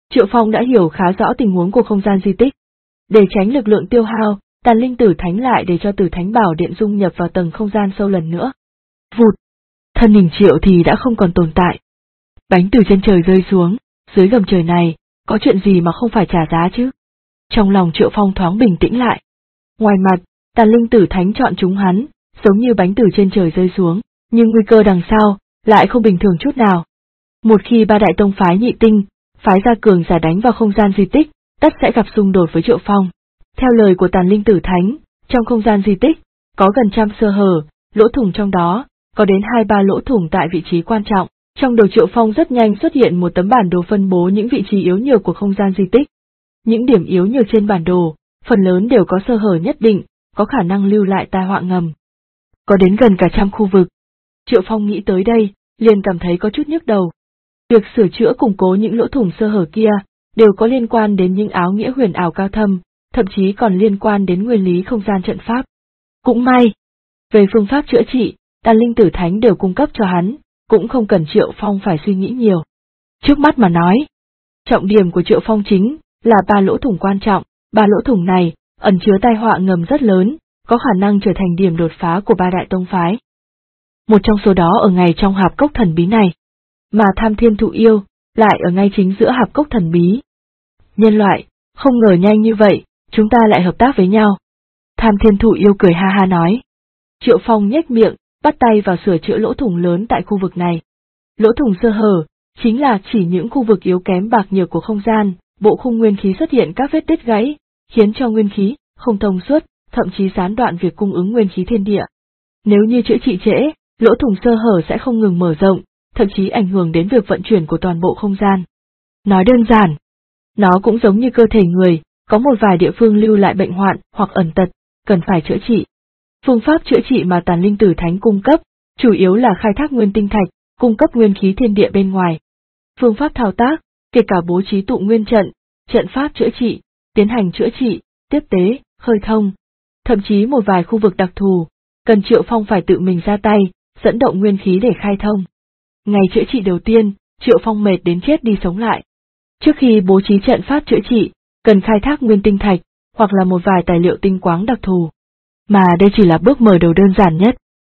Triệu Phong đã hiểu khá rõ tình huống của không gian di tích. Để tránh lực lượng tiêu hao, Tàn Linh Tử Thánh lại để cho Tử Thánh Bảo Điện dung nhập vào tầng không gian sâu lần nữa. Vụt! Thân hình Triệu thì đã không còn tồn tại. Bánh từ trên trời rơi xuống, dưới gầm trời này, có chuyện gì mà không phải trả giá chứ? Trong lòng Triệu Phong thoáng bình tĩnh lại. Ngoài mặt, Tàn Linh Tử Thánh chọn chúng hắn, giống như bánh từ trên trời rơi xuống, nhưng nguy cơ đằng sau lại không bình thường chút nào. Một khi ba đại tông phái nhị tinh, phái gia cường giả đánh vào không gian di tích, tất sẽ gặp xung đột với Triệu Phong. Theo lời của Tàn Linh Tử Thánh, trong không gian di tích, có gần trăm sơ hở, lỗ thủng trong đó, có đến 2-3 lỗ thủng tại vị trí quan trọng. Trong đầu Triệu Phong rất nhanh xuất hiện một tấm bản đồ phân bố những vị trí yếu nhược của không gian di tích. Những điểm yếu nhược trên bản đồ, phần lớn đều có sơ hở nhất định, có khả năng lưu lại tai họa ngầm. Có đến gần cả trăm khu vực. Triệu Phong nghĩ tới đây, liền cảm thấy có chút nhức đầu. Việc sửa chữa củng cố những lỗ thủng sơ hở kia, đều có liên quan đến những áo nghĩa huyền ảo cao thâm, thậm chí còn liên quan đến nguyên lý không gian trận pháp. Cũng may, về phương pháp chữa trị, Tàn Linh Tử Thánh đều cung cấp cho hắn, cũng không cần Triệu Phong phải suy nghĩ nhiều. Trước mắt mà nói, trọng điểm của Triệu Phong chính là 3 lỗ thủng quan trọng, 3 lỗ thủng này ẩn chứa tai họa ngầm rất lớn, có khả năng trở thành điểm đột phá của ba đại tông phái. Một trong số đó ở ngay trong hạp cốc thần bí này, mà Tham Thiên Thụ Yêu lại ở ngay chính giữa hạp cốc thần bí. Nhân loại, không ngờ nhanh như vậy, chúng ta lại hợp tác với nhau. Tham Thiên Thụ Yêu cười ha ha nói. Triệu Phong nhếch miệng, bắt tay vào sửa chữa lỗ thủng lớn tại khu vực này. Lỗ thủng sơ hở, chính là chỉ những khu vực yếu kém bạc nhược của không gian, bộ khung nguyên khí xuất hiện các vết đứt gãy, khiến cho nguyên khí không thông suốt, thậm chí gián đoạn việc cung ứng nguyên khí thiên địa. Nếu như chữa trị trễ, lỗ thủng sơ hở sẽ không ngừng mở rộng, thậm chí ảnh hưởng đến việc vận chuyển của toàn bộ không gian. Nói đơn giản, nó cũng giống như cơ thể người, có một vài địa phương lưu lại bệnh hoạn hoặc ẩn tật, cần phải chữa trị. Phương pháp chữa trị mà Tàn Linh Tử Thánh cung cấp, chủ yếu là khai thác nguyên tinh thạch, cung cấp nguyên khí thiên địa bên ngoài. Phương pháp thao tác, kể cả bố trí tụ nguyên trận, trận pháp chữa trị, tiến hành chữa trị, tiếp tế, khơi thông, thậm chí một vài khu vực đặc thù, cần Triệu Phong phải tự mình ra tay, dẫn động nguyên khí để khai thông. Ngày chữa trị đầu tiên, Triệu Phong mệt đến chết đi sống lại. Trước khi bố trí trận pháp chữa trị, cần khai thác nguyên tinh thạch, hoặc là một vài tài liệu tinh quáng đặc thù. Mà đây chỉ là bước mở đầu đơn giản nhất.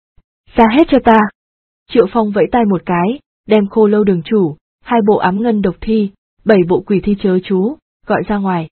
Ra hết cho ta. Triệu Phong vẫy tay một cái, đem Khô Lâu Đường Chủ, 2 bộ ám ngân độc thi, 7 bộ quỷ thi chớ chú, gọi ra ngoài.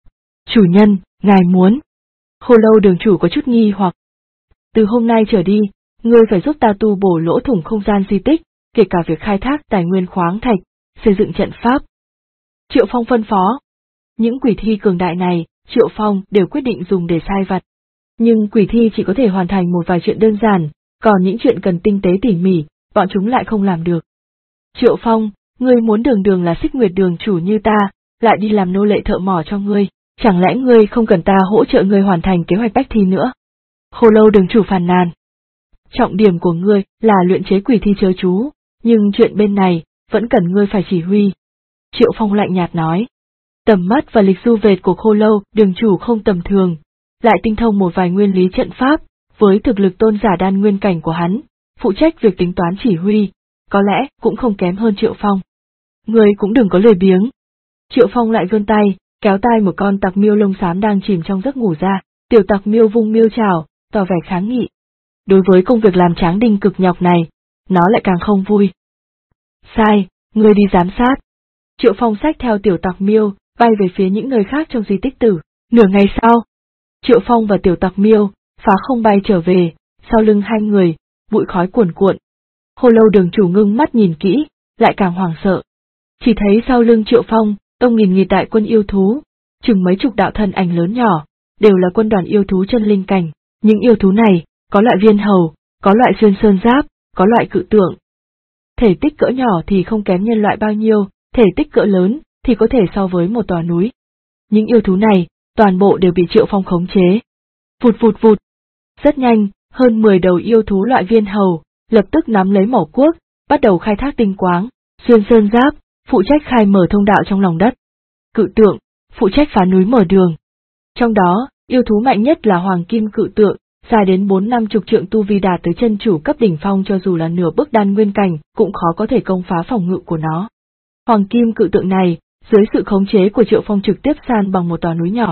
Chủ nhân, ngài muốn. Khô Lâu Đường Chủ có chút nghi hoặc. Từ hôm nay trở đi, ngươi phải giúp ta tu bổ lỗ thủng không gian di tích, kể cả việc khai thác tài nguyên khoáng thạch, xây dựng trận pháp. Triệu Phong phân phó. Những quỷ thi cường đại này, Triệu Phong đều quyết định dùng để sai vặt. Nhưng quỷ thi chỉ có thể hoàn thành một vài chuyện đơn giản, còn những chuyện cần tinh tế tỉ mỉ, bọn chúng lại không làm được. Triệu Phong, ngươi muốn đường đường là Xích Nguyệt Đường Chủ như ta, lại đi làm nô lệ thợ mỏ cho ngươi, chẳng lẽ ngươi không cần ta hỗ trợ ngươi hoàn thành kế hoạch bách thi nữa? Khô Lâu Đường Chủ phàn nàn. Trọng điểm của ngươi là luyện chế quỷ thi chớ chú, nhưng chuyện bên này vẫn cần ngươi phải chỉ huy. Triệu Phong lạnh nhạt nói. Tầm mắt và lịch du vệt của Khô Lâu Đường Chủ không tầm thường, lại tinh thông một vài nguyên lý trận pháp, với thực lực tôn giả đan nguyên cảnh của hắn, phụ trách việc tính toán chỉ huy, có lẽ cũng không kém hơn Triệu Phong. Ngươi cũng đừng có lười biếng. Triệu Phong lại vươn tay, kéo tay một con tặc miêu lông xám đang chìm trong giấc ngủ ra, tiểu tặc miêu vung miêu chảo, tỏ vẻ kháng nghị. Đối với công việc làm tráng đinh cực nhọc này, nó lại càng không vui. Sai, ngươi đi giám sát. Triệu Phong xách theo tiểu tặc miêu, bay về phía những nơi khác trong di tích tử. Nửa ngày sau, Triệu Phong và tiểu tặc miêu phá không bay trở về, sau lưng hai người, bụi khói cuồn cuộn. Khô Lâu Đường Chủ ngưng mắt nhìn kỹ, lại càng hoảng sợ. Chỉ thấy sau lưng Triệu Phong, tông nghìn nghịt đại quân yêu thú, chừng mấy chục đạo thân ảnh lớn nhỏ, đều là quân đoàn yêu thú chân linh cảnh. Những yêu thú này, có loại viên hầu, có loại xuyên sơn giáp, có loại cự tượng. Thể tích cỡ nhỏ thì không kém nhân loại bao nhiêu, thể tích cỡ lớn thì có thể so với một tòa núi. Những yêu thú này, toàn bộ đều bị Triệu Phong khống chế. Vụt vụt vụt. Rất nhanh, hơn 10 đầu yêu thú loại viên hầu, lập tức nắm lấy mẩu cuốc, bắt đầu khai thác tinh quáng. Xuyên sơn giáp, phụ trách khai mở thông đạo trong lòng đất. Cự tượng, phụ trách phá núi mở đường. Trong đó, yêu thú mạnh nhất là Hoàng Kim Cự Tượng, dài đến 4-50 trượng tu vi đạt tới chân chủ cấp đỉnh phong, cho dù là nửa bước đan nguyên cảnh, cũng khó có thể công phá phòng ngự của nó. Hoàng Kim Cự Tượng này, dưới sự khống chế của Triệu Phong trực tiếp san bằng một tòa núi nhỏ.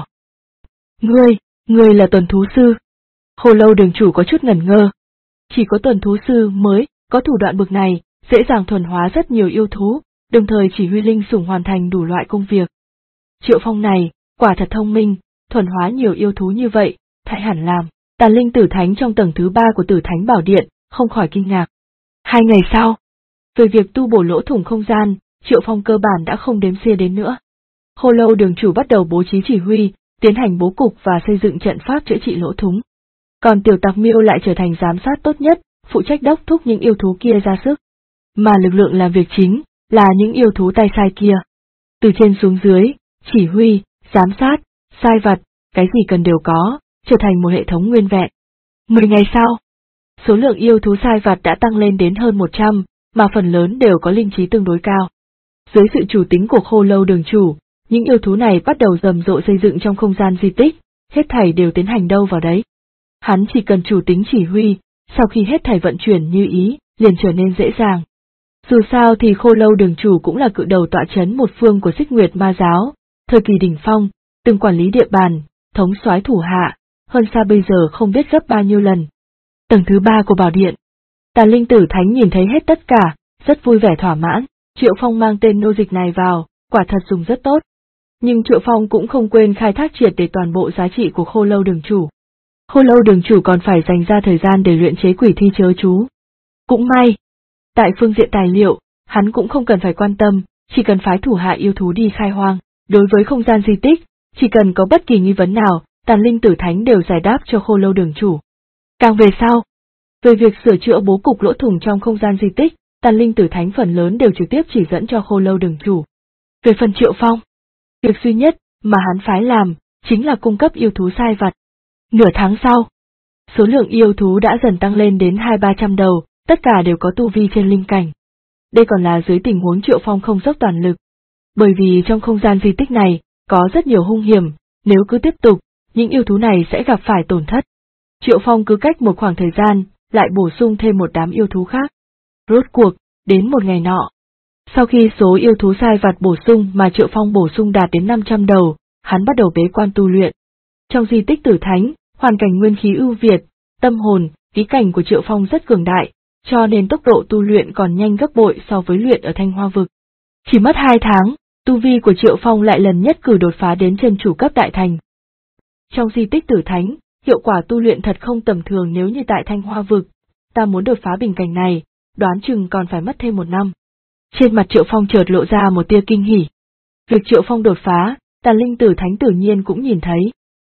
Ngươi là tuần thú sư. Khô Lâu đường chủ có chút ngẩn ngơ. Chỉ có tuần thú sư mới có thủ đoạn bực này, dễ dàng thuần hóa rất nhiều yêu thú, đồng thời chỉ huy linh sủng hoàn thành đủ loại công việc. Triệu Phong này, quả thật thông minh, thuần hóa nhiều yêu thú như vậy, thảy hẳn làm. Tàn linh tử thánh trong tầng thứ 3 của Tử Thánh Bảo Điện, không khỏi kinh ngạc. 2 ngày sau, về việc tu bổ lỗ thủng không gian, Triệu Phong cơ bản đã không đếm xỉa đến nữa. Khô Lâu đường chủ bắt đầu bố trí chỉ huy, tiến hành bố cục và xây dựng trận pháp chữa trị lỗ thủng. Còn Tiểu Tặc Miêu lại trở thành giám sát tốt nhất, phụ trách đốc thúc những yêu thú kia ra sức. Mà lực lượng làm việc chính là những yêu thú tay sai kia. Từ trên xuống dưới, chỉ huy, giám sát, sai vặt, cái gì cần đều có, trở thành một hệ thống nguyên vẹn. 10 ngày sau, số lượng yêu thú sai vặt đã tăng lên đến hơn 100, mà phần lớn đều có linh trí tương đối cao. Dưới sự chủ tính của Khô Lâu đường chủ, những yêu thú này bắt đầu rầm rộ xây dựng trong không gian di tích, hết thảy đều tiến hành đâu vào đấy. Hắn chỉ cần chủ tính chỉ huy, sau khi hết thảy vận chuyển như ý, liền trở nên dễ dàng. Dù sao thì Khô Lâu đường chủ cũng là cự đầu tọa chấn một phương của Xích Nguyệt Ma giáo, thời kỳ đỉnh phong, từng quản lý địa bàn, thống soái thủ hạ, hơn xa bây giờ không biết gấp bao nhiêu lần. Tầng thứ 3 của bảo điện. Tàn linh tử thánh nhìn thấy hết tất cả, rất vui vẻ thỏa mãn. Triệu Phong mang tên nô dịch này vào, quả thật dùng rất tốt. Nhưng Triệu Phong cũng không quên khai thác triệt để toàn bộ giá trị của Khô Lâu đường chủ. Khô Lâu đường chủ còn phải dành ra thời gian để luyện chế quỷ thi chớ chú. Cũng may, tại phương diện tài liệu, hắn cũng không cần phải quan tâm, chỉ cần phái thủ hạ yêu thú đi khai hoang. Đối với không gian di tích, chỉ cần có bất kỳ nghi vấn nào, Tàn linh tử thánh đều giải đáp cho Khô Lâu đường chủ. Càng về sau, về việc sửa chữa bố cục lỗ thủng trong không gian di tích, Tàn linh tử thánh phần lớn đều trực tiếp chỉ dẫn cho Khô Lâu đường chủ. Về phần Triệu Phong, việc duy nhất mà hắn phái làm chính là cung cấp yêu thú sai vặt. Nửa tháng sau, số lượng yêu thú đã dần tăng lên đến 200-300 đầu, tất cả đều có tu vi trên linh cảnh. Đây còn là dưới tình huống Triệu Phong không dốc toàn lực. Bởi vì trong không gian di tích này, có rất nhiều hung hiểm, nếu cứ tiếp tục, những yêu thú này sẽ gặp phải tổn thất. Triệu Phong cứ cách một khoảng thời gian, lại bổ sung thêm một đám yêu thú khác. Rốt cuộc, đến một ngày nọ. Sau khi số yêu thú sai vặt bổ sung mà Triệu Phong bổ sung đạt đến 500 đầu, hắn bắt đầu bế quan tu luyện. Trong di tích Tử Thánh, hoàn cảnh nguyên khí ưu việt, tâm hồn, ý cảnh của Triệu Phong rất cường đại, cho nên tốc độ tu luyện còn nhanh gấp bội so với luyện ở Thanh Hoa Vực. Chỉ mất 2 tháng, tu vi của Triệu Phong lại lần nhất cử đột phá đến chân chủ cấp đại thành. Trong di tích Tử Thánh, hiệu quả tu luyện thật không tầm thường, nếu như tại Thanh Hoa Vực, ta muốn đột phá bình cảnh này, đoán chừng còn phải mất thêm 1 năm. Trên mặt Triệu Phong chợt lộ ra một tia kinh hỉ. Việc Triệu Phong đột phá, Tàn linh tử thánh tự nhiên cũng nhìn thấy.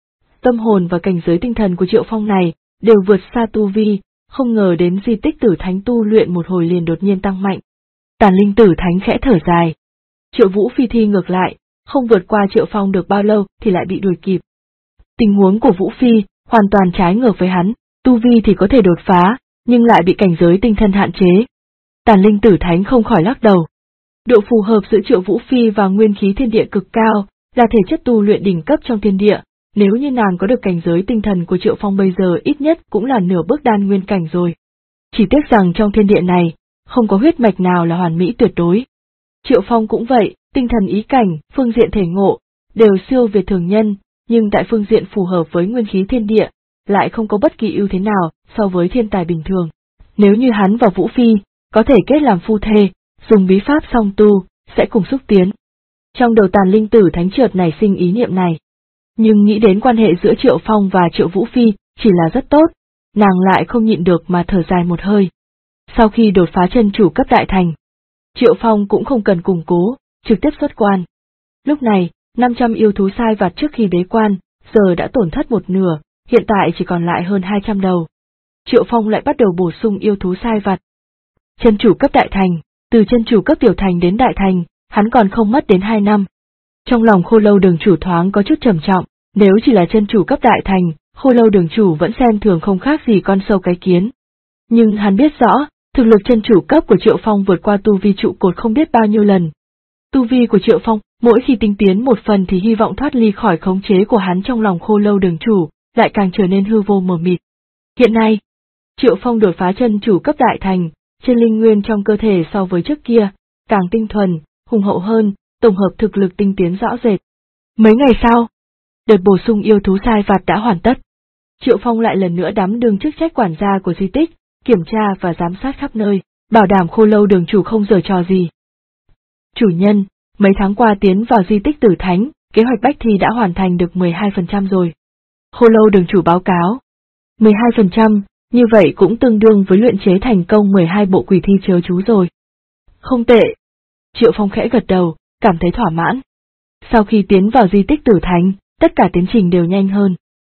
Tâm hồn và cảnh giới tinh thần của Triệu Phong này đều vượt xa tu vi, không ngờ đến di tích Tử Thánh tu luyện một hồi liền đột nhiên tăng mạnh. Tàn linh tử thánh khẽ thở dài. Triệu Vũ Phi thi ngược lại, không vượt qua Triệu Phong được bao lâu thì lại bị đuổi kịp. Tình huống của Vũ Phi hoàn toàn trái ngược với hắn, tu vi thì có thể đột phá, nhưng lại bị cảnh giới tinh thần hạn chế. Tàn linh tử thánh không khỏi lắc đầu. Độ phù hợp giữa Triệu Vũ Phi và nguyên khí thiên địa cực cao, là thể chất tu luyện đỉnh cấp trong thiên địa, nếu như nàng có được cảnh giới tinh thần của Triệu Phong bây giờ ít nhất cũng là nửa bước đan nguyên cảnh rồi. Chỉ tiếc rằng trong thiên địa này, không có huyết mạch nào là hoàn mỹ tuyệt đối. Triệu Phong cũng vậy, tinh thần ý cảnh, phương diện thể ngộ, đều siêu việt thường nhân, nhưng tại phương diện phù hợp với nguyên khí thiên địa, lại không có bất kỳ ưu thế nào so với thiên tài bình thường. Nếu như hắn và Vũ Phi có thể kết làm phu thê, dùng bí pháp song tu, sẽ cùng xúc tiến. Trong đầu Tàn linh tử thánh chợt nảy sinh ý niệm này. Nhưng nghĩ đến quan hệ giữa Triệu Phong và Triệu Vũ Phi chỉ là rất tốt, nàng lại không nhịn được mà thở dài một hơi. Sau khi đột phá chân chủ cấp đại thành, Triệu Phong cũng không cần củng cố, trực tiếp xuất quan. Lúc này, 500 yêu thú sai vặt trước khi bế quan, giờ đã tổn thất một nửa, hiện tại chỉ còn lại hơn 200 đầu. Triệu Phong lại bắt đầu bổ sung yêu thú sai vặt. Chân chủ cấp đại thành, từ chân chủ cấp tiểu thành đến đại thành, hắn còn không mất đến 2 năm. Trong lòng Khô Lâu đường chủ thoáng có chút trầm trọng, nếu chỉ là chân chủ cấp đại thành, Khô Lâu đường chủ vẫn xem thường không khác gì con sâu cái kiến. Nhưng hắn biết rõ, thực lực chân chủ cấp của Triệu Phong vượt qua tu vi trụ cột không biết bao nhiêu lần. Tu vi của Triệu Phong, mỗi khi tinh tiến một phần thì hy vọng thoát ly khỏi khống chế của hắn trong lòng Khô Lâu đường chủ, lại càng trở nên hư vô mờ mịt. Hiện nay, Triệu Phong đột phá chân chủ cấp đại thành, trên linh nguyên trong cơ thể so với trước kia, càng tinh thuần, hùng hậu hơn, tổng hợp thực lực tinh tiến rõ rệt. Mấy ngày sau, đợt bổ sung yêu thú sai vặt đã hoàn tất. Triệu Phong lại lần nữa đảm đương chức trách quản gia của di tích, kiểm tra và giám sát khắp nơi, bảo đảm Khô Lâu đường chủ không giở trò gì. Chủ nhân, mấy tháng qua tiến vào di tích Tử Thánh, kế hoạch bách thi đã hoàn thành được 12% rồi. Khô Lâu đường chủ báo cáo. 12%, như vậy cũng tương đương với luyện chế thành công 12 bộ quỷ thi chớ chú rồi. Không tệ. Triệu Phong khẽ gật đầu, cảm thấy thỏa mãn. Sau khi tiến vào di tích Tử Thánh, tất cả tiến trình đều nhanh hơn.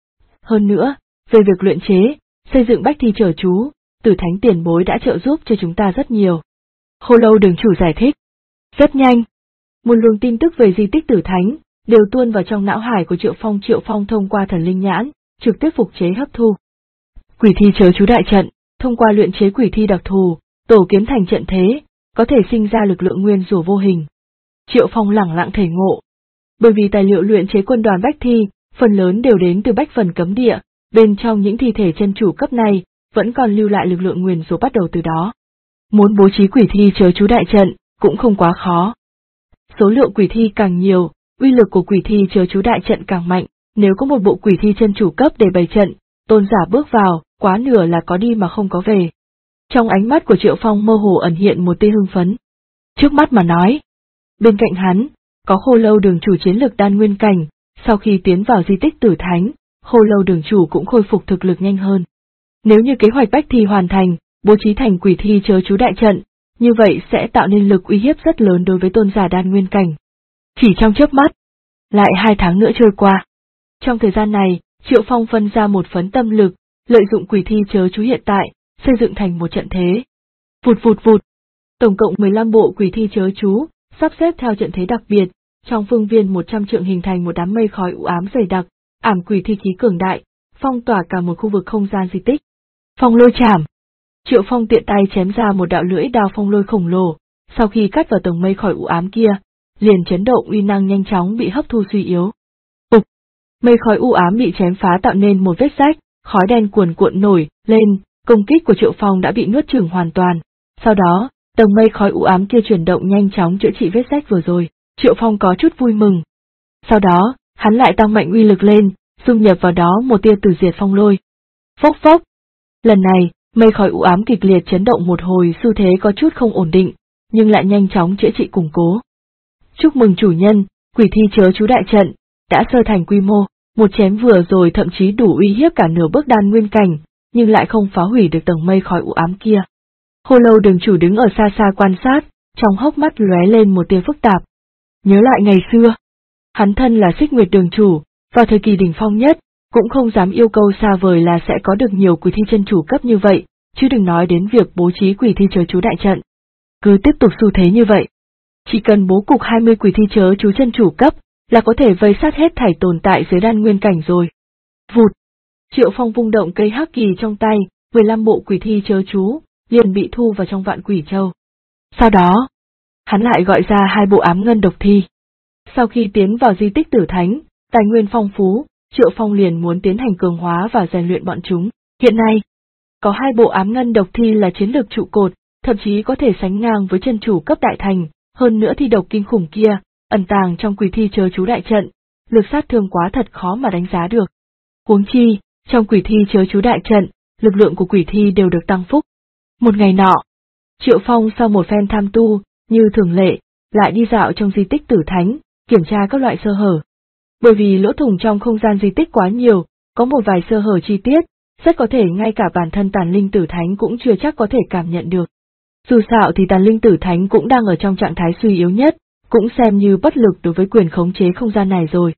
Hơn nữa, về việc luyện chế, xây dựng bách thi chớ chú, Tử Thánh tiền bối đã trợ giúp cho chúng ta rất nhiều. Khô Lâu đường chủ giải thích. Rất nhanh. Một luồng tin tức về di tích Tử Thánh, đều tuôn vào trong não hải của Triệu Phong thông qua thần linh nhãn, trực tiếp phục chế hấp thu. Quỷ thi chớ chú đại trận, thông qua luyện chế quỷ thi đặc thù, tổ kiến thành trận thế, có thể sinh ra lực lượng nguyên rủa vô hình. Triệu Phong lẳng lặng thể ngộ. Bởi vì tài liệu luyện chế quân đoàn bách thi, phần lớn đều đến từ bách phần cấm địa, bên trong những thi thể chân chủ cấp này, vẫn còn lưu lại lực lượng nguyền rủa bắt đầu từ đó. Muốn bố trí quỷ thi chớ chú đại trận, cũng không quá khó. Số lượng quỷ thi càng nhiều, uy lực của quỷ thi chớ chú đại trận càng mạnh, nếu có một bộ quỷ thi chân chủ cấp để bày trận, tôn giả bước vào, quá nửa là có đi mà không có về. Trong ánh mắt của Triệu Phong mơ hồ ẩn hiện một tia hưng phấn. Trước mắt mà nói, bên cạnh hắn, có Khô Lâu đường chủ chiến lực đan nguyên cảnh, sau khi tiến vào di tích Tử Thánh, Khô Lâu đường chủ cũng khôi phục thực lực nhanh hơn. Nếu như kế hoạch bách thi hoàn thành, bố trí thành quỷ thi chớ chú đại trận, như vậy sẽ tạo nên lực uy hiếp rất lớn đối với tôn giả đan nguyên cảnh. Chỉ trong chớp mắt, lại 2 tháng nữa trôi qua. Trong thời gian này, Triệu Phong phân ra một phấn tâm lực, lợi dụng quỷ thi chớ chú hiện tại, xây dựng thành một trận thế. Vụt vụt vụt. Tổng cộng 15 bộ quỷ thi chớ chú, sắp xếp theo trận thế đặc biệt, trong phương viên 100 trượng hình thành một đám mây khói u ám dày đặc, ảm quỷ thi khí cường đại, phong tỏa cả một khu vực không gian di tích. Phong lôi chảm. Triệu Phong tiện tay chém ra một đạo lưỡi đao phong lôi khổng lồ, sau khi cắt vào tầng mây khói u ám kia, liền chấn động uy năng nhanh chóng bị hấp thu suy yếu. Ục. Mây khói u ám bị chém phá tạo nên một vết rách, khói đen cuồn cuộn nổi lên, công kích của Triệu Phong đã bị nuốt chửng hoàn toàn. Sau đó, tầng mây khói u ám kia chuyển động nhanh chóng chữa trị vết rách vừa rồi, Triệu Phong có chút vui mừng. Sau đó, hắn lại tăng mạnh uy lực lên, dung nhập vào đó một tia tử diệt phong lôi. Phốc phốc. Lần này, mây khói u ám kịch liệt chấn động một hồi, xu thế có chút không ổn định, nhưng lại nhanh chóng chữa trị củng cố. Chúc mừng chủ nhân, quỷ thi chớ chú đại trận đã sơ thành quy mô, một chém vừa rồi thậm chí đủ uy hiếp cả nửa bước đan nguyên cảnh, nhưng lại không phá hủy được tầng mây khói u ám kia. Khô Lâu đường chủ đứng ở xa xa quan sát, trong hốc mắt lóe lên một tia phức tạp. Nhớ lại ngày xưa, hắn thân là Xích Nguyệt đường chủ, vào thời kỳ đỉnh phong nhất, cũng không dám yêu cầu xa vời là sẽ có được nhiều quỷ thi chân chủ cấp như vậy, chứ đừng nói đến việc bố trí quỷ thi chớ chú đại trận. Cứ tiếp tục xu thế như vậy, chỉ cần bố cục 20 quỷ thi chớ chú chân chủ cấp, là có thể vây sát hết thảy tồn tại dưới đan nguyên cảnh rồi. Vụt. Triệu Phong vung động cây hắc kỳ trong tay, 15 bộ quỷ thi chớ chú, liền bị thu vào trong Vạn Quỷ Châu. Sau đó, hắn lại gọi ra 2 bộ ám ngân độc thi. Sau khi tiến vào di tích Tử Thánh, tài nguyên phong phú, Triệu Phong liền muốn tiến hành cường hóa và rèn luyện bọn chúng. Hiện nay, có 2 bộ ám ngân độc thi là chiến lược trụ cột, thậm chí có thể sánh ngang với chân chủ cấp đại thành, hơn nữa thi độc kinh khủng kia, ẩn tàng trong quỷ thi chớ chú đại trận, lực sát thương quá thật khó mà đánh giá được. Huống chi, trong quỷ thi chớ chú đại trận, lực lượng của quỷ thi đều được tăng phúc. Một ngày nọ, Triệu Phong sau một phen tham tu, như thường lệ, lại đi dạo trong di tích Tử Thánh, kiểm tra các loại sơ hở. Bởi vì lỗ thủng trong không gian di tích quá nhiều, có một vài sơ hở chi tiết, rất có thể ngay cả bản thân tàn linh Tử Thánh cũng chưa chắc có thể cảm nhận được. Dù sao thì tàn linh Tử Thánh cũng đang ở trong trạng thái suy yếu nhất, cũng xem như bất lực đối với quyền khống chế không gian này rồi.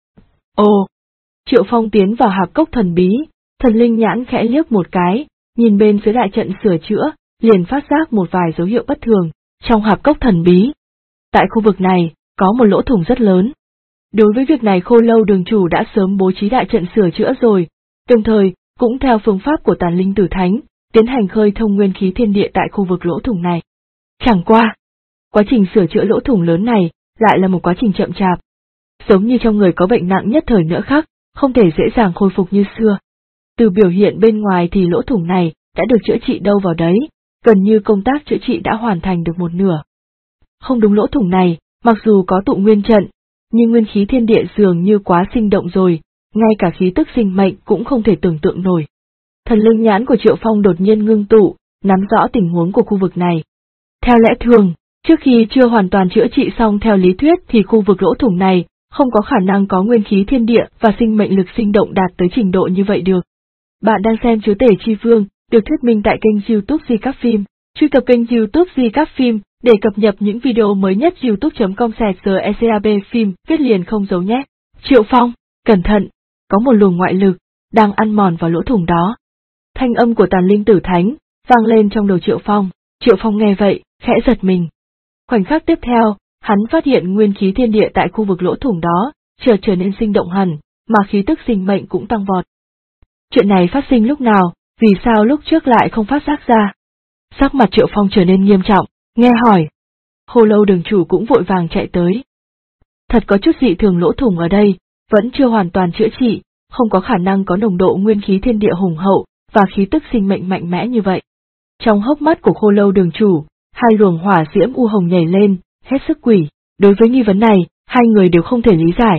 Ồ! Triệu Phong tiến vào hạp cốc thần bí, thần linh nhãn khẽ liếc một cái, nhìn bên dưới đại trận sửa chữa, liền phát giác một vài dấu hiệu bất thường, trong hạp cốc thần bí. Tại khu vực này, có một lỗ thủng rất lớn. Đối với việc này Khô Lâu đường chủ đã sớm bố trí đại trận sửa chữa rồi, đồng thời, cũng theo phương pháp của tàn linh Tử Thánh, tiến hành khơi thông nguyên khí thiên địa tại khu vực lỗ thủng này. Chẳng qua, quá trình sửa chữa lỗ thủng lớn này, lại là một quá trình chậm chạp. Giống như trong người có bệnh nặng nhất thời nữa khác, không thể dễ dàng khôi phục như xưa. Từ biểu hiện bên ngoài thì lỗ thủng này đã được chữa trị đâu vào đấy, gần như công tác chữa trị đã hoàn thành được một nửa. Không đúng, lỗ thủng này Mặc dù có tụ nguyên trận, nhưng nguyên khí thiên địa dường như quá sinh động rồi, ngay cả khí tức sinh mệnh cũng không thể tưởng tượng nổi. Thần linh nhãn của Triệu Phong đột nhiên ngưng tụ, nắm rõ tình huống của khu vực này. Theo lẽ thường, trước khi chưa hoàn toàn chữa trị xong theo lý thuyết thì khu vực lỗ thủng này không có khả năng có nguyên khí thiên địa và sinh mệnh lực sinh động đạt tới trình độ như vậy được. Bạn đang xem Chúa Tể Chi Vương, được thuyết minh tại kênh YouTube Recap Phim. Truy cập kênh YouTube Recap Phim để cập nhật những video mới nhất youtube.com/recap phim viết liền không giấu nhé. Triệu Phong, cẩn thận, có một luồng ngoại lực đang ăn mòn vào lỗ thủng đó. Thanh âm của Tàn Linh Tử Thánh vang lên trong đầu Triệu Phong. Triệu Phong nghe vậy, khẽ giật mình. Khoảnh khắc tiếp theo, hắn phát hiện nguyên khí thiên địa tại khu vực lỗ thủng đó chợt trở nên sinh động hẳn, mà khí tức sinh mệnh cũng tăng vọt. Chuyện này phát sinh lúc nào, vì sao lúc trước lại không phát giác ra? Sắc mặt Triệu Phong trở nên nghiêm trọng, nghe hỏi. Khô Lâu đường chủ cũng vội vàng chạy tới. Thật có chút dị thường, lỗ thủng ở đây vẫn chưa hoàn toàn chữa trị, không có khả năng có nồng độ nguyên khí thiên địa hùng hậu và khí tức sinh mệnh mạnh mẽ như vậy. Trong hốc mắt của Khô Lâu đường chủ, hai luồng hỏa diễm u hồng nhảy lên, hết sức quỷ. Đối với nghi vấn này, hai người đều không thể lý giải.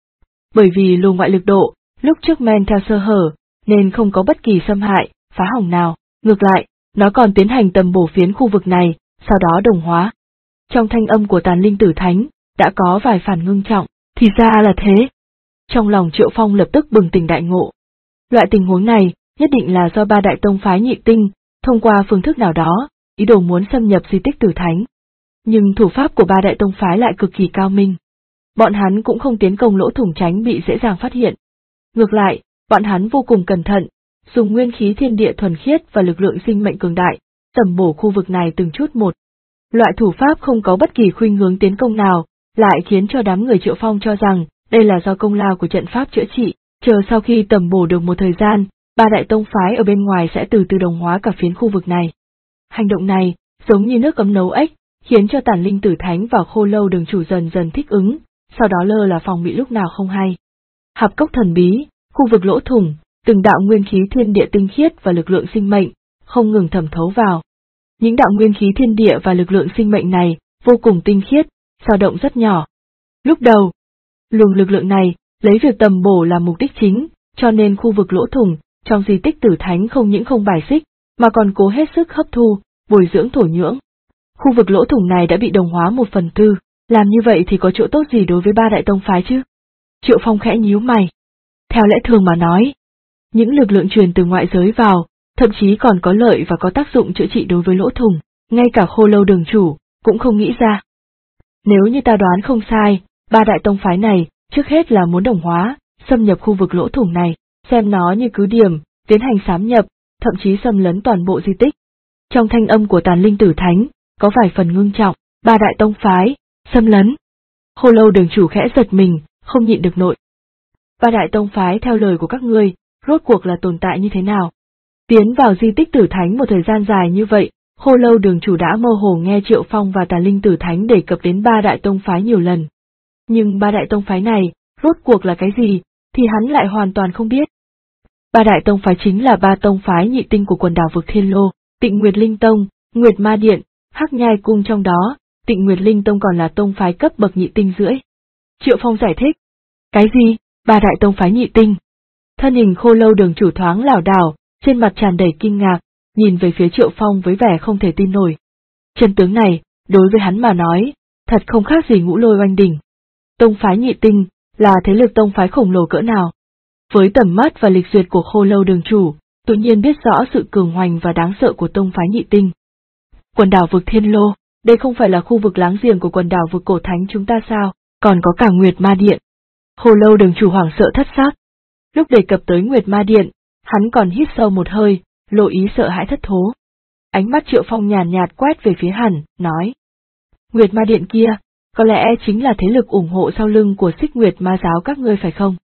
Bởi vì luồng ngoại lực độ, lúc trước men theo sơ hở, nên không có bất kỳ xâm hại, phá hỏng nào, ngược lại, nó còn tiến hành tầm bổ phiến khu vực này, sau đó đồng hóa. Trong thanh âm của Tàn Linh Tử Thánh, đã có vài phản ngưng trọng, thì ra là thế. Trong lòng Triệu Phong lập tức bừng tỉnh đại ngộ. Loại tình huống này, nhất định là do ba đại tông phái Nhị Tinh, thông qua phương thức nào đó, ý đồ muốn xâm nhập di tích Tử Thánh. Nhưng thủ pháp của ba đại tông phái lại cực kỳ cao minh. Bọn hắn cũng không tiến công lỗ thủng tránh bị dễ dàng phát hiện. Ngược lại, bọn hắn vô cùng cẩn thận, dùng nguyên khí thiên địa thuần khiết và lực lượng sinh mệnh cường đại, tầm bổ khu vực này từng chút một. Loại thủ pháp không có bất kỳ khuynh hướng tiến công nào, lại khiến cho đám người Triệu Phong cho rằng đây là do công lao của trận pháp chữa trị, chờ sau khi tầm bổ được một thời gian, ba đại tông phái ở bên ngoài sẽ từ từ đồng hóa cả phiến khu vực này. Hành động này, giống như nước ấm nấu ếch, khiến cho Tàn Linh Tử Thánh và Khô Lâu đường chủ dần dần thích ứng, sau đó lơ là phòng bị lúc nào không hay. Hạp cốc thần bí, khu vực lỗ thủng, từng đạo nguyên khí thiên địa tinh khiết và lực lượng sinh mệnh, không ngừng thẩm thấu vào. Những đạo nguyên khí thiên địa và lực lượng sinh mệnh này, vô cùng tinh khiết, dao động rất nhỏ. Lúc đầu, luồng lực lượng này, lấy việc tầm bổ làm mục đích chính, cho nên khu vực lỗ thủng, trong di tích Tử Thánh không những không bài xích, mà còn cố hết sức hấp thu, bồi dưỡng thổ nhưỡng. Khu vực lỗ thủng này đã bị đồng hóa 1/4, làm như vậy thì có chỗ tốt gì đối với ba đại tông phái chứ? Triệu Phong khẽ nhíu mày. Theo lẽ thường mà nói, những lực lượng truyền từ ngoại giới vào, thậm chí còn có lợi và có tác dụng chữa trị đối với lỗ thủng, ngay cả Khô Lâu đường chủ, cũng không nghĩ ra. Nếu như ta đoán không sai, ba đại tông phái này, trước hết là muốn đồng hóa, xâm nhập khu vực lỗ thủng này, xem nó như cứ điểm, tiến hành xám nhập, thậm chí xâm lấn toàn bộ di tích. Trong thanh âm của Tàn Linh Tử Thánh, có vài phần ngưng trọng, ba đại tông phái, xâm lấn. Khô Lâu đường chủ khẽ giật mình, không nhịn được nội. Ba đại tông phái theo lời của các ngươi, rốt cuộc là tồn tại như thế nào? Tiến vào di tích Tử Thánh một thời gian dài như vậy, Khô Lâu đường chủ đã mơ hồ nghe Triệu Phong và Tàn Linh Tử Thánh đề cập đến ba đại tông phái nhiều lần. Nhưng ba đại tông phái này, rốt cuộc là cái gì, thì hắn lại hoàn toàn không biết. Ba đại tông phái chính là ba tông phái nhị tinh của quần đảo vực Thiên Lô, Tịnh Nguyệt Linh Tông, Nguyệt Ma Điện, Hắc Nhai Cung, trong đó, Tịnh Nguyệt Linh Tông còn là tông phái cấp bậc nhị tinh rưỡi. Triệu Phong giải thích. Cái gì? Ba đại tông phái nhị tinh? Thân hình Khô Lâu đường chủ thoáng lảo đảo, trên mặt tràn đầy kinh ngạc, nhìn về phía Triệu Phong với vẻ không thể tin nổi. Chân tướng này, đối với hắn mà nói, thật không khác gì Ngũ Lôi Oanh Đỉnh. Tông phái nhị tinh, là thế lực tông phái khổng lồ cỡ nào? Với tầm mắt và lịch duyệt của Khô Lâu đường chủ, tự nhiên biết rõ sự cường hoành và đáng sợ của tông phái nhị tinh. Quần đảo vực Thiên Lô, đây không phải là khu vực láng giềng của quần đảo vực Cổ Thánh chúng ta sao, còn có cả Nguyệt Ma Điện. Khô Lâu đường chủ hoảng sợ thất xác. Lúc đề cập tới Nguyệt Ma Điện, hắn còn hít sâu một hơi, lộ ý sợ hãi thất thố. Ánh mắt Triệu Phong nhàn nhạt quét về phía hắn, nói. Nguyệt Ma Điện kia, có lẽ chính là thế lực ủng hộ sau lưng của Xích Nguyệt Ma giáo các ngươi phải không?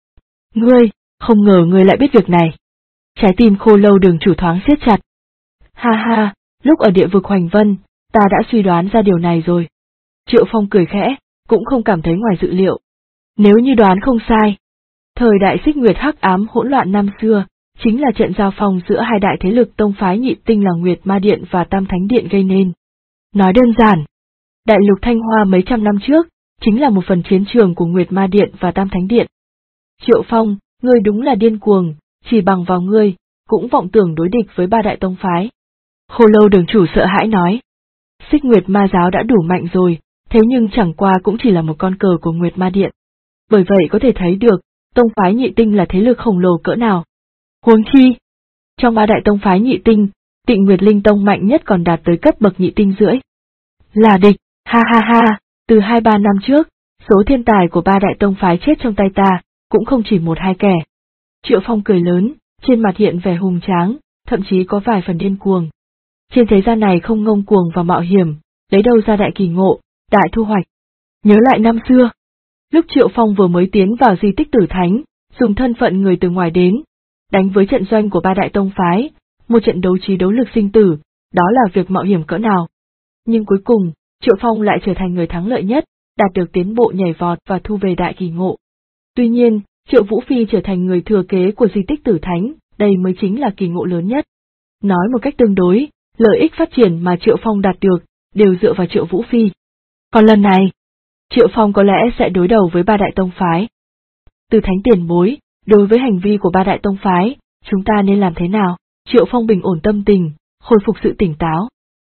Ngươi, không ngờ ngươi lại biết việc này. Trái tim Khô Lâu đường chủ thoáng siết chặt. Ha ha, lúc ở địa vực Hoành Vân, ta đã suy đoán ra điều này rồi. Triệu Phong cười khẽ, cũng không cảm thấy ngoài dự liệu. Nếu như đoán không sai, thời đại Xích Nguyệt hắc ám hỗn loạn năm xưa, chính là trận giao phong giữa hai đại thế lực tông phái nhị tinh là Nguyệt Ma Điện và Tam Thánh Điện gây nên. Nói đơn giản, Đại lục Thanh Hoa mấy trăm năm trước, chính là một phần chiến trường của Nguyệt Ma Điện và Tam Thánh Điện. Triệu Phong, ngươi đúng là điên cuồng, chỉ bằng vào ngươi, cũng vọng tưởng đối địch với ba đại tông phái. Khô Lâu đường chủ sợ hãi nói. Xích Nguyệt Ma giáo đã đủ mạnh rồi, thế nhưng chẳng qua cũng chỉ là một con cờ của Nguyệt Ma Điện. Bởi vậy có thể thấy được, tông phái Nhị Tinh là thế lực khổng lồ cỡ nào. Huống chi, trong ba đại tông phái Nhị Tinh, Tịnh Nguyệt Linh Tông mạnh nhất còn đạt tới cấp bậc Nhị Tinh rưỡi. Là địch, ha ha ha, từ 2-3 năm trước, số thiên tài của ba đại tông phái chết trong tay ta, cũng không chỉ 1-2 kẻ. Triệu Phong cười lớn, trên mặt hiện vẻ hùng tráng, thậm chí có vài phần điên cuồng. Trên thế gian này không ngông cuồng và mạo hiểm, lấy đâu ra đại kỳ ngộ, đại thu hoạch. Nhớ lại năm xưa, lúc Triệu Phong vừa mới tiến vào di tích Tử Thánh, dùng thân phận người từ ngoài đến, đánh với trận doanh của ba đại tông phái, một trận đấu trí đấu lực sinh tử, đó là việc mạo hiểm cỡ nào. Nhưng cuối cùng, Triệu Phong lại trở thành người thắng lợi nhất, đạt được tiến bộ nhảy vọt và thu về đại kỳ ngộ. Tuy nhiên, Triệu Vũ Phi trở thành người thừa kế của di tích Tử Thánh, đây mới chính là kỳ ngộ lớn nhất. Nói một cách tương đối, lợi ích phát triển mà Triệu Phong đạt được, đều dựa vào Triệu Vũ Phi. Còn lần này, Triệu Phong có lẽ sẽ đối đầu với ba đại tông phái. Tử Thánh tiền bối, đối với hành vi của ba đại tông phái, chúng ta nên làm thế nào? Triệu Phong bình ổn tâm tình, khôi phục sự tỉnh táo.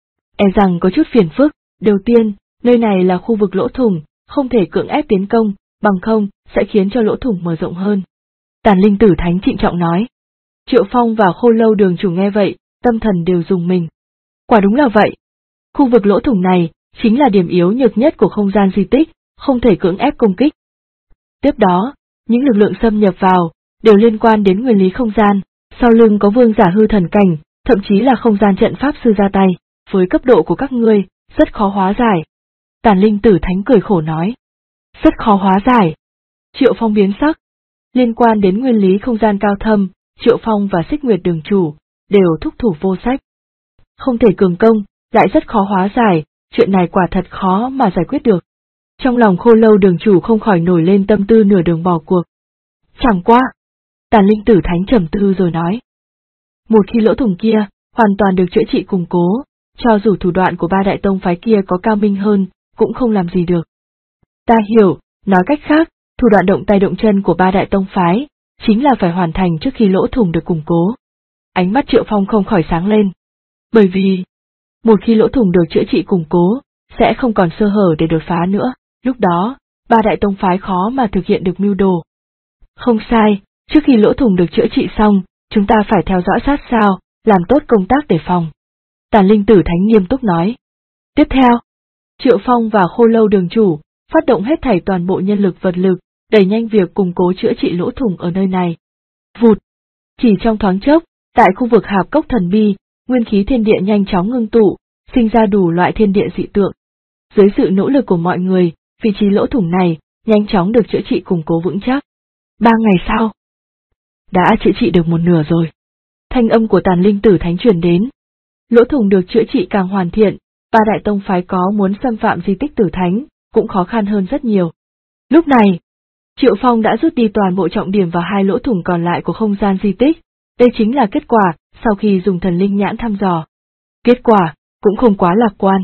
E rằng có chút phiền phức, đầu tiên, nơi này là khu vực lỗ thủng, không thể cưỡng ép tiến công, bằng không, sẽ khiến cho lỗ thủng mở rộng hơn. Tàn Linh Tử Thánh trịnh trọng nói. Triệu Phong và Khô Lâu đường chủ nghe vậy, tâm thần đều rùng mình. Quả đúng là vậy. Khu vực lỗ thủng này, chính là điểm yếu nhược nhất của không gian di tích, không thể cưỡng ép công kích. Tiếp đó, những lực lượng xâm nhập vào, đều liên quan đến nguyên lý không gian, sau lưng có vương giả hư thần cảnh, thậm chí là không gian trận pháp sư ra tay, với cấp độ của các ngươi, rất khó hóa giải. Tàn Linh Tử Thánh cười khổ nói. Rất khó hóa giải. Triệu Phong biến sắc. Liên quan đến nguyên lý không gian cao thâm, Triệu Phong và Xích Nguyệt đường chủ, đều thúc thủ vô sách. Không thể cường công, lại rất khó hóa giải, chuyện này quả thật khó mà giải quyết được. Trong lòng Khô Lâu đường chủ không khỏi nổi lên tâm tư nửa đường bỏ cuộc. Chẳng qua. Tàn Linh Tử Thánh trầm tư rồi nói. Một khi lỗ thủng kia, hoàn toàn được chữa trị củng cố, cho dù thủ đoạn của ba đại tông phái kia có cao minh hơn, cũng không làm gì được. Ta hiểu, nói cách khác, thủ đoạn động tay động chân của ba đại tông phái, chính là phải hoàn thành trước khi lỗ thủng được củng cố. Ánh mắt Triệu Phong không khỏi sáng lên. Bởi vì, một khi lỗ thủng được chữa trị củng cố, sẽ không còn sơ hở để đột phá nữa, lúc đó, ba đại tông phái khó mà thực hiện được mưu đồ. Không sai, trước khi lỗ thủng được chữa trị xong, chúng ta phải theo dõi sát sao, làm tốt công tác đề phòng. Tàn Linh Tử Thánh nghiêm túc nói. Tiếp theo, Triệu Phong và Khô Lâu đường chủ, phát động hết thảy toàn bộ nhân lực vật lực, đẩy nhanh việc củng cố chữa trị lỗ thủng ở nơi này. Vụt! Chỉ trong thoáng chốc, tại khu vực Hạp Cốc Thần Bi, nguyên khí thiên địa nhanh chóng ngưng tụ, sinh ra đủ loại thiên địa dị tượng. Dưới sự nỗ lực của mọi người, vị trí lỗ thủng này, nhanh chóng được chữa trị củng cố vững chắc. 3 ngày sau, đã chữa trị được một nửa rồi. Thanh âm của Tàn Linh Tử Thánh truyền đến. Lỗ thủng được chữa trị càng hoàn thiện, ba đại tông phái có muốn xâm phạm di tích Tử Thánh, cũng khó khăn hơn rất nhiều. Lúc này, Triệu Phong đã rút đi toàn bộ trọng điểm vào 2 lỗ thủng còn lại của không gian di tích, đây chính là kết quả sau khi dùng thần linh nhãn thăm dò. Kết quả, cũng không quá lạc quan.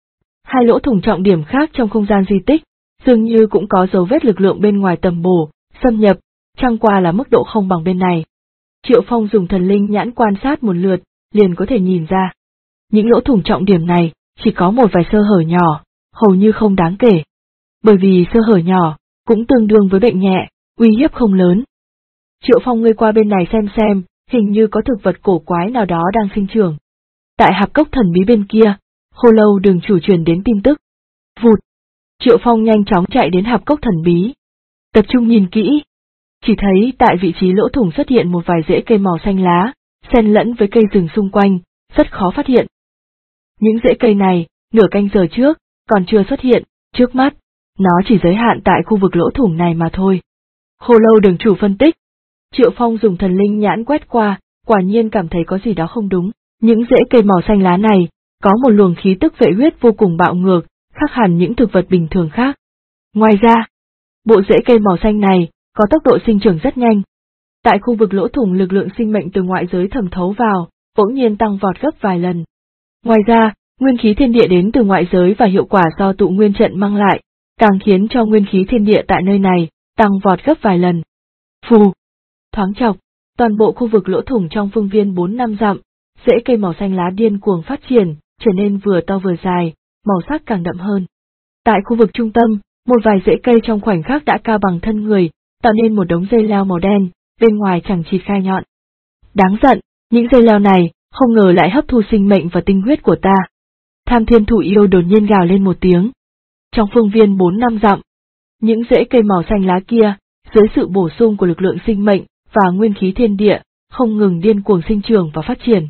2 lỗ thủng trọng điểm khác trong không gian di tích, dường như cũng có dấu vết lực lượng bên ngoài tầm bổ, xâm nhập, chẳng qua là mức độ không bằng bên này. Triệu Phong dùng thần linh nhãn quan sát một lượt, liền có thể nhìn ra. Những lỗ thủng trọng điểm này, chỉ có một vài sơ hở nhỏ, hầu như không đáng kể. Bởi vì sơ hở nhỏ, cũng tương đương với bệnh nhẹ, uy hiếp không lớn. Triệu Phong ngươi qua bên này xem, hình như có thực vật cổ quái nào đó đang sinh trưởng. Tại Hạp Cốc Thần Bí bên kia, Khô Lâu đường chủ truyền đến tin tức. Vụt! Triệu Phong nhanh chóng chạy đến Hạp Cốc Thần Bí. Tập trung nhìn kỹ. Chỉ thấy tại vị trí lỗ thủng xuất hiện một vài rễ cây màu xanh lá, xen lẫn với cây rừng xung quanh, rất khó phát hiện. Những rễ cây này, nửa canh giờ trước, còn chưa xuất hiện, trước mắt, nó chỉ giới hạn tại khu vực lỗ thủng này mà thôi. Khô Lâu đường chủ phân tích. Triệu Phong dùng thần linh nhãn quét qua, quả nhiên cảm thấy có gì đó không đúng. Những rễ cây màu xanh lá này, có một luồng khí tức vệ huyết vô cùng bạo ngược, khác hẳn những thực vật bình thường khác. Ngoài ra, bộ rễ cây màu xanh này, có tốc độ sinh trưởng rất nhanh. Tại khu vực lỗ thủng lực lượng sinh mệnh từ ngoại giới thẩm thấu vào, bỗng nhiên tăng vọt gấp vài lần. Ngoài ra, Nguyên khí thiên địa đến từ ngoại giới và hiệu quả do tụ nguyên trận mang lại, càng khiến cho nguyên khí thiên địa tại nơi này tăng vọt gấp vài lần. Phù, thoáng chọc, toàn bộ khu vực lỗ thủng trong phương viên 4-5 dặm, rễ cây màu xanh lá điên cuồng phát triển, trở nên vừa to vừa dài, màu sắc càng đậm hơn. Tại khu vực trung tâm, một vài rễ cây trong khoảnh khắc đã cao bằng thân người, tạo nên một đống dây leo màu đen, bên ngoài chẳng chịt gai nhọn. Đáng giận, những dây leo này không ngờ lại hấp thu sinh mệnh và tinh huyết của ta. Tham Thiên Thủ Yêu đột nhiên gào lên một tiếng. Trong phương viên 4-5 dặm, những rễ cây màu xanh lá kia, dưới sự bổ sung của lực lượng sinh mệnh và nguyên khí thiên địa, không ngừng điên cuồng sinh trưởng và phát triển.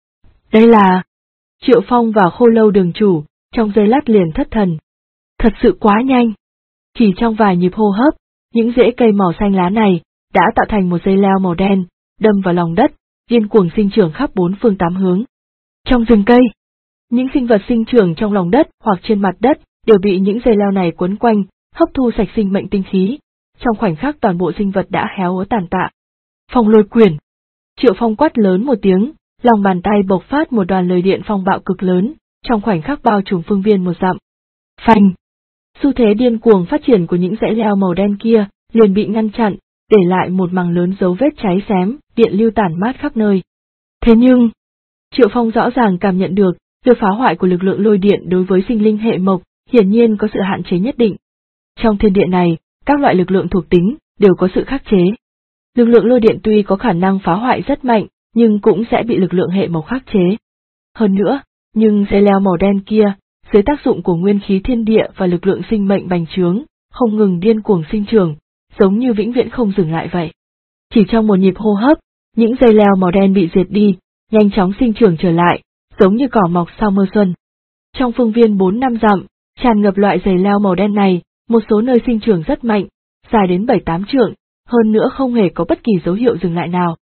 Đây là... Triệu Phong và Khô Lâu Đường chủ, trong giây lát liền thất thần. Thật sự quá nhanh. Chỉ trong vài nhịp hô hấp, những rễ cây màu xanh lá này đã tạo thành một dây leo màu đen, đâm vào lòng đất, điên cuồng sinh trưởng khắp 4 phương 8 hướng. Trong rừng cây, những sinh vật sinh trưởng trong lòng đất hoặc trên mặt đất đều bị những dây leo này quấn quanh, hấp thu sạch sinh mệnh tinh khí. Trong khoảnh khắc toàn bộ sinh vật đã héo úa tàn tạ. Phong Lôi Quyền. Triệu Phong quát lớn một tiếng, lòng bàn tay bộc phát một đoàn lôi điện phong bạo cực lớn, trong khoảnh khắc bao trùm phương viên 1 dặm. Phanh! Xu thế điên cuồng phát triển của những dãy leo màu đen kia liền bị ngăn chặn, để lại một mảng lớn dấu vết cháy xém, điện lưu tản mát khắp nơi. Thế nhưng, Triệu Phong rõ ràng cảm nhận được, việc phá hoại của lực lượng lôi điện đối với sinh linh hệ mộc hiển nhiên có sự hạn chế nhất định. Trong thiên địa này, các loại lực lượng thuộc tính đều có sự khắc chế. Lực lượng lôi điện tuy có khả năng phá hoại rất mạnh, nhưng cũng sẽ bị lực lượng hệ mộc khắc chế. Hơn nữa, nhưng dây leo màu đen kia, dưới tác dụng của nguyên khí thiên địa và lực lượng sinh mệnh bành trướng, không ngừng điên cuồng sinh trưởng, giống như vĩnh viễn không dừng lại vậy. Chỉ trong một nhịp hô hấp, những dây leo màu đen bị diệt đi, nhanh chóng sinh trưởng trở lại, giống như cỏ mọc sau mưa xuân. Trong phương viên 4-5 dặm, tràn ngập loại dây leo màu đen này, một số nơi sinh trưởng rất mạnh, dài đến 7-8 trượng, hơn nữa không hề có bất kỳ dấu hiệu dừng lại nào.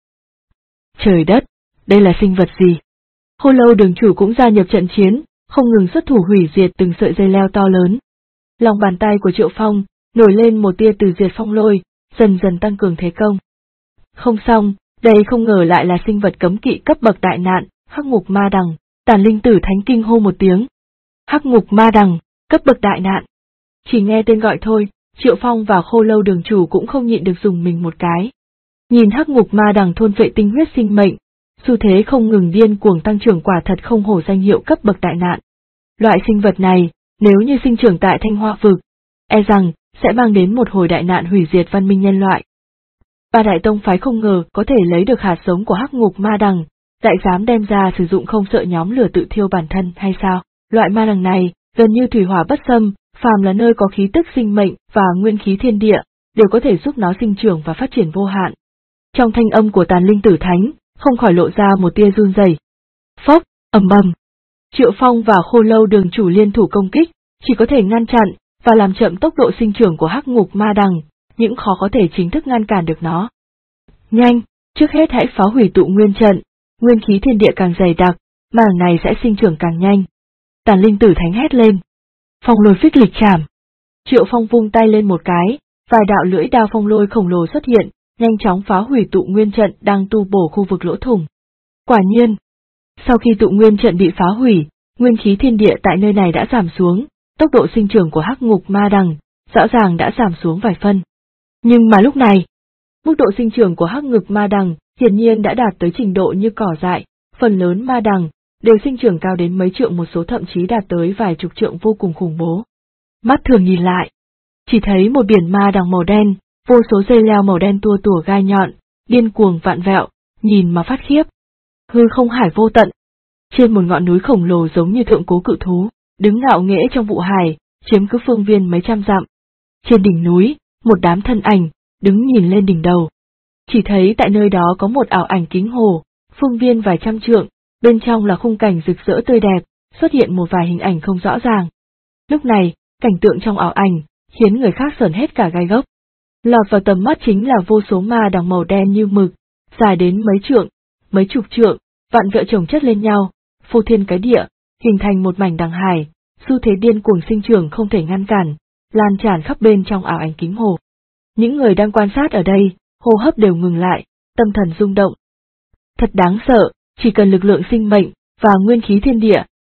Trời đất, đây là sinh vật gì? Khô Lâu Đường chủ cũng gia nhập trận chiến, không ngừng xuất thủ hủy diệt từng sợi dây leo to lớn. Lòng bàn tay của Triệu Phong nổi lên một tia từ diệt phong lôi, dần dần tăng cường thế công. Không xong, đây không ngờ lại là sinh vật cấm kỵ cấp bậc đại nạn, Hắc Ngục Ma Đằng. Tàn Linh Tử thánh kinh hô một tiếng. Hắc Ngục Ma Đằng, cấp bậc đại nạn. Chỉ nghe tên gọi thôi, Triệu Phong và Khô Lâu Đường chủ cũng không nhịn được dùng mình một cái. Nhìn Hắc Ngục Ma Đằng thôn phệ tinh huyết sinh mệnh, xu thế không ngừng điên cuồng tăng trưởng, quả thật không hổ danh hiệu cấp bậc đại nạn. Loại sinh vật này, nếu như sinh trưởng tại Thanh Hoa vực, e rằng sẽ mang đến một hồi đại nạn hủy diệt văn minh nhân loại. Ba đại tông phái không ngờ có thể lấy được hạt giống của Hắc Ngục Ma Đằng, lại dám đem ra sử dụng, không sợ nhóm lửa tự thiêu bản thân hay sao? Loại ma đằng này, gần như thủy hỏa bất xâm, phàm là nơi có khí tức sinh mệnh và nguyên khí thiên địa, đều có thể giúp nó sinh trưởng và phát triển vô hạn. Trong thanh âm của Tàn Linh Tử Thánh, không khỏi lộ ra một tia run rẩy. Phốc, ầm ầm. Triệu Phong và Khô Lâu Đường chủ liên thủ công kích, chỉ có thể ngăn chặn và làm chậm tốc độ sinh trưởng của Hắc Ngục Ma Đằng, những khó có thể chính thức ngăn cản được nó. Nhanh, trước hết hãy phá hủy tụ nguyên trận, nguyên khí thiên địa càng dày đặc, mảng này sẽ sinh trưởng càng nhanh. Tàn Linh Tử Thánh hét lên. Phong lôi phích lịch chảm. Triệu Phong vung tay lên một cái, vài đạo lưỡi đao phong lôi khổng lồ xuất hiện, nhanh chóng phá hủy tụ nguyên trận đang tu bổ khu vực lỗ thủng. Quả nhiên, sau khi tụ nguyên trận bị phá hủy, nguyên khí thiên địa tại nơi này đã giảm xuống, tốc độ sinh trưởng của Hắc Ngục Ma Đằng rõ ràng đã giảm xuống vài phân. Nhưng mà lúc này, mức độ sinh trưởng của Hắc Ngục Ma Đằng hiển nhiên đã đạt tới trình độ như cỏ dại, phần lớn ma đằng đều sinh trưởng cao đến mấy trượng, một số thậm chí đạt tới vài chục trượng, vô cùng khủng bố. Mắt thường nhìn lại, chỉ thấy một biển ma đằng màu đen, vô số dây leo màu đen tua tủa gai nhọn, điên cuồng vạn vẹo, nhìn mà phát khiếp. Hư không hải vô tận. Trên một ngọn núi khổng lồ giống như thượng cố cự thú, đứng ngạo nghễ trong vụ hải, chiếm cứ phương viên mấy trăm dặm. Trên đỉnh núi, một đám thân ảnh, đứng nhìn lên đỉnh đầu. Chỉ thấy tại nơi đó có một ảo ảnh kính hồ, phương viên vài trăm trượng, bên trong là khung cảnh rực rỡ tươi đẹp, xuất hiện một vài hình ảnh không rõ ràng. Lúc này, cảnh tượng trong ảo ảnh, khiến người khác sởn hết cả gai gốc. Lọt vào tầm mắt chính là vô số ma đằng màu đen như mực, dài đến mấy trượng, mấy chục trượng, vạn vẹo chồng chất lên nhau, phô thiên cái địa, hình thành một mảnh đằng hải, xu thế điên cuồng sinh trưởng không thể ngăn cản, lan tràn khắp bên trong ảo ảnh kính hồ. Những người đang quan sát ở đây, hô hấp đều ngừng lại, tâm thần rung động. Thật đáng sợ, chỉ cần lực lượng sinh mệnh và nguyên khí thiên địa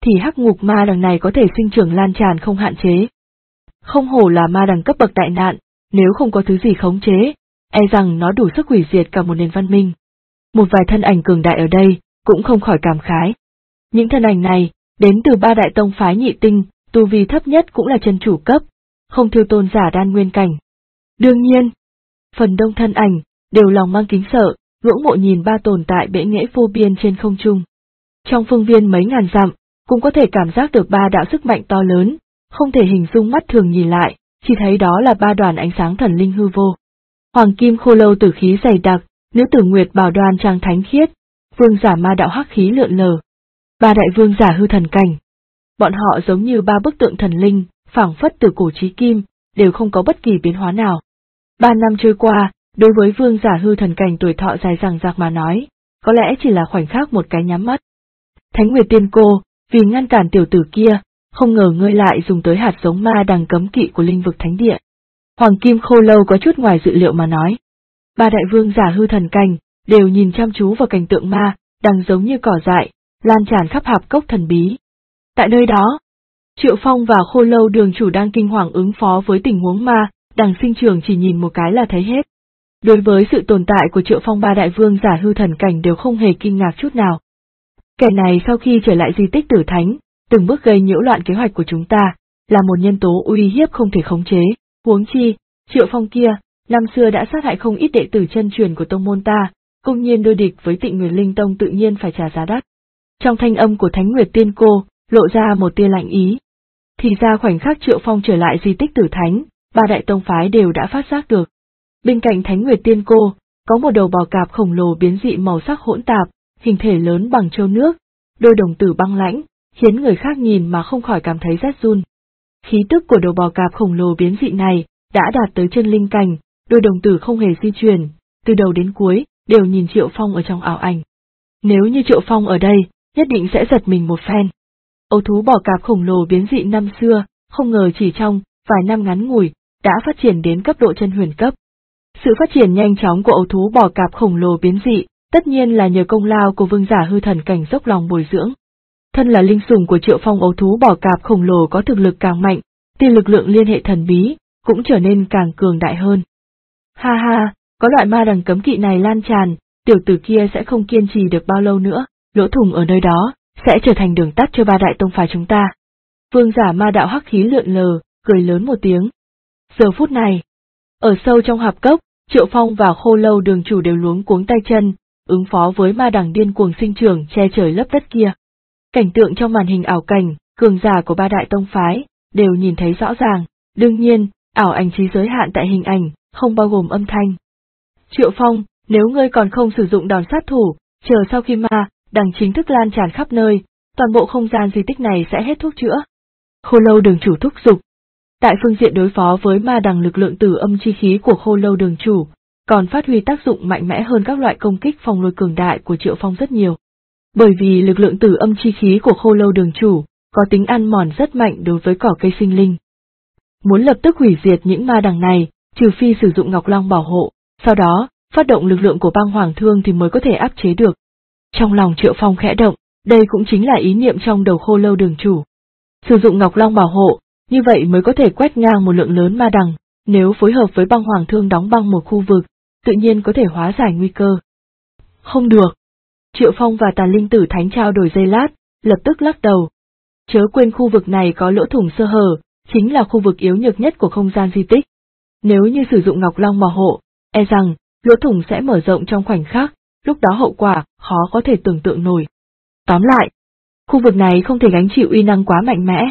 thì hắc ngục ma đằng này có thể sinh trưởng lan tràn không hạn chế. Không hổ là ma đằng cấp bậc đại nạn, nếu không có thứ gì khống chế, e rằng nó đủ sức hủy diệt cả một nền văn minh. Một vài thân ảnh cường đại ở đây cũng không khỏi cảm khái. Những thân ảnh này đến từ ba đại tông phái nhị tinh, tu vi thấp nhất cũng là chân chủ cấp, không thiêu tôn giả đan nguyên cảnh. Đương nhiên, phần đông thân ảnh đều lòng mang kính sợ, ngưỡng mộ nhìn ba tồn tại bệ nghệ vô biên trên không trung. Trong phương viên mấy ngàn dặm, cũng có thể cảm giác được ba đạo sức mạnh to lớn, không thể hình dung mắt thường nhìn lại, chỉ thấy đó là ba đoàn ánh sáng thần linh hư vô. Hoàng kim khô lâu tử khí dày đặc, nữ tử nguyệt bảo đoan trang thánh khiết, vương giả ma đạo hắc khí lượn lờ. Ba đại vương giả hư thần cảnh. Bọn họ giống như ba bức tượng thần linh, phảng phất từ cổ chí kim, đều không có bất kỳ biến hóa nào. 3 năm trôi qua, đối với vương giả hư thần cảnh tuổi thọ dài dằng dặc mà nói, có lẽ chỉ là khoảnh khắc một cái nhắm mắt. Thánh Nguyệt Tiên Cô, vì ngăn cản tiểu tử kia, không ngờ ngươi lại dùng tới hạt giống ma đằng cấm kỵ của linh vực thánh địa. Hoàng kim khô lâu có chút ngoài dự liệu mà nói. Ba đại vương giả hư thần cảnh, đều nhìn chăm chú vào cảnh tượng ma, đằng giống như cỏ dại, lan tràn khắp hạp cốc thần bí. Tại nơi đó, Triệu Phong và khô lâu đường chủ đang kinh hoàng ứng phó với tình huống ma, đằng sinh trưởng chỉ nhìn một cái là thấy hết. Đối với sự tồn tại của Triệu Phong, ba đại vương giả hư thần cảnh đều không hề kinh ngạc chút nào. Kẻ này sau khi trở lại di tích Tử Thánh, từng bước gây nhiễu loạn kế hoạch của chúng ta, là một nhân tố uy hiếp không thể khống chế, huống chi, Triệu Phong kia, năm xưa đã sát hại không ít đệ tử chân truyền của tông môn ta, công nhiên đối địch với Tịnh Nguyệt Linh Tông tự nhiên phải trả giá đắt. Trong thanh âm của Thánh Nguyệt Tiên Cô, lộ ra một tia lạnh ý. Thì ra khoảnh khắc Triệu Phong trở lại di tích Tử Thánh, ba đại tông phái đều đã phát giác được. Bên cạnh Thánh Nguyệt Tiên Cô, có một đầu bò cạp khổng lồ biến dị màu sắc hỗn tạp, hình thể lớn bằng trâu nước, đôi đồng tử băng lãnh, khiến người khác nhìn mà không khỏi cảm thấy rét run. Khí tức của đầu bò cạp khổng lồ biến dị này đã đạt tới chân linh cảnh, đôi đồng tử không hề di chuyển, từ đầu đến cuối đều nhìn Triệu Phong ở trong ảo ảnh. Nếu như Triệu Phong ở đây, nhất định sẽ giật mình một phen. Ấu thú bò cạp khổng lồ biến dị năm xưa, không ngờ chỉ trong vài năm ngắn ngủi đã phát triển đến cấp độ chân huyền cấp. Sự phát triển nhanh chóng của ấu thú bò cạp khổng lồ biến dị, tất nhiên là nhờ công lao của vương giả hư thần cảnh dốc lòng bồi dưỡng. Thân là linh sủng của Triệu Phong, ấu thú bò cạp khổng lồ có thực lực càng mạnh, thì lực lượng liên hệ thần bí cũng trở nên càng cường đại hơn. Ha ha, có loại ma đằng cấm kỵ này lan tràn, tiểu tử kia sẽ không kiên trì được bao lâu nữa, lỗ thủng ở nơi đó sẽ trở thành đường tắt cho ba đại tông phái chúng ta. Vương giả ma đạo hắc khí lượn lờ, cười lớn một tiếng. Giờ phút này, ở sâu trong hạp cốc, Triệu Phong và khô lâu đường chủ đều luống cuống tay chân, ứng phó với ma đằng điên cuồng sinh trưởng che trời lấp đất kia. Cảnh tượng trong màn hình ảo cảnh, cường giả của ba đại tông phái, đều nhìn thấy rõ ràng, đương nhiên, ảo ảnh chỉ giới hạn tại hình ảnh, không bao gồm âm thanh. Triệu Phong, nếu ngươi còn không sử dụng đòn sát thủ, chờ sau khi ma đằng chính thức lan tràn khắp nơi, toàn bộ không gian di tích này sẽ hết thuốc chữa. Khô lâu đường chủ thúc giục. Tại phương diện đối phó với ma đằng, lực lượng tử âm chi khí của khô lâu đường chủ còn phát huy tác dụng mạnh mẽ hơn các loại công kích phong lôi cường đại của Triệu Phong rất nhiều. Bởi vì lực lượng tử âm chi khí của khô lâu đường chủ có tính ăn mòn rất mạnh đối với cỏ cây sinh linh. Muốn lập tức hủy diệt những ma đằng này, trừ phi sử dụng Ngọc Long bảo hộ, sau đó phát động lực lượng của băng hoàng thương thì mới có thể áp chế được. Trong lòng Triệu Phong khẽ động, đây cũng chính là ý niệm trong đầu khô lâu đường chủ. Sử dụng Ngọc Long bảo hộ, như vậy mới có thể quét ngang một lượng lớn ma đằng, nếu phối hợp với băng hoàng thương đóng băng một khu vực, tự nhiên có thể hóa giải nguy cơ. Không được. Triệu Phong và Tàn Linh Tử Thánh trao đổi giây lát, lập tức lắc đầu. Chớ quên khu vực này có lỗ thủng sơ hở, chính là khu vực yếu nhược nhất của không gian di tích. Nếu như sử dụng Ngọc Long bảo hộ, e rằng lỗ thủng sẽ mở rộng trong khoảnh khắc, lúc đó hậu quả khó có thể tưởng tượng nổi. Tóm lại, khu vực này không thể gánh chịu uy năng quá mạnh mẽ.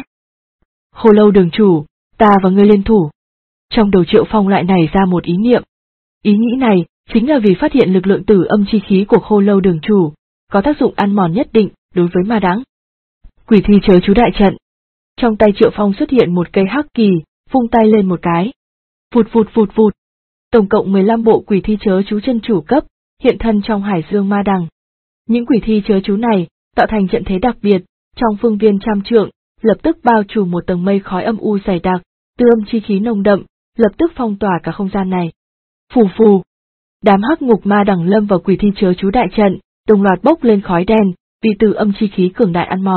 Khô lâu đường chủ, ta và ngươi liên thủ. Trong đầu Triệu Phong lại nảy ra một ý niệm. Ý nghĩ này chính là vì phát hiện lực lượng tử âm chi khí của khô lâu đường chủ có tác dụng ăn mòn nhất định đối với ma đắng. Quỷ thi chớ chú đại trận. Trong tay Triệu Phong xuất hiện một cây hắc kỳ, vung tay lên một cái. Vụt vụt vụt vụt. Tổng cộng 15 bộ quỷ thi chớ chú chân chủ cấp hiện thân trong hải dương ma đằng. Những quỷ thi chớ chú này tạo thành trận thế đặc biệt, trong phương viên trăm trượng, lập tức bao trùm một tầng mây khói âm u dày đặc, tư âm chi khí nồng đậm, lập tức phong tỏa cả không gian này. Phù phù. Đám hắc ngục ma đằng lâm vào quỷ thi chớ chú đại trận, đồng loạt bốc lên khói đen, vì từ âm chi khí cường đại ăn mòn,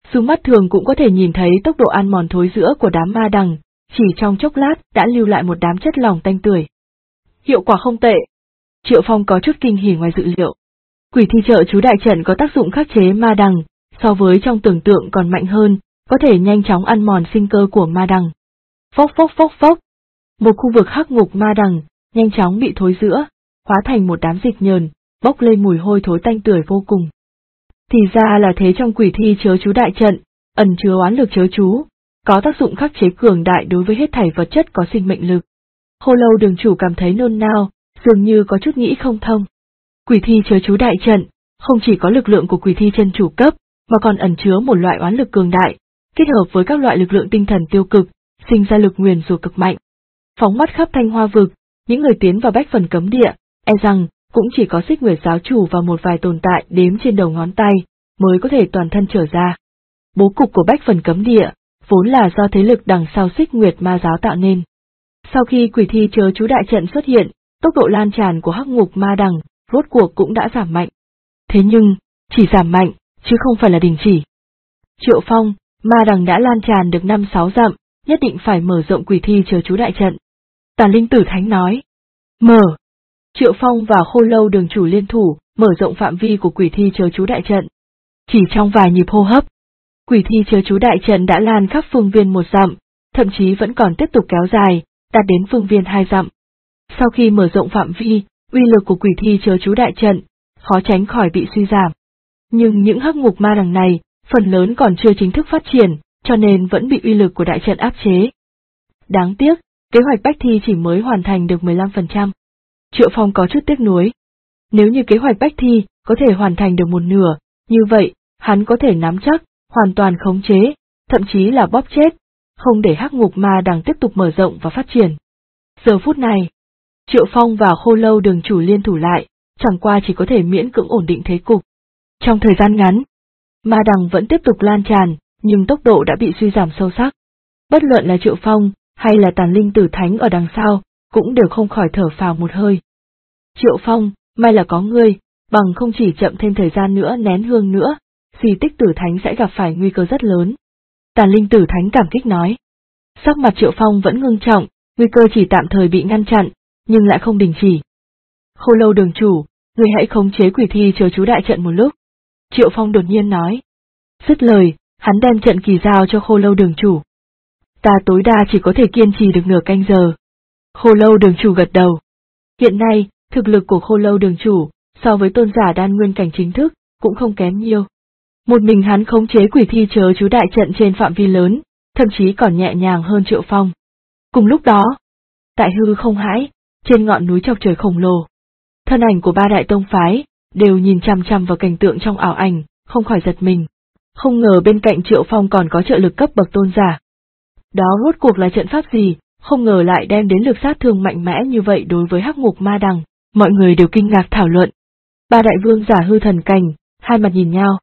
Dù mắt thường cũng có thể nhìn thấy tốc độ ăn mòn thối rữa của đám ma đằng, chỉ trong chốc lát đã lưu lại một đám chất lỏng tanh tưởi. Hiệu quả không tệ. Triệu Phong có chút kinh hỉ ngoài dự liệu. Quỷ thi trợ chú đại trận có tác dụng khắc chế ma đằng, so với trong tưởng tượng còn mạnh hơn, có thể nhanh chóng ăn mòn sinh cơ của ma đằng. Phốc phốc phốc phốc. Một khu vực hắc ngục ma đằng, nhanh chóng bị thối rữa, hóa thành một đám dịch nhờn, bốc lên mùi hôi thối tanh tưởi vô cùng. Thì ra là thế, trong quỷ thi chớ chú đại trận, ẩn chứa oán lực chớ chú, có tác dụng khắc chế cường đại đối với hết thảy vật chất có sinh mệnh lực. Khô Lâu đường chủ cảm thấy nôn nao, dường như có chút nghĩ không thông. Quỷ thi chớ chú đại trận, không chỉ có lực lượng của quỷ thi chân chủ cấp, mà còn ẩn chứa một loại oán lực cường đại, kết hợp với các loại lực lượng tinh thần tiêu cực, sinh ra lực nguyền rủa cực mạnh. Phóng mắt khắp Thanh Hoa vực, những người tiến vào bách phần cấm địa, e rằng cũng chỉ có Xích Nguyệt giáo chủ và một vài tồn tại đếm trên đầu ngón tay, mới có thể toàn thân trở ra. Bố cục của bách phần cấm địa, vốn là do thế lực đằng sau Xích Nguyệt ma giáo tạo nên. Sau khi quỷ thi chớ chú đại trận xuất hiện, tốc độ lan tràn của hắc ngục ma đằng, rốt cuộc cũng đã giảm mạnh. Thế nhưng, chỉ giảm mạnh, chứ không phải là đình chỉ. Triệu Phong, ma đằng đã lan tràn được 5-6 dặm, nhất định phải mở rộng quỷ thi chớ chú đại trận. Tà Linh Tử Thánh nói. Mở. Triệu Phong và Khô Lâu đường chủ liên thủ, mở rộng phạm vi của quỷ thi chớ chú đại trận. Chỉ trong vài nhịp hô hấp, quỷ thi chớ chú đại trận đã lan khắp phương viên 1 dặm, thậm chí vẫn còn tiếp tục kéo dài, đạt đến phương viên 2 dặm. Sau khi mở rộng phạm vi, uy lực của quỷ thi chớ chú đại trận, khó tránh khỏi bị suy giảm. Nhưng những hắc ngục ma đằng này, phần lớn còn chưa chính thức phát triển, cho nên vẫn bị uy lực của đại trận áp chế. Đáng tiếc, kế hoạch bách thi chỉ mới hoàn thành được 15%. Triệu Phong có chút tiếc nuối. Nếu như kế hoạch bách thi có thể hoàn thành được 1/2, như vậy, hắn có thể nắm chắc, hoàn toàn khống chế, thậm chí là bóp chết, không để hắc ngục ma đằng tiếp tục mở rộng và phát triển. Giờ phút này, Triệu Phong và Khô Lâu đường chủ liên thủ lại, chẳng qua chỉ có thể miễn cưỡng ổn định thế cục. Trong thời gian ngắn, ma đằng vẫn tiếp tục lan tràn, nhưng tốc độ đã bị suy giảm sâu sắc. Bất luận là Triệu Phong, hay là Tàn Linh Tử Thánh ở đằng sau, cũng đều không khỏi thở phào một hơi. Triệu Phong, may là có ngươi, bằng không chỉ chậm thêm thời gian nữa nén hương nữa, di tích Tử Thánh sẽ gặp phải nguy cơ rất lớn. Tàn Linh Tử Thánh cảm kích nói. Sắc mặt Triệu Phong vẫn ngưng trọng, nguy cơ chỉ tạm thời bị ngăn chặn, nhưng lại không đình chỉ. Khô Lâu đường chủ, ngươi hãy khống chế quỷ thi chớ chú đại trận một lúc. Triệu Phong đột nhiên nói. Dứt lời, hắn đem trận kỳ giao cho Khô Lâu đường chủ. Ta tối đa chỉ có thể kiên trì được nửa canh giờ. Khô Lâu đường chủ gật đầu. Hiện nay, thực lực của Khô Lâu đường chủ, so với tôn giả đan nguyên cảnh chính thức, cũng không kém nhiều. Một mình hắn khống chế quỷ thi chớ chú đại trận trên phạm vi lớn, thậm chí còn nhẹ nhàng hơn Triệu Phong. Cùng lúc đó, tại hư không hãi, trên ngọn núi chọc trời khổng lồ, thân ảnh của 3 đại tông phái, đều nhìn chằm chằm vào cảnh tượng trong ảo ảnh, không khỏi giật mình. Không ngờ bên cạnh Triệu Phong còn có trợ lực cấp bậc tôn giả. Đó rốt cuộc là trận pháp gì, không ngờ lại đem đến lực sát thương mạnh mẽ như vậy đối với hắc ngục ma đằng, mọi người đều kinh ngạc thảo luận. 3 đại vương giả hư thần cảnh, hai mặt nhìn nhau.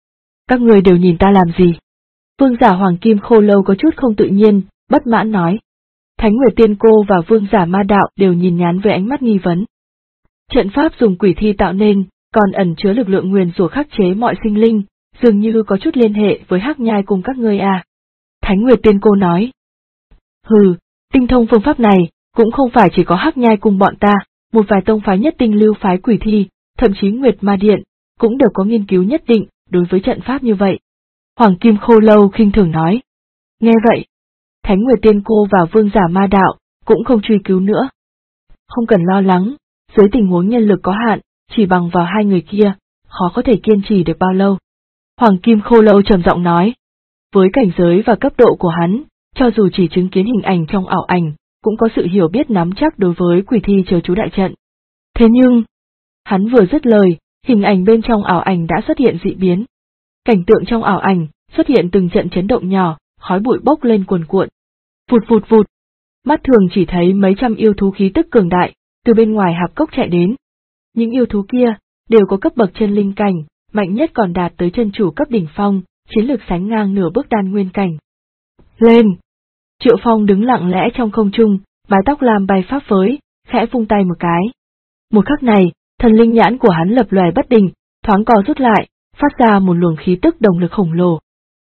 Các người đều nhìn ta làm gì? Vương giả Hoàng Kim Khô Lâu có chút không tự nhiên, bất mãn nói. Thánh Nguyệt Tiên Cô và vương giả ma đạo đều nhìn nhán với ánh mắt nghi vấn. Trận pháp dùng quỷ thi tạo nên, còn ẩn chứa lực lượng nguyền rủa khắc chế mọi sinh linh, dường như có chút liên hệ với Hắc Nhai cùng các ngươi à. Thánh Nguyệt Tiên Cô nói. Hừ, tinh thông phương pháp này, cũng không phải chỉ có Hắc Nhai cùng bọn ta, một vài tông phái nhất tinh lưu phái quỷ thi, thậm chí Nguyệt Ma Điện, cũng đều có nghiên cứu nhất định đối với trận pháp như vậy. Hoàng Kim Khô Lâu khinh thường nói. Nghe vậy, Thánh Nguyệt Tiên Cô và vương giả ma đạo, cũng không truy cứu nữa. Không cần lo lắng, dưới tình huống nhân lực có hạn, chỉ bằng vào 2 người kia, khó có thể kiên trì được bao lâu. Hoàng Kim Khô Lâu trầm giọng nói. Với cảnh giới và cấp độ của hắn, cho dù chỉ chứng kiến hình ảnh trong ảo ảnh, cũng có sự hiểu biết nắm chắc đối với quỷ thi chớ chú đại trận. Thế nhưng, hắn vừa dứt lời, hình ảnh bên trong ảo ảnh đã xuất hiện dị biến. Cảnh tượng trong ảo ảnh xuất hiện từng trận chấn động nhỏ, khói bụi bốc lên cuồn cuộn. Vụt vụt vụt. Mắt thường chỉ thấy mấy trăm yêu thú khí tức cường đại, từ bên ngoài hạp cốc chạy đến. Những yêu thú kia, đều có cấp bậc chân linh cảnh, mạnh nhất còn đạt tới chân chủ cấp đỉnh phong, chiến lược sánh ngang nửa bước đan nguyên cảnh. Lên! Triệu Phong đứng lặng lẽ trong không trung, mái tóc lam bay phấp phới, khẽ vung tay một cái. Một khắc này, thần linh nhãn của hắn lập lòe bất định, thoáng co rút lại, phát ra một luồng khí tức đồng lực khổng lồ.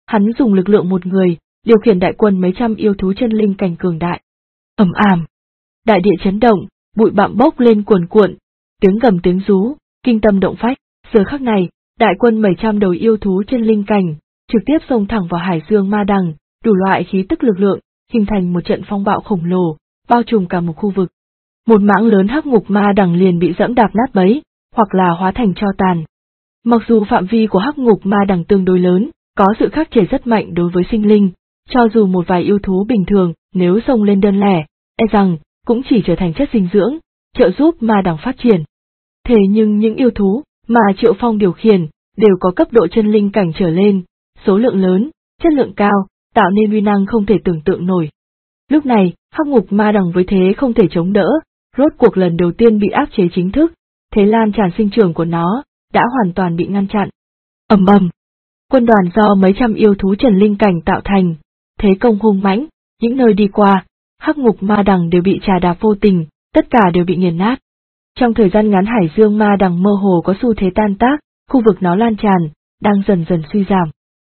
Hắn dùng lực lượng một người, điều khiển đại quân mấy trăm yêu thú chân linh cảnh cường đại. Ầm ầm, đại địa chấn động, bụi bặm bốc lên cuồn cuộn, tiếng gầm tiếng rú, kinh tâm động phách. Giờ khắc này, đại quân mấy trăm đầu yêu thú chân linh cảnh, trực tiếp xông thẳng vào Hải Dương Ma Đằng, đủ loại khí tức lực lượng, hình thành một trận phong bạo khổng lồ, bao trùm cả một khu vực. Một mảng lớn hắc ngục ma đằng liền bị dẫm đạp nát bấy, hoặc là hóa thành tro tàn. Mặc dù phạm vi của hắc ngục ma đằng tương đối lớn, có sự khắc chế rất mạnh đối với sinh linh, cho dù một vài yêu thú bình thường nếu xông lên đơn lẻ, e rằng cũng chỉ trở thành chất dinh dưỡng, trợ giúp ma đằng phát triển. Thế nhưng những yêu thú mà Triệu Phong điều khiển đều có cấp độ chân linh cảnh trở lên, số lượng lớn, chất lượng cao, tạo nên uy năng không thể tưởng tượng nổi. Lúc này, hắc ngục ma đằng với thế không thể chống đỡ, rốt cuộc lần đầu tiên bị áp chế chính thức, thế lan tràn sinh trưởng của nó đã hoàn toàn bị ngăn chặn. Ầm ầm, quân đoàn do mấy trăm yêu thú trần linh cảnh tạo thành, thế công hung mãnh, những nơi đi qua, hắc ngục ma đằng đều bị trà đạp vô tình, tất cả đều bị nghiền nát. Trong thời gian ngắn Hải Dương ma đằng mơ hồ có xu thế tan tác, khu vực nó lan tràn, đang dần dần suy giảm.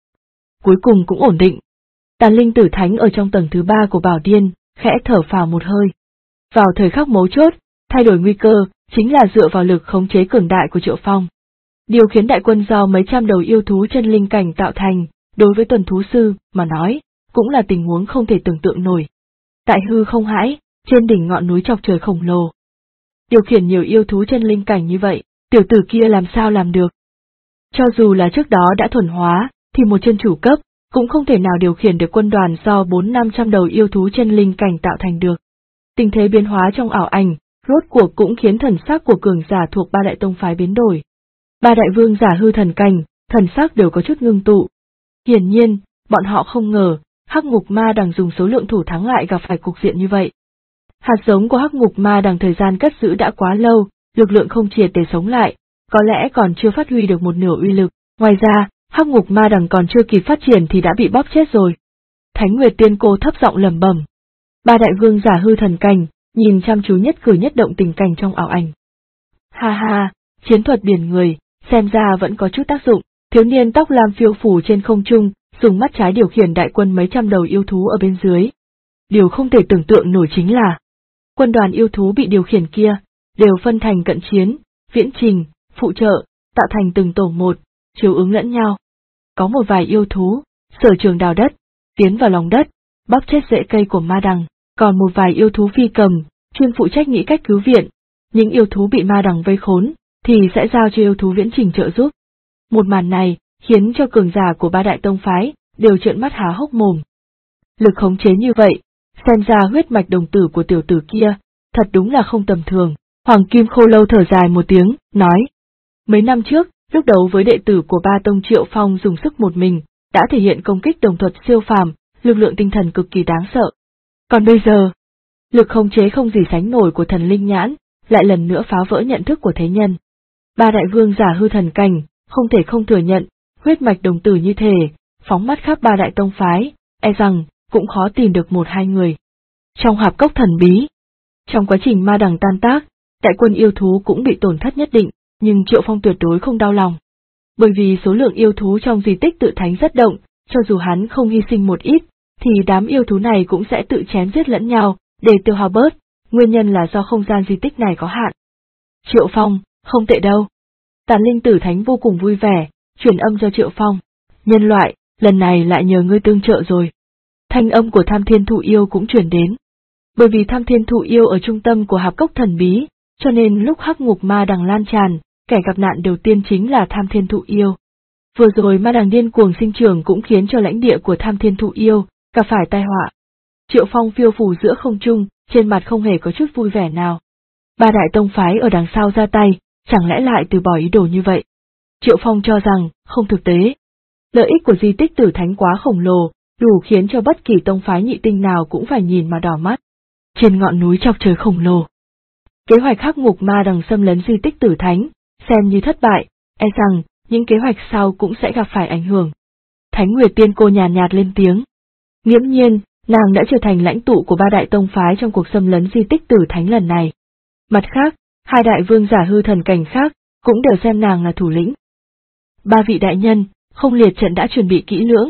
Cuối cùng cũng ổn định. Tàn linh tử thánh ở trong tầng thứ 3 của Bảo Điên, khẽ thở phào một hơi. Vào thời khắc mấu chốt, thay đổi nguy cơ, chính là dựa vào lực khống chế cường đại của Triệu Phong. Điều khiến đại quân do mấy trăm đầu yêu thú chân linh cảnh tạo thành, đối với tuần thú sư, mà nói, cũng là tình huống không thể tưởng tượng nổi. Tại hư không hãi, trên đỉnh ngọn núi chọc trời khổng lồ. Điều khiển nhiều yêu thú chân linh cảnh như vậy, tiểu tử kia làm sao làm được? Cho dù là trước đó đã thuần hóa, thì một chân chủ cấp, cũng không thể nào điều khiển được quân đoàn do 400-500 đầu yêu thú chân linh cảnh tạo thành được. Tình thế biến hóa trong ảo ảnh, rốt cuộc cũng khiến thần sắc của cường giả thuộc ba đại tông phái biến đổi. Ba đại vương giả hư thần cảnh, thần sắc đều có chút ngưng tụ. Hiển nhiên, bọn họ không ngờ, hắc ngục ma đằng dùng số lượng thủ thắng lại gặp phải cục diện như vậy. Hạt giống của hắc ngục ma đằng thời gian cất giữ đã quá lâu, lực lượng không triệt để sống lại, có lẽ còn chưa phát huy được một nửa uy lực. Ngoài ra, hắc ngục ma đằng còn chưa kịp phát triển thì đã bị bóp chết rồi. Thánh Nguyệt Tiên Cô thấp giọng lẩm bẩm. Ba đại vương giả hư thần cảnh, nhìn chăm chú nhất cử nhất động tình cảnh trong ảo ảnh. Ha ha, chiến thuật biển người, xem ra vẫn có chút tác dụng. Thiếu niên tóc lam phiêu phủ trên không trung, dùng mắt trái điều khiển đại quân mấy trăm đầu yêu thú ở bên dưới. Điều không thể tưởng tượng nổi chính là, quân đoàn yêu thú bị điều khiển kia, đều phân thành cận chiến, viễn trình, phụ trợ, tạo thành từng tổ một, chiếu ứng lẫn nhau. Có một vài yêu thú, sở trường đào đất, tiến vào lòng đất, bóp chết rễ cây của ma đằng, còn một vài yêu thú phi cầm, chuyên phụ trách nghĩ cách cứu viện. Những yêu thú bị ma đằng vây khốn, thì sẽ giao cho yêu thú viễn trình trợ giúp. Một màn này, khiến cho cường giả của ba đại tông phái, đều trợn mắt há hốc mồm. Lực khống chế như vậy, xem ra huyết mạch đồng tử của tiểu tử kia, thật đúng là không tầm thường. Hoàng Kim Khô Lâu thở dài một tiếng, nói. Mấy năm trước, lúc đấu với đệ tử của ba tông Triệu Phong dùng sức một mình, đã thể hiện công kích đồng thuật siêu phàm, lực lượng tinh thần cực kỳ đáng sợ. Còn bây giờ, lực khống chế không gì sánh nổi của thần linh nhãn, lại lần nữa phá vỡ nhận thức của thế nhân. Ba đại vương giả hư thần cảnh, không thể không thừa nhận, huyết mạch đồng tử như thể, phóng mắt khắp ba đại tông phái, e rằng, cũng khó tìm được một hai người. Trong hạp cốc thần bí, trong quá trình ma đằng tan tác, đại quân yêu thú cũng bị tổn thất nhất định, nhưng Triệu Phong tuyệt đối không đau lòng. Bởi vì số lượng yêu thú trong di tích tự thánh rất động, cho dù hắn không hy sinh một ít, thì đám yêu thú này cũng sẽ tự chém giết lẫn nhau, để tiêu hao bớt, nguyên nhân là do không gian di tích này có hạn. Triệu Phong, không tệ đâu. Tàn linh tử thánh vô cùng vui vẻ, truyền âm cho Triệu Phong. Nhân loại, lần này lại nhờ ngươi tương trợ rồi. Thanh âm của Tham Thiên Thụ Yêu cũng truyền đến. Bởi vì Tham Thiên Thụ Yêu ở trung tâm của hạp cốc thần bí, cho nên lúc hắc ngục ma đằng lan tràn, kẻ gặp nạn đầu tiên chính là Tham Thiên Thụ Yêu. Vừa rồi ma đằng điên cuồng sinh trưởng cũng khiến cho lãnh địa của Tham Thiên Thụ Yêu gặp phải tai họa. Triệu Phong phiêu phù giữa không trung, trên mặt không hề có chút vui vẻ nào. Ba đại tông phái ở đằng sau ra tay, chẳng lẽ lại từ bỏ ý đồ như vậy? Triệu Phong cho rằng, không thực tế. Lợi ích của di tích tử thánh quá khổng lồ, đủ khiến cho bất kỳ tông phái nhị tinh nào cũng phải nhìn mà đỏ mắt. Trên ngọn núi chọc trời khổng lồ, kế hoạch hắc ngục ma đằng xâm lấn di tích tử thánh, xem như thất bại, e rằng, những kế hoạch sau cũng sẽ gặp phải ảnh hưởng. Thánh Nguyệt Tiên Cô nhàn nhạt lên tiếng. Nghiễm nhiên, nàng đã trở thành lãnh tụ của ba đại tông phái trong cuộc xâm lấn di tích tử thánh lần này. Mặt khác, hai đại vương giả hư thần cảnh khác, cũng đều xem nàng là thủ lĩnh. Ba vị đại nhân, không liệt trận đã chuẩn bị kỹ lưỡng,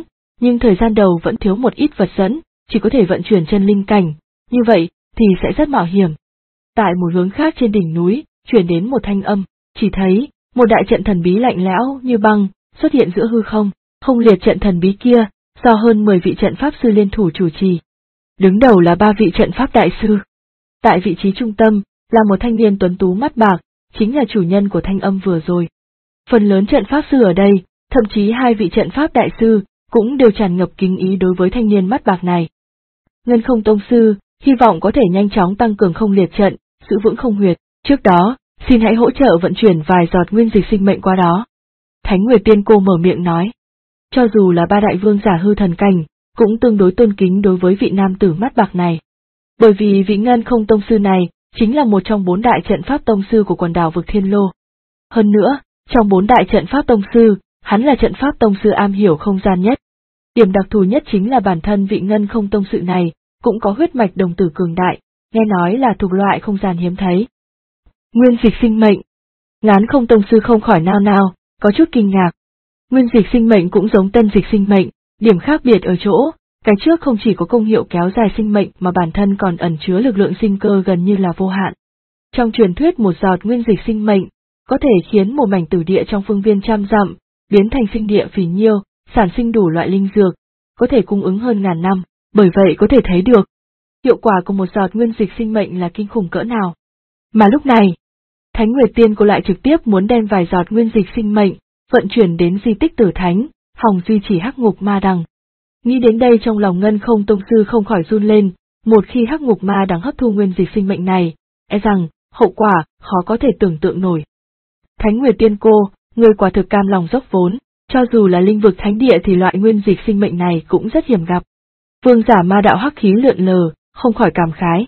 nhưng thời gian đầu vẫn thiếu một ít vật dẫn, chỉ có thể vận chuyển chân linh cảnh, như vậy thì sẽ rất mạo hiểm. Tại một hướng khác trên đỉnh núi, truyền đến một thanh âm, chỉ thấy một đại trận thần bí lạnh lẽo như băng xuất hiện giữa hư không, không liệt trận thần bí kia do hơn 10 vị trận pháp sư liên thủ chủ trì. Đứng đầu là 3 vị trận pháp đại sư. Tại vị trí trung tâm là một thanh niên tuấn tú mắt bạc, chính là chủ nhân của thanh âm vừa rồi. Phần lớn trận pháp sư ở đây, thậm chí 2 vị trận pháp đại sư, cũng đều tràn ngập kính ý đối với thanh niên mắt bạc này. Ngân Không Tông sư, hy vọng có thể nhanh chóng tăng cường không liệt trận, giữ vững không huyệt, trước đó, xin hãy hỗ trợ vận chuyển vài giọt nguyên dịch sinh mệnh qua đó. Thánh Nguyệt Tiên Cô mở miệng nói. Cho dù là 3 đại vương giả hư thần cảnh, cũng tương đối tôn kính đối với vị nam tử mắt bạc này. Bởi vì vị Ngân Không Tông sư này, chính là một trong 4 đại trận pháp tông sư của quần đảo vực Thiên Lô. Hơn nữa, trong 4 đại trận pháp tông sư, hắn là trận pháp tông sư am hiểu không gian nhất. Điểm đặc thù nhất chính là bản thân vị Ngân Không Tông sư này, cũng có huyết mạch đồng tử cường đại, nghe nói là thuộc loại không gian hiếm thấy. Nguyên dịch sinh mệnh. Ngán Không Tông sư không khỏi nao nao, có chút kinh ngạc. Nguyên dịch sinh mệnh cũng giống tân dịch sinh mệnh, điểm khác biệt ở chỗ, cái trước không chỉ có công hiệu kéo dài sinh mệnh mà bản thân còn ẩn chứa lực lượng sinh cơ gần như là vô hạn. Trong truyền thuyết một giọt nguyên dịch sinh mệnh, có thể khiến một mảnh tử địa trong phương viên trăm dặm, biến thành sinh địa phì nhiêu, sản sinh đủ loại linh dược, có thể cung ứng hơn ngàn năm, bởi vậy có thể thấy được, hiệu quả của một giọt nguyên dịch sinh mệnh là kinh khủng cỡ nào. Mà lúc này, Thánh Nguyệt Tiên Cô lại trực tiếp muốn đem vài giọt nguyên dịch sinh mệnh, vận chuyển đến di tích Tử Thánh, hòng duy trì Hắc Ngục Ma Đằng. Nghĩ đến đây trong lòng Ngân Không Tông sư không khỏi run lên, một khi Hắc Ngục Ma Đằng hấp thu nguyên dịch sinh mệnh này, e rằng, hậu quả, khó có thể tưởng tượng nổi. Thánh Nguyệt Tiên Cô, người quả thực cam lòng dốc vốn, cho dù là linh vực thánh địa thì loại nguyên dịch sinh mệnh này cũng rất hiếm gặp. Vương giả ma đạo hắc khí lượn lờ, không khỏi cảm khái.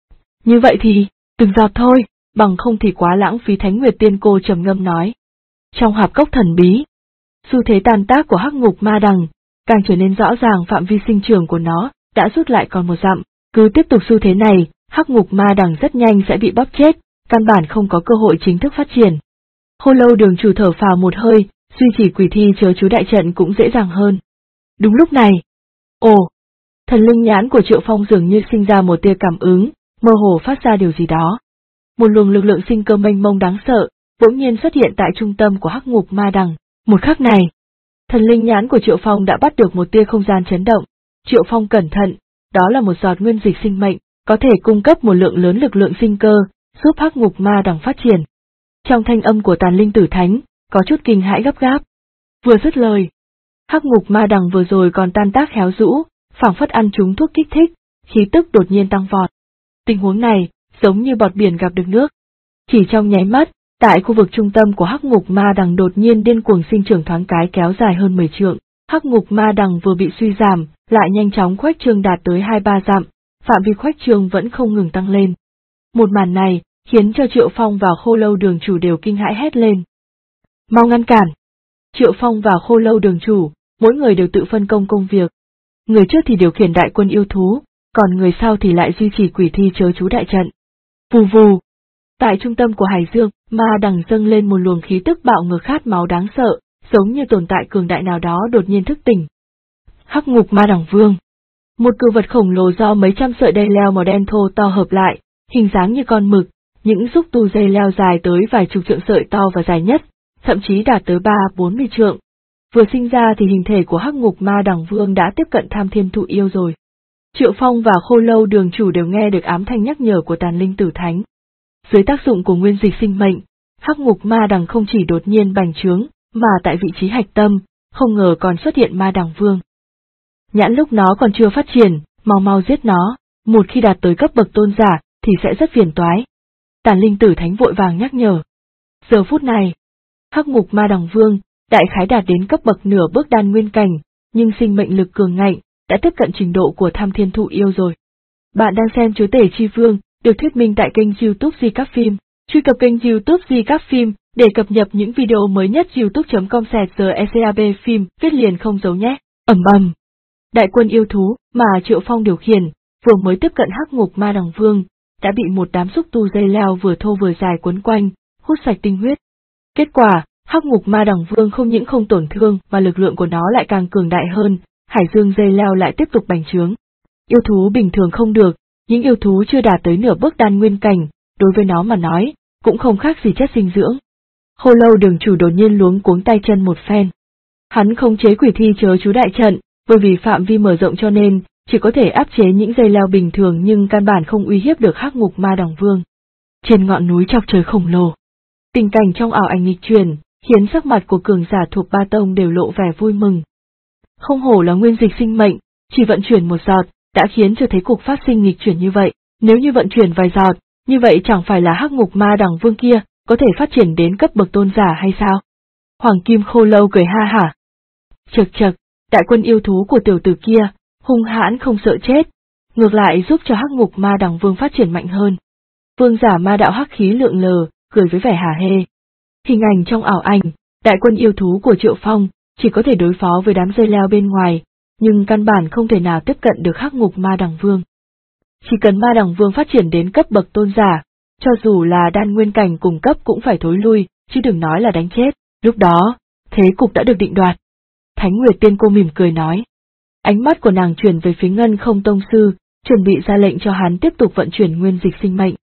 Như vậy thì, từng giọt thôi, bằng không thì quá lãng phí. Thánh Nguyệt Tiên Cô trầm ngâm nói. Trong hạp cốc thần bí, xu thế tàn tác của Hắc Ngục Ma Đằng, càng trở nên rõ ràng, phạm vi sinh trưởng của nó đã rút lại còn 1 dặm, cứ tiếp tục xu thế này, Hắc Ngục Ma Đằng rất nhanh sẽ bị bóp chết, căn bản không có cơ hội chính thức phát triển. Khô Lâu Đường chủ thở phào một hơi, duy trì quỷ thi chớ chú đại trận cũng dễ dàng hơn. Đúng lúc này, thần linh nhãn của Triệu Phong dường như sinh ra một tia cảm ứng, mơ hồ phát ra điều gì đó. Một luồng lực lượng sinh cơ mênh mông đáng sợ, bỗng nhiên xuất hiện tại trung tâm của Hắc Ngục Ma Đằng. Một khắc này, thần linh nhãn của Triệu Phong đã bắt được một tia không gian chấn động. Triệu Phong cẩn thận, đó là một giọt nguyên dịch sinh mệnh, có thể cung cấp một lượng lớn lực lượng sinh cơ, giúp Hắc Ngục Ma Đằng phát triển. Trong thanh âm của Tàn Linh Tử Thánh, có chút kinh hãi gấp gáp. Vừa dứt lời, Hắc Ngục Ma Đằng vừa rồi còn tan tác héo rũ, phảng phất ăn trúng thuốc kích thích, khí tức đột nhiên tăng vọt. Tình huống này, giống như bọt biển gặp được nước. Chỉ trong nháy mắt, tại khu vực trung tâm của Hắc Ngục Ma Đằng đột nhiên điên cuồng sinh trưởng thoáng cái kéo dài hơn 10 trượng. Hắc Ngục Ma Đằng vừa bị suy giảm, lại nhanh chóng khuếch trương đạt tới 2-3 dặm, phạm vi khuếch trương vẫn không ngừng tăng lên. Một màn này, khiến cho Triệu Phong và Khô Lâu Đường chủ đều kinh hãi hét lên. Mau ngăn cản! Triệu Phong và Khô Lâu Đường chủ, mỗi người đều tự phân công công việc. Người trước thì điều khiển đại quân yêu thú, còn người sau thì lại duy trì quỷ thi chớ chú đại trận. Vù vù! Tại trung tâm của Hải Dương, Ma Đằng dâng lên một luồng khí tức bạo ngược khát máu đáng sợ, giống như tồn tại cường đại nào đó đột nhiên thức tỉnh. Hắc Ngục Ma Đằng Vương. Một cự vật khổng lồ do mấy trăm sợi dây leo màu đen thô to hợp lại, hình dáng như con mực, những xúc tu dây leo dài tới vài chục trượng sợi to và dài nhất, thậm chí đạt tới 30-40 trượng. Vừa sinh ra thì hình thể của Hắc Ngục Ma Đằng Vương đã tiếp cận Tham Thiên Thụ Yêu rồi. Triệu Phong và Khô Lâu Đường chủ đều nghe được ám thanh nhắc nhở của Tàn Linh Tử Thánh. Dưới tác dụng của nguyên dịch sinh mệnh, Hắc Ngục Ma Đằng không chỉ đột nhiên bành trướng, mà tại vị trí hạch tâm, không ngờ còn xuất hiện Ma Đằng Vương. Nhãn lúc nó còn chưa phát triển, mau giết nó, một khi đạt tới cấp bậc tôn giả thì sẽ rất phiền toái. Tàn Linh Tử Thánh vội vàng nhắc nhở. Giờ phút này, Hắc Ngục Ma Đằng Vương đại khái đạt đến cấp bậc nửa bước đan nguyên cảnh, nhưng sinh mệnh lực cường ngạnh, đã tiếp cận trình độ của Tham Thiên Thụ Yêu rồi. Bạn đang xem Chúa Tể Chi Vương, được thuyết minh tại kênh YouTube Di Các Phim. Truy cập kênh YouTube Di Các Phim để cập nhật những video mới nhất. youtube.com/GECAB phim viết liền không dấu nhé. Ầm ầm. Đại quân yêu thú mà Triệu Phong điều khiển, vừa mới tiếp cận Hắc Ngục Ma Đằng Vương, đã bị một đám xúc tu dây leo vừa thô vừa dài quấn quanh, hút sạch tinh huyết. Kết quả, Hắc Ngục Ma Đằng Vương không những không tổn thương mà lực lượng của nó lại càng cường đại hơn, hải dương dây leo lại tiếp tục bành trướng. Yêu thú bình thường không được, những yêu thú chưa đạt tới nửa bước đan nguyên cảnh, đối với nó mà nói, cũng không khác gì chất dinh dưỡng. Khô Lâu Đường chủ đột nhiên luống cuống tay chân một phen. Hắn khống chế quỷ thi chớ chú đại trận, bởi vì phạm vi mở rộng cho nên, chỉ có thể áp chế những dây leo bình thường nhưng căn bản không uy hiếp được Hắc Ngục Ma Đằng Vương. Trên ngọn núi chọc trời khổng lồ, tình cảnh trong ảo ảnh nghịch chuyển, khiến sắc mặt của cường giả thuộc ba tông đều lộ vẻ vui mừng. Không hổ là nguyên dịch sinh mệnh, chỉ vận chuyển một giọt, đã khiến cho thế cục phát sinh nghịch chuyển như vậy, nếu như vận chuyển vài giọt, như vậy chẳng phải là Hắc Ngục Ma Đằng Vương kia có thể phát triển đến cấp bậc tôn giả hay sao? Hoàng Kim Khô Lâu cười ha hả. Chậc chậc, đại quân yêu thú của tiểu tử kia, hung hãn không sợ chết, ngược lại giúp cho Hắc Ngục Ma Đằng Vương phát triển mạnh hơn. Vương giả ma đạo hắc khí lượn lờ, cười với vẻ hả hê. Hình ảnh trong ảo ảnh, đại quân yêu thú của Triệu Phong, chỉ có thể đối phó với đám dây leo bên ngoài, nhưng căn bản không thể nào tiếp cận được Hắc Ngục Ma Đằng Vương. Chỉ cần Ma Đằng Vương phát triển đến cấp bậc tôn giả, cho dù là đan nguyên cảnh cùng cấp cũng phải thối lui, chứ đừng nói là đánh chết, lúc đó, thế cục đã được định đoạt. Thánh Nguyệt Tiên Cô mỉm cười nói. Ánh mắt của nàng chuyển về phía Ngân Không Tông Sư, chuẩn bị ra lệnh cho hắn tiếp tục vận chuyển nguyên dịch sinh mệnh.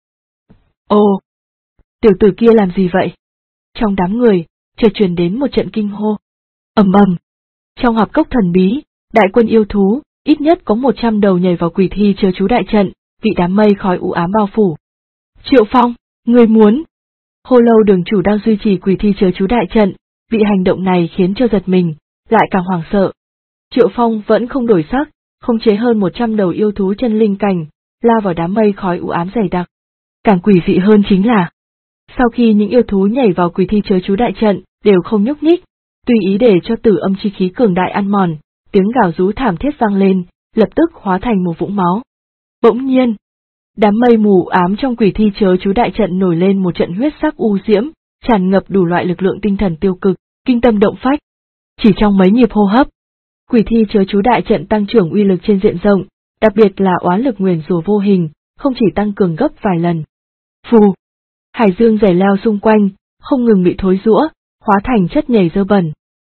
Ồ! Tiểu tử kia làm gì vậy? Trong đám người, chợt truyền đến một trận kinh hô. Ầm ầm! Trong hạp cốc thần bí, đại quân yêu thú, ít nhất có 100 đầu nhảy vào quỷ thi chớ chú đại trận, bị đám mây khói u ám bao phủ. Triệu Phong, ngươi muốn! Khô Lâu Đường chủ đang duy trì quỷ thi chớ chú đại trận, bị hành động này khiến cho giật mình, lại càng hoảng sợ. Triệu Phong vẫn không đổi sắc, khống chế hơn 100 đầu yêu thú chân linh cảnh, lao vào đám mây khói u ám dày đặc. Càng quỷ dị hơn chính là, sau khi những yêu thú nhảy vào quỷ thi chớ chú đại trận, đều không nhúc nhích, tùy ý để cho tử âm chi khí cường đại ăn mòn, tiếng gào rú thảm thiết vang lên, lập tức hóa thành một vũng máu. Bỗng nhiên, đám mây mù ám trong quỷ thi chớ chú đại trận nổi lên một trận huyết sắc u diễm, tràn ngập đủ loại lực lượng tinh thần tiêu cực, kinh tâm động phách. Chỉ trong mấy nhịp hô hấp, quỷ thi chớ chú đại trận tăng trưởng uy lực trên diện rộng, đặc biệt là oán lực nguyền rủa vô hình, không chỉ tăng cường gấp vài lần. Phù! Hải dương dày leo xung quanh, không ngừng bị thối rũa, hóa thành chất nhầy dơ bẩn.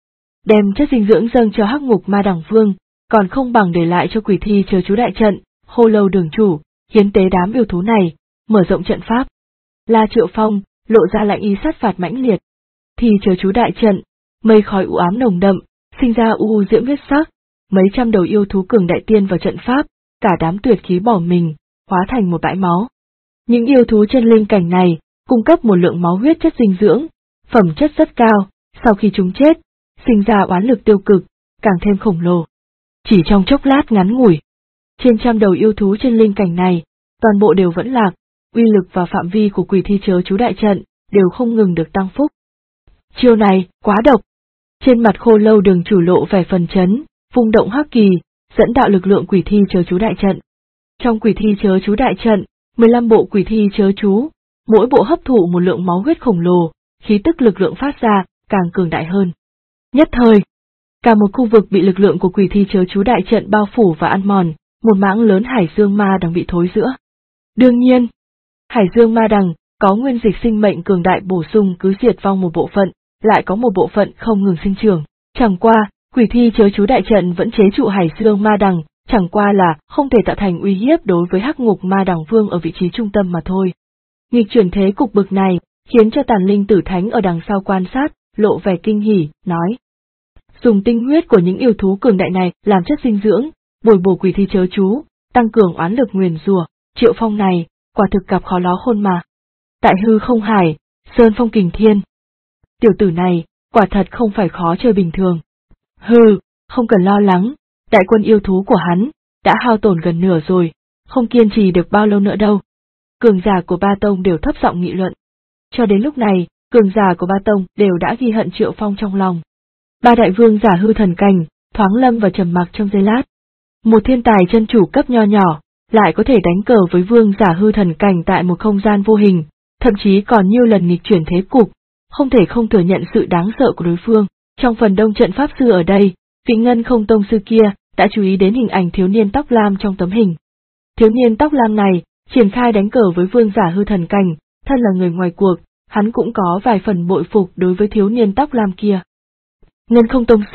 Đem chất dinh dưỡng dâng cho Hắc Ngục Ma Đằng Vương, còn không bằng để lại cho quỷ thi chớ chú đại trận. Khô Lâu Đường chủ, hiến tế đám yêu thú này, mở rộng trận pháp. La Triệu Phong, lộ ra lạnh ý sát phạt mãnh liệt. Thi chớ chú đại trận, mây khói u ám nồng đậm, sinh ra u diễm huyết sắc, mấy trăm đầu yêu thú cường đại tiên vào trận pháp, cả đám tuyệt khí bỏ mình, hóa thành một bãi máu. Những yêu thú chân linh cảnh này, cung cấp một lượng máu huyết chất dinh dưỡng, phẩm chất rất cao, sau khi chúng chết, sinh ra oán lực tiêu cực, càng thêm khổng lồ. Chỉ trong chốc lát ngắn ngủi, trên trăm đầu yêu thú chân linh cảnh này, toàn bộ đều vẫn lạc, uy lực và phạm vi của quỷ thi chớ chú đại trận, đều không ngừng được tăng phúc. Chiêu này, quá độc. Trên mặt Khô Lâu Đường chủ lộ vẻ phần chấn, vung động hắc kỳ, dẫn đạo lực lượng quỷ thi chớ chú đại trận. Trong quỷ thi chớ chú đại trận, 15 bộ quỷ thi chớ chú, mỗi bộ hấp thụ một lượng máu huyết khổng lồ, khí tức lực lượng phát ra, càng cường đại hơn. Nhất thời, cả một khu vực bị lực lượng của quỷ thi chớ chú đại trận bao phủ và ăn mòn, một mảng lớn hải dương ma đằng bị thối rữa. Đương nhiên, hải dương ma đằng, có nguyên dịch sinh mệnh cường đại bổ sung cứ diệt vong một bộ phận, lại có một bộ phận không ngừng sinh trưởng. Chẳng qua, quỷ thi chớ chú đại trận vẫn chế trụ hải dương ma đằng, chẳng qua là không thể tạo thành uy hiếp đối với Hắc Ngục Ma Đằng Vương ở vị trí trung tâm mà thôi. Nghịch chuyển thế cục bực này, khiến cho Tàn Linh Tử Thánh ở đằng sau quan sát, lộ vẻ kinh hỉ, nói. Dùng tinh huyết của những yêu thú cường đại này làm chất dinh dưỡng, bồi bổ quỷ thi chớ chú, tăng cường oán lực nguyền rủa, Triệu Phong này, quả thực gặp khó ló khôn mà. Tại hư không hải, sơn phong kình thiên. Tiểu tử này, quả thật không phải khó chơi bình thường. Hừ, không cần lo lắng, đại quân yêu thú của hắn, đã hao tổn gần nửa rồi, không kiên trì được bao lâu nữa đâu. Cường giả của ba tông đều thấp giọng nghị luận. Cho đến lúc này, cường giả của ba tông đều đã ghi hận Triệu Phong trong lòng. Ba đại vương giả hư thần cảnh, thoáng lâm và trầm mặc trong giây lát. Một thiên tài chân chủ cấp nho nhỏ, lại có thể đánh cờ với vương giả hư thần cảnh tại một không gian vô hình, thậm chí còn nhiều lần nghịch chuyển thế cục, không thể không thừa nhận sự đáng sợ của đối phương. Trong phần đông trận pháp sư ở đây, vị Ngân Không Tông sư kia đã chú ý đến hình ảnh thiếu niên tóc lam trong tấm hình. Thiếu niên tóc lam này, triển khai đánh cờ với vương giả hư thần cảnh, thân là người ngoài cuộc, hắn cũng có vài phần bội phục đối với thiếu niên tóc lam kia. Ngân Không Tông sư,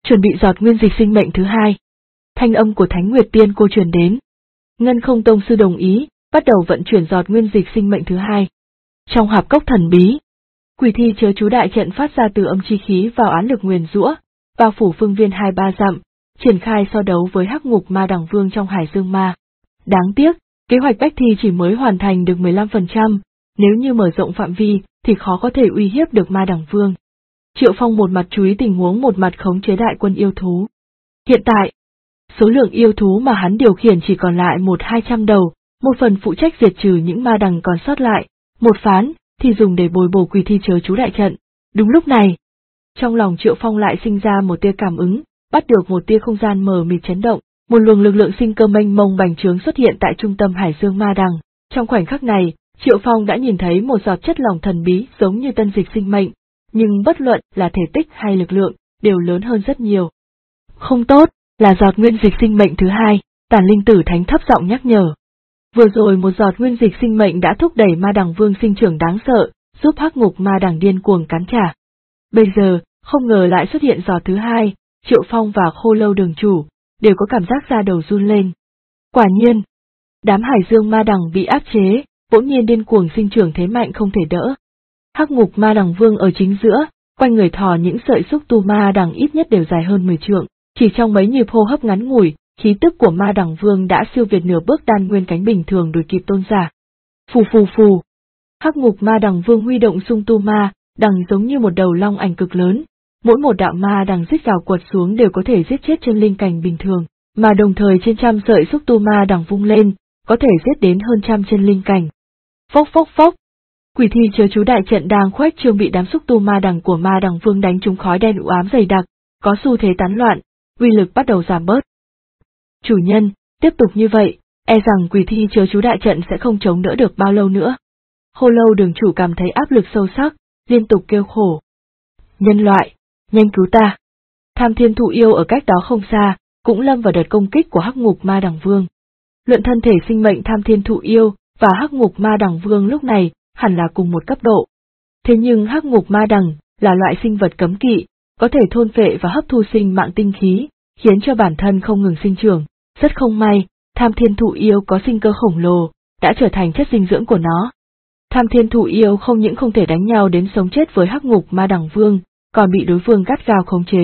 chuẩn bị giọt nguyên dịch sinh mệnh thứ hai. Thanh âm của Thánh Nguyệt Tiên Cô truyền đến. Ngân Không Tông sư đồng ý, bắt đầu vận chuyển giọt nguyên dịch sinh mệnh thứ hai. Trong hạp cốc thần bí, quỷ thi chớ chú đại trận phát ra từ âm chi khí vào án lực nguyền rủa, bao phủ phương viên 2-3 dặm, triển khai so đấu với hắc ngục ma đằng vương trong hải dương ma. Đáng tiếc, kế hoạch bách thi chỉ mới hoàn thành được 15%, nếu như mở rộng phạm vi thì khó có thể uy hiếp được ma đằng vương. Triệu Phong một mặt chú ý tình huống một mặt khống chế đại quân yêu thú. Hiện tại, số lượng yêu thú mà hắn điều khiển chỉ còn lại 100-200 đầu, một phần phụ trách diệt trừ những ma đằng còn sót lại, một phán thì dùng để bồi bổ quỷ thi chớ chú đại trận. Đúng lúc này, trong lòng Triệu Phong lại sinh ra một tia cảm ứng, bắt được một tia không gian mờ mịt chấn động, một luồng lực lượng sinh cơ mênh mông bành trướng xuất hiện tại trung tâm hải dương ma đằng. Trong khoảnh khắc này, Triệu Phong đã nhìn thấy một giọt chất lỏng thần bí giống như tân dịch sinh mệnh, nhưng bất luận là thể tích hay lực lượng, đều lớn hơn rất nhiều. Không tốt, là giọt nguyên dịch sinh mệnh thứ hai, Tản Linh Tử Thánh thấp giọng nhắc nhở. Vừa rồi một giọt nguyên dịch sinh mệnh đã thúc đẩy ma đằng vương sinh trưởng đáng sợ, giúp hắc ngục ma đằng điên cuồng cắn trả. Bây giờ, không ngờ lại xuất hiện giọt thứ hai, Triệu Phong và Khô Lâu đường chủ đều có cảm giác da đầu run lên. Quả nhiên, đám hải dương ma đằng bị áp chế, bỗng nhiên điên cuồng sinh trưởng thế mạnh không thể đỡ. Hắc ngục ma đằng vương ở chính giữa, quanh người thò những sợi xúc tu ma đằng ít nhất đều dài hơn 10 trượng, chỉ trong mấy nhịp hô hấp ngắn ngủi, khí tức của ma đằng vương đã siêu việt nửa bước đan nguyên cánh bình thường đuổi kịp tôn giả. Phù phù phù. Hắc ngục ma đằng vương huy động xung tu ma đằng giống như một đầu long ảnh cực lớn, mỗi một đạo ma đằng rít gào quật xuống đều có thể giết chết chân linh cảnh bình thường, mà đồng thời trên trăm sợi xúc tu ma đằng vung lên, có thể giết đến hơn trăm chân linh cảnh. Phốc phốc phốc. Quỷ thi chớ chú đại trận đang khuếch trương bị đám xúc tu ma đằng của ma đằng vương đánh trúng khói đen u ám dày đặc, có xu thế tán loạn, uy lực bắt đầu giảm bớt. Chủ nhân, tiếp tục như vậy, e rằng quỷ thi chớ chú đại trận sẽ không chống đỡ được bao lâu nữa. Khô Lâu đường chủ cảm thấy áp lực sâu sắc, liên tục kêu khổ. Nhân loại, nhanh cứu ta. Tham Thiên Thụ Yêu ở cách đó không xa, cũng lâm vào đợt công kích của hắc ngục ma đằng vương. Luận thân thể sinh mệnh Tham Thiên Thụ Yêu và hắc ngục ma đằng vương lúc này hẳn là cùng một cấp độ. Thế nhưng hắc ngục ma đằng là loại sinh vật cấm kỵ, có thể thôn phệ và hấp thu sinh mạng tinh khí, khiến cho bản thân không ngừng sinh trưởng. Rất không may, Tham Thiên Thụ Yêu có sinh cơ khổng lồ, đã trở thành chất dinh dưỡng của nó. Tham Thiên Thụ Yêu không những không thể đánh nhau đến sống chết với hắc ngục ma đằng vương, còn bị đối phương gắt gao khống chế.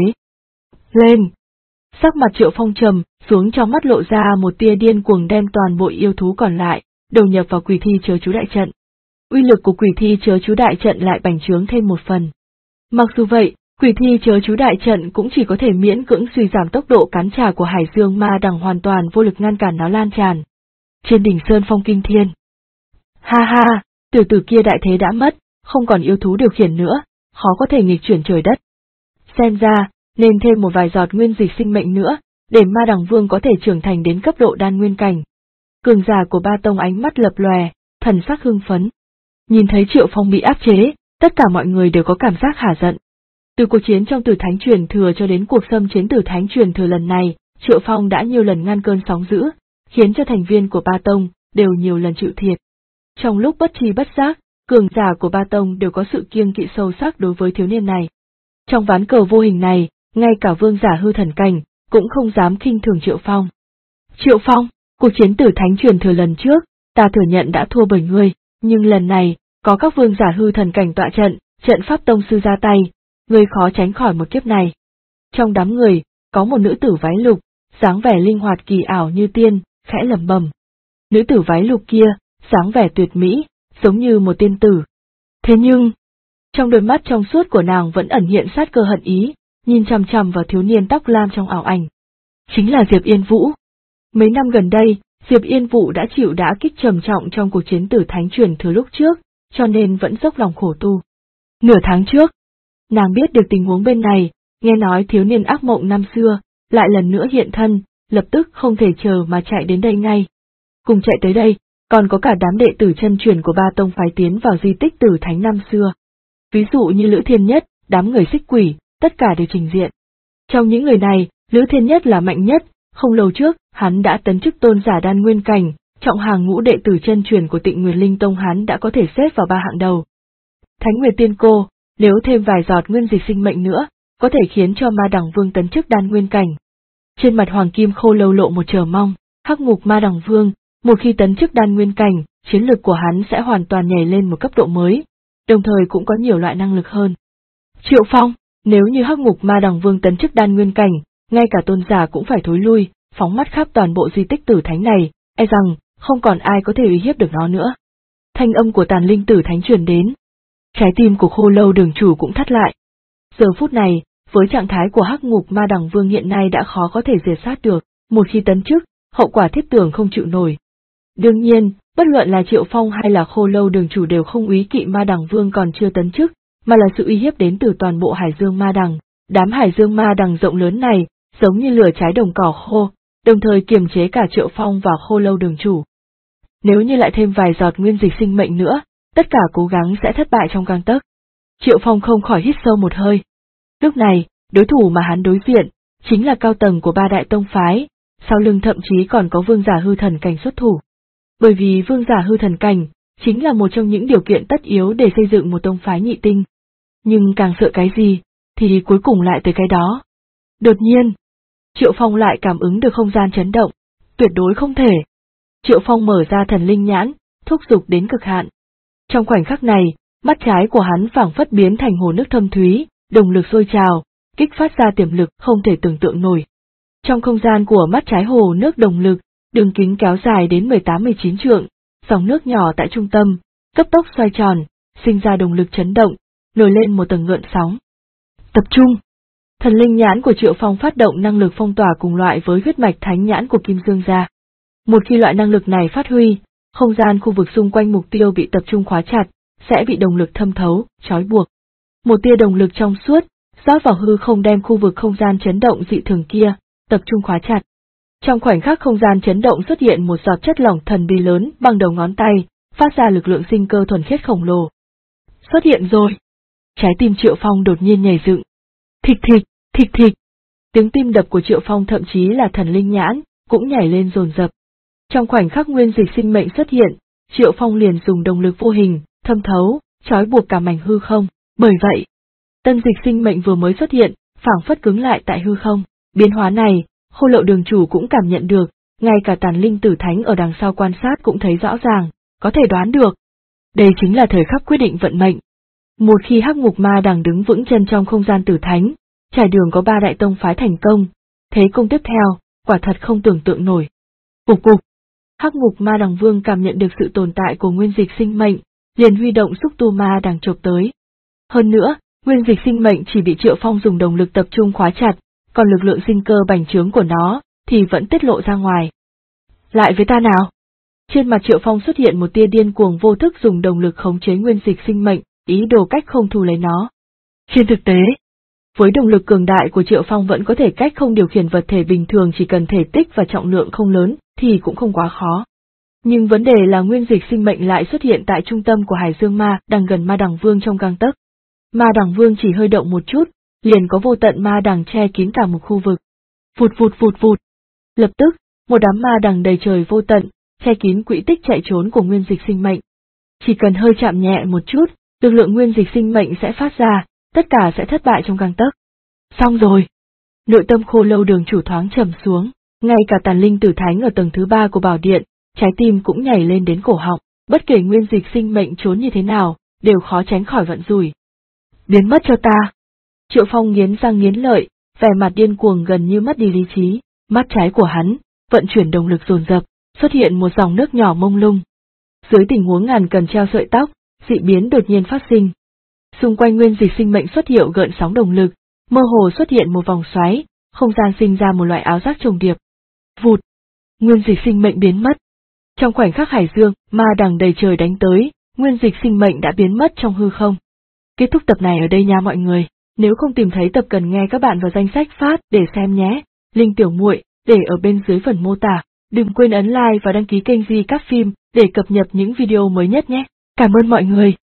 Lên! Sắc mặt Triệu Phong trầm, xuống trong mắt lộ ra một tia điên cuồng đem toàn bộ yêu thú còn lại, đầu nhập vào quỷ thi chớ chú đại trận. Uy lực của quỷ thi chớ chú đại trận lại bành trướng thêm một phần. Mặc dù vậy, quỷ thi chớ chú đại trận cũng chỉ có thể miễn cưỡng suy giảm tốc độ cắn trả của hải dương ma đằng, hoàn toàn vô lực ngăn cản nó lan tràn. Trên đỉnh sơn phong kinh thiên. Ha ha, tiểu tử kia đại thế đã mất, không còn yêu thú điều khiển nữa, khó có thể nghịch chuyển trời đất. Xem ra, nên thêm một vài giọt nguyên dịch sinh mệnh nữa, để ma đằng vương có thể trưởng thành đến cấp độ đan nguyên cảnh. Cường giả của Ba Tông ánh mắt lập lòe, thần sắc hưng phấn. Nhìn thấy Triệu Phong bị áp chế, tất cả mọi người đều có cảm giác hả giận. Từ cuộc chiến trong Tử Thánh truyền thừa cho đến cuộc xâm chiến Tử Thánh truyền thừa lần này, Triệu Phong đã nhiều lần ngăn cơn sóng dữ, khiến cho thành viên của Ba Tông đều nhiều lần chịu thiệt. Trong lúc bất tri bất giác, cường giả của Ba Tông đều có sự kiêng kỵ sâu sắc đối với thiếu niên này. Trong ván cờ vô hình này, ngay cả vương giả hư thần cảnh cũng không dám khinh thường Triệu Phong. Triệu Phong, cuộc chiến Tử Thánh truyền thừa lần trước, ta thừa nhận đã thua bởi ngươi, nhưng lần này, có các vương giả hư thần cảnh tọa trận, trận pháp tông sư ra tay, ngươi khó tránh khỏi một kiếp này. Trong đám người, có một nữ tử váy lục, dáng vẻ linh hoạt kỳ ảo như tiên, khẽ lẩm bẩm. Nữ tử váy lục kia, dáng vẻ tuyệt mỹ, giống như một tiên tử. Thế nhưng, trong đôi mắt trong suốt của nàng vẫn ẩn hiện sát cơ hận ý, nhìn chằm chằm vào thiếu niên tóc lam trong ảo ảnh. Chính là Diệp Yên Vũ. Mấy năm gần đây, Diệp Yên Vũ đã chịu đả kích trầm trọng trong cuộc chiến Tử Thánh truyền thừa lúc trước, cho nên vẫn dốc lòng khổ tu. Nửa tháng trước, nàng biết được tình huống bên này, nghe nói thiếu niên ác mộng năm xưa, lại lần nữa hiện thân, lập tức không thể chờ mà chạy đến đây ngay. Cùng chạy tới đây, còn có cả đám đệ tử chân truyền của Ba Tông phái tiến vào di tích Tử Thánh năm xưa. Ví dụ như Lữ Thiên Nhất, đám người Xích Quỷ, tất cả đều trình diện. Trong những người này, Lữ Thiên Nhất là mạnh nhất, không lâu trước, hắn đã tấn chức tôn giả đan nguyên cảnh, trọng hàng ngũ đệ tử chân truyền của Tịnh Nguyên Linh Tông, hắn đã có thể xếp vào 3 hạng đầu. Thánh Nguyệt Tiên Cô, nếu thêm vài giọt nguyên dịch sinh mệnh nữa, có thể khiến cho Ma Đằng Vương tấn chức đan nguyên cảnh. Trên mặt Hoàng Kim Khô Lâu lộ một chờ mong, Hắc Ngục Ma Đằng Vương, một khi tấn chức đan nguyên cảnh, chiến lực của hắn sẽ hoàn toàn nhảy lên một cấp độ mới, đồng thời cũng có nhiều loại năng lực hơn. Triệu Phong, nếu như Hắc Ngục Ma Đằng Vương tấn chức đan nguyên cảnh, ngay cả tôn giả cũng phải thối lui, phóng mắt khắp toàn bộ di tích Tử Thánh này, e rằng không còn ai có thể uy hiếp được nó nữa. Thanh âm của Tàn Linh Tử Thánh truyền đến. Trái tim của Khô Lâu đường chủ cũng thắt lại. Giờ phút này, với trạng thái của Hắc Ngục Ma Đằng Vương hiện nay đã khó có thể diệt sát được, một khi tấn chức, hậu quả thiết tưởng không chịu nổi. Đương nhiên, bất luận là Triệu Phong hay là Khô Lâu đường chủ đều không úy kỵ Ma Đằng Vương còn chưa tấn chức, mà là sự uy hiếp đến từ toàn bộ Hải Dương Ma Đằng. Đám Hải Dương Ma Đằng rộng lớn này, giống như lửa cháy đồng cỏ khô, đồng thời kiềm chế cả Triệu Phong và Khô Lâu đường chủ. Nếu như lại thêm vài giọt nguyên dịch sinh mệnh nữa, tất cả cố gắng sẽ thất bại trong gang tấc. Triệu Phong không khỏi hít sâu một hơi. Lúc này, đối thủ mà hắn đối diện, chính là cao tầng của 3 đại tông phái, sau lưng thậm chí còn có vương giả hư thần cảnh xuất thủ. Bởi vì vương giả hư thần cảnh, chính là một trong những điều kiện tất yếu để xây dựng một tông phái nhị tinh. Nhưng càng sợ cái gì, thì cuối cùng lại tới cái đó. Đột nhiên, Triệu Phong lại cảm ứng được không gian chấn động, tuyệt đối không thể. Triệu Phong mở ra thần linh nhãn, thúc giục đến cực hạn. Trong khoảnh khắc này, mắt trái của hắn phảng phất biến thành hồ nước thâm thúy, đồng lực sôi trào, kích phát ra tiềm lực không thể tưởng tượng nổi. Trong không gian của mắt trái hồ nước đồng lực, đường kính kéo dài đến 18-19 trượng, dòng nước nhỏ tại trung tâm, cấp tốc xoay tròn, sinh ra đồng lực chấn động, nổi lên một tầng gợn sóng. Tập trung! Thần linh nhãn của Triệu Phong phát động năng lực phong tỏa cùng loại với huyết mạch thánh nhãn của Kim Dương gia. Một khi loại năng lực này phát huy, không gian khu vực xung quanh mục tiêu bị tập trung khóa chặt, sẽ bị đồng lực thâm thấu, trói buộc. Một tia đồng lực trong suốt, rót vào hư không đem khu vực không gian chấn động dị thường kia, tập trung khóa chặt. Trong khoảnh khắc không gian chấn động xuất hiện một giọt chất lỏng thần bí lớn bằng đầu ngón tay, phát ra lực lượng sinh cơ thuần khiết khổng lồ. Xuất hiện rồi! Trái tim Triệu Phong đột nhiên nhảy dựng. Thịch thịch, thịch thịch. Tiếng tim đập của Triệu Phong thậm chí là thần linh nhãn, cũng nhảy lên dồn dập. Trong khoảnh khắc nguyên dịch sinh mệnh xuất hiện, Triệu Phong liền dùng động lực vô hình, thâm thấu, trói buộc cả mảnh hư không. Bởi vậy, tân dịch sinh mệnh vừa mới xuất hiện, phảng phất cứng lại tại hư không. Biến hóa này, Khô Lậu đường chủ cũng cảm nhận được, ngay cả Tàn Linh Tử Thánh ở đằng sau quan sát cũng thấy rõ ràng, có thể đoán được. Đây chính là thời khắc quyết định vận mệnh. Một khi Hắc Ngục Ma Đằng đứng vững chân trong không gian Tử Thánh, trải đường có 3 đại tông phái thành công, thế công tiếp theo, quả thật không tưởng tượng nổi. Cục cục. Hắc Ngục Ma Đằng Vương cảm nhận được sự tồn tại của nguyên dịch sinh mệnh, liền huy động xúc tu ma đằng chộp tới. Hơn nữa, nguyên dịch sinh mệnh chỉ bị Triệu Phong dùng động lực tập trung khóa chặt, còn lực lượng sinh cơ bành trướng của nó thì vẫn tiết lộ ra ngoài. Lại với ta nào? Trên mặt Triệu Phong xuất hiện một tia điên cuồng vô thức dùng động lực khống chế nguyên dịch sinh mệnh, ý đồ cách không thu lấy nó. Trên thực tế, với động lực cường đại của Triệu Phong vẫn có thể cách không điều khiển vật thể bình thường, chỉ cần thể tích và trọng lượng không lớn thì cũng không quá khó. Nhưng vấn đề là nguyên dịch sinh mệnh lại xuất hiện tại trung tâm của Hải Dương Ma Đằng gần Ma Đằng Vương trong gang tấc. Ma Đằng Vương chỉ hơi động một chút, liền có vô tận ma đằng che kín cả một khu vực. Vụt vụt vụt vụt. Lập tức, một đám ma đằng đầy trời vô tận, che kín quỹ tích chạy trốn của nguyên dịch sinh mệnh. Chỉ cần hơi chạm nhẹ một chút, lực lượng nguyên dịch sinh mệnh sẽ phát ra, tất cả sẽ thất bại trong gang tấc. Xong rồi. Nội tâm Khô Lâu đường chủ thoáng trầm xuống, ngay cả Tàn Linh Tử Thánh ở tầng thứ 3 của bảo điện, trái tim cũng nhảy lên đến cổ họng, bất kể nguyên dịch sinh mệnh trốn như thế nào, đều khó tránh khỏi vận rủi. Biến mất cho ta! Triệu Phong nghiến răng nghiến lợi, vẻ mặt điên cuồng gần như mất đi lý trí, mắt trái của hắn, vận chuyển động lực dồn dập, xuất hiện một dòng nước nhỏ mông lung. Dưới tình huống ngàn cân treo sợi tóc, dị biến đột nhiên phát sinh. Xung quanh nguyên dịch sinh mệnh xuất hiện gợn sóng động lực, mơ hồ xuất hiện một vòng xoáy, không gian sinh ra một loại áo giáp trùng điệp. Vụt! Nguyên dịch sinh mệnh biến mất. Trong khoảnh khắc Hải Dương, ma đằng đầy trời đánh tới, nguyên dịch sinh mệnh đã biến mất trong hư không. Kết thúc tập này ở đây nha mọi người. Nếu không tìm thấy tập cần nghe các bạn vào danh sách phát để xem nhé. Link tiểu muội để ở bên dưới phần mô tả. Đừng quên ấn like và đăng ký kênh Di Các Phim để cập nhật những video mới nhất nhé. Cảm ơn mọi người.